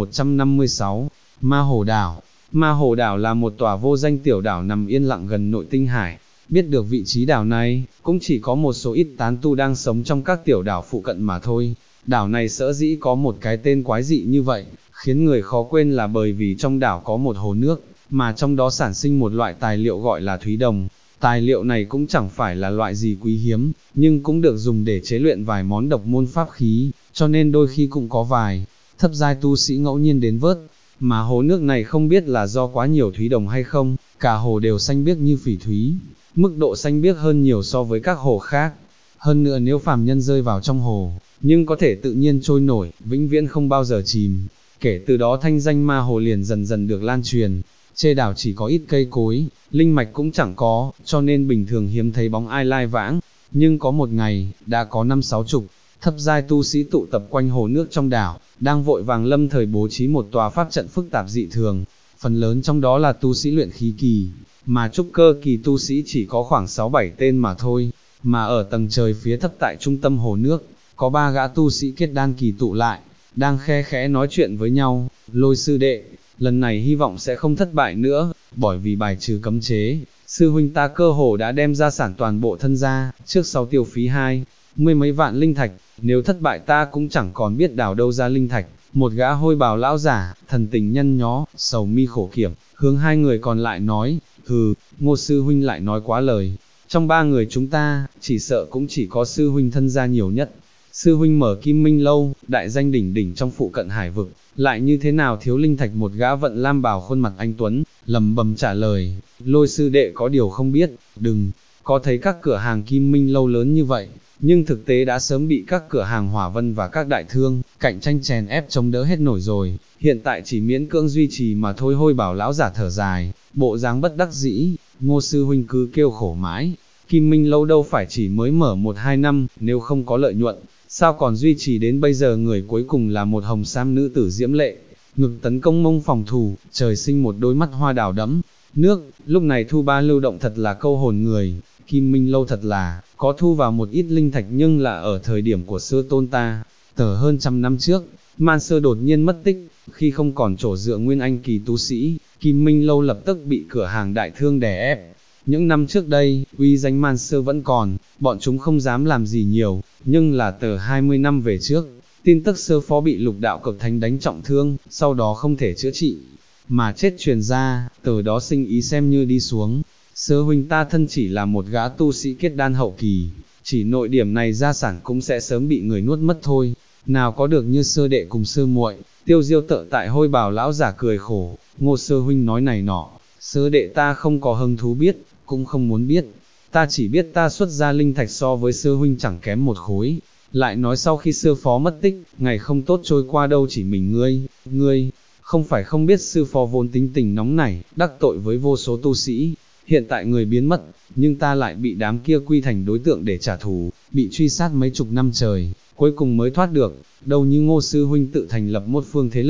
Speaker 1: 1156, Ma Hồ Đảo. Ma Hồ Đảo là một tòa vô danh tiểu đảo nằm yên lặng gần nội Tinh Hải. Biết được vị trí đảo này, cũng chỉ có một số ít tán tu đang sống trong các tiểu đảo phụ cận mà thôi. Đảo này sở dĩ có một cái tên quái dị như vậy, khiến người khó quên là bởi vì trong đảo có một hồ nước, mà trong đó sản sinh một loại tài liệu gọi là thúy đồng. Tài liệu này cũng chẳng phải là loại gì quý hiếm, nhưng cũng được dùng để chế luyện vài món độc môn pháp khí, cho nên đôi khi cũng có vài thấp giai tu sĩ ngẫu nhiên đến vớt. Mà hồ nước này không biết là do quá nhiều thúy đồng hay không, cả hồ đều xanh biếc như phỉ thúy, mức độ xanh biếc hơn nhiều so với các hồ khác. Hơn nữa nếu phàm nhân rơi vào trong hồ, nhưng có thể tự nhiên trôi nổi, vĩnh viễn không bao giờ chìm. Kể từ đó thanh danh ma hồ liền dần dần được lan truyền. Trên đảo chỉ có ít cây cối, linh mạch cũng chẳng có, cho nên bình thường hiếm thấy bóng ai lai vãng. Nhưng có một ngày, đã có 5-6 chục thấp giai tu sĩ tụ tập quanh hồ nước trong đảo, đang vội vàng lâm thời bố trí một tòa pháp trận phức tạp dị thường. Phần lớn trong đó là tu sĩ luyện khí kỳ, mà trúc cơ kỳ tu sĩ chỉ có khoảng 6-7 tên mà thôi. Mà ở tầng trời phía thấp tại trung tâm hồ nước, có 3 gã tu sĩ kết đan kỳ tụ lại, đang khe khẽ nói chuyện với nhau. Lôi sư đệ, lần này hy vọng sẽ không thất bại nữa, bởi vì bài trừ cấm chế, sư huynh ta cơ hồ đã đem gia sản toàn bộ thân ra, trước sau tiêu phí 20 mấy vạn linh thạch, nếu thất bại ta cũng chẳng còn biết đào đâu ra linh thạch. Một gã hôi bào lão giả, thần tình nhăn nhó, sầu mi khổ kiểm, hướng 2 người còn lại nói, hừ, Ngô sư huynh lại nói quá lời. Trong 3 người chúng ta, chỉ sợ cũng chỉ có sư huynh thân gia nhiều nhất. Sư huynh mở Kim Minh lâu, đại danh đỉnh đỉnh trong phụ cận hải vực, lại như thế nào thiếu linh thạch. Một gã vận lam bào khuôn mặt anh tuấn, lầm bầm trả lời. Lôi sư đệ có điều không biết, đừng có thấy các cửa hàng Kim Minh lâu lớn như vậy, nhưng thực tế đã sớm bị các cửa hàng Hỏa Vân và các đại thương cạnh tranh chèn ép chống đỡ hết nổi rồi, hiện tại chỉ miễn cưỡng duy trì mà thôi. Hôi bảo lão giả thở dài, bộ dáng bất đắc dĩ. Ngô sư huynh cứ kêu khổ mãi, Kim Minh lâu đâu phải chỉ mới mở 1-2 năm, nếu không có lợi nhuận, sao còn duy trì đến bây giờ. Người cuối cùng là một hồng sam nữ tử diễm lệ, ngực tấn công mông phòng thủ, trời sinh một đôi mắt hoa đào đẫm nước, lúc này thu ba lưu động thật là câu hồn người. Kim Minh lâu thật là có thu vào một ít linh thạch, nhưng là ở thời điểm của sư tôn ta, tờ hơn 100 năm trước, Man Sơ đột nhiên mất tích, khi không còn chỗ dựa nguyên anh kỳ tu sĩ, Kim Minh lâu lập tức bị cửa hàng đại thương đè ép. Những năm trước đây, uy danh Man Sơ vẫn còn, bọn chúng không dám làm gì nhiều, nhưng là tờ 20 năm về trước, tin tức Sơ phó bị lục đạo cực thánh đánh trọng thương, sau đó không thể chữa trị, mà chết truyền ra, từ đó sinh ý xem như đi xuống. Sơ huynh ta thân chỉ là một gã tu sĩ kết đan hậu kỳ, chỉ nội điểm này gia sản cũng sẽ sớm bị người nuốt mất thôi, nào có được như Sơ đệ cùng Sơ muội. Tiêu Diêu tự tại hôi bào lão giả cười khổ. Ngô sư huynh nói này nọ, Sơ đệ ta không có hứng thú biết, cũng không muốn biết, ta chỉ biết ta xuất ra linh thạch so với Sơ huynh chẳng kém một khối. Lại nói sau khi Sư phó mất tích, ngày không tốt trôi qua đâu chỉ mình ngươi, không phải không biết sư phó vốn tính tình nóng nảy, đắc tội với vô số tu sĩ, hiện tại người biến mất, nhưng ta lại bị đám kia quy thành đối tượng để trả thù, bị truy sát mấy chục năm trời, cuối cùng mới thoát được. Đâu như Ngô sư huynh tự thành lập một phương thế lực,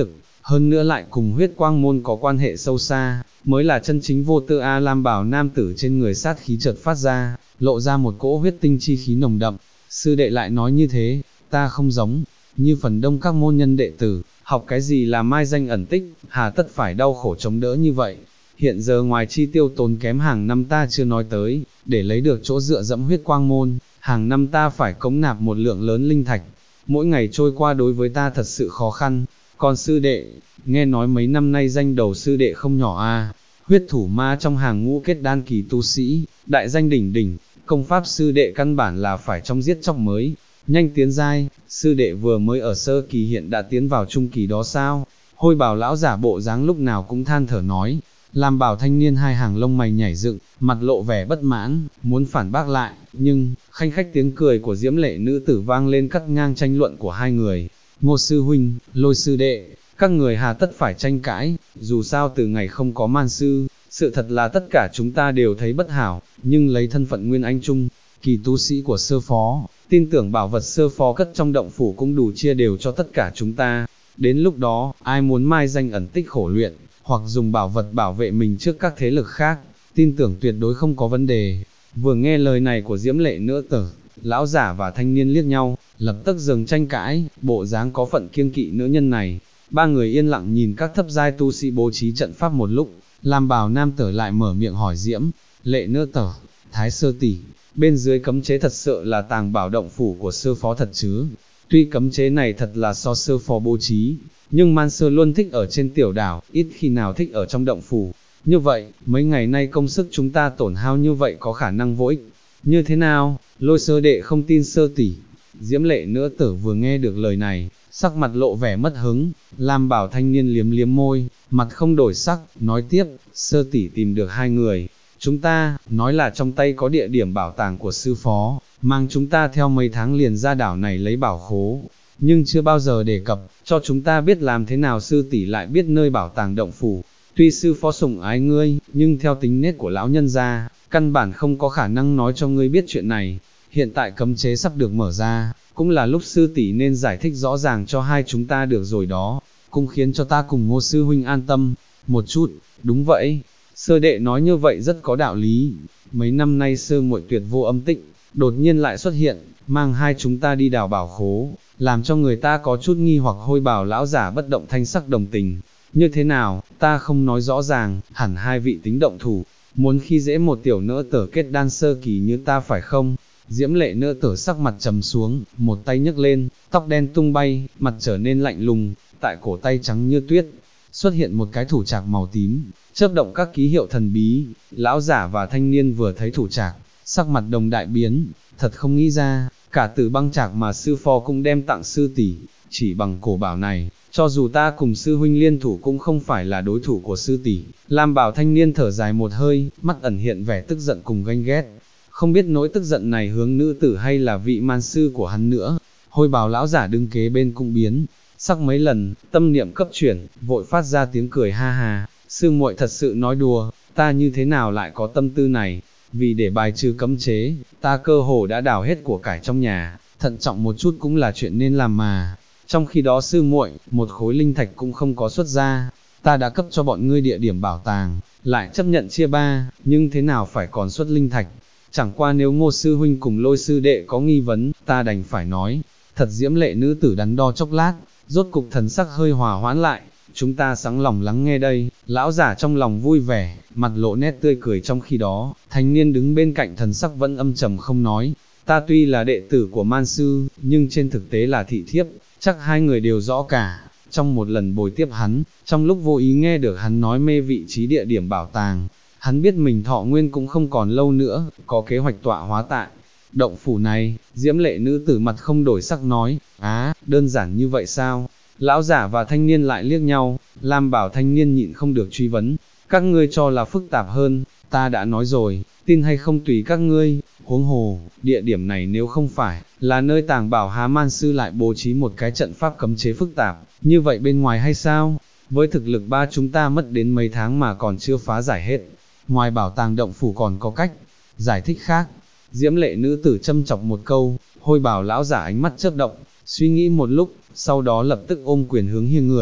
Speaker 1: hơn nữa lại cùng huyết quang môn có quan hệ sâu xa, mới là chân chính vô tư a. Lam bảo nam tử trên người sát khí chợt phát ra, lộ ra một cỗ huyết tinh chi khí nồng đậm. Sư đệ lại nói như thế, ta không giống như phần đông các môn nhân đệ tử, học cái gì là mai danh ẩn tích, hà tất phải đau khổ chống đỡ như vậy. Hiện giờ ngoài chi tiêu tốn kém hàng năm ta chưa nói tới, để lấy được chỗ dựa dẫm huyết quang môn, hàng năm ta phải cống nạp một lượng lớn linh thạch, mỗi ngày trôi qua đối với ta thật sự khó khăn. Còn sư đệ, nghe nói mấy năm nay danh đầu sư đệ không nhỏ a, huyết thủ ma trong hàng ngũ kết đan kỳ tu sĩ, đại danh đỉnh đỉnh, công pháp sư đệ căn bản là phải trong giết chóc mới, nhanh tiến giai, sư đệ vừa mới ở sơ kỳ hiện đã tiến vào trung kỳ đó sao? Hôi bào lão giả bộ dáng lúc nào cũng than thở nói. Làm bảo thanh niên hai hàng lông mày nhảy dựng, mặt lộ vẻ bất mãn, muốn phản bác lại, nhưng, khanh khách tiếng cười của diễm lệ nữ tử vang lên cắt ngang tranh luận của hai người. Ngô sư huynh, Lôi sư đệ, các người hà tất phải tranh cãi, dù sao từ ngày không có man sư, sự thật là tất cả chúng ta đều thấy bất hảo, nhưng lấy thân phận nguyên anh trung, kỳ tu sĩ của sơ phó, tin tưởng bảo vật sơ phó cất trong động phủ cũng đủ chia đều cho tất cả chúng ta. Đến lúc đó, ai muốn mai danh ẩn tích khổ luyện, hoặc dùng bảo vật bảo vệ mình trước các thế lực khác, tin tưởng tuyệt đối không có vấn đề. Vừa nghe lời này của diễm lệ nữ tử, lão giả và thanh niên liếc nhau, lập tức dừng tranh cãi, bộ dáng có phận kiêng kỵ nữ nhân này. Ba người yên lặng nhìn các thấp giai tu sĩ bố trí trận pháp một lúc, làm bào nam tử lại mở miệng hỏi diễm lệ nữ tử, thái sơ tỷ, bên dưới cấm chế thật sự là tàng bảo động phủ của sư phó thật chứ? Tuy cấm chế này thật là do sư phó bố trí, nhưng man sơ luôn thích ở trên tiểu đảo, ít khi nào thích ở trong động phủ. Như vậy, mấy ngày nay công sức chúng ta tổn hao như vậy có khả năng vô ích. Như thế nào, Lôi sơ đệ không tin sơ tỷ? Diễm lệ nữ tử vừa nghe được lời này, sắc mặt lộ vẻ mất hứng, Lam bảo thanh niên liếm liếm môi, mặt không đổi sắc, nói tiếp, sơ tỷ tìm được hai người. Chúng ta, nói là trong tay có địa điểm bảo tàng của sư phó, mang chúng ta theo mấy tháng liền ra đảo này lấy bảo khố, nhưng chưa bao giờ đề cập, cho chúng ta biết làm thế nào sư tỷ lại biết nơi bảo tàng động phủ. Tuy sư phó sủng ái ngươi, nhưng theo tính nết của lão nhân gia, căn bản không có khả năng nói cho ngươi biết chuyện này. Hiện tại cấm chế sắp được mở ra, cũng là lúc sư tỷ nên giải thích rõ ràng cho hai chúng ta được rồi đó, cũng khiến cho ta cùng Ngô sư huynh an tâm một chút. Đúng vậy, sơ đệ nói như vậy rất có đạo lý. Mấy năm nay sơ muội tuyệt vô âm tịnh, đột nhiên lại xuất hiện, mang hai chúng ta đi đào bảo khố, làm cho người ta có chút nghi hoặc. Hôi bào lão giả bất động thanh sắc đồng tình. Như thế nào, ta không nói rõ ràng, hẳn hai vị tính động thủ, muốn khi dễ một tiểu nữ tử kết đan sơ kỳ như ta phải không? Diễm lệ nữ tử sắc mặt trầm xuống, một tay nhấc lên, tóc đen tung bay, mặt trở nên lạnh lùng, tại cổ tay trắng như tuyết, xuất hiện một cái thủ trạc màu tím, chớp động các ký hiệu thần bí. Lão giả và thanh niên vừa thấy thủ trạc, sắc mặt đồng đại biến, thật không nghĩ ra, cả Tử Băng trạc mà sư phó cũng đem tặng sư tỷ, chỉ bằng cổ bảo này, cho dù ta cùng sư huynh liên thủ cũng không phải là đối thủ của sư tỷ. Lam bảo thanh niên thở dài một hơi, mắt ẩn hiện vẻ tức giận cùng ganh ghét, không biết nỗi tức giận này hướng nữ tử hay là vị man sư của hắn nữa. Hôi bào lão giả đứng kế bên cũng biến sắc mấy lần, tâm niệm cấp chuyển, vội phát ra tiếng cười ha ha. Sư muội thật sự nói đùa, ta như thế nào lại có tâm tư này? Vì để bài trừ cấm chế, ta cơ hồ đã đào hết của cải trong nhà, thận trọng một chút cũng là chuyện nên làm mà. Trong khi đó sư muội, một khối linh thạch cũng không có xuất ra, ta đã cấp cho bọn ngươi địa điểm bảo tàng, lại chấp nhận chia ba, nhưng thế nào phải còn xuất linh thạch? Chẳng qua nếu Ngô sư huynh cùng Lôi sư đệ có nghi vấn, ta đành phải nói. Thật diễm lệ nữ tử đắn đo chốc lát, rốt cục thần sắc hơi hòa hoãn lại. Chúng ta sẵn lòng lắng nghe đây. Lão giả trong lòng vui vẻ, mặt lộ nét tươi cười. Trong khi đó, thanh niên đứng bên cạnh thần sắc vẫn âm trầm không nói. Ta tuy là đệ tử của man sư, nhưng trên thực tế là thị thiếp, chắc hai người đều rõ cả. Trong một lần bồi tiếp hắn, trong lúc vô ý nghe được hắn nói mê vị trí địa điểm bảo tàng, hắn biết mình thọ nguyên cũng không còn lâu nữa, có kế hoạch tọa hóa tại động phủ này. Diễm lệ nữ tử mặt không đổi sắc nói, đơn giản như vậy sao? Lão giả và thanh niên lại liếc nhau. Lam bảo thanh niên nhịn không được truy vấn, các ngươi cho là phức tạp hơn, ta đã nói rồi, tin hay không tùy các ngươi. Huống hồ, địa điểm này nếu không phải là nơi tàng bảo há man sư lại bố trí một cái trận pháp cấm chế phức tạp như vậy bên ngoài hay sao? Với thực lực ba chúng ta mất đến mấy tháng mà còn chưa phá giải hết, ngoài bảo tàng động phủ còn có cách giải thích khác. Diễm lệ nữ tử châm chọc một câu. Hôi bào lão giả ánh mắt chớp động, suy nghĩ một lúc, sau đó lập tức ôm quyền hướng hiêng người,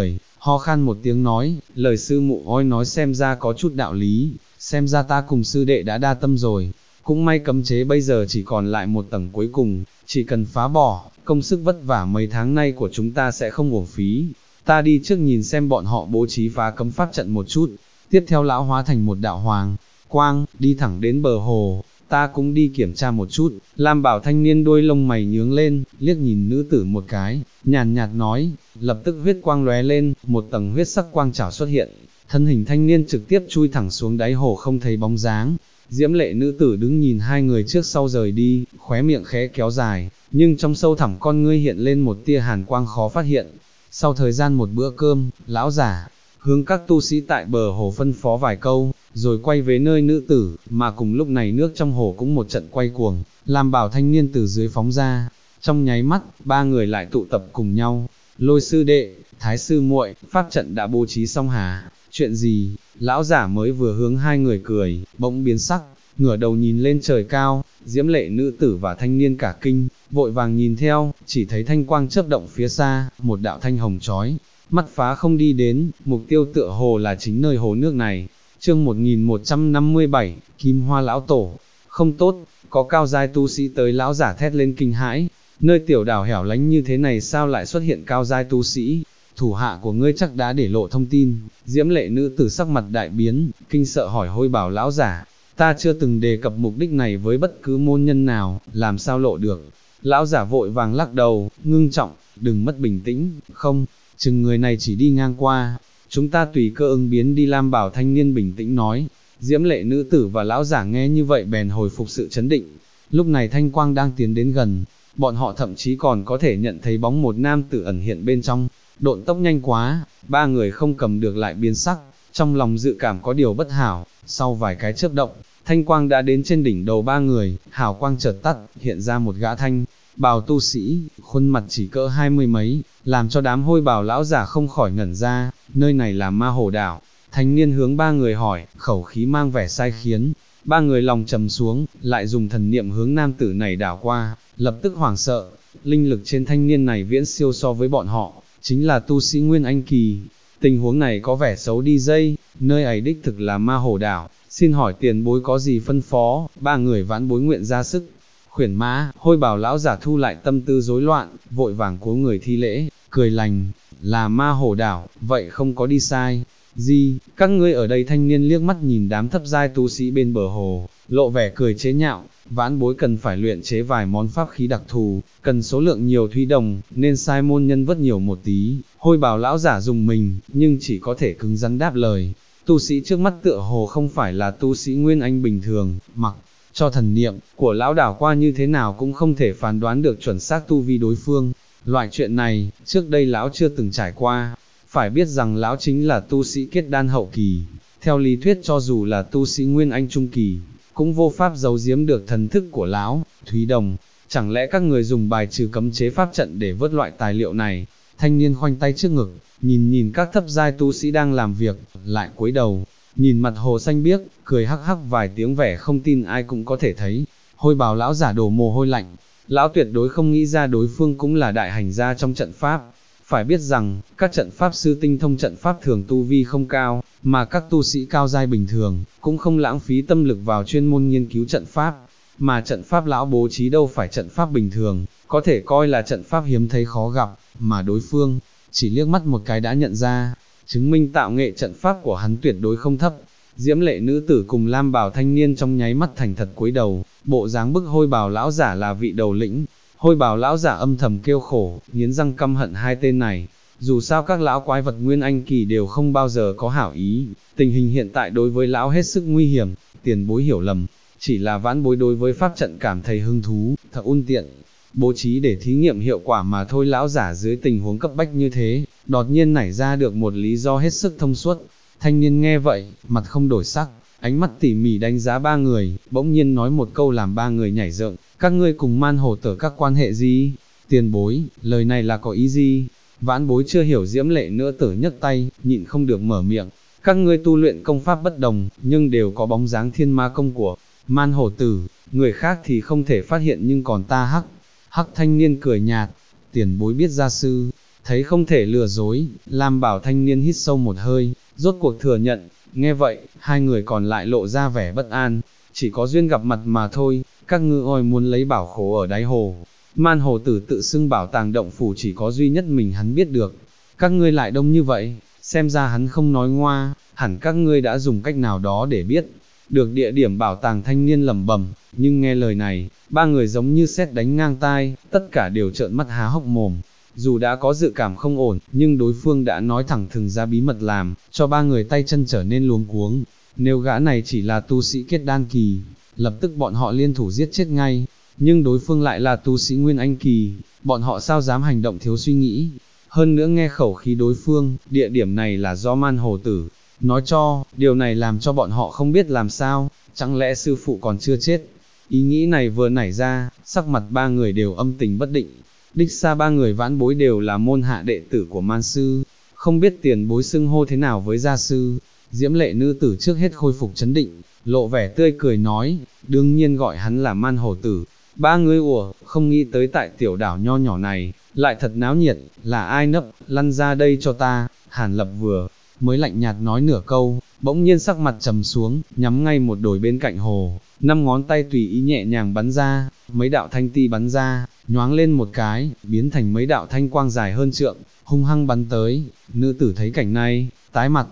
Speaker 1: ho khan một tiếng nói, lời sư mụ oi nói xem ra có chút đạo lý, xem ra ta cùng sư đệ đã đa tâm rồi, cũng may cấm chế bây giờ chỉ còn lại một tầng cuối cùng, chỉ cần phá bỏ, công sức vất vả mấy tháng nay của chúng ta sẽ không uổng phí, ta đi trước nhìn xem bọn họ bố trí phá cấm pháp trận một chút, tiếp theo lão hóa thành một đạo hoàng quang, đi thẳng đến bờ hồ, ta cũng đi kiểm tra một chút. Lam bảo thanh niên đuôi lông mày nhướng lên, liếc nhìn nữ tử một cái, nhàn nhạt nói, lập tức huyết quang lóe lên, một tầng huyết sắc quang trảo xuất hiện, thân hình thanh niên trực tiếp chui thẳng xuống đáy hồ không thấy bóng dáng. Diễm lệ nữ tử đứng nhìn hai người trước sau rời đi, khóe miệng khẽ kéo dài, nhưng trong sâu thẳm con ngươi hiện lên một tia hàn quang khó phát hiện. Sau thời gian một bữa cơm, lão giả hướng các tu sĩ tại bờ hồ phân phó vài câu, rồi quay về nơi nữ tử, mà cùng lúc này nước trong hồ cũng một trận quay cuồng, làm bảo thanh niên từ dưới phóng ra. Trong nháy mắt, ba người lại tụ tập cùng nhau. Lôi sư đệ, thái sư muội, pháp trận đã bố trí xong hả? Chuyện gì? Lão giả mới vừa hướng hai người cười, bỗng biến sắc, ngửa đầu nhìn lên trời cao, diễm lệ nữ tử và thanh niên cả kinh, vội vàng nhìn theo, chỉ thấy thanh quang chớp động phía xa, một đạo thanh hồng chói mắt phá không đi đến, mục tiêu tựa hồ là chính nơi hồ nước này. Chương 1157, Kim Hoa lão tổ. Không tốt, có cao giai tu sĩ tới. Lão giả thét lên kinh hãi, nơi tiểu đảo hẻo lánh như thế này sao lại xuất hiện cao giai tu sĩ? Thủ hạ của ngươi chắc đã để lộ thông tin. Diễm lệ nữ tử sắc mặt đại biến, kinh sợ hỏi Hôi Bảo lão giả, ta chưa từng đề cập mục đích này với bất cứ môn nhân nào, làm sao lộ được? Lão giả vội vàng lắc đầu, ngưng trọng, đừng mất bình tĩnh, không, chừng người này chỉ đi ngang qua, chúng ta tùy cơ ứng biến đi. Lam bảo thanh niên bình tĩnh nói. Diễm lệ nữ tử và lão giả nghe như vậy bèn hồi phục sự chấn định. Lúc này thanh quang đang tiến đến gần, bọn họ thậm chí còn có thể nhận thấy bóng một nam tử ẩn hiện bên trong. Độn tốc nhanh quá, ba người không cầm được lại biến sắc, trong lòng dự cảm có điều bất hảo. Sau vài cái chớp động, thanh quang đã đến trên đỉnh đầu ba người, hào quang chợt tắt, hiện ra một gã thanh bào tu sĩ, khuôn mặt chỉ cỡ 20 mấy, làm cho đám Hôi Bảo lão giả không khỏi ngẩn ra. Nơi này là Ma Hồ đảo. Thanh niên hướng ba người hỏi, khẩu khí mang vẻ sai khiến. Ba người lòng trầm xuống, lại dùng thần niệm hướng nam tử này đảo qua, lập tức hoảng sợ. Linh lực trên thanh niên này viễn siêu so với bọn họ, chính là tu sĩ Nguyên Anh kỳ. Tình huống này có vẻ xấu đi dây, nơi ấy đích thực là Ma Hồ đảo, xin hỏi tiền bối có gì phân phó? Ba người vãn bối nguyện ra sức khuyển mã. Hôi Bảo lão giả thu lại tâm tư rối loạn, vội vàng cúi người thi lễ, cười lành, là Ma Hồ đảo, vậy không có đi sai. Gì, các ngươi ở đây? Thanh niên liếc mắt nhìn đám thấp giai tu sĩ bên bờ hồ, lộ vẻ cười chế nhạo, vãn bối cần phải luyện chế vài món pháp khí đặc thù, cần số lượng nhiều thủy đồng, nên sai môn nhân vất nhiều một tí. Hôi Bảo lão giả dùng mình, nhưng chỉ có thể cứng rắn đáp lời. Tu sĩ trước mắt tựa hồ không phải là tu sĩ Nguyên Anh bình thường, mặc cho thần niệm của lão đảo qua như thế nào cũng không thể phán đoán được chuẩn xác tu vi đối phương. Loại chuyện này, trước đây lão chưa từng trải qua. Phải biết rằng lão chính là tu sĩ kết đan hậu kỳ, theo lý thuyết cho dù là tu sĩ Nguyên Anh trung kỳ, cũng vô pháp giấu giếm được thần thức của lão. Thúy Đồng, chẳng lẽ các người dùng bài trừ cấm chế pháp trận để vớt loại tài liệu này? Thanh niên khoanh tay trước ngực, nhìn các thấp giai tu sĩ đang làm việc, lại cúi đầu, nhìn mặt hồ xanh biếc, cười hắc hắc vài tiếng, vẻ không tin ai cũng có thể thấy. Hôi Bảo lão giả đổ mồ hôi lạnh, lão tuyệt đối không nghĩ ra đối phương cũng là đại hành gia trong trận pháp. Phải biết rằng, các trận pháp sư tinh thông trận pháp thường tu vi không cao, mà các tu sĩ cao giai bình thường, cũng không lãng phí tâm lực vào chuyên môn nghiên cứu trận pháp, mà trận pháp lão bố trí đâu phải trận pháp bình thường, có thể coi là trận pháp hiếm thấy khó gặp, mà đối phương, chỉ liếc mắt một cái đã nhận ra, chứng minh tạo nghệ trận pháp của hắn tuyệt đối không thấp. Diễm lệ nữ tử cùng Lam Bảo thanh niên trong nháy mắt thành thật cúi đầu, bộ dáng bức Hôi Bảo lão giả là vị đầu lĩnh. Hôi Bảo lão giả âm thầm kêu khổ, nghiến răng căm hận hai tên này. Dù sao các lão quái vật Nguyên Anh kỳ đều không bao giờ có hảo ý, tình hình hiện tại đối với lão hết sức nguy hiểm. Tiền bối hiểu lầm, chỉ là vãn bối đối với pháp trận cảm thấy hứng thú, thật ôn tiện, bố trí để thí nghiệm hiệu quả mà thôi. Lão giả dưới tình huống cấp bách như thế, đột nhiên nảy ra được một lý do hết sức thông suốt. Thanh niên nghe vậy, mặt không đổi sắc, ánh mắt tỉ mỉ đánh giá ba người, bỗng nhiên nói một câu làm ba người nhảy dựng. Các ngươi cùng Man Hồ Tở các quan hệ gì? Tiền bối, lời này là có ý gì? Vãn bối chưa hiểu. Diễm lệ nữ tử nhấc tay, nhịn không được mở miệng. Các ngươi tu luyện công pháp bất đồng, nhưng đều có bóng dáng thiên ma công của Man Hồ Tử, người khác thì không thể phát hiện nhưng còn ta hắc. Hắc thanh niên cười nhạt, tiền bối biết gia sư, thấy không thể lừa dối, Lam Bảo thanh niên hít sâu một hơi, rốt cuộc thừa nhận, nghe vậy, hai người còn lại lộ ra vẻ bất an, chỉ có duyên gặp mặt mà thôi, các ngư oi muốn lấy bảo khố ở đáy hồ. Man hồ tử tự xưng bảo tàng động phủ chỉ có duy nhất mình hắn biết được, các ngươi lại đông như vậy, xem ra hắn không nói ngoa, hẳn các ngươi đã dùng cách nào đó để biết được địa điểm bảo tàng. Thanh niên lẩm bẩm, nhưng nghe lời này, ba người giống như sét đánh ngang tai, tất cả đều trợn mắt há hốc mồm. Dù đã có dự cảm không ổn, nhưng đối phương đã nói thẳng thừng ra bí mật làm cho ba người tay chân trở nên luống cuống. Nếu gã này chỉ là tu sĩ kết đan kỳ, lập tức bọn họ liên thủ giết chết ngay, nhưng đối phương lại là tu sĩ nguyên anh kỳ, bọn họ sao dám hành động thiếu suy nghĩ. Hơn nữa nghe khẩu khí đối phương, địa điểm này là do Man hồ tử nói cho, điều này làm cho bọn họ không biết làm sao, chẳng lẽ sư phụ còn chưa chết. Ý nghĩ này vừa nảy ra, sắc mặt ba người đều âm tình bất định. Đích xa ba người vãn bối đều là môn hạ đệ tử của Man sư, không biết tiền bối xưng hô thế nào với gia sư. Diễm lệ nữ tử trước hết khôi phục chấn định, lộ vẻ tươi cười nói, đương nhiên gọi hắn là Man hồ tử. Ba người ủa, không nghĩ tới tại tiểu đảo nho nhỏ này, lại thật náo nhiệt, là ai nấp, lăn ra đây cho ta. Hàn Lập vừa mới lạnh nhạt nói nửa câu, bỗng nhiên sắc mặt trầm xuống, nhắm ngay một đồi bên cạnh hồ, năm ngón tay tùy ý nhẹ nhàng bắn ra, mấy đạo thanh ti bắn ra, nhoáng lên một cái, biến thành mấy đạo thanh quang dài hơn trượng, hung hăng bắn tới. Nữ tử thấy cảnh này, tái mặt,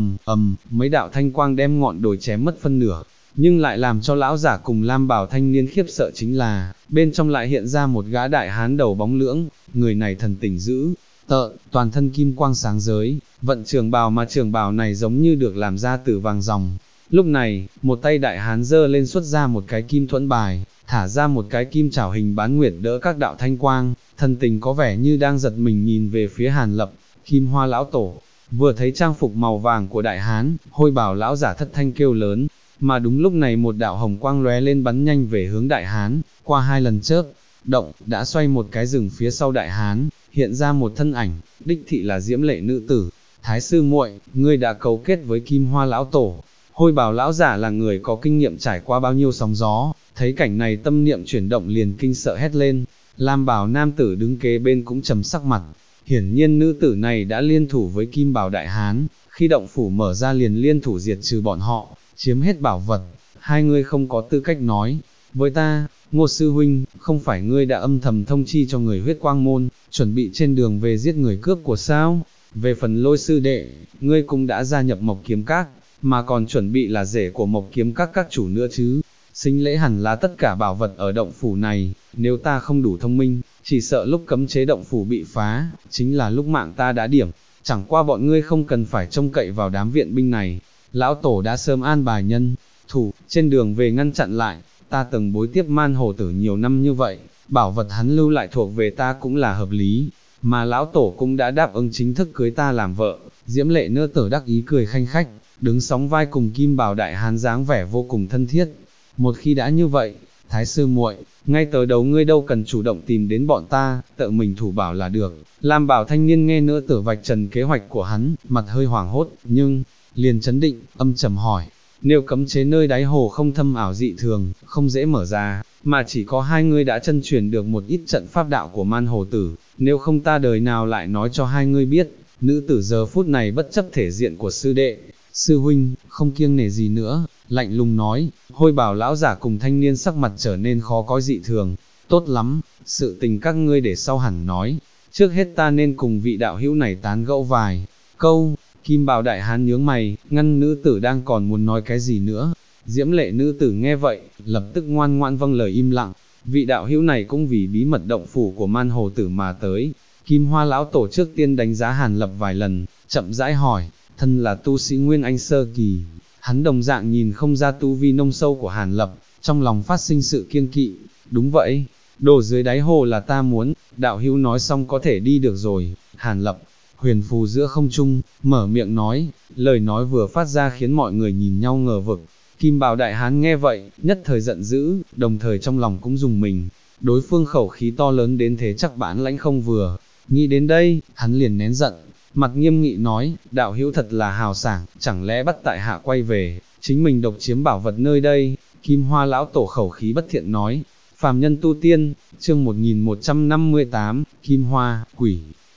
Speaker 1: mấy đạo thanh quang đem ngọn đồi chém mất phân nửa. Nhưng lại làm cho lão giả cùng Lam Bảo thanh niên khiếp sợ chính là, bên trong lại hiện ra một gã đại hán đầu bóng lưỡng, người này thần tình dữ tợn, toàn thân kim quang sáng giới, vận trường bào mà trường bào này giống như được làm ra từ vàng ròng. Lúc này, một tay đại hán giơ lên xuất ra một cái kim thuẫn bài, thả ra một cái kim chảo hình bán nguyệt đỡ các đạo thanh quang, thần tình có vẻ như đang giật mình nhìn về phía Hàn Lập. Kim Hoa lão tổ vừa thấy trang phục màu vàng của đại hán, Hôi Bảo lão giả thất thanh kêu lớn, mà đúng lúc này một đạo hồng quang lóe lên bắn nhanh về hướng đại hán, qua hai lần chớp động, đã xoay một cái rừng phía sau đại hán, hiện ra một thân ảnh, đích thị là diễm lệ nữ tử. Thái sư muội, ngươi đã cấu kết với Kim Hoa lão tổ. Hôi Bảo lão giả là người có kinh nghiệm trải qua bao nhiêu sóng gió, thấy cảnh này tâm niệm chuyển động liền kinh sợ hét lên. Lam Bảo nam tử đứng kế bên cũng trầm sắc mặt, hiển nhiên nữ tử này đã liên thủ với Kim Bảo đại hán, khi động phủ mở ra liền liên thủ diệt trừ bọn họ, chiếm hết bảo vật. Hai ngươi không có tư cách nói với ta. Ngô sư huynh, không phải ngươi đã âm thầm thông chi cho người huyết quang môn, chuẩn bị trên đường về giết người cướp của sao? Về phần Lôi sư đệ, ngươi cũng đã gia nhập Mộc Kiếm Các, mà còn chuẩn bị là rể của Mộc Kiếm các chủ nữa chứ. Sính lễ hẳn là tất cả bảo vật ở động phủ này, nếu ta không đủ thông minh, chỉ sợ lúc cấm chế động phủ bị phá, chính là lúc mạng ta đã điểm. Chẳng qua bọn ngươi không cần phải trông cậy vào đám viện binh này, lão tổ đã sớm an bài nhân thủ, trên đường về ngăn chặn lại. Ta từng bối tiếp Man hồ tử nhiều năm như vậy, bảo vật hắn lưu lại thuộc về ta cũng là hợp lý, mà lão tổ cũng đã đáp ứng chính thức cưới ta làm vợ. Diễm lệ nữ tử đắc ý cười khanh khách, đứng sóng vai cùng Kim Bảo đại hán dáng vẻ vô cùng thân thiết. Một khi đã như vậy, Thái sư muội, ngay tới đầu ngươi đâu cần chủ động tìm đến bọn ta, tự mình thủ bảo là được. Lam Bảo thanh niên nghe nữ tử vạch trần kế hoạch của hắn, mặt hơi hoảng hốt, nhưng liền chấn định, âm trầm hỏi. Nếu cấm chế nơi đáy hồ không thâm ảo dị thường, không dễ mở ra, mà chỉ có hai ngươi đã chân truyền được một ít trận pháp đạo của Man hồ tử, nếu không ta đời nào lại nói cho hai ngươi biết. Nữ tử giờ phút này bất chấp thể diện của sư đệ, sư huynh, không kiêng nể gì nữa, lạnh lùng nói. Hôi Bảo lão giả cùng thanh niên sắc mặt trở nên khó coi dị thường. Tốt lắm, sự tình các ngươi để sau hẳn nói, trước hết ta nên cùng vị đạo hữu này tán gẫu vài câu. Kim Bảo đại hán nhướng mày, ngăn nữ tử đang còn muốn nói cái gì nữa. Diễm lệ nữ tử nghe vậy, lập tức ngoan ngoãn vâng lời im lặng. Vị đạo hữu này cũng vì bí mật động phủ của Man hồ tử mà tới. Kim Hoa lão tổ trước tiên đánh giá Hàn Lập vài lần, chậm rãi hỏi, thân là tu sĩ Nguyên Anh sơ kỳ, hắn đồng dạng nhìn không ra tu vi nông sâu của Hàn Lập, trong lòng phát sinh sự kiêng kỵ. Đúng vậy, đồ dưới đáy hồ là ta muốn. Đạo hữu nói xong có thể đi được rồi. Hàn Lập huyền phù giữa không trung, mở miệng nói, lời nói vừa phát ra khiến mọi người nhìn nhau ngờ vực. Kim Bảo đại hán nghe vậy, nhất thời giận dữ, đồng thời trong lòng cũng rùng mình, đối phương khẩu khí to lớn đến thế chắc bản lãnh không vừa. Nghĩ đến đây, hắn liền nén giận, mặt nghiêm nghị nói, đạo hữu thật là hào sảng, chẳng lẽ bắt tại hạ quay về, chính mình độc chiếm bảo vật nơi đây. Kim Hoa lão tổ khẩu khí bất thiện nói. Phàm nhân tu tiên, chương 1158, Kim Hoa, quỷ.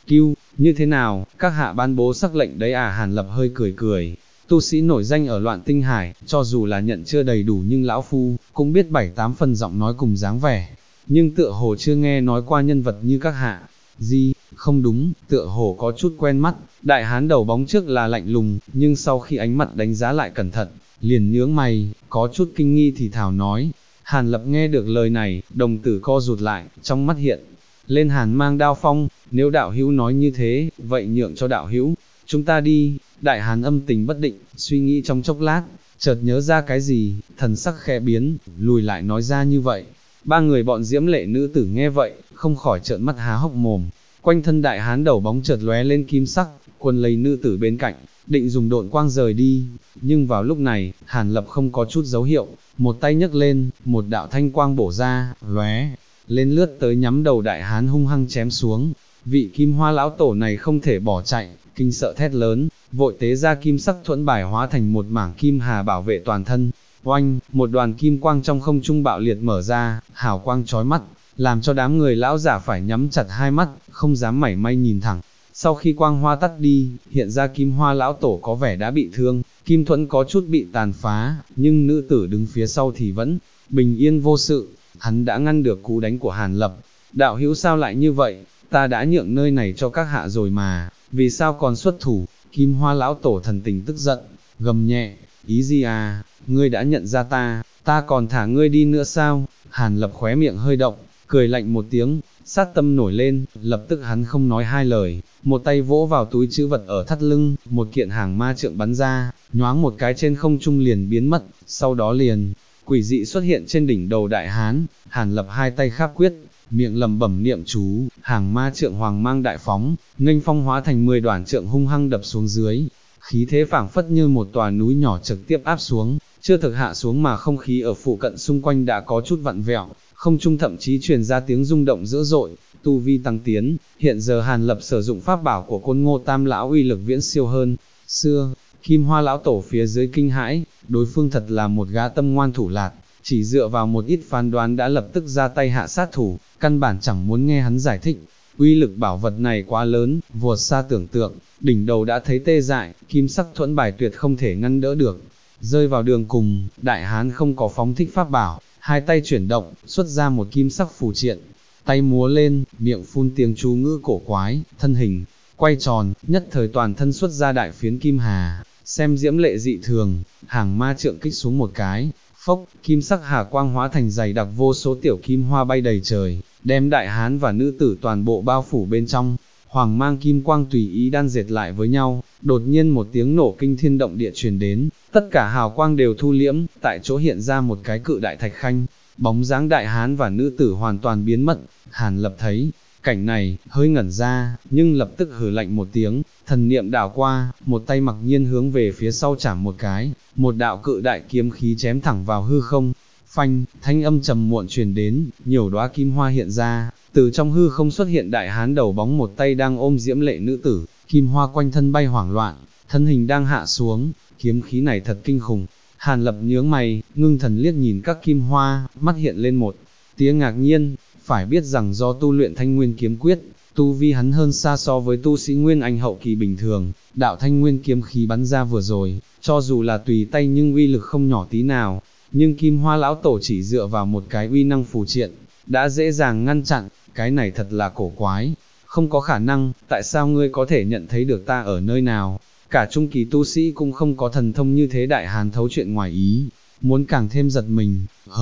Speaker 1: Cưu, như thế nào, các hạ ban bố sắc lệnh đấy à? Hàn Lập hơi cười cười, tu sĩ nổi danh ở Loạn Tinh Hải, cho dù là nhận chưa đầy đủ nhưng lão phu cũng biết 7-8 phần giọng nói cùng dáng vẻ, nhưng tựa hồ chưa nghe nói qua nhân vật như các hạ. Gì, không đúng, tựa hồ có chút quen mắt. Đại hán đầu bóng trước là lạnh lùng, nhưng sau khi ánh mặt đánh giá lại cẩn thận, liền nhướng mày, có chút kinh nghi thì thào nói. Hàn Lập nghe được lời này, đồng tử co rụt lại, trong mắt hiện lên hàn mang đao phong. Nếu đạo hữu nói như thế, vậy nhượng cho đạo hữu, chúng ta đi. Đại hán âm tình bất định, suy nghĩ trong chốc lát, chợt nhớ ra cái gì, thần sắc khẽ biến, lùi lại nói ra như vậy. Ba người bọn diễm lệ nữ tử nghe vậy, không khỏi trợn mắt há hốc mồm. Quanh thân đại hán đầu bóng chợt lóe lên kim sắc, quân lấy nữ tử bên cạnh, định dùng độn quang rời đi. Nhưng vào lúc này, Hàn Lập không có chút dấu hiệu, một tay nhấc lên, một đạo thanh quang bổ ra, lóe lên lướt tới nhắm đầu đại hán hung hăng chém xuống. Vị Kim Hoa lão tổ này không thể bỏ chạy, kinh sợ thét lớn, vội tế ra kim sắc thuẫn bài hóa thành một mảng kim hà bảo vệ toàn thân. Oanh, một đoàn kim quang trong không trung bạo liệt mở ra, hào quang chói mắt, làm cho đám người lão giả phải nhắm chặt hai mắt, không dám mảy may nhìn thẳng. Sau khi quang hoa tắt đi, hiện ra Kim Hoa lão tổ có vẻ đã bị thương, kim thuẫn có chút bị tàn phá, nhưng nữ tử đứng phía sau thì vẫn bình yên vô sự. Hắn đã ngăn được cú đánh của Hàn Lập. Đạo hữu sao lại như vậy, ta đã nhượng nơi này cho các hạ rồi mà, vì sao còn xuất thủ? Kim Hoa lão tổ thần tình tức giận, gầm nhẹ, ý gì à, ngươi đã nhận ra ta còn thả ngươi đi nữa sao? Hàn Lập khóe miệng hơi động, cười lạnh một tiếng, sát tâm nổi lên, lập tức hắn không nói hai lời, một tay vỗ vào túi trữ vật ở thắt lưng, một kiện hàng ma trượng bắn ra, nhoáng một cái trên không trung liền biến mất, sau đó liền quỷ dị xuất hiện trên đỉnh đầu đại hán. Hàn Lập hai tay kháp quyết, miệng lẩm bẩm niệm chú, hàng ma trượng hoàng mang đại phóng, nghênh phong hóa thành 10 đoàn trượng hung hăng đập xuống dưới, khí thế phảng phất như một tòa núi nhỏ trực tiếp áp xuống, chưa thực hạ xuống mà không khí ở phụ cận xung quanh đã có chút vặn vẹo, không trung thậm chí truyền ra tiếng rung động dữ dội. Tu vi tăng tiến, hiện giờ Hàn Lập sử dụng pháp bảo của Côn Ngô Tam lão uy lực viễn siêu hơn xưa. Kim Hoa lão tổ phía dưới kinh hãi, đối phương thật là một gã tâm ngoan thủ lạt, chỉ dựa vào một ít phán đoán đã lập tức ra tay hạ sát thủ, căn bản chẳng muốn nghe hắn giải thích. Uy lực bảo vật này quá lớn, vượt xa tưởng tượng, đỉnh đầu đã thấy tê dại, kim sắc thuẫn bài tuyệt không thể ngăn đỡ được. Rơi vào đường cùng, đại hán không có phóng thích pháp bảo, hai tay chuyển động, xuất ra một kim sắc phù triện, tay múa lên, miệng phun tiếng chú ngữ cổ quái, thân hình quay tròn, nhất thời toàn thân xuất ra đại phiến kim hà, xem diễm lệ dị thường. Hàng ma trượng kích xuống một cái, phốc, kim sắc hà quang hóa thành dày đặc vô số tiểu kim hoa bay đầy trời, đem đại hán và nữ tử toàn bộ bao phủ bên trong. Hoàng mang kim quang tùy ý đan dệt lại với nhau, đột nhiên một tiếng nổ kinh thiên động địa truyền đến, tất cả hào quang đều thu liễm, tại chỗ hiện ra một cái cự đại thạch khanh, bóng dáng đại hán và nữ tử hoàn toàn biến mất. Hàn Lập thấy cảnh này, hơi ngẩn ra, nhưng lập tức hừ lạnh một tiếng, thần niệm đảo qua, một tay mặc nhiên hướng về phía sau chảm một cái, một đạo cự đại kiếm khí chém thẳng vào hư không. Phanh, thanh âm trầm muộn truyền đến, nhiều đóa kim hoa hiện ra, từ trong hư không xuất hiện đại hán đầu bóng một tay đang ôm diễm lệ nữ tử, kim hoa quanh thân bay hoảng loạn, thân hình đang hạ xuống, kiếm khí này thật kinh khủng. Hàn Lập nhướng mày, ngưng thần liếc nhìn các kim hoa, mắt hiện lên một tia ngạc nhiên, phải biết rằng do tu luyện Thanh Nguyên kiếm quyết, tu vi hắn hơn xa so với tu sĩ Nguyên Anh hậu kỳ bình thường, đạo Thanh Nguyên kiếm khí bắn ra vừa rồi, cho dù là tùy tay nhưng uy lực không nhỏ tí nào, nhưng Kim Hoa lão tổ chỉ dựa vào một cái uy năng phù triện, đã dễ dàng ngăn chặn. Cái này thật là cổ quái, không có khả năng, tại sao ngươi có thể nhận thấy được ta ở nơi nào? Cả trung kỳ tu sĩ cũng không có thần thông như thế. Đại hán thấu chuyện ngoài ý, muốn càng thêm giật mình,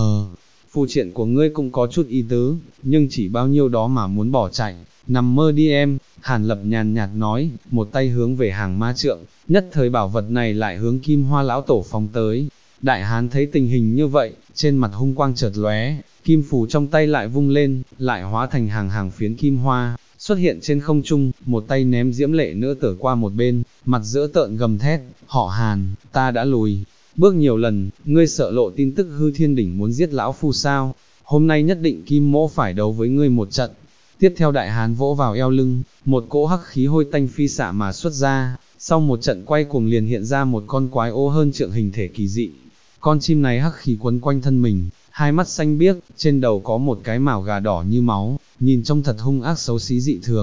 Speaker 1: phù triện của ngươi cũng có chút ý tứ, nhưng chỉ bao nhiêu đó mà muốn bỏ chạy, nằm mơ đi em. Hàn Lập nhàn nhạt nói, một tay hướng về hàng ma trượng, nhất thời bảo vật này lại hướng Kim Hoa lão tổ phóng tới. Đại hán thấy tình hình như vậy, trên mặt hung quang chợt lóe, kim phù trong tay lại vung lên, lại hóa thành hàng hàng phiến kim hoa, xuất hiện trên không trung, một tay ném diễm lệ nữ tử qua một bên, mặt dữ tợn gầm thét, họ Hàn, ta đã lùi bước nhiều lần, ngươi sợ lộ tin tức hư thiên đỉnh muốn giết lão phu sao? Hôm nay nhất định Kim Mỗ phải đấu với ngươi một trận. Tiếp theo đại hán vỗ vào eo lưng, một cỗ hắc khí hôi tanh phi xạ mà xuất ra, sau một trận quay cuồng liền hiện ra một con quái ô hơn trượng hình thể kỳ dị. Con chim này hắc khí quấn quanh thân mình, hai mắt xanh biếc, trên đầu có một cái mào gà đỏ như máu, nhìn trông thật hung ác xấu xí dị thường.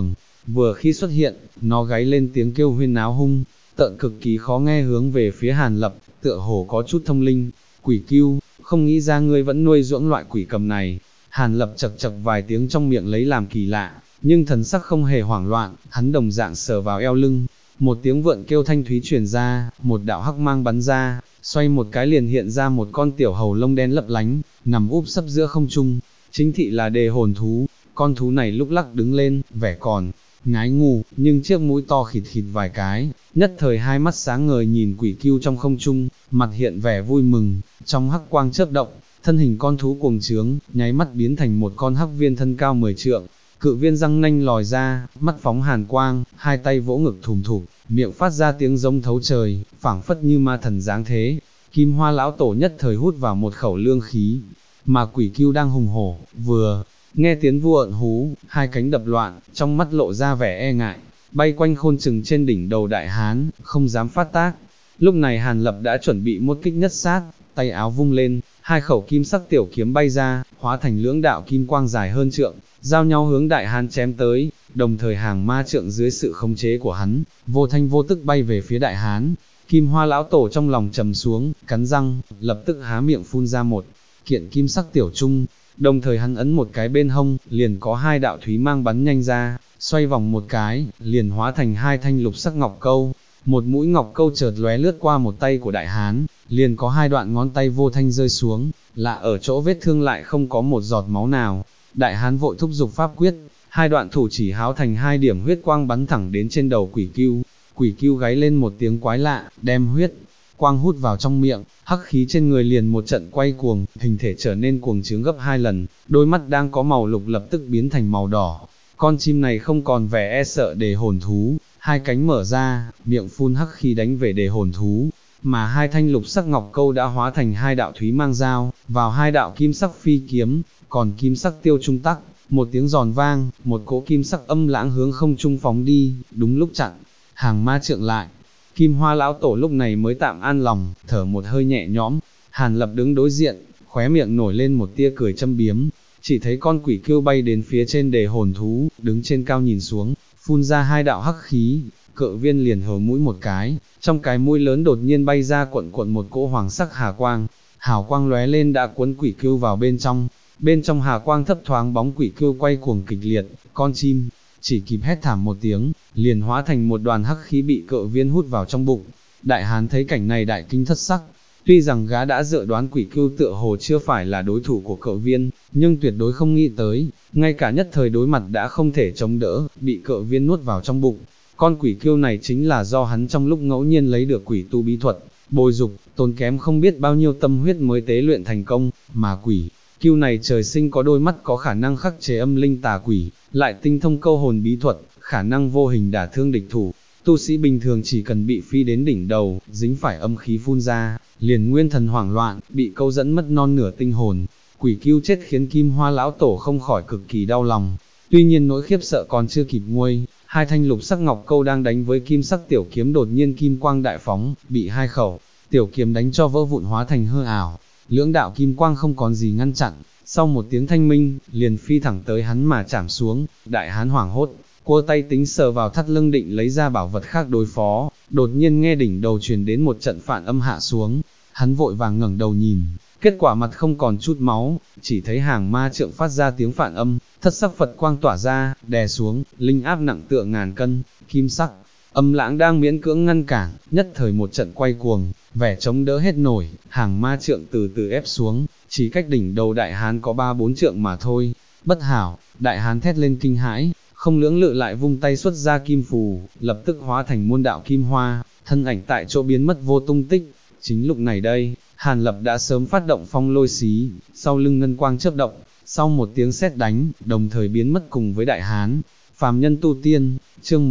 Speaker 1: vừa khi xuất hiện, nó gáy lên tiếng kêu huyên náo hung, tợn cực kỳ khó nghe hướng về phía Hàn Lập, tựa hồ có chút thông linh. Quỷ Cưu, không nghĩ ra ngươi vẫn nuôi dưỡng loại quỷ cầm này. Hàn Lập chậc chậc vài tiếng trong miệng lấy làm kỳ lạ, nhưng thần sắc không hề hoảng loạn, hắn đồng dạng sờ vào eo lưng. Một tiếng vượn kêu thanh thúy truyền ra, một đạo hắc mang bắn ra, xoay một cái liền hiện ra một con tiểu hầu lông đen lấp lánh, nằm úp sấp giữa không trung. Chính thị là đề hồn thú, con thú này lúc lắc đứng lên, vẻ còn ngái ngủ, nhưng chiếc mũi to khịt khịt vài cái, nhất thời hai mắt sáng ngời nhìn Quỷ Cưu trong không trung, mặt hiện vẻ vui mừng, trong hắc quang chớp động, thân hình con thú cuồng trướng, nháy mắt biến thành một con hắc viên thân cao 10 trượng, cự viên răng nanh lòi ra, mắt phóng hàn quang, hai tay vỗ ngực thùm thụp, miệng phát ra tiếng giống thấu trời, phảng phất như ma thần dáng thế. Kim Hoa lão tổ nhất thời hút vào một khẩu lương khí, mà Quỷ Cưu đang hùng hổ, vừa nghe tiếng vua ợn hú, hai cánh đập loạn, trong mắt lộ ra vẻ e ngại, bay quanh khôn chừng trên đỉnh đầu đại hán, không dám phát tác. Lúc này Hàn Lập đã chuẩn bị một kích nhất sát, tay áo vung lên, hai khẩu kim sắc tiểu kiếm bay ra, hóa thành lưỡng đạo kim quang dài hơn trượng, giao nhau hướng đại hán chém tới, đồng thời hàng ma trượng dưới sự khống chế của hắn, vô thanh vô tức bay về phía đại hán. Kim Hoa lão tổ trong lòng trầm xuống, cắn răng, lập tức há miệng phun ra một kiện kim sắc tiểu trung, đồng thời hắn ấn một cái bên hông, liền có hai đạo thúy mang bắn nhanh ra, xoay vòng một cái, liền hóa thành hai thanh lục sắc ngọc câu. Một mũi ngọc câu chợt lóe lướt qua một tay của đại hán, liền có hai đoạn ngón tay vô thanh rơi xuống, lạ ở chỗ vết thương lại không có một giọt máu nào. Đại hán vội thúc giục pháp quyết, hai đoạn thủ chỉ háo thành hai điểm huyết quang bắn thẳng đến trên đầu Quỷ Cưu. Quỷ Cưu gáy lên một tiếng quái lạ, đem huyết quang hút vào trong miệng, hắc khí trên người liền một trận quay cuồng, hình thể trở nên cuồng trướng gấp 2 lần, đôi mắt đang có màu lục lập tức biến thành màu đỏ. Con chim này không còn vẻ e sợ đề hồn thú, hai cánh mở ra, miệng phun hắc khí đánh về đề hồn thú, mà hai thanh lục sắc ngọc câu đã hóa thành hai đạo thúy mang dao, vào hai đạo kim sắc phi kiếm, còn kim sắc tiêu trung tắc, một tiếng giòn vang, một cỗ kim sắc âm lãng hướng không trung phóng đi, đúng lúc chặn hàng ma trượng lại. Kim Hoa lão tổ lúc này mới tạm an lòng, thở một hơi nhẹ nhõm. Hàn Lập đứng đối diện, khóe miệng nổi lên một tia cười châm biếm, chỉ thấy con Quỷ Cưu bay đến phía trên đề hồn thú, đứng trên cao nhìn xuống, phun ra hai đạo hắc khí, cự viên liền hờ mũi một cái, trong cái mũi lớn đột nhiên bay ra cuộn cuộn một cỗ hoàng sắc hà quang, hào quang lóe lên đã cuốn Quỷ Cưu vào bên trong hà quang thấp thoáng bóng Quỷ Cưu quay cuồng kịch liệt, con chim chỉ kịp hét thảm một tiếng, liền hóa thành một đoàn hắc khí bị cự viên hút vào trong bụng. Đại hán thấy cảnh này đại kinh thất sắc, tuy rằng gã đã dự đoán Quỷ Cưu tựa hồ chưa phải là đối thủ của cự viên, nhưng tuyệt đối không nghĩ tới, ngay cả nhất thời đối mặt đã không thể chống đỡ, bị cự viên nuốt vào trong bụng. Con Quỷ Cưu này chính là do hắn trong lúc ngẫu nhiên lấy được quỷ tu bí thuật, bồi dục, tốn kém không biết bao nhiêu tâm huyết mới tế luyện thành công, mà Quỷ Cưu này trời sinh có đôi mắt có khả năng khắc chế âm linh tà quỷ, lại tinh thông câu hồn bí thuật, khả năng vô hình đả thương địch thủ. Tu sĩ bình thường chỉ cần bị phi đến đỉnh đầu, dính phải âm khí phun ra, liền nguyên thần hoảng loạn, bị câu dẫn mất non nửa tinh hồn. Quỷ Cưu chết khiến Kim Hoa lão tổ không khỏi cực kỳ đau lòng. Tuy nhiên nỗi khiếp sợ còn chưa kịp nguôi, hai thanh lục sắc ngọc câu đang đánh với kim sắc tiểu kiếm đột nhiên kim quang đại phóng, bị hai khẩu tiểu kiếm đánh cho vỡ vụn hóa thành hư ảo. Lưỡng đạo kim quang không còn gì ngăn chặn, sau một tiếng thanh minh, liền phi thẳng tới hắn mà chạm xuống. Đại hán hoảng hốt, cua tay tính sờ vào thắt lưng định lấy ra bảo vật khác đối phó, đột nhiên nghe đỉnh đầu truyền đến một trận phản âm hạ xuống, hắn vội vàng ngẩng đầu nhìn, kết quả mặt không còn chút máu, chỉ thấy hàng ma trượng phát ra tiếng phản âm, thất sắc Phật quang tỏa ra, đè xuống, linh áp nặng tựa ngàn cân, kim sắc âm lãng đang miễn cưỡng ngăn cản, nhất thời một trận quay cuồng, vẻ chống đỡ hết nổi, hàng ma trượng từ từ ép xuống, chỉ cách đỉnh đầu đại hán có 3-4 trượng mà thôi. Bất hảo, đại hán thét lên kinh hãi, không lưỡng lự lại vung tay xuất ra kim phù, lập tức hóa thành muôn đạo kim hoa, thân ảnh tại chỗ biến mất vô tung tích. Chính lúc này đây, Hàn Lập đã sớm phát động phong lôi xí, sau lưng ngân quang chớp động, sau một tiếng sét đánh, đồng thời biến mất cùng với đại hán. Phàm nhân tu tiên, chương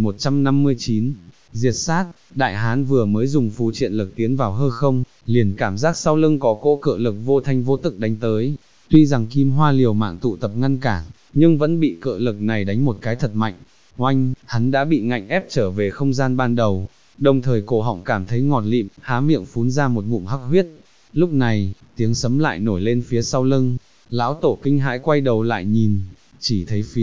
Speaker 1: 1159, diệt sát. Đại hán vừa mới dùng phù triện lực tiến vào hư không, liền cảm giác sau lưng có cỗ cự lực vô thanh vô tức đánh tới. Tuy rằng Kim Hoa liều mạng tụ tập ngăn cản, nhưng vẫn bị cự lực này đánh một cái thật mạnh. Oanh, hắn đã bị ngạnh ép trở về không gian ban đầu, đồng thời cổ họng cảm thấy ngọt lịm, há miệng phún ra một ngụm hắc huyết. Lúc này, tiếng sấm lại nổi lên phía sau lưng, lão tổ kinh hãi quay đầu lại nhìn, chỉ thấy phía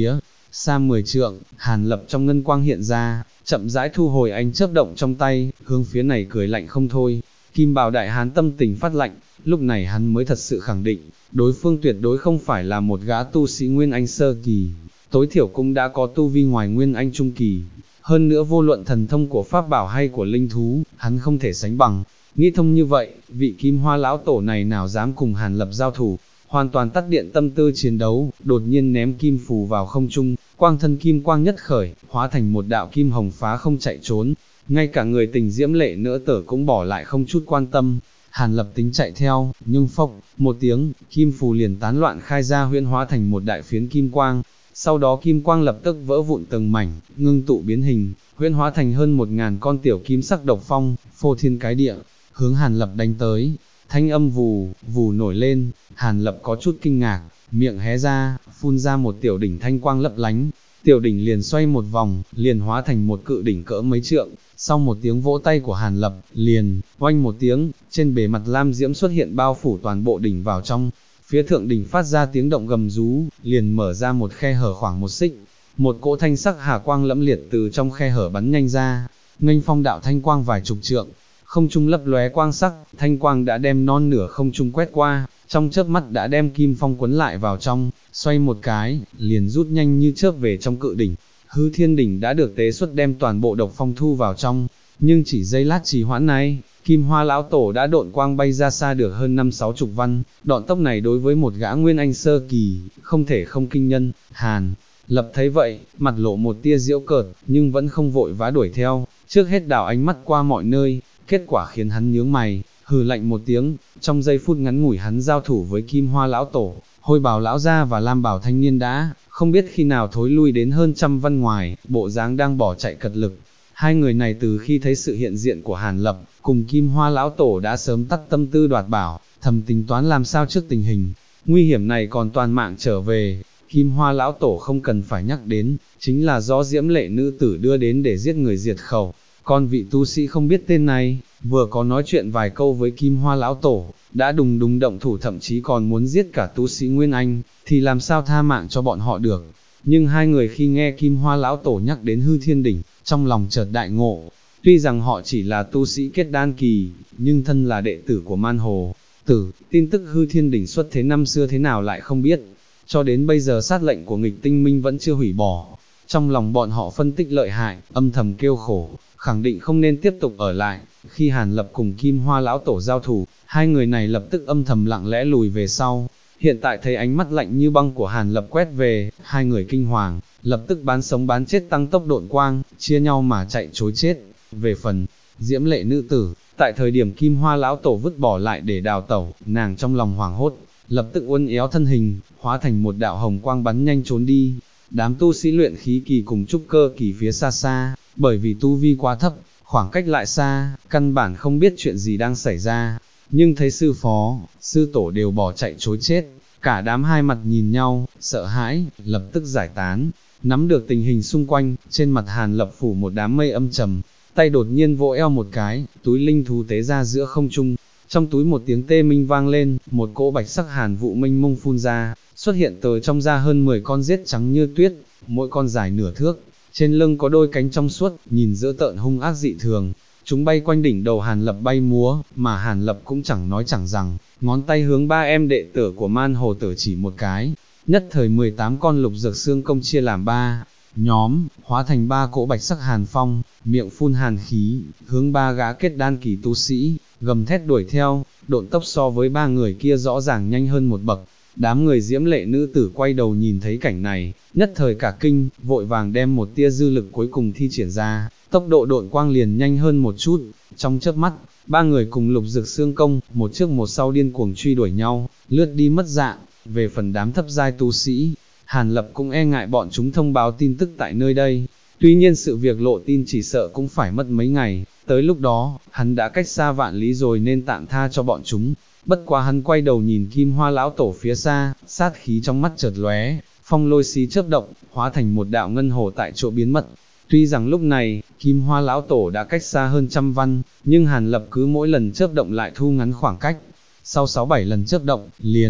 Speaker 1: xa 10 trượng, Hàn Lập trong ngân quang hiện ra, chậm rãi thu hồi ánh chớp động trong tay, hướng phía này cười lạnh không thôi. Kim Bào đại hán tâm tình phát lạnh, lúc này hắn mới thật sự khẳng định, đối phương tuyệt đối không phải là một gã tu sĩ Nguyên Anh sơ kỳ, tối thiểu cũng đã có tu vi ngoài Nguyên Anh trung kỳ. Hơn nữa vô luận thần thông của pháp bảo hay của linh thú, hắn không thể sánh bằng. Nghĩ thông như vậy, vị Kim Hoa lão tổ này nào dám cùng Hàn Lập giao thủ, hoàn toàn tắt điện tâm tư chiến đấu, đột nhiên ném kim phù vào không trung, quang thân kim quang nhất khởi, hóa thành một đạo kim hồng phá không chạy trốn. Ngay cả người tình diễm lệ nữa tở cũng bỏ lại không chút quan tâm. Hàn Lập tính chạy theo, nhưng phốc, một tiếng, kim phù liền tán loạn khai ra huyễn hóa thành một đại phiến kim quang. Sau đó kim quang lập tức vỡ vụn từng mảnh, ngưng tụ biến hình, huyễn hóa thành hơn 1000 con tiểu kim sắc độc phong, phô thiên cái địa, hướng Hàn Lập đánh tới. Thanh âm vù, vù nổi lên, Hàn Lập có chút kinh ngạc, miệng hé ra, phun ra một tiểu đỉnh thanh quang lấp lánh. Tiểu đỉnh liền xoay một vòng, liền hóa thành một cự đỉnh cỡ mấy trượng. Sau một tiếng vỗ tay của Hàn Lập, liền, oanh một tiếng, trên bề mặt lam diễm xuất hiện bao phủ toàn bộ đỉnh vào trong. Phía thượng đỉnh phát ra tiếng động gầm rú, liền mở ra một khe hở khoảng 1 xích. Một cỗ thanh sắc hà quang lẫm liệt từ trong khe hở bắn nhanh ra, nghênh phong đạo thanh quang vài chục trượng. Không trung lấp lóe quang sắc, thanh quang đã đem non nửa không trung quét qua, trong chớp mắt đã đem kim phong quấn lại vào trong, xoay một cái, liền rút nhanh như chớp về trong cự đỉnh. Hư Thiên đỉnh đã được tế xuất đem toàn bộ độc phong thu vào trong, nhưng chỉ giây lát trì hoãn này, Kim Hoa lão tổ đã độn quang bay ra xa được hơn 50-60 văn, độn tốc này đối với một gã Nguyên Anh sơ kỳ, không thể không kinh nhân. Hàn Lập thấy vậy, mặt lộ một tia giễu cợt, nhưng vẫn không vội vã đuổi theo, trước hết đảo ánh mắt qua mọi nơi, kết quả khiến hắn nhướng mày, hừ lạnh một tiếng. Trong giây phút ngắn ngủi hắn giao thủ với Kim Hoa lão tổ, Hôi Bào lão gia và Lam Bào thanh niên đã không biết khi nào thối lui đến hơn 100 văn ngoài, bộ dáng đang bỏ chạy cật lực. Hai người này từ khi thấy sự hiện diện của Hàn Lập, cùng Kim Hoa lão tổ đã sớm tắt tâm tư đoạt bảo, thầm tính toán làm sao trước tình hình nguy hiểm này còn toàn mạng trở về. Kim Hoa lão tổ không cần phải nhắc đến, chính là do diễm lệ nữ tử đưa đến để giết người diệt khẩu. Còn vị tu sĩ không biết tên này, vừa có nói chuyện vài câu với Kim Hoa lão tổ, đã đùng đùng động thủ, thậm chí còn muốn giết cả tu sĩ Nguyên Anh, thì làm sao tha mạng cho bọn họ được. Nhưng hai người khi nghe Kim Hoa lão tổ nhắc đến Hư Thiên đỉnh, trong lòng chợt đại ngộ. Tuy rằng họ chỉ là tu sĩ kết đan kỳ, nhưng thân là đệ tử của Man Hồ Tử, tin tức Hư Thiên đỉnh xuất thế năm xưa thế nào lại không biết. Cho đến bây giờ sát lệnh của nghịch tinh minh vẫn chưa hủy bỏ. Trong lòng bọn họ phân tích lợi hại, âm thầm kêu khổ, khẳng định không nên tiếp tục ở lại. Khi Hàn Lập cùng Kim Hoa lão tổ giao thủ, hai người này lập tức âm thầm lặng lẽ lùi về sau. Hiện tại thấy ánh mắt lạnh như băng của Hàn Lập quét về, hai người kinh hoàng, lập tức bán sống bán chết tăng tốc độn quang, chia nhau mà chạy trối chết. Về phần diễm lệ nữ tử, tại thời điểm Kim Hoa lão tổ vứt bỏ lại để đào tẩu, nàng trong lòng hoảng hốt, lập tức uốn éo thân hình, hóa thành một đạo hồng quang bắn nhanh trốn đi. Đám tu sĩ luyện khí kỳ cùng trúc cơ kỳ phía xa xa, bởi vì tu vi quá thấp, khoảng cách lại xa, căn bản không biết chuyện gì đang xảy ra. Nhưng thấy sư phó, sư tổ đều bỏ chạy trối chết, cả đám hai mặt nhìn nhau, sợ hãi, lập tức giải tán. Nắm được tình hình xung quanh, trên mặt Hàn Lập phủ một đám mây âm trầm, tay đột nhiên vỗ eo một cái, túi linh thú tế ra giữa không trung. Trong túi một tiếng tê minh vang lên, một cỗ bạch sắc hàn vụ mênh mông phun ra, xuất hiện từ trong ra hơn 10 con rết trắng như tuyết, mỗi con dài nửa thước, trên lưng có đôi cánh trong suốt, nhìn dữ tợn hung ác dị thường. Chúng bay quanh đỉnh đầu Hàn Lập bay múa, mà Hàn Lập cũng chẳng nói chẳng rằng, ngón tay hướng ba em đệ tử của Man Hồ Tử chỉ một cái, nhất thời 18 con lục dược xương công chia làm 3 nhóm, hóa thành 3 cỗ bạch sắc hàn phong, miệng phun hàn khí, hướng 3 gã kết đan kỳ tu sĩ, gầm thét đuổi theo, độn tốc so với 3 người kia rõ ràng nhanh hơn một bậc. Đám người diễm lệ nữ tử quay đầu nhìn thấy cảnh này, nhất thời cả kinh, vội vàng đem một tia dư lực cuối cùng thi triển ra, tốc độ độn quang liền nhanh hơn một chút. Trong chớp mắt, 3 người cùng lục dược xương công, một trước một sau điên cuồng truy đuổi nhau, lướt đi mất dạng. Về phần đám thấp giai tu sĩ, Hàn Lập cũng e ngại bọn chúng thông báo tin tức tại nơi đây. Tuy nhiên sự việc lộ tin chỉ sợ cũng phải mất mấy ngày, tới lúc đó, hắn đã cách xa vạn lý rồi nên tạm tha cho bọn chúng. Bất quá hắn quay đầu nhìn Kim Hoa lão tổ phía xa, sát khí trong mắt chợt lóe, phong lôi xí chớp động, hóa thành một đạo ngân hồ tại chỗ biến mất. Tuy rằng lúc này, Kim Hoa lão tổ đã cách xa hơn 100 văn, nhưng Hàn Lập cứ mỗi lần chớp động lại thu ngắn khoảng cách. Sau 6-7 lần chớp động, liền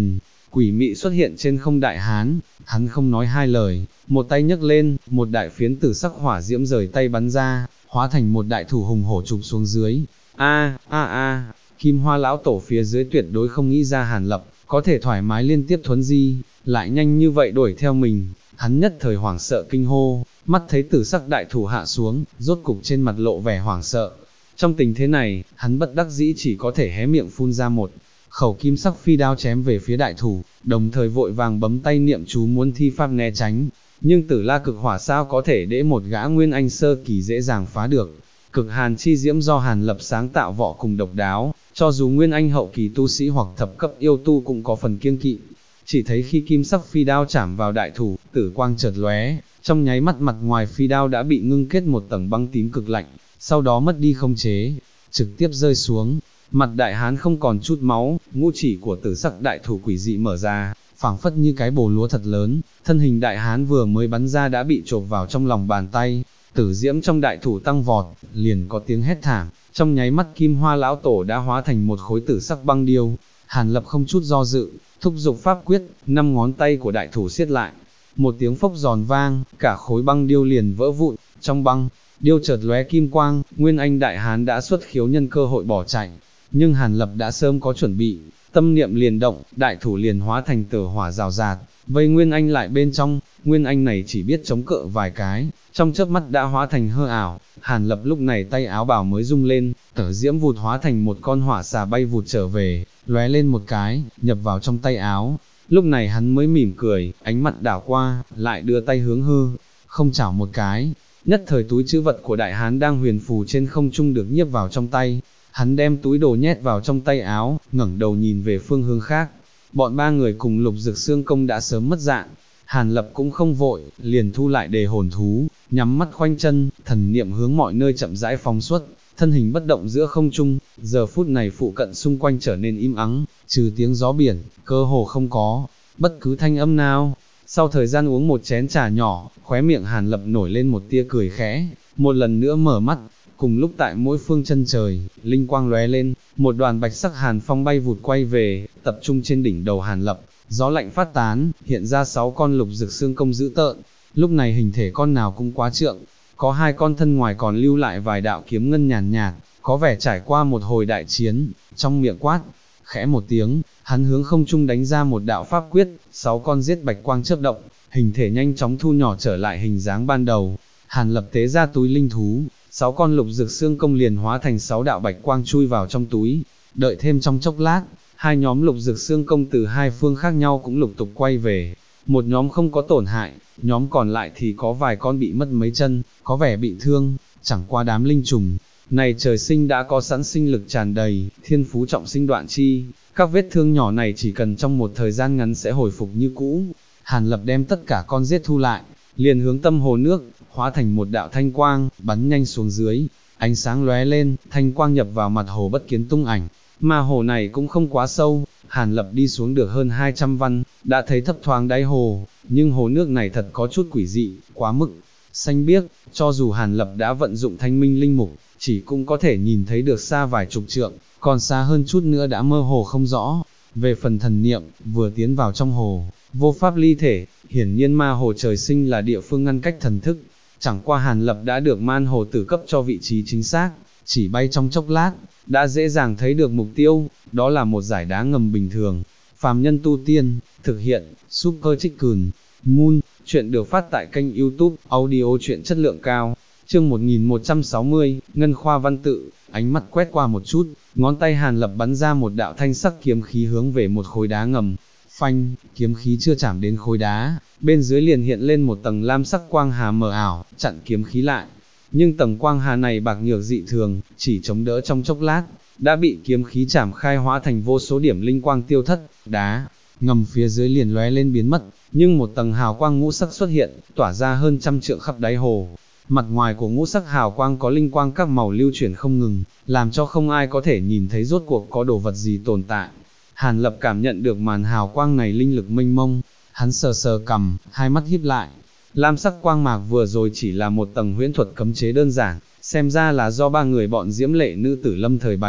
Speaker 1: quỷ mị xuất hiện trên không đại hán, hắn không nói hai lời, một tay nhấc lên, một đại phiến tử sắc hỏa diễm rời tay bắn ra, hóa thành một đại thủ hùng hổ chụp xuống dưới. Kim Hoa lão tổ phía dưới tuyệt đối không nghĩ ra Hàn Lập có thể thoải mái liên tiếp thuấn di, lại nhanh như vậy đuổi theo mình, hắn nhất thời hoảng sợ kinh hô, mắt thấy tử sắc đại thủ hạ xuống, rốt cục trên mặt lộ vẻ hoảng sợ. Trong tình thế này, hắn bất đắc dĩ chỉ có thể hé miệng phun ra một khẩu kim sắc phi đao chém về phía đại thủ, đồng thời vội vàng bấm tay niệm chú muốn thi pháp né tránh. Nhưng Tử La cực hỏa sao có thể để một gã nguyên anh sơ kỳ dễ dàng phá được. Cực hàn chi diễm do Hàn Lập sáng tạo võ cùng độc đáo, cho dù nguyên anh hậu kỳ tu sĩ hoặc thập cấp yêu tu cũng có phần kiêng kỵ. Chỉ thấy khi kim sắc phi đao chạm vào đại thủ, tử quang chợt lóe, trong nháy mắt mặt ngoài phi đao đã bị ngưng kết một tầng băng tím cực lạnh, sau đó mất đi khống chế, trực tiếp rơi xuống. Mặt đại hán không còn chút máu, ngũ chỉ của tử sắc đại thủ quỷ dị mở ra, phảng phất như cái bồ lúa thật lớn, thân hình đại hán vừa mới bắn ra đã bị chộp vào trong lòng bàn tay, tử diễm trong đại thủ tăng vọt, liền có tiếng hét thảm, trong nháy mắt Kim Hoa lão tổ đã hóa thành một khối tử sắc băng điêu. Hàn Lập không chút do dự, thúc giục pháp quyết, 5 ngón tay của đại thủ siết lại, một tiếng phốc giòn vang, cả khối băng điêu liền vỡ vụn, trong băng điêu chợt lóe kim quang, nguyên anh đại hán đã xuất khiếu nhân cơ hội bỏ chạy, nhưng Hàn Lập đã sớm có chuẩn bị, tâm niệm liền động, đại thủ liền hóa thành tử hỏa rào rạt, vây nguyên anh lại bên trong. Nguyên anh này chỉ biết chống cự vài cái, trong chớp mắt đã hóa thành hư ảo. Hàn Lập lúc này tay áo bào mới rung lên, tử diễm vụt hóa thành một con hỏa xà bay vụt trở về, lóe lên một cái, nhập vào trong tay áo. Lúc này hắn mới mỉm cười, ánh mặt đảo qua, lại đưa tay hướng hư không chảo một cái, nhất thời túi trữ vật của đại hán đang huyền phù trên không trung được nhiếp vào trong tay. Hắn đem túi đồ nhét vào trong tay áo, ngẩng đầu nhìn về phương hướng khác. Bọn ba người cùng Lục Dực Xương Công đã sớm mất dạng. Hàn Lập cũng không vội, liền thu lại đề hồn thú, nhắm mắt khoanh chân, thần niệm hướng mọi nơi chậm rãi phóng xuất, thân hình bất động giữa không trung. Giờ phút này phụ cận xung quanh trở nên im ắng, trừ tiếng gió biển, cơ hồ không có bất cứ thanh âm nào. Sau thời gian uống một chén trà nhỏ, khóe miệng Hàn Lập nổi lên một tia cười khẽ, một lần nữa mở mắt. Cùng lúc tại mỗi phương chân trời, linh quang lóe lên, một đoàn bạch sắc hàn phong bay vụt quay về, tập trung trên đỉnh đầu Hàn Lập. Gió lạnh phát tán, hiện ra 6 con Lục Dực Xương Công dữ tợn. Lúc này hình thể con nào cũng quá trượng, có 2 con thân ngoài còn lưu lại vài đạo kiếm ngân nhàn nhạt, có vẻ trải qua một hồi đại chiến. Trong miệng quát khẽ một tiếng, hắn hướng không trung đánh ra một đạo pháp quyết, 6 con giết bạch quang chớp động, hình thể nhanh chóng thu nhỏ trở lại hình dáng ban đầu. Hàn Lập tế ra túi linh thú, 6 con Lục Dực Xương Công liền hóa thành 6 đạo bạch quang chui vào trong túi. Đợi thêm trong chốc lát, 2 nhóm Lục Dực Xương Công từ 2 phương khác nhau cũng lục tục quay về. Một nhóm không có tổn hại, nhóm còn lại thì có vài con bị mất mấy chân, có vẻ bị thương. Chẳng qua đám linh trùng này trời sinh đã có sẵn sinh lực tràn đầy, thiên phú trọng sinh đoạn chi, các vết thương nhỏ này chỉ cần trong một thời gian ngắn sẽ hồi phục như cũ. Hàn Lập đem tất cả con giết thu lại, liền hướng tâm hồ nước, hóa thành một đạo thanh quang, bắn nhanh xuống dưới. Ánh sáng lóe lên, thanh quang nhập vào mặt hồ bất kiến tung ảnh. Mà hồ này cũng không quá sâu, Hàn Lập đi xuống được hơn 200 văn, đã thấy thấp thoáng đáy hồ, nhưng hồ nước này thật có chút quỷ dị, quá mức xanh biếc, cho dù Hàn Lập đã vận dụng thanh minh linh mục, chỉ cũng có thể nhìn thấy được xa vài chục trượng, còn xa hơn chút nữa đã mơ hồ không rõ. Về phần thần niệm, vừa tiến vào trong hồ, vô pháp ly thể, hiển nhiên ma hồ trời sinh là địa phương ngăn cách thần thức. Chẳng qua Hàn Lập đã được man hồ tử cấp cho vị trí chính xác, chỉ bay trong chốc lát, đã dễ dàng thấy được mục tiêu, đó là một dải đá ngầm bình thường. Phàm nhân tu tiên, thực hiện, Super Chicken Moon, chuyện được phát tại kênh YouTube, audio chuyện chất lượng cao. Chương 1160, Ngân Khoa Văn Tự. Ánh mắt quét qua một chút, ngón tay Hàn Lập bắn ra một đạo thanh sắc kiếm khí hướng về một khối đá ngầm. Phanh, kiếm khí chưa chạm đến khối đá, bên dưới liền hiện lên một tầng lam sắc quang hà mờ ảo, chặn kiếm khí lại. Nhưng tầng quang hà này bạc nhược dị thường, chỉ chống đỡ trong chốc lát, đã bị kiếm khí chảm khai hóa thành vô số điểm linh quang tiêu thất. Đá ngầm phía dưới liền lóe lên biến mất, nhưng một tầng hào quang ngũ sắc xuất hiện, tỏa ra hơn 100 trượng khắp đáy hồ. Mặt ngoài của ngũ sắc hào quang có linh quang các màu lưu chuyển không ngừng, làm cho không ai có thể nhìn thấy rốt cuộc có đồ vật gì tồn tại. Hàn Lập cảm nhận được màn hào quang này linh lực mênh mông, hắn sờ sờ cằm, hai mắt híp lại. Lam sắc quang mạc vừa rồi chỉ là một tầng huyễn thuật cấm chế đơn giản, xem ra là do 3 người bọn Diễm Lệ nữ tử lâm thời bày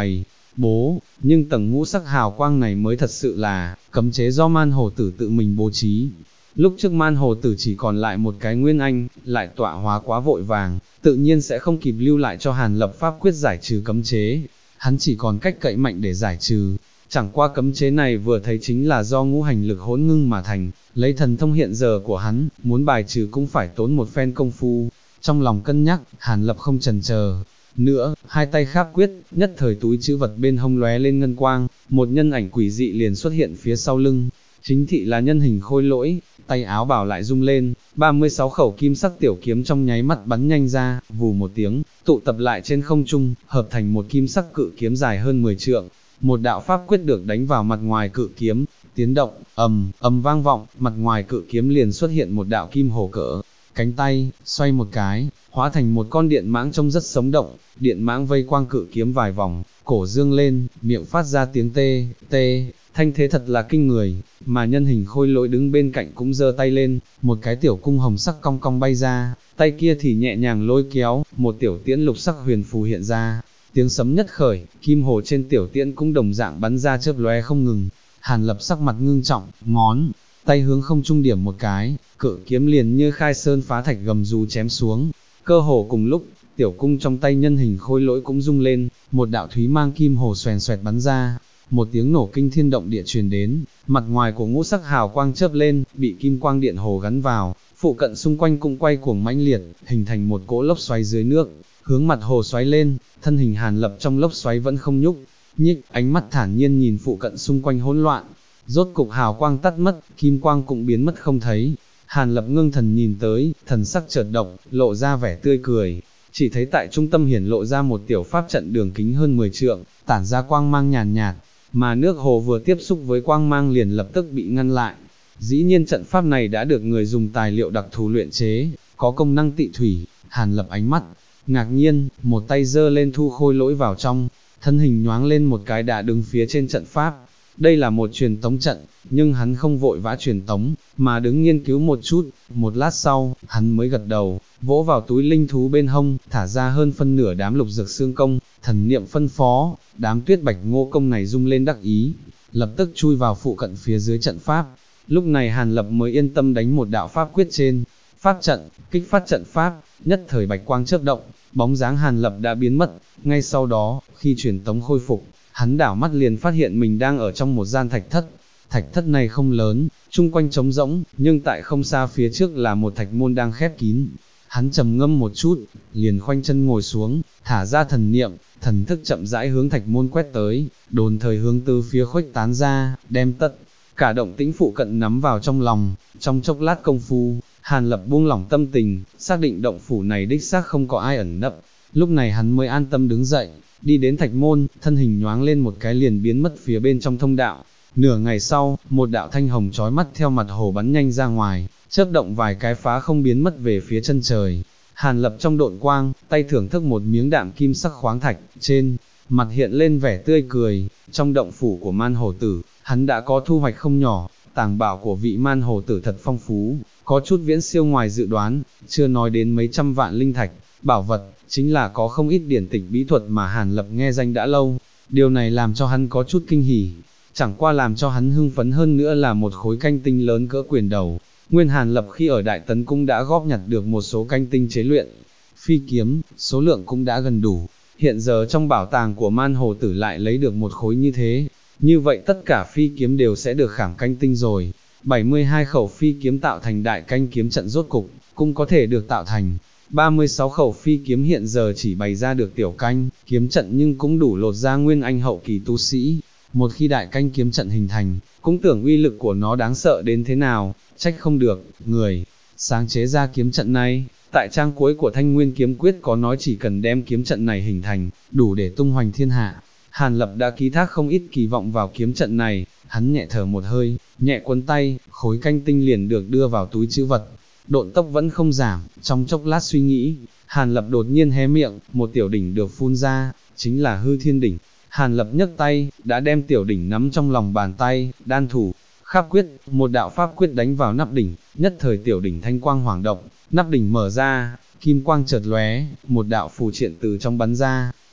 Speaker 1: bố, nhưng tầng ngũ sắc hào quang này mới thật sự là cấm chế do man hổ tử tự mình bố trí. Lúc trước man hổ tử chỉ còn lại một cái nguyên anh, lại tọa hóa quá vội vàng, tự nhiên sẽ không kịp lưu lại cho Hàn Lập pháp quyết giải trừ cấm chế, hắn chỉ còn cách cậy mạnh để giải trừ. Chẳng qua cấm chế này vừa thấy chính là do ngũ hành lực hỗn ngưng mà thành, lấy thần thông hiện giờ của hắn, muốn bài trừ cũng phải tốn một phen công phu. Trong lòng cân nhắc, Hàn Lập không chần chờ nữa, hai tay kháp quyết, nhất thời túi trữ vật bên hông lóe lên ngân quang, một nhân ảnh quỷ dị liền xuất hiện phía sau lưng. Chính thị là nhân hình khôi lỗi, tay áo bảo lại rung lên, 36 khẩu kim sắc tiểu kiếm trong nháy mắt bắn nhanh ra, vù một tiếng, tụ tập lại trên không trung, hợp thành một kim sắc cự kiếm dài hơn 10 trượng. Một đạo pháp quyết được đánh vào mặt ngoài cự kiếm, tiếng động, ầm vang vọng, mặt ngoài cự kiếm liền xuất hiện một đạo kim hổ cỡ cánh tay, xoay một cái, hóa thành một con điện mãng trông rất sống động, điện mãng vây quang cự kiếm vài vòng, cổ dương lên, miệng phát ra tiếng tê, tê, thanh thế thật là kinh người, mà nhân hình khôi lỗi đứng bên cạnh cũng giơ tay lên, một cái tiểu cung hồng sắc cong cong bay ra, tay kia thì nhẹ nhàng lôi kéo, một tiểu tiễn lục sắc huyền phù hiện ra, tiếng sấm nhất khởi, kim hồ trên tiểu tiễn cũng đồng dạng bắn ra chớp lóe không ngừng. Hàn Lập sắc mặt ngưng trọng, ngón tay hướng không trung điểm một cái, cự kiếm liền như khai sơn phá thạch gầm rú chém xuống. Cơ hồ cùng lúc, tiểu cung trong tay nhân hình khôi lỗi cũng rung lên, một đạo thúy mang kim hồ xoèn xoẹt bắn ra, một tiếng nổ kinh thiên động địa truyền đến, mặt ngoài của ngũ sắc hào quang chớp lên, bị kim quang điện hồ gắn vào, phụ cận xung quanh cũng quay cuồng mãnh liệt, hình thành một cỗ lốc xoáy dưới nước, hướng mặt hồ xoáy lên, thân hình Hàn Lập trong lốc xoáy vẫn không nhúc nhích, ánh mắt thản nhiên nhìn phụ cận xung quanh hỗn loạn. Rốt cục hào quang tắt mất, kim quang cũng biến mất không thấy. Hàn Lập ngưng thần nhìn tới, thần sắc chợt động, lộ ra vẻ tươi cười. Chỉ thấy tại trung tâm hiển lộ ra một tiểu pháp trận đường kính hơn 10 trượng, tản ra quang mang nhàn nhạt, mà nước hồ vừa tiếp xúc với quang mang liền lập tức bị ngăn lại. Dĩ nhiên trận pháp này đã được người dùng tài liệu đặc thù luyện chế, có công năng tị thủy. Hàn Lập ánh mắt ngạc nhiên, một tay giơ lên thu khôi lỗi vào trong, thân hình nhoáng lên một cái đã đứng phía trên trận pháp. Đây là một truyền tống trận, nhưng hắn không vội vã truyền tống, mà đứng nghiên cứu một chút, một lát sau, hắn mới gật đầu, vỗ vào túi linh thú bên hông, thả ra hơn phân nửa đám lục dược xương công, thần niệm phân phó, đám tuyết bạch ngô công này rung lên đắc ý, lập tức chui vào phụ cận phía dưới trận pháp. Lúc này Hàn Lập mới yên tâm đánh một đạo pháp quyết trên pháp trận, kích phát trận pháp, nhất thời bạch quang chớp động, bóng dáng Hàn Lập đã biến mất. Ngay sau đó, khi truyền tống khôi phục, hắn đảo mắt liền phát hiện mình đang ở trong một gian thạch thất. Thạch thất này không lớn, chung quanh trống rỗng, nhưng tại không xa phía trước là một thạch môn đang khép kín. Hắn trầm ngâm một chút, liền khoanh chân ngồi xuống, thả ra thần niệm, thần thức chậm rãi hướng thạch môn quét tới, đồn thời hướng từ phía khuếch tán ra, đem tất cả động tĩnh phụ cận nắm vào trong lòng. Trong chốc lát công phu, Hàn Lập buông lỏng tâm tình, xác định động phủ này đích xác không có ai ẩn nấp. Lúc này hắn mới an tâm đứng dậy, đi đến thạch môn, thân hình nhoáng lên một cái liền biến mất phía bên trong thông đạo. Nửa ngày sau, một đạo thanh hồng chói mắt theo mặt hồ bắn nhanh ra ngoài, chớp động vài cái phá không biến mất về phía chân trời. Hàn Lập trong độn quang, tay thưởng thức một miếng đạm kim sắc khoáng thạch, trên mặt hiện lên vẻ tươi cười. Trong động phủ của man hổ tử, hắn đã có thu hoạch không nhỏ, tàng bảo của vị man hổ tử thật phong phú, có chút viễn siêu ngoài dự đoán, chưa nói đến mấy trăm vạn linh thạch, bảo vật, chính là có không ít điển tịch bí thuật mà Hàn Lập nghe danh đã lâu. Điều này làm cho hắn có chút kinh hỉ. Chẳng qua làm cho hắn hưng phấn hơn nữa là một khối canh tinh lớn cỡ quyền đầu. Nguyên Hàn Lập khi ở Đại Tấn cũng đã góp nhặt được một số canh tinh chế luyện phi kiếm, số lượng cũng đã gần đủ. Hiện giờ trong bảo tàng của man hồ tử lại lấy được một khối như thế, như vậy tất cả phi kiếm đều sẽ được khảm canh tinh rồi. 72 khẩu phi kiếm tạo thành đại canh kiếm trận rốt cục, cũng có thể được tạo thành. 36 khẩu phi kiếm hiện giờ chỉ bày ra được tiểu canh kiếm trận nhưng cũng đủ lột ra nguyên anh hậu kỳ tu sĩ. Một khi đại canh kiếm trận hình thành, cũng tưởng uy lực của nó đáng sợ đến thế nào, trách không được, người sáng chế ra kiếm trận này. Tại trang cuối của Thanh Nguyên Kiếm Quyết có nói chỉ cần đem kiếm trận này hình thành, đủ để tung hoành thiên hạ. Hàn Lập đã ký thác không ít kỳ vọng vào kiếm trận này, hắn nhẹ thở một hơi, nhẹ quấn tay, khối canh tinh liền được đưa vào túi trữ vật. Độn tốc vẫn không giảm, trong chốc lát suy nghĩ, Hàn Lập đột nhiên hé miệng, một tiểu đỉnh được phun ra, chính là hư thiên đỉnh. Hàn Lập nhấc tay, đã đem tiểu đỉnh nắm trong lòng bàn tay, đan thủ, khắp quyết, một đạo pháp quyết đánh vào nắp đỉnh, nhất thời tiểu đỉnh thanh quang hoảng động, nắp đỉnh mở ra, kim quang chợt lóe, một đạo phù triện từ trong bắn ra,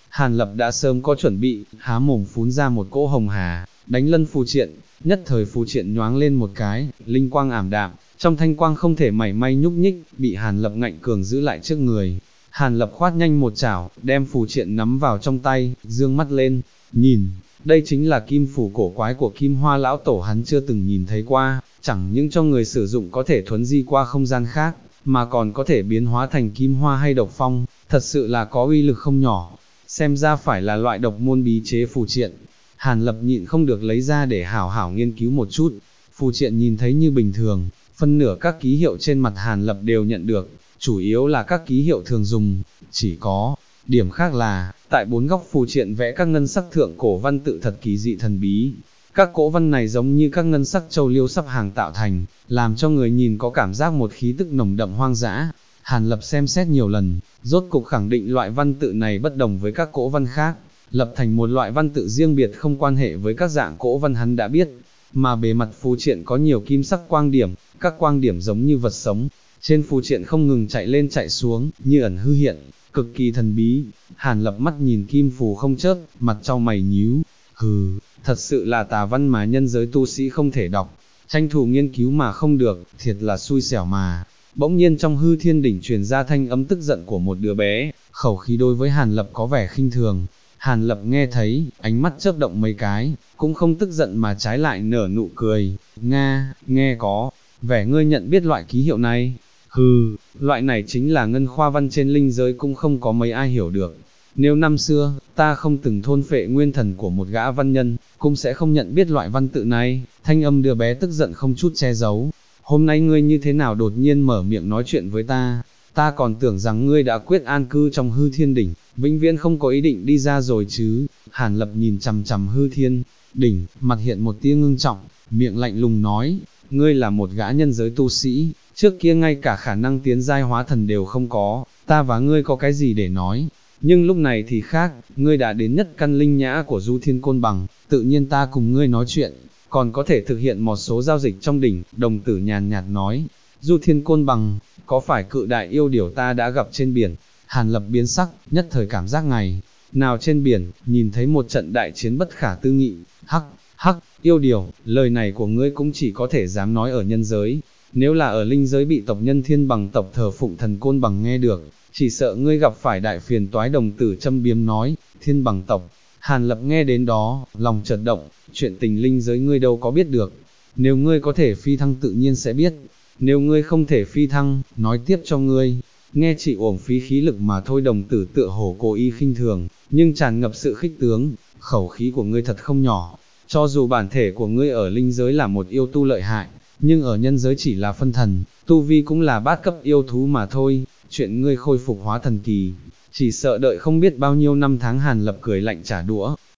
Speaker 1: Hàn Lập đã sớm có chuẩn bị, há mồm phún ra một cỗ hồng hà, đánh lân phù triện, nhất thời phù triện nhoáng lên một cái, linh quang ảm đạm, trong thanh quang không thể mảy may nhúc nhích, bị Hàn Lập ngạnh cường giữ lại trước người. Hàn Lập khoát nhanh một chảo, đem phù triện nắm vào trong tay, dương mắt lên, nhìn, đây chính là kim phù cổ quái của Kim Hoa lão tổ, hắn chưa từng nhìn thấy qua, chẳng những cho người sử dụng có thể thuấn di qua không gian khác, mà còn có thể biến hóa thành kim hoa hay độc phong, thật sự là có uy lực không nhỏ, xem ra phải là loại độc môn bí chế phù triện. Hàn Lập nhịn không được lấy ra để hảo hảo nghiên cứu một chút, phù triện nhìn thấy như bình thường, phân nửa các ký hiệu trên mặt Hàn Lập đều nhận được, chủ yếu là các ký hiệu thường dùng, chỉ có điểm khác là, tại bốn góc phù triện vẽ các ngân sắc thượng cổ văn tự thật kỳ dị thần bí. Các cỗ văn này giống như các ngân sắc châu liêu sắp hàng tạo thành, làm cho người nhìn có cảm giác một khí tức nồng đậm hoang dã. Hàn Lập xem xét nhiều lần, rốt cục khẳng định loại văn tự này bất đồng với các cỗ văn khác, lập thành một loại văn tự riêng biệt không quan hệ với các dạng cỗ văn hắn đã biết, mà bề mặt phù triện có nhiều kim sắc quang điểm, các quang điểm giống như vật sống, trên phù triện không ngừng chạy lên chạy xuống, như ẩn hư hiện, cực kỳ thần bí. Hàn Lập mắt nhìn kim phù không chớp, mặt trao mày nhíu, hừ, thật sự là tà văn mà nhân giới tu sĩ không thể đọc, tranh thủ nghiên cứu mà không được, thiệt là xui xẻo mà. Bỗng nhiên trong hư thiên đỉnh truyền ra thanh âm tức giận của một đứa bé, khẩu khí đối với Hàn Lập có vẻ khinh thường. Hàn Lập nghe thấy, ánh mắt chớp động mấy cái, cũng không tức giận mà trái lại nở nụ cười. Nga, nghe có vẻ ngươi nhận biết loại ký hiệu này. Hừ, loại này chính là ngân khoa văn trên linh giới, cũng không có mấy ai hiểu được. Nếu năm xưa, ta không từng thôn phệ nguyên thần của một gã văn nhân, cũng sẽ không nhận biết loại văn tự này. Thanh âm đứa bé tức giận không chút che giấu. Hôm nay ngươi như thế nào đột nhiên mở miệng nói chuyện với ta? Ta còn tưởng rằng ngươi đã quyết an cư trong hư thiên đỉnh, vĩnh viễn không có ý định đi ra rồi chứ. Hàn Lập nhìn chằm chằm hư thiên đỉnh, mặt hiện một tia ngưng trọng, miệng lạnh lùng nói, ngươi là một gã nhân giới tu sĩ, trước kia ngay cả khả năng tiến giai hóa thần đều không có, ta và ngươi có cái gì để nói? Nhưng lúc này thì khác, ngươi đã đến nhất căn linh nhã của Du Thiên Côn Bằng, tự nhiên ta cùng ngươi nói chuyện, còn có thể thực hiện một số giao dịch trong đỉnh. Đồng tử nhàn nhạt nói, Du Thiên Côn Bằng, có phải cự đại yêu điểu ta đã gặp trên biển? Hàn Lập biến sắc, nhất thời cảm giác ngày nào trên biển, nhìn thấy một trận đại chiến bất khả tư nghị. Hắc, yêu điểu, lời này của ngươi cũng chỉ có thể dám nói ở nhân giới, nếu là ở linh giới bị tộc nhân Thiên Bằng tộc thờ phụng thần Côn Bằng nghe được, chỉ sợ ngươi gặp phải đại phiền toái. Đồng tử châm biếm nói, Thiên Bằng tộc. Hàn Lập nghe đến đó, lòng chợt động, chuyện tình linh giới ngươi đâu có biết được, nếu ngươi có thể phi thăng tự nhiên sẽ biết, nếu ngươi không thể phi thăng, nói tiếp cho ngươi, nghe chỉ uổng phí khí lực mà thôi. Đồng tử tựa hồ cố ý khinh thường, nhưng tràn ngập sự khích tướng, khẩu khí của ngươi thật không nhỏ, cho dù bản thể của ngươi ở linh giới là một yêu tu lợi hại, nhưng ở nhân giới chỉ là phân thần, tu vi cũng là bát cấp yêu thú mà thôi, chuyện ngươi khôi phục hóa thần kỳ, chỉ sợ đợi không biết bao nhiêu năm tháng. Hàn Lập cười lạnh trả đũa,